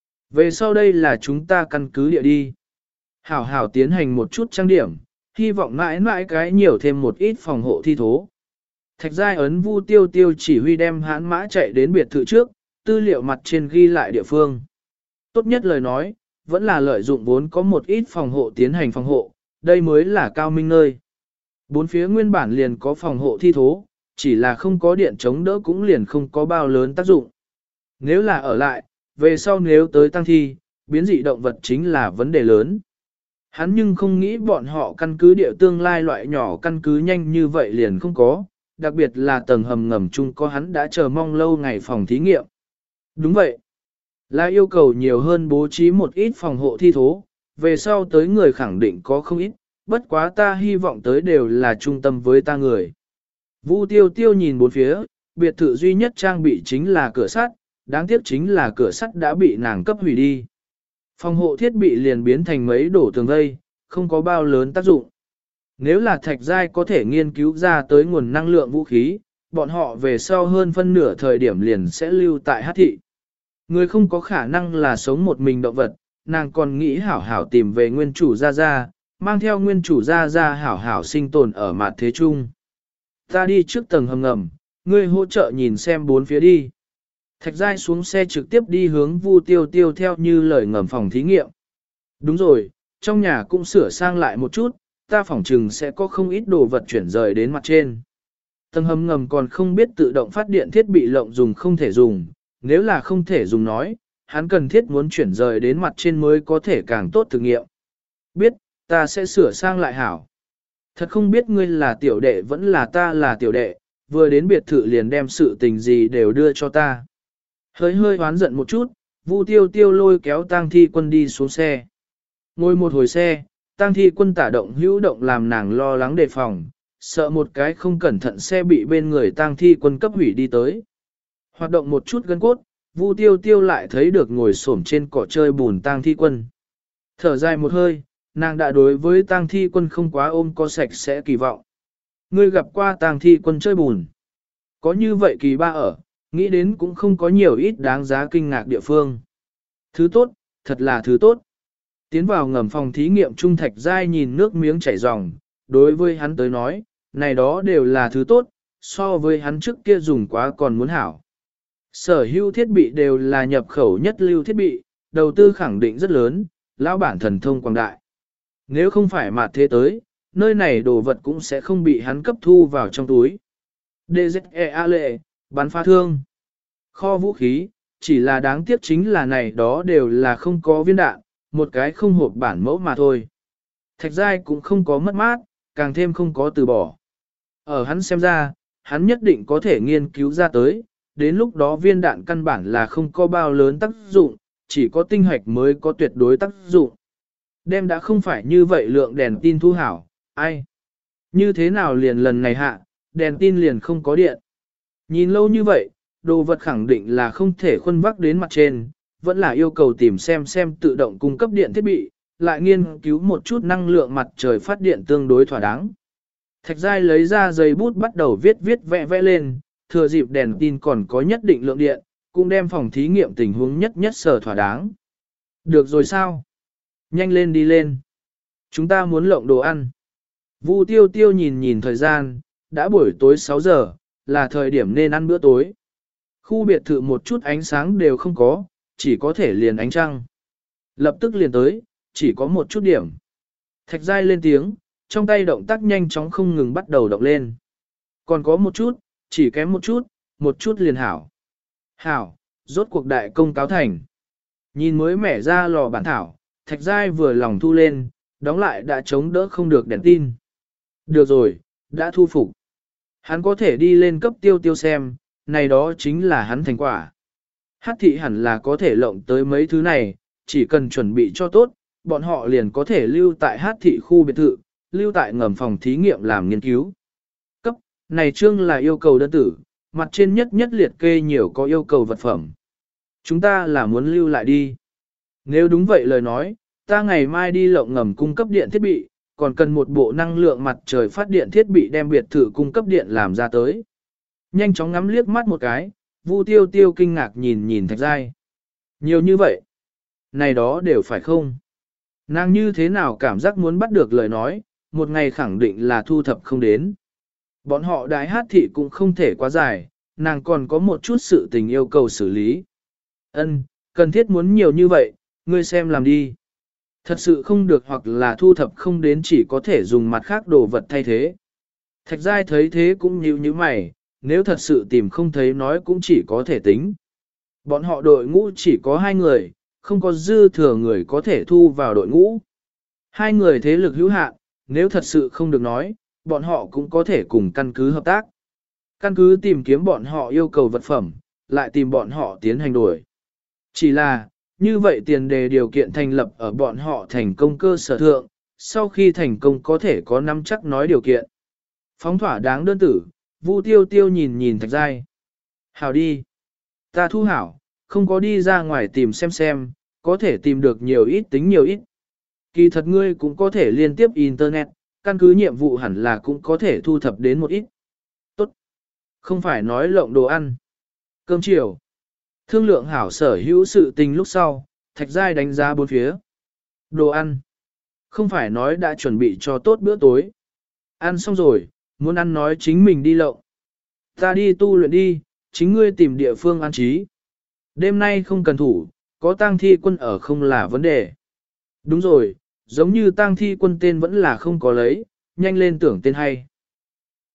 Speaker 1: Về sau đây là chúng ta căn cứ địa đi. Hảo hảo tiến hành một chút trang điểm, hy vọng mãi mãi cái nhiều thêm một ít phòng hộ thi thố. Thạch giai ấn Vu tiêu tiêu chỉ huy đem hãn mã chạy đến biệt thự trước, tư liệu mặt trên ghi lại địa phương. Tốt nhất lời nói, vẫn là lợi dụng vốn có một ít phòng hộ tiến hành phòng hộ, đây mới là cao minh nơi. Bốn phía nguyên bản liền có phòng hộ thi thố, chỉ là không có điện chống đỡ cũng liền không có bao lớn tác dụng. Nếu là ở lại, về sau nếu tới tăng thi, biến dị động vật chính là vấn đề lớn. Hắn nhưng không nghĩ bọn họ căn cứ địa tương lai loại nhỏ căn cứ nhanh như vậy liền không có, đặc biệt là tầng hầm ngầm chung có hắn đã chờ mong lâu ngày phòng thí nghiệm. Đúng vậy, là yêu cầu nhiều hơn bố trí một ít phòng hộ thi thố, về sau tới người khẳng định có không ít, bất quá ta hy vọng tới đều là trung tâm với ta người. Vu tiêu tiêu nhìn bốn phía, biệt thự duy nhất trang bị chính là cửa sắt, đáng tiếc chính là cửa sắt đã bị nàng cấp hủy đi. Phòng hộ thiết bị liền biến thành mấy đổ tường vây, không có bao lớn tác dụng. Nếu là thạch giai có thể nghiên cứu ra tới nguồn năng lượng vũ khí, bọn họ về sau hơn phân nửa thời điểm liền sẽ lưu tại hát thị. Người không có khả năng là sống một mình động vật, nàng còn nghĩ hảo hảo tìm về nguyên chủ Gia Gia, mang theo nguyên chủ Gia Gia hảo hảo sinh tồn ở mặt thế chung. Ta đi trước tầng hầm ngầm, ngươi hỗ trợ nhìn xem bốn phía đi. Thạch giai xuống xe trực tiếp đi hướng Vu tiêu tiêu theo như lời ngầm phòng thí nghiệm. Đúng rồi, trong nhà cũng sửa sang lại một chút, ta phỏng chừng sẽ có không ít đồ vật chuyển rời đến mặt trên. Tầng hầm ngầm còn không biết tự động phát điện thiết bị lộng dùng không thể dùng, nếu là không thể dùng nói, hắn cần thiết muốn chuyển rời đến mặt trên mới có thể càng tốt thử nghiệm. Biết, ta sẽ sửa sang lại hảo. Thật không biết ngươi là tiểu đệ vẫn là ta là tiểu đệ, vừa đến biệt thự liền đem sự tình gì đều đưa cho ta. Hơi hơi hoán giận một chút, Vu tiêu tiêu lôi kéo tang thi quân đi xuống xe. Ngồi một hồi xe, tang thi quân tả động hữu động làm nàng lo lắng đề phòng, sợ một cái không cẩn thận xe bị bên người tang thi quân cấp hủy đi tới. Hoạt động một chút gân cốt, Vu tiêu tiêu lại thấy được ngồi xổm trên cỏ chơi bùn tang thi quân. Thở dài một hơi, nàng đã đối với tang thi quân không quá ôm có sạch sẽ kỳ vọng. Ngươi gặp qua tang thi quân chơi bùn. Có như vậy kỳ ba ở, nghĩ đến cũng không có nhiều ít đáng giá kinh ngạc địa phương. Thứ tốt, thật là thứ tốt. Tiến vào ngầm phòng thí nghiệm trung thạch giai nhìn nước miếng chảy ròng, đối với hắn tới nói, này đó đều là thứ tốt, so với hắn trước kia dùng quá còn muốn hảo. Sở hữu thiết bị đều là nhập khẩu nhất lưu thiết bị, đầu tư khẳng định rất lớn, lão bản thần thông quảng đại. Nếu không phải mặt thế tới, nơi này đồ vật cũng sẽ không bị hắn cấp thu vào trong túi. đê zét e a lệ, bắn phá thương. Kho vũ khí, chỉ là đáng tiếc chính là này đó đều là không có viên đạn, một cái không hộp bản mẫu mà thôi. Thạch giai cũng không có mất mát, càng thêm không có từ bỏ. Ở hắn xem ra, hắn nhất định có thể nghiên cứu ra tới, đến lúc đó viên đạn căn bản là không có bao lớn tác dụng, chỉ có tinh hoạch mới có tuyệt đối tác dụng. Đem đã không phải như vậy lượng đèn tin thu hảo, ai? Như thế nào liền lần này hạ, đèn tin liền không có điện. Nhìn lâu như vậy, đồ vật khẳng định là không thể khuân vác đến mặt trên, vẫn là yêu cầu tìm xem xem tự động cung cấp điện thiết bị, lại nghiên cứu một chút năng lượng mặt trời phát điện tương đối thỏa đáng. Thạch Giai lấy ra giấy bút bắt đầu viết viết vẽ vẽ lên, thừa dịp đèn tin còn có nhất định lượng điện, cũng đem phòng thí nghiệm tình huống nhất nhất sở thỏa đáng. Được rồi sao? Nhanh lên đi lên. Chúng ta muốn lộng đồ ăn. Vu Tiêu Tiêu nhìn nhìn thời gian, đã buổi tối sáu giờ, là thời điểm nên ăn bữa tối. Khu biệt thự một chút ánh sáng đều không có, chỉ có thể liền ánh trăng. Lập tức liền tới, chỉ có một chút điểm. Thạch Giai lên tiếng, trong tay động tác nhanh chóng không ngừng bắt đầu động lên. Còn có một chút, chỉ kém một chút, một chút liền hảo. Hảo, rốt cuộc đại công cáo thành. Nhìn mới mẻ ra lò bản thảo, Thạch Giai vừa lòng thu lên, đóng lại đã chống đỡ không được đèn tin. Được rồi, đã thu phục. Hắn có thể đi lên cấp tiêu tiêu xem, này đó chính là hắn thành quả. Hát thị hẳn là có thể lộng tới mấy thứ này, chỉ cần chuẩn bị cho tốt, bọn họ liền có thể lưu tại hát thị khu biệt thự, lưu tại ngầm phòng thí nghiệm làm nghiên cứu. Cấp, này chương là yêu cầu đơn tử, mặt trên nhất nhất liệt kê nhiều có yêu cầu vật phẩm. Chúng ta là muốn lưu lại đi. Nếu đúng vậy lời nói, ta ngày mai đi lộng ngầm cung cấp điện thiết bị, còn cần một bộ năng lượng mặt trời phát điện thiết bị đem biệt thự cung cấp điện làm ra tới. Nhanh chóng ngắm liếc mắt một cái, Vu Tiêu Tiêu kinh ngạc nhìn nhìn Thạch Giai. Nhiều như vậy. Này đó đều phải không? Nàng như thế nào cảm giác muốn bắt được lời nói, một ngày khẳng định là thu thập không đến. Bọn họ đại hát thị cũng không thể quá dài, nàng còn có một chút sự tình yêu cầu xử lý. Ân, cần thiết muốn nhiều như vậy, ngươi xem làm đi. Thật sự không được hoặc là thu thập không đến chỉ có thể dùng mặt khác đồ vật thay thế. Thạch Giai thấy thế cũng nhíu như mày, nếu thật sự tìm không thấy nói cũng chỉ có thể tính. Bọn họ đội ngũ chỉ có hai người, không có dư thừa người có thể thu vào đội ngũ. Hai người thế lực hữu hạn, nếu thật sự không được nói, bọn họ cũng có thể cùng căn cứ hợp tác. Căn cứ tìm kiếm bọn họ yêu cầu vật phẩm, lại tìm bọn họ tiến hành đổi. Chỉ là, như vậy tiền đề điều kiện thành lập ở bọn họ thành công cơ sở thượng, sau khi thành công có thể có nắm chắc nói điều kiện. Phóng thỏa đáng đơn tử, Vu Tiêu Tiêu nhìn nhìn Thạch Giai. Hảo đi. Ta thu hảo, không có đi ra ngoài tìm xem xem, có thể tìm được nhiều ít tính nhiều ít. Kỳ thật ngươi cũng có thể liên tiếp Internet, căn cứ nhiệm vụ hẳn là cũng có thể thu thập đến một ít. Tốt. Không phải nói lộng đồ ăn. Cơm chiều. Thương lượng hảo sở hữu sự tình lúc sau, Thạch Giai đánh giá bốn phía. Đồ ăn. Không phải nói đã chuẩn bị cho tốt bữa tối. Ăn xong rồi, muốn ăn nói chính mình đi lộng. Ta đi tu luyện đi, chính ngươi tìm địa phương an trí. Đêm nay không cần thủ, có tang thi quân ở không là vấn đề. Đúng rồi, giống như tang thi quân tên vẫn là không có lấy, nhanh lên tưởng tên hay.